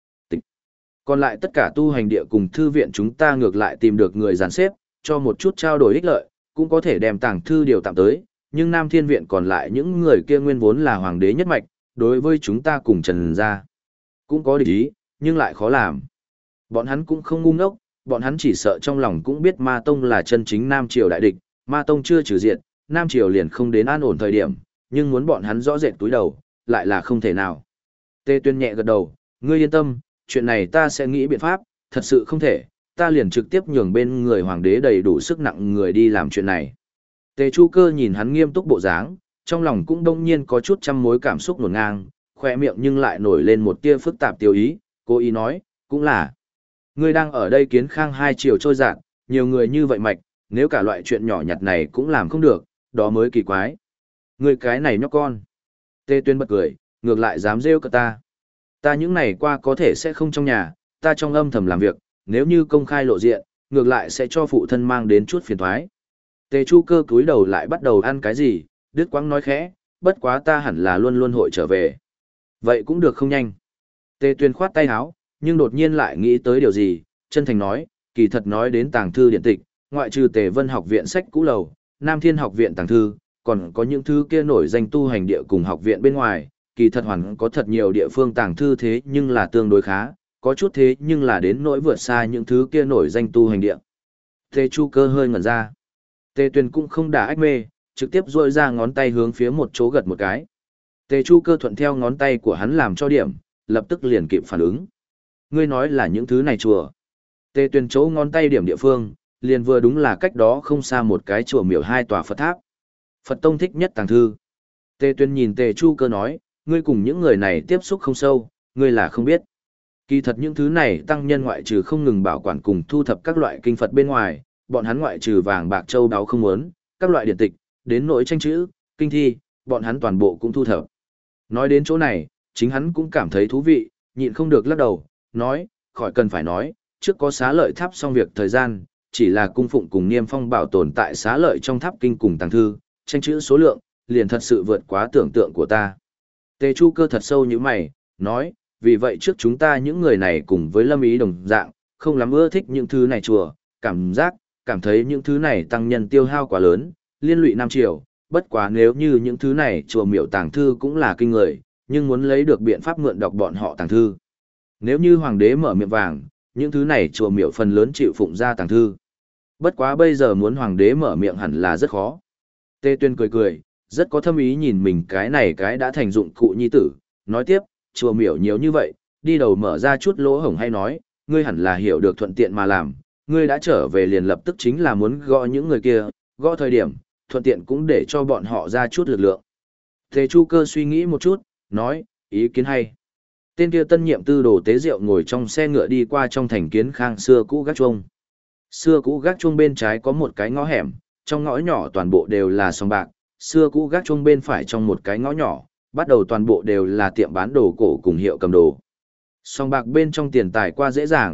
Còn lại tất cả tu hành địa cùng thư viện chúng ta ngược lại tìm được người dàn xếp, cho một chút trao đổi ích lợi, cũng có thể đem tàng thư điều tạm tới, nhưng Nam Thiên Viện còn lại những người kia nguyên vốn là hoàng đế nhất mạch, đối với chúng ta cùng Trần gia cũng có địch ý, nhưng lại khó làm. Bọn hắn cũng không ngu ngốc, bọn hắn chỉ sợ trong lòng cũng biết Ma Tông là chân chính Nam Triều đại địch, Ma Tông chưa trừ diệt, Nam Triều liền không đến an ổn thời điểm, nhưng muốn bọn hắn rõ rệt túi đầu, lại là không thể nào. Tê Tuyên nhẹ gật đầu, ngươi yên tâm, chuyện này ta sẽ nghĩ biện pháp, thật sự không thể, ta liền trực tiếp nhường bên người hoàng đế đầy đủ sức nặng người đi làm chuyện này. Tề Chu Cơ nhìn hắn nghiêm túc bộ dáng, trong lòng cũng đông nhiên có chút trăm mối cảm xúc nổn ngang, khoe miệng nhưng lại nổi lên một tia phức tạp tiêu ý, cố ý nói, cũng là. Ngươi đang ở đây kiến khang 2 triều trôi dạt, nhiều người như vậy mạch, nếu cả loại chuyện nhỏ nhặt này cũng làm không được, đó mới kỳ quái. Ngươi cái này nhóc con. Tề Tuyên bật cười, ngược lại dám rêu cả ta. Ta những này qua có thể sẽ không trong nhà, ta trong âm thầm làm việc, nếu như công khai lộ diện, ngược lại sẽ cho phụ thân mang đến chút phiền toái. Tề Chu Cơ cúi đầu lại bắt đầu ăn cái gì, đứt quãng nói khẽ, bất quá ta hẳn là luôn luôn hội trở về. Vậy cũng được không nhanh. Tề Tuyên khoát tay áo, nhưng đột nhiên lại nghĩ tới điều gì, chân thành nói, kỳ thật nói đến tàng thư điện tịch, ngoại trừ Tề Vân học viện sách cũ lầu, Nam Thiên học viện tàng thư, còn có những thứ kia nổi danh tu hành địa cùng học viện bên ngoài, kỳ thật hoàn có thật nhiều địa phương tàng thư thế nhưng là tương đối khá, có chút thế nhưng là đến nỗi vượt xa những thứ kia nổi danh tu hành địa. Tề Chu Cơ hơi ngẩn ra. Tề Tuyền cũng không đả ách mê, trực tiếp duỗi ra ngón tay hướng phía một chỗ gật một cái. Tề Chu Cơ thuận theo ngón tay của hắn làm cho điểm, lập tức liền kịp phản ứng. Ngươi nói là những thứ này chùa. Tề Tuyền chỗ ngón tay điểm địa phương, liền vừa đúng là cách đó không xa một cái chùa miểu 2 tòa Phật tháp. Phật tông thích nhất tàng thư. Tề Tuyền nhìn Tề Chu Cơ nói, ngươi cùng những người này tiếp xúc không sâu, ngươi là không biết. Kỳ thật những thứ này tăng nhân ngoại trừ không ngừng bảo quản cùng thu thập các loại kinh Phật bên ngoài, bọn hắn ngoại trừ vàng bạc châu báu không muốn, các loại điển tịch, đến nỗi tranh chữ, kinh thi, bọn hắn toàn bộ cũng thu thập. Nói đến chỗ này, chính hắn cũng cảm thấy thú vị, nhịn không được lắc đầu, nói, khỏi cần phải nói, trước có Xá Lợi Tháp xong việc thời gian, chỉ là cung phụng cùng Niêm Phong bảo tồn tại Xá Lợi trong tháp kinh cùng tàng thư, tranh chữ số lượng, liền thật sự vượt quá tưởng tượng của ta. Tề Chu Cơ thật sâu như mày, nói, vì vậy trước chúng ta những người này cùng với Lâm Ý đồng dạng, không lắm ưa thích những thứ này chùa, cảm thấy những thứ này tăng nhân tiêu hao quá lớn, liên lụy Nam Triều, bất quá nếu như những thứ này chùa miểu tàng thư cũng là kinh người, nhưng muốn lấy được biện pháp mượn đọc bọn họ tàng thư. Nếu như hoàng đế mở miệng vàng, những thứ này chùa miểu phần lớn chịu phụng ra tàng thư. Bất quá bây giờ muốn hoàng đế mở miệng hẳn là rất khó. Tề Tuyên cười cười, rất có thâm ý nhìn mình cái này cái đã thành dụng cụ nhi tử, nói tiếp, chùa miểu nhiều như vậy, đi đầu mở ra chút lỗ hổng hay nói, ngươi hẳn là hiểu được thuận tiện mà làm, ngươi đã trở về liền lập tức chính là muốn gõ những người kia, gõ thời điểm, thuận tiện cũng để cho bọn họ ra chút lực lượng. Tề Chu Cơ suy nghĩ một chút, nói, ý kiến hay. Tên kia tân nhiệm tư đồ tế rượu ngồi trong xe ngựa đi qua trong thành Kiến Khang xưa cũ gác chuông. Xưa cũ gác chuông bên trái có một cái ngõ hẻm, trong ngõ nhỏ toàn bộ đều là sòng bạc, xưa cũ gác chuông bên phải trong một cái ngõ nhỏ, bắt đầu toàn bộ đều là tiệm bán đồ cổ cùng hiệu cầm đồ. Sòng bạc bên trong tiền tài qua dễ dàng,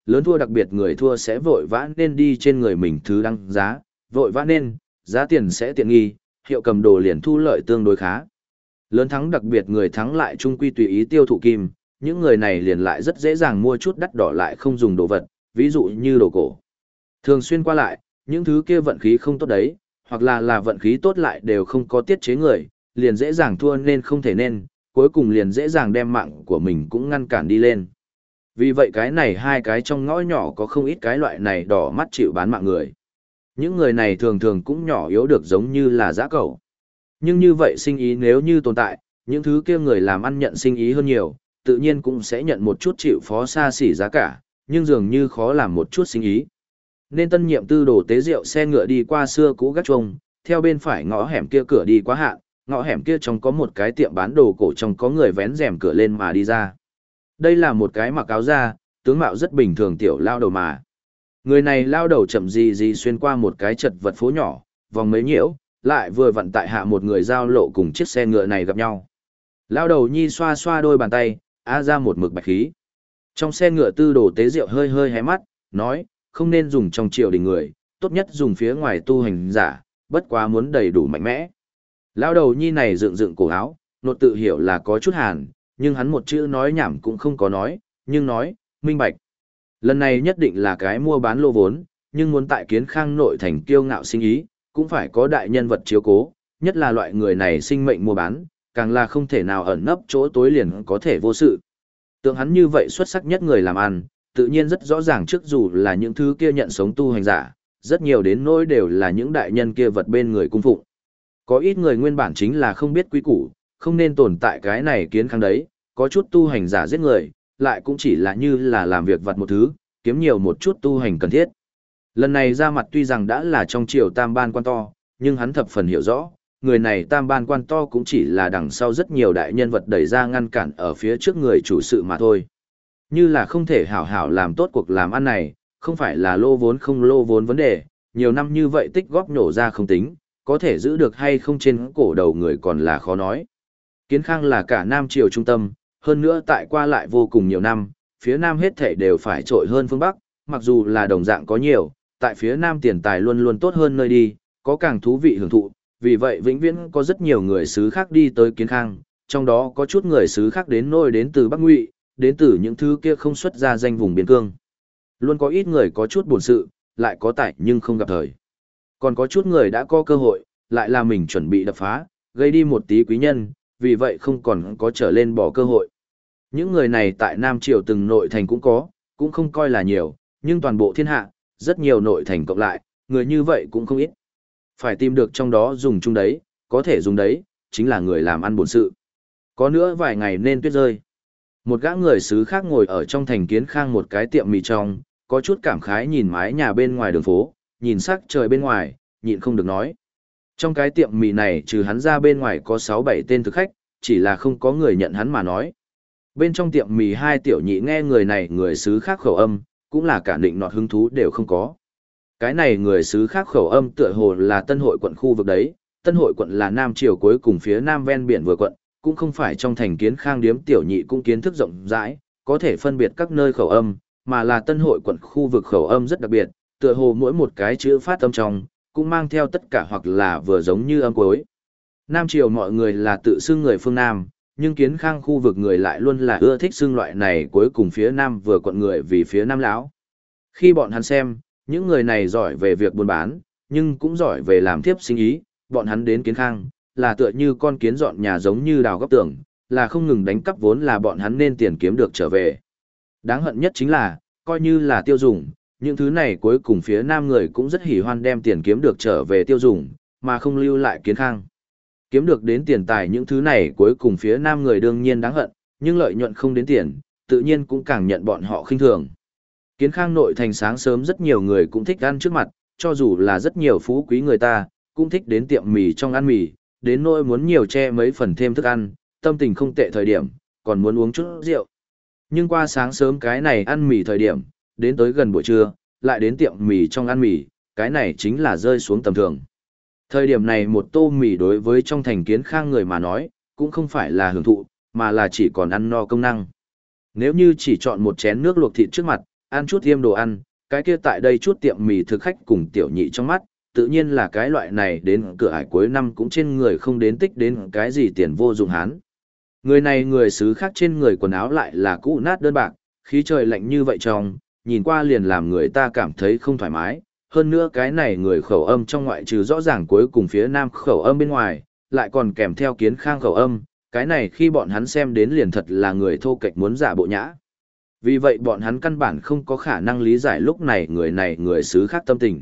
lớn thua đặc biệt người thua sẽ vội vã nên đi trên người mình thứ đăng giá, vội vã nên, giá tiền sẽ tiện nghi, hiệu cầm đồ liền thu lợi tương đối khá. Lớn thắng đặc biệt người thắng lại trung quy tùy ý tiêu thụ kim, những người này liền lại rất dễ dàng mua chút đắt đỏ lại không dùng đồ vật, ví dụ như đồ cổ. Thường xuyên qua lại, những thứ kia vận khí không tốt đấy, hoặc là vận khí tốt lại đều không có tiết chế người, liền dễ dàng thua nên không thể nên, cuối cùng liền dễ dàng đem mạng của mình cũng ngăn cản đi lên. Vì vậy cái này hai cái trong ngõ nhỏ có không ít cái loại này đỏ mắt chịu bán mạng người. Những người này thường thường cũng nhỏ yếu được giống như là dã cẩu. Nhưng như vậy sinh ý nếu như tồn tại, những thứ kia người làm ăn nhận sinh ý hơn nhiều, tự nhiên cũng sẽ nhận một chút chịu phó xa xỉ giá cả, nhưng dường như khó làm một chút sinh ý. Nên tân nhiệm tư đồ tế rượu xe ngựa đi qua xưa cũ gác chuông, theo bên phải ngõ hẻm kia cửa đi quá hạn, ngõ hẻm kia trong có một cái tiệm bán đồ cổ, trong có người vén rèm cửa lên mà đi ra. Đây là một cái mặc áo da, tướng mạo rất bình thường tiểu lao đầu mà. Người này lao đầu chậm gì xuyên qua một cái chật vật phố nhỏ, vòng mấy nhiễu, lại vừa vặn tại hạ một người giao lộ cùng chiếc xe ngựa này gặp nhau. Lao đầu nhi xoa xoa đôi bàn tay, ra một mực bạch khí. Trong xe ngựa tư đồ tế rượu hơi hơi hé mắt, nói, không nên dùng trong triều đình người, tốt nhất dùng phía ngoài tu hành giả, bất quá muốn đầy đủ mạnh mẽ. Lao đầu nhi này dựng dựng cổ áo, nột tự hiểu là có chút hàn, nhưng hắn một chữ nói nhảm cũng không có nói, nhưng nói, minh bạch. Lần này nhất định là cái mua bán lô vốn, nhưng muốn tại Kiến Khang nội thành kiêu ngạo sinh ý, cũng phải có đại nhân vật chiếu cố, nhất là loại người này sinh mệnh mua bán, càng là không thể nào ẩn nấp chỗ tối liền có thể vô sự. Tượng hắn như vậy xuất sắc nhất người làm ăn, tự nhiên rất rõ ràng trước dù là những thứ kia nhận sống tu hành giả, rất nhiều đến nỗi đều là những đại nhân kia vật bên người cung phụng. Có ít người nguyên bản chính là không biết quý củ, không nên tồn tại cái này Kiến Khang đấy, có chút tu hành giả giết người, lại cũng chỉ là như là làm việc vặt một thứ, kiếm nhiều một chút tu hành cần thiết. Lần này ra mặt tuy rằng đã là trong triều tam ban quan to, nhưng hắn thập phần hiểu rõ, người này tam ban quan to cũng chỉ là đằng sau rất nhiều đại nhân vật đẩy ra ngăn cản ở phía trước người chủ sự mà thôi. Như là không thể hảo hảo làm tốt cuộc làm ăn này, không phải là lô vốn không lô vốn vấn đề, nhiều năm như vậy tích góp nhổ ra không tính, có thể giữ được hay không trên cổ đầu người còn là khó nói. Kiến Khang là cả Nam Triều trung tâm, hơn nữa tại qua lại vô cùng nhiều năm, phía Nam hết thảy đều phải trội hơn phương Bắc, mặc dù là đồng dạng có nhiều, tại phía Nam tiền tài luôn luôn tốt hơn nơi đi, có càng thú vị hưởng thụ, vì vậy vĩnh viễn có rất nhiều người xứ khác đi tới Kiến Khang, trong đó có chút người xứ khác đến nôi đến từ Bắc Ngụy, đến từ những thứ kia không xuất ra danh vùng biên cương. Luôn có ít người có chút buồn sự, lại có tài nhưng không gặp thời. Còn có chút người đã có cơ hội, lại là mình chuẩn bị đập phá, gây đi một tí quý nhân, vì vậy không còn có trở lên bỏ cơ hội. Những người này tại Nam Triều từng nội thành cũng có, cũng không coi là nhiều, nhưng toàn bộ thiên hạ, rất nhiều nội thành cộng lại, người như vậy cũng không ít. Phải tìm được trong đó dùng chung đấy, có thể dùng đấy, chính là người làm ăn bổn sự. Có nữa vài ngày nên tuyết rơi. Một gã người xứ khác ngồi ở trong thành Kiến Khang một cái tiệm mì trong, có chút cảm khái nhìn mái nhà bên ngoài đường phố, nhìn sắc trời bên ngoài, nhịn không được nói. Trong cái tiệm mì này trừ hắn ra bên ngoài có 6-7 tên thực khách, chỉ là không có người nhận hắn mà nói. Bên trong tiệm mì hai tiểu nhị nghe người này người xứ khác khẩu âm, cũng là cả định nọt hứng thú đều không có. Cái này người xứ khác khẩu âm tựa hồ là Tân Hội quận khu vực đấy, Tân Hội quận là Nam Triều cuối cùng phía Nam ven biển vừa quận, cũng không phải trong thành Kiến Khang điếm tiểu nhị cũng kiến thức rộng rãi, có thể phân biệt các nơi khẩu âm, mà là Tân Hội quận khu vực khẩu âm rất đặc biệt, tựa hồ mỗi một cái chữ phát âm trong, cũng mang theo tất cả hoặc là vừa giống như âm cuối. Nam Triều mọi người là tự xưng người phương Nam, nhưng Kiến Khang khu vực người lại luôn là ưa thích xưng loại này cuối cùng phía Nam vừa quận người vì phía Nam lão. Khi bọn hắn xem, những người này giỏi về việc buôn bán, nhưng cũng giỏi về làm tiếp sinh ý, bọn hắn đến Kiến Khang, là tựa như con kiến dọn nhà giống như đào góc tường, là không ngừng đánh cắp vốn là bọn hắn nên tiền kiếm được trở về. Đáng hận nhất chính là, coi như là tiêu dùng, những thứ này cuối cùng phía Nam người cũng rất hỉ hoan đem tiền kiếm được trở về tiêu dùng, mà không lưu lại Kiến Khang. Kiếm được đến tiền tài những thứ này cuối cùng phía Nam người đương nhiên đáng hận, nhưng lợi nhuận không đến tiền, tự nhiên cũng càng nhận bọn họ khinh thường. Kiến Khang nội thành sáng sớm rất nhiều người cũng thích ăn trước mặt, cho dù là rất nhiều phú quý người ta, cũng thích đến tiệm mì trong ăn mì, đến nỗi muốn nhiều che mấy phần thêm thức ăn, tâm tình không tệ thời điểm, còn muốn uống chút rượu. Nhưng qua sáng sớm cái này ăn mì thời điểm, đến tới gần buổi trưa, lại đến tiệm mì trong ăn mì, cái này chính là rơi xuống tầm thường. Thời điểm này một tô mì đối với trong thành Kiến Khang người mà nói, cũng không phải là hưởng thụ, mà là chỉ còn ăn no công năng. Nếu như chỉ chọn một chén nước luộc thịt trước mặt, ăn chút tiêm đồ ăn, cái kia tại đây chút tiệm mì thực khách cùng tiểu nhị trong mắt, tự nhiên là cái loại này đến cửa ải cuối năm cũng trên người không đến tích đến cái gì tiền vô dụng hán. Người này người xứ khác trên người quần áo lại là cũ nát đơn bạc, khí trời lạnh như vậy trong, nhìn qua liền làm người ta cảm thấy không thoải mái. Hơn nữa cái này người khẩu âm trong ngoại trừ rõ ràng cuối cùng phía nam khẩu âm bên ngoài, lại còn kèm theo Kiến Khang khẩu âm, cái này khi bọn hắn xem đến liền thật là người thô kệch muốn giả bộ nhã. Vì vậy bọn hắn căn bản không có khả năng lý giải lúc này người xứ khác tâm tình.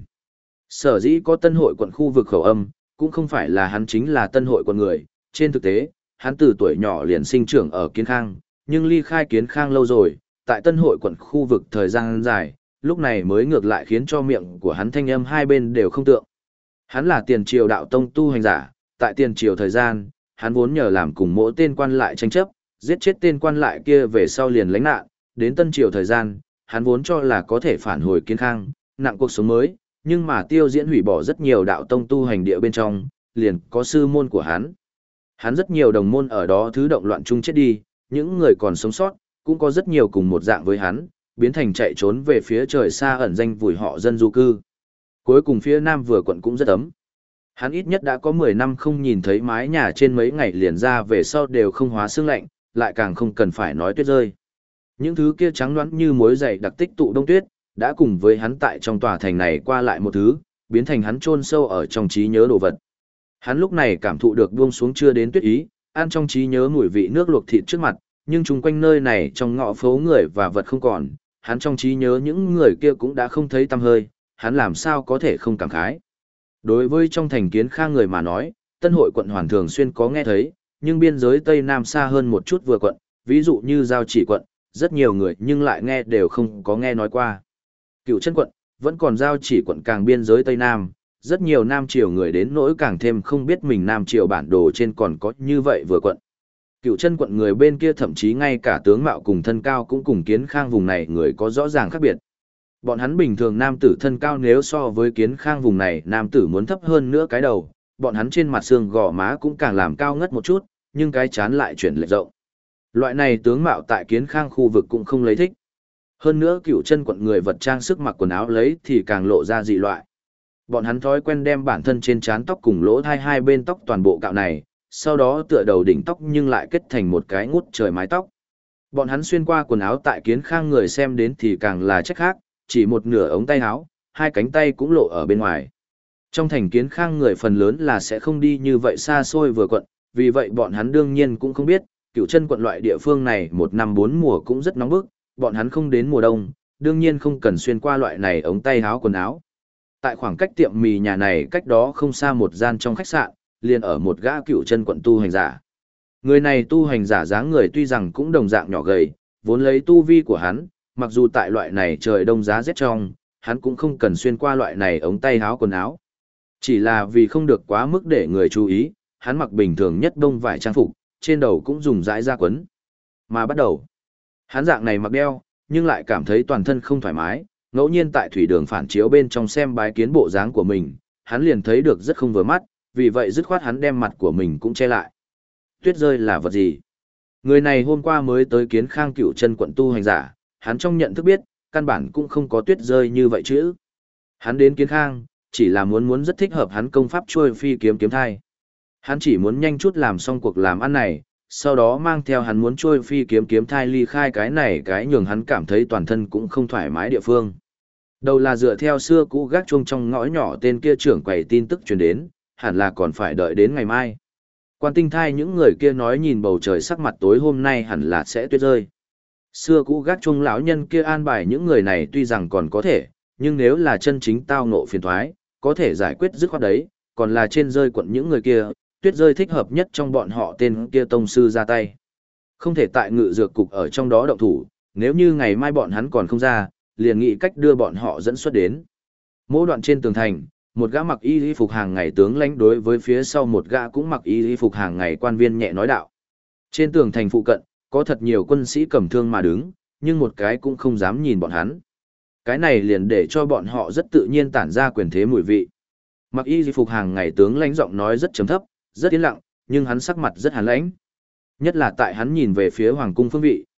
Sở dĩ có Tân Hội quận khu vực khẩu âm, cũng không phải là hắn chính là Tân Hội quận người, trên thực tế, hắn từ tuổi nhỏ liền sinh trưởng ở Kiến Khang, nhưng ly khai Kiến Khang lâu rồi, tại Tân Hội quận khu vực thời gian dài, lúc này mới ngược lại khiến cho miệng của hắn thanh âm hai bên đều không tượng. Hắn là tiền triều đạo tông tu hành giả, tại tiền triều thời gian, hắn vốn nhờ làm cùng mỗi tên quan lại tranh chấp, giết chết tên quan lại kia về sau liền lánh nạn, đến Tân triều thời gian, hắn vốn cho là có thể phản hồi Kiến Khang, nặng cuộc sống mới, nhưng mà tiêu diễn hủy bỏ rất nhiều đạo tông tu hành địa bên trong, liền có sư môn của hắn. Hắn rất nhiều đồng môn ở đó thứ động loạn chung chết đi, những người còn sống sót, cũng có rất nhiều cùng một dạng với hắn, biến thành chạy trốn về phía trời xa ẩn danh vùi họ dân du cư. Cuối cùng phía nam vừa quận cũng rất ấm. Hắn ít nhất đã có 10 năm không nhìn thấy mái nhà trên mấy ngày liền ra về sau đều không hóa sương lạnh, lại càng không cần phải nói tuyết rơi. Những thứ kia trắng đoán như muối dày đặc tích tụ đông tuyết, đã cùng với hắn tại trong tòa thành này qua lại một thứ, biến thành hắn chôn sâu ở trong trí nhớ đồ vật. Hắn lúc này cảm thụ được buông xuống chưa đến tuyết ý, ăn trong trí nhớ mùi vị nước luộc thịt trước mặt, nhưng chung quanh nơi này trong ngõ phố người và vật không còn, hắn trong trí nhớ những người kia cũng đã không thấy tăm hơi, hắn làm sao có thể không cảm khái. Đối với trong thành Kiến Khang người mà nói, Tân Hội quận hoàn thường xuyên có nghe thấy, nhưng biên giới Tây Nam xa hơn một chút vừa quận, ví dụ như Giao Chỉ quận, rất nhiều người nhưng lại nghe đều không có nghe nói qua. Cựu Chân quận, vẫn còn Giao Chỉ quận càng biên giới Tây Nam, rất nhiều Nam Triều người đến nỗi càng thêm không biết mình Nam Triều bản đồ trên còn có như vậy vừa quận. Cựu Chân quận người bên kia thậm chí ngay cả tướng mạo cùng thân cao cũng cùng Kiến Khang vùng này người có rõ ràng khác biệt. Bọn hắn bình thường nam tử thân cao nếu so với Kiến Khang vùng này nam tử muốn thấp hơn nữa cái đầu, bọn hắn trên mặt xương gò má cũng càng làm cao ngất một chút, nhưng cái chán lại chuyển lệch rộng. Loại này tướng mạo tại Kiến Khang khu vực cũng không lấy thích. Hơn nữa Cựu Chân quận người vật trang sức mặc quần áo lấy thì càng lộ ra dị loại. Bọn hắn thói quen đem bản thân trên trán tóc cùng lỗ thai hai bên tóc toàn bộ cạo này, sau đó tựa đầu đỉnh tóc nhưng lại kết thành một cái ngút trời mái tóc. Bọn hắn xuyên qua quần áo tại Kiến Khang người xem đến thì càng là chất khác, chỉ một nửa ống tay áo, hai cánh tay cũng lộ ở bên ngoài. Trong thành Kiến Khang người phần lớn là sẽ không đi như vậy xa xôi vừa quận, vì vậy bọn hắn đương nhiên cũng không biết, Cựu Chân quận loại địa phương này một năm bốn mùa cũng rất nóng bức, bọn hắn không đến mùa đông, đương nhiên không cần xuyên qua loại này ống tay áo quần áo. Tại khoảng cách tiệm mì nhà này cách đó không xa một gian trong khách sạn, liền ở một gã Cựu Chân quận tu hành giả. Người này tu hành giả dáng người tuy rằng cũng đồng dạng nhỏ gầy, vốn lấy tu vi của hắn, mặc dù tại loại này trời đông giá rét trong, hắn cũng không cần xuyên qua loại này ống tay áo quần áo. Chỉ là vì không được quá mức để người chú ý, hắn mặc bình thường nhất bông vải trang phục, trên đầu cũng dùng dãi da quấn. Mà bắt đầu, hắn dạng này mặc đeo, nhưng lại cảm thấy toàn thân không thoải mái, ngẫu nhiên tại thủy đường phản chiếu bên trong xem bái kiến bộ dáng của mình, hắn liền thấy được rất không vừa mắt, vì vậy dứt khoát hắn đem mặt của mình cũng che lại. Tuyết rơi là vật gì? Người này hôm qua mới tới Kiến Khang Cựu Chân quận tu hành giả, hắn trong nhận thức biết, căn bản cũng không có tuyết rơi như vậy chứ. Hắn đến Kiến Khang, chỉ là muốn rất thích hợp hắn công pháp trôi phi kiếm kiếm thai. Hắn chỉ muốn nhanh chút làm xong cuộc làm ăn này, sau đó mang theo hắn muốn trôi phi kiếm kiếm thai ly khai cái này cái nhường hắn cảm thấy toàn thân cũng không thoải mái địa phương. Đầu là dựa theo xưa cũ gác chuông trong ngõ nhỏ tên kia trưởng quầy tin tức truyền đến, hẳn là còn phải đợi đến ngày mai. Quan Tinh Thai những người kia nói nhìn bầu trời sắc mặt tối hôm nay hẳn là sẽ tuyết rơi. Xưa cũ gác chuông lão nhân kia an bài những người này tuy rằng còn có thể, nhưng nếu là chân chính tao ngộ phiền thoái, có thể giải quyết dứt khoát đấy, còn là trên rơi quận những người kia, tuyết rơi thích hợp nhất trong bọn họ tên kia tông sư ra tay. Không thể tại ngự dược cục ở trong đó động thủ, nếu như ngày mai bọn hắn còn không ra, liền nghĩ cách đưa bọn họ dẫn xuất đến. Mỗi đoạn trên tường thành, một gã mặc y phục hàng ngày tướng lãnh đối với phía sau một gã cũng mặc y phục hàng ngày quan viên nhẹ nói đạo. Trên tường thành phụ cận, có thật nhiều quân sĩ cầm thương mà đứng, nhưng một cái cũng không dám nhìn bọn hắn. Cái này liền để cho bọn họ rất tự nhiên tản ra quyền thế mùi vị. Mặc y phục hàng ngày tướng lãnh giọng nói rất trầm thấp, rất yên lặng, nhưng hắn sắc mặt rất hàn lãnh. Nhất là tại hắn nhìn về phía hoàng cung phương vị,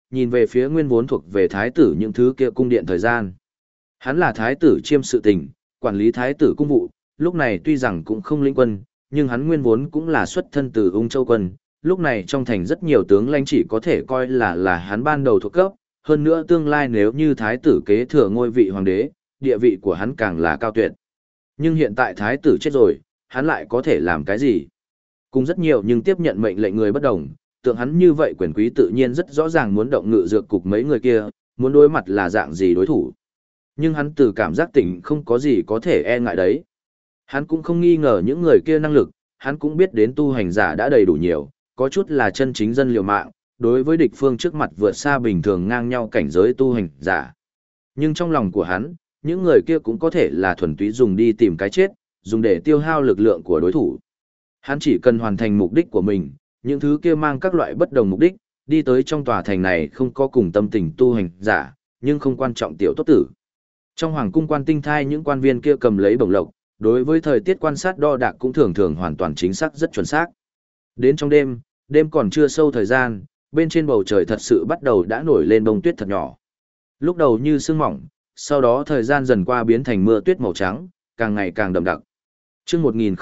nhìn về phía nguyên vốn thuộc về thái tử những thứ kia cung điện thời gian. Hắn là thái tử chiêm sự tình, quản lý thái tử cung vụ, lúc này tuy rằng cũng không lĩnh quân, nhưng hắn nguyên vốn cũng là xuất thân từ Ung Châu quân, lúc này trong thành rất nhiều tướng lãnh chỉ có thể coi là hắn ban đầu thuộc cấp, hơn nữa tương lai nếu như thái tử kế thừa ngôi vị hoàng đế, địa vị của hắn càng là cao tuyệt. Nhưng hiện tại thái tử chết rồi, hắn lại có thể làm cái gì? Cùng rất nhiều nhưng tiếp nhận mệnh lệnh người bất đồng, tượng hắn như vậy quyền quý tự nhiên rất rõ ràng muốn động ngự dược cục mấy người kia, muốn đối mặt là dạng gì đối thủ. Nhưng hắn từ cảm giác tỉnh không có gì có thể e ngại đấy. Hắn cũng không nghi ngờ những người kia năng lực, hắn cũng biết đến tu hành giả đã đầy đủ nhiều, có chút là chân chính dân liều mạng, đối với địch phương trước mặt vượt xa bình thường ngang nhau cảnh giới tu hành giả. Nhưng trong lòng của hắn, những người kia cũng có thể là thuần túy dùng đi tìm cái chết, dùng để tiêu hao lực lượng của đối thủ. Hắn chỉ cần hoàn thành mục đích của mình, những thứ kia mang các loại bất đồng mục đích, đi tới trong tòa thành này không có cùng tâm tình tu hành giả, nhưng không quan trọng tiểu tốt tử. Trong hoàng cung quan tinh thai những quan viên kia cầm lấy bổng lộc, đối với thời tiết quan sát đo đạc cũng thường thường hoàn toàn chính xác rất chuẩn xác. Đến trong đêm, đêm còn chưa sâu thời gian, bên trên bầu trời thật sự bắt đầu đã nổi lên bông tuyết thật nhỏ. Lúc đầu như sương mỏng, sau đó thời gian dần qua biến thành mưa tuyết màu trắng, càng ngày càng đậm đặc. Trước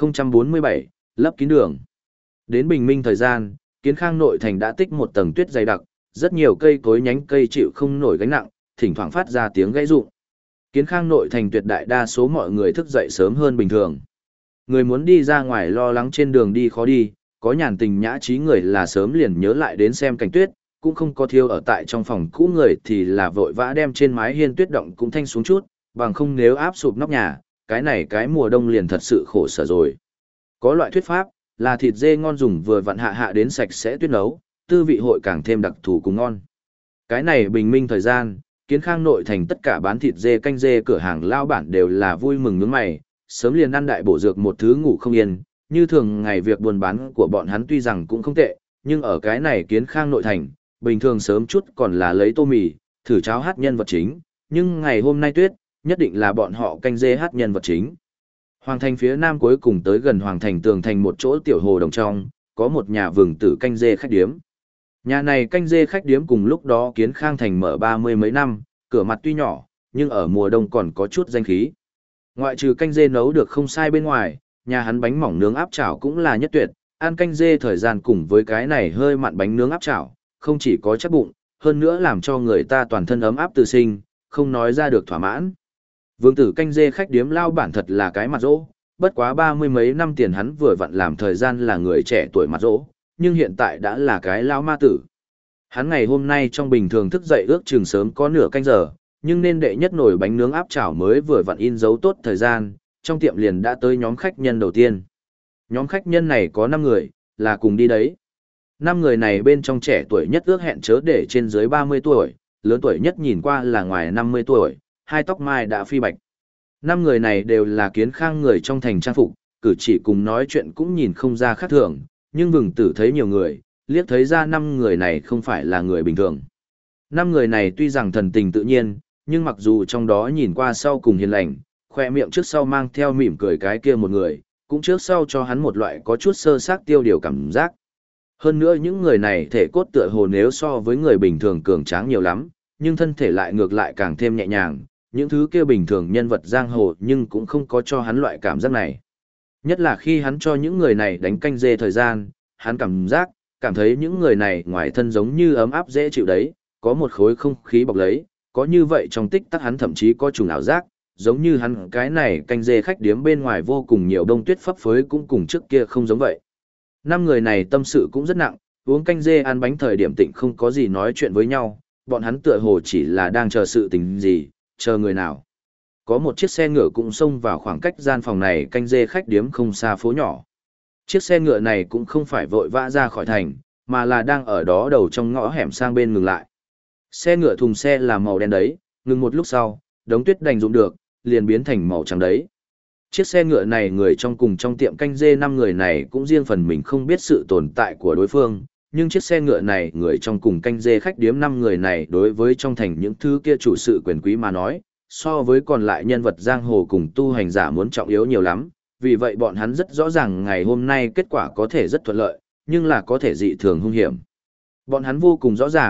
1047, lấp kín đường. Đến bình minh thời gian, Kiến Khang nội thành đã tích một tầng tuyết dày đặc, rất nhiều cây cối nhánh cây chịu không nổi gánh nặng, thỉnh thoảng phát ra tiếng gãy rụng. Kiến Khang nội thành tuyệt đại đa số mọi người thức dậy sớm hơn bình thường. Người muốn đi ra ngoài lo lắng trên đường đi khó đi, có nhàn tình nhã trí người là sớm liền nhớ lại đến xem cảnh tuyết, cũng không có thiêu ở tại trong phòng cũ người thì là vội vã đem trên mái hiên tuyết động cũng thanh xuống chút, bằng không nếu áp sụp nóc nhà, cái này cái mùa đông liền thật sự khổ sở rồi. Có loại thuyết pháp, là thịt dê ngon dùng vừa vặn hạ đến sạch sẽ tuyết nấu, tư vị hội càng thêm đặc thù cùng ngon. Cái này bình minh thời gian, Kiến Khang nội thành tất cả bán thịt dê canh dê cửa hàng lao bản đều là vui mừng nhướng mày, sớm liền ăn đại bổ dược một thứ ngủ không yên, như thường ngày việc buôn bán của bọn hắn tuy rằng cũng không tệ, nhưng ở cái này Kiến Khang nội thành, bình thường sớm chút còn là lấy tô mì, thử cháo hát nhân vật chính, nhưng ngày hôm nay tuyết, nhất định là bọn họ canh dê hát nhân vật chính. Hoàng thành phía nam cuối cùng tới gần hoàng thành tường thành một chỗ tiểu hồ đồng trong, có một nhà vừng tử canh dê khách điếm. Nhà này canh dê khách điếm cùng lúc đó Kiến Khang thành mở 30 mấy năm, cửa mặt tuy nhỏ, nhưng ở mùa đông còn có chút danh khí. Ngoại trừ canh dê nấu được không sai bên ngoài, nhà hắn bánh mỏng nướng áp chảo cũng là nhất tuyệt, ăn canh dê thời gian cùng với cái này hơi mặn bánh nướng áp chảo, không chỉ có chắc bụng, hơn nữa làm cho người ta toàn thân ấm áp từ sinh, không nói ra được thỏa mãn. Vương tử canh dê khách điếm lao bản thật là cái mặt rỗ, bất quá 30 mấy năm tiền hắn vừa vặn làm thời gian là người trẻ tuổi mặt rỗ, nhưng hiện tại đã là cái lao ma tử. Hắn ngày hôm nay trong bình thường thức dậy ước chừng sớm có nửa canh giờ, nhưng nên đệ nhất nồi bánh nướng áp chảo mới vừa vặn in dấu tốt thời gian, trong tiệm liền đã tới nhóm khách nhân đầu tiên. Nhóm khách nhân này có 5 người, là cùng đi đấy. 5 người này bên trong trẻ tuổi nhất ước hẹn chớ để trên dưới 30 tuổi, lớn tuổi nhất nhìn qua là ngoài 50 tuổi, hai tóc mai đã phi bạch. 5 người này đều là Kiến Khang người trong thành trang phục, cử chỉ cùng nói chuyện cũng nhìn không ra khác thường, nhưng vừng tử thấy nhiều người, liếc thấy ra 5 người này không phải là người bình thường. 5 người này tuy rằng thần tình tự nhiên, nhưng mặc dù trong đó nhìn qua sau cùng hiền lành, khoe miệng trước sau mang theo mỉm cười cái kia một người, cũng trước sau cho hắn một loại có chút sơ xác tiêu điều cảm giác. Hơn nữa những người này thể cốt tựa hồ nếu so với người bình thường cường tráng nhiều lắm, nhưng thân thể lại ngược lại càng thêm nhẹ nhàng, những thứ kia bình thường nhân vật giang hồ nhưng cũng không có cho hắn loại cảm giác này. Nhất là khi hắn cho những người này đánh canh dê thời gian, hắn cảm thấy những người này ngoài thân giống như ấm áp dễ chịu đấy, có một khối không khí bọc lấy, có như vậy trong tích tắc hắn thậm chí có trùng ảo giác, giống như hắn cái này canh dê khách điếm bên ngoài vô cùng nhiều đông tuyết phấp phới cũng cùng trước kia không giống vậy. 5 người này tâm sự cũng rất nặng, uống canh dê ăn bánh thời điểm tịnh không có gì nói chuyện với nhau, bọn hắn tựa hồ chỉ là đang chờ sự tình gì, chờ người nào. Có một chiếc xe ngựa cũng xông vào khoảng cách gian phòng này canh dê khách điếm không xa phố nhỏ. Chiếc xe ngựa này cũng không phải vội vã ra khỏi thành, mà là đang ở đó đầu trong ngõ hẻm sang bên ngừng lại. Xe ngựa thùng xe là màu đen đấy, ngừng một lúc sau, đống tuyết đành dụng được, liền biến thành màu trắng đấy. Chiếc xe ngựa này người trong cùng trong tiệm canh dê 5 người này cũng riêng phần mình không biết sự tồn tại của đối phương, nhưng chiếc xe ngựa này người trong cùng canh dê khách điếm 5 người này đối với trong thành những thứ kia chủ sự quyền quý mà nói, so với còn lại nhân vật giang hồ cùng tu hành giả muốn trọng yếu nhiều lắm, vì vậy bọn hắn rất rõ ràng ngày hôm nay kết quả có thể rất thuận lợi, nhưng là có thể dị thường hung hiểm. Bọn hắn vô cùng rõ ràng,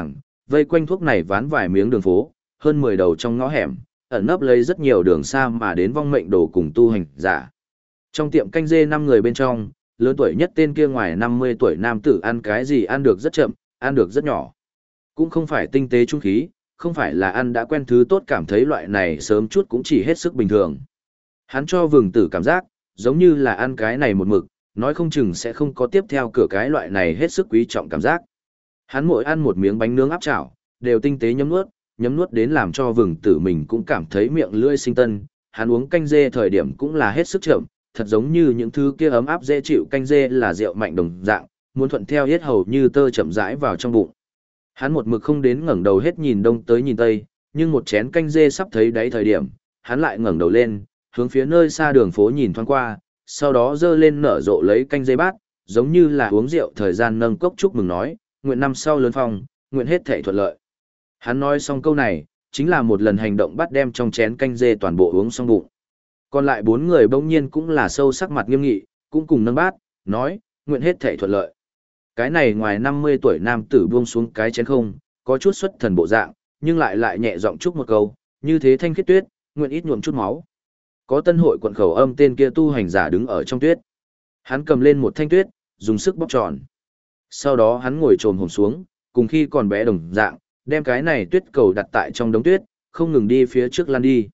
vây quanh thuốc này ván vài miếng đường phố, hơn 10 đầu trong ngõ hẻm, ẩn nấp lấy rất nhiều đường xa mà đến vong mệnh đồ cùng tu hành giả. Trong tiệm canh dê 5 người bên trong, lớn tuổi nhất tên kia ngoài 50 tuổi nam tử ăn cái gì ăn được rất chậm, ăn được rất nhỏ. Cũng không phải tinh tế trung khí, không phải là ăn đã quen thứ tốt cảm thấy loại này sớm chút cũng chỉ hết sức bình thường. Hắn cho Vừng Tử cảm giác, giống như là ăn cái này một mực, nói không chừng sẽ không có tiếp theo cửa cái loại này hết sức quý trọng cảm giác. Hắn mỗi ăn một miếng bánh nướng áp chảo, đều tinh tế nhấm nuốt đến làm cho Vừng Tử mình cũng cảm thấy miệng lưỡi sinh tân. Hắn uống canh dê thời điểm cũng là hết sức chậm, thật giống như những thứ kia ấm áp dễ chịu canh dê là rượu mạnh đồng dạng, muốn thuận theo hết hầu như tơ chậm rãi vào trong bụng. Hắn một mực không đến ngẩng đầu hết nhìn đông tới nhìn tây, nhưng một chén canh dê sắp thấy đáy thời điểm, hắn lại ngẩng đầu lên, hướng phía nơi xa đường phố nhìn thoáng qua, sau đó giơ lên nở rộ lấy canh dê bát, giống như là uống rượu thời gian nâng cốc chúc mừng nói, nguyện năm sau lớn phong, nguyện hết thảy thuận lợi. Hắn nói xong câu này, chính là một lần hành động bắt đem trong chén canh dê toàn bộ uống xong bụng. Còn lại 4 người bỗng nhiên cũng là sâu sắc mặt nghiêm nghị, cũng cùng nâng bát, nói, nguyện hết thảy thuận lợi. Cái này ngoài 50 tuổi nam tử buông xuống cái chén không, có chút xuất thần bộ dạng, nhưng lại nhẹ giọng chúc một câu, như thế thanh khiết tuyết, nguyện ít nhuộm chút máu. Có tân hội quận khẩu âm tên kia tu hành giả đứng ở trong tuyết. Hắn cầm lên một thanh tuyết, dùng sức bóp tròn. Sau đó hắn ngồi trồm hổm xuống, cùng khi còn bé đồng dạng, đem cái này tuyết cầu đặt tại trong đống tuyết, không ngừng đi phía trước lăn đi.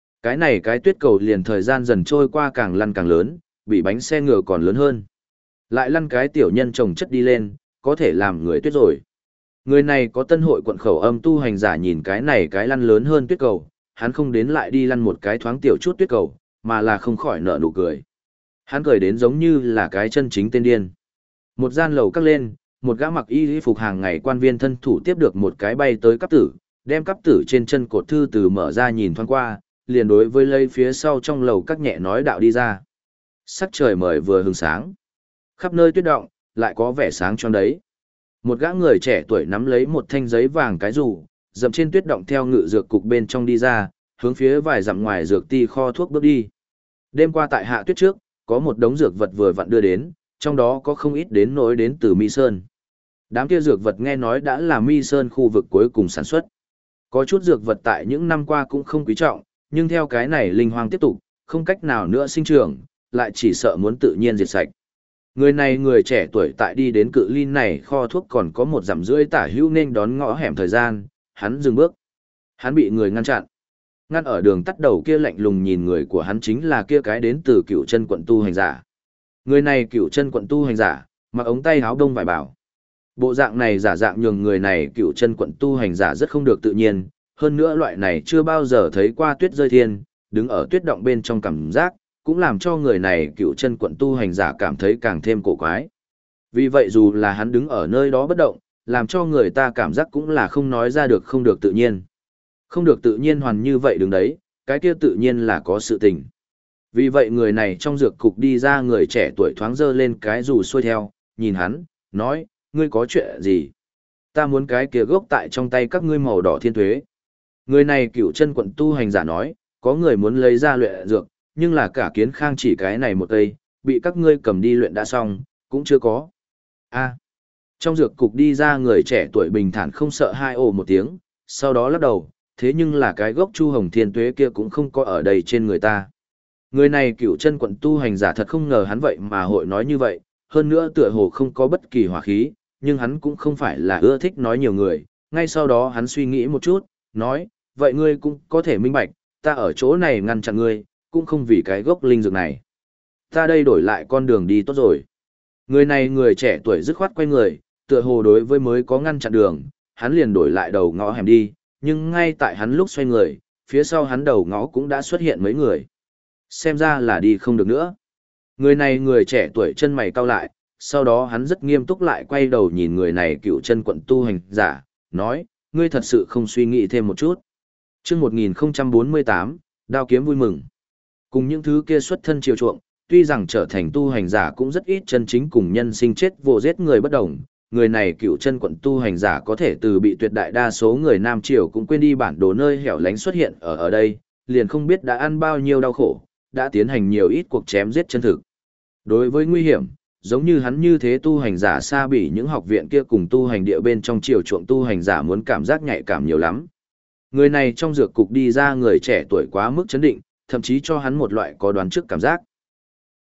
Cái tuyết cầu liền thời gian dần trôi qua càng lăn càng lớn, bị bánh xe ngựa còn lớn hơn. Lại lăn cái tiểu nhân chồng chất đi lên, có thể làm người tuyết rồi. Người này có tân hội quận khẩu âm tu hành giả nhìn cái lăn lớn hơn tuyết cầu, hắn không đến lại đi lăn một cái thoáng tiểu chút tuyết cầu, mà là không khỏi nở nụ cười. Hắn cười đến giống như là cái chân chính tên điên. Một gian lầu cắt lên, một gã mặc y phục hàng ngày quan viên thân thủ tiếp được một cái bay tới cắp tử, đem cắp tử trên chân cột thư từ mở ra nhìn thoáng qua, liền đối với lấy phía sau trong lầu các nhẹ nói đạo đi ra. Sắc trời mời vừa hừng sáng. Khắp nơi tuyết động, lại có vẻ sáng choang đấy. Một gã người trẻ tuổi nắm lấy một thanh giấy vàng cái rủ, dậm trên tuyết động theo ngự dược cục bên trong đi ra, hướng phía vài dặm ngoài dược ti kho thuốc bước đi. Đêm qua tại hạ tuyết trước, có một đống dược vật vừa vặn đưa đến, trong đó có không ít đến nỗi đến từ Mi Sơn. Đám kia dược vật nghe nói đã là Mi Sơn khu vực cuối cùng sản xuất. Có chút dược vật tại những năm qua cũng không quý trọng, nhưng theo cái này linh hoang tiếp tục, không cách nào nữa sinh trưởng, lại chỉ sợ muốn tự nhiên diệt sạch. Người này người trẻ tuổi tại đi đến cự ly này kho thuốc còn có 1 dặm rưỡi tả hữu nên đón ngõ hẻm thời gian, hắn dừng bước. Hắn bị người ngăn chặn. Ngăn ở đường tắt đầu kia lạnh lùng nhìn người của hắn chính là kia cái đến từ Cựu Chân quận tu hành giả. Người này Cựu Chân quận tu hành giả, mặc ống tay áo đông vải bảo. Bộ dạng này giả dạng nhường người này Cựu Chân quận tu hành giả rất không được tự nhiên, hơn nữa loại này chưa bao giờ thấy qua tuyết rơi thiên, đứng ở tuyết động bên trong cảm giác, cũng làm cho người này Cựu Chân quận tu hành giả cảm thấy càng thêm cổ quái. Vì vậy dù là hắn đứng ở nơi đó bất động, làm cho người ta cảm giác cũng là không nói ra được không được tự nhiên. Không được tự nhiên hoàn như vậy đứng đấy, cái kia tự nhiên là có sự tình. Vì vậy người này trong dược cục đi ra người trẻ tuổi thoáng dơ lên cái dù xuôi theo, nhìn hắn, nói, ngươi có chuyện gì? Ta muốn cái kia gốc tại trong tay các ngươi màu đỏ thiên thuế. Người này Cựu Chân quận tu hành giả nói, có người muốn lấy ra luyện dược, nhưng là cả kiến khang chỉ cái này một cây, bị các ngươi cầm đi luyện đã xong, cũng chưa có. Trong dược cục đi ra người trẻ tuổi bình thản không sợ hai ồ một tiếng, sau đó lắc đầu, thế nhưng là cái gốc chu hồng thiên tuế kia cũng không có ở đây trên người ta. Người này Cựu Chân quận tu hành giả thật không ngờ hắn vậy mà hội nói như vậy, hơn nữa tựa hồ không có bất kỳ hỏa khí, nhưng hắn cũng không phải là ưa thích nói nhiều người, ngay sau đó hắn suy nghĩ một chút, nói, vậy ngươi cũng có thể minh bạch, ta ở chỗ này ngăn chặn ngươi, cũng không vì cái gốc linh dược này. Ta đây đổi lại con đường đi tốt rồi. Người này người trẻ tuổi dứt khoát quay người, tựa hồ đối với mới có ngăn chặn đường, hắn liền đổi lại đầu ngõ hẻm đi, nhưng ngay tại hắn lúc xoay người, phía sau hắn đầu ngõ cũng đã xuất hiện mấy người. Xem ra là đi không được nữa. Người này người trẻ tuổi chân mày cau lại, sau đó hắn rất nghiêm túc lại quay đầu nhìn người này Cựu Chân quận tu hành giả, nói, ngươi thật sự không suy nghĩ thêm một chút. Trước 1048, đao kiếm vui mừng. Cùng những thứ kia xuất thân chiều chuộng, tuy rằng trở thành tu hành giả cũng rất ít chân chính cùng nhân sinh chết vô giết người bất đồng. Người này Cựu Chân quận tu hành giả có thể từ bị tuyệt đại đa số người Nam Triều cũng quên đi bản đồ nơi hẻo lánh xuất hiện ở đây, liền không biết đã ăn bao nhiêu đau khổ, đã tiến hành nhiều ít cuộc chém giết chân thực. Đối với nguy hiểm, giống như hắn như thế tu hành giả xa bỉ những học viện kia cùng tu hành địa bên trong chiều chuộng tu hành giả muốn cảm giác nhạy cảm nhiều lắm. Người này trong dược cục đi ra người trẻ tuổi quá mức chấn định, thậm chí cho hắn một loại có đoán trước cảm giác.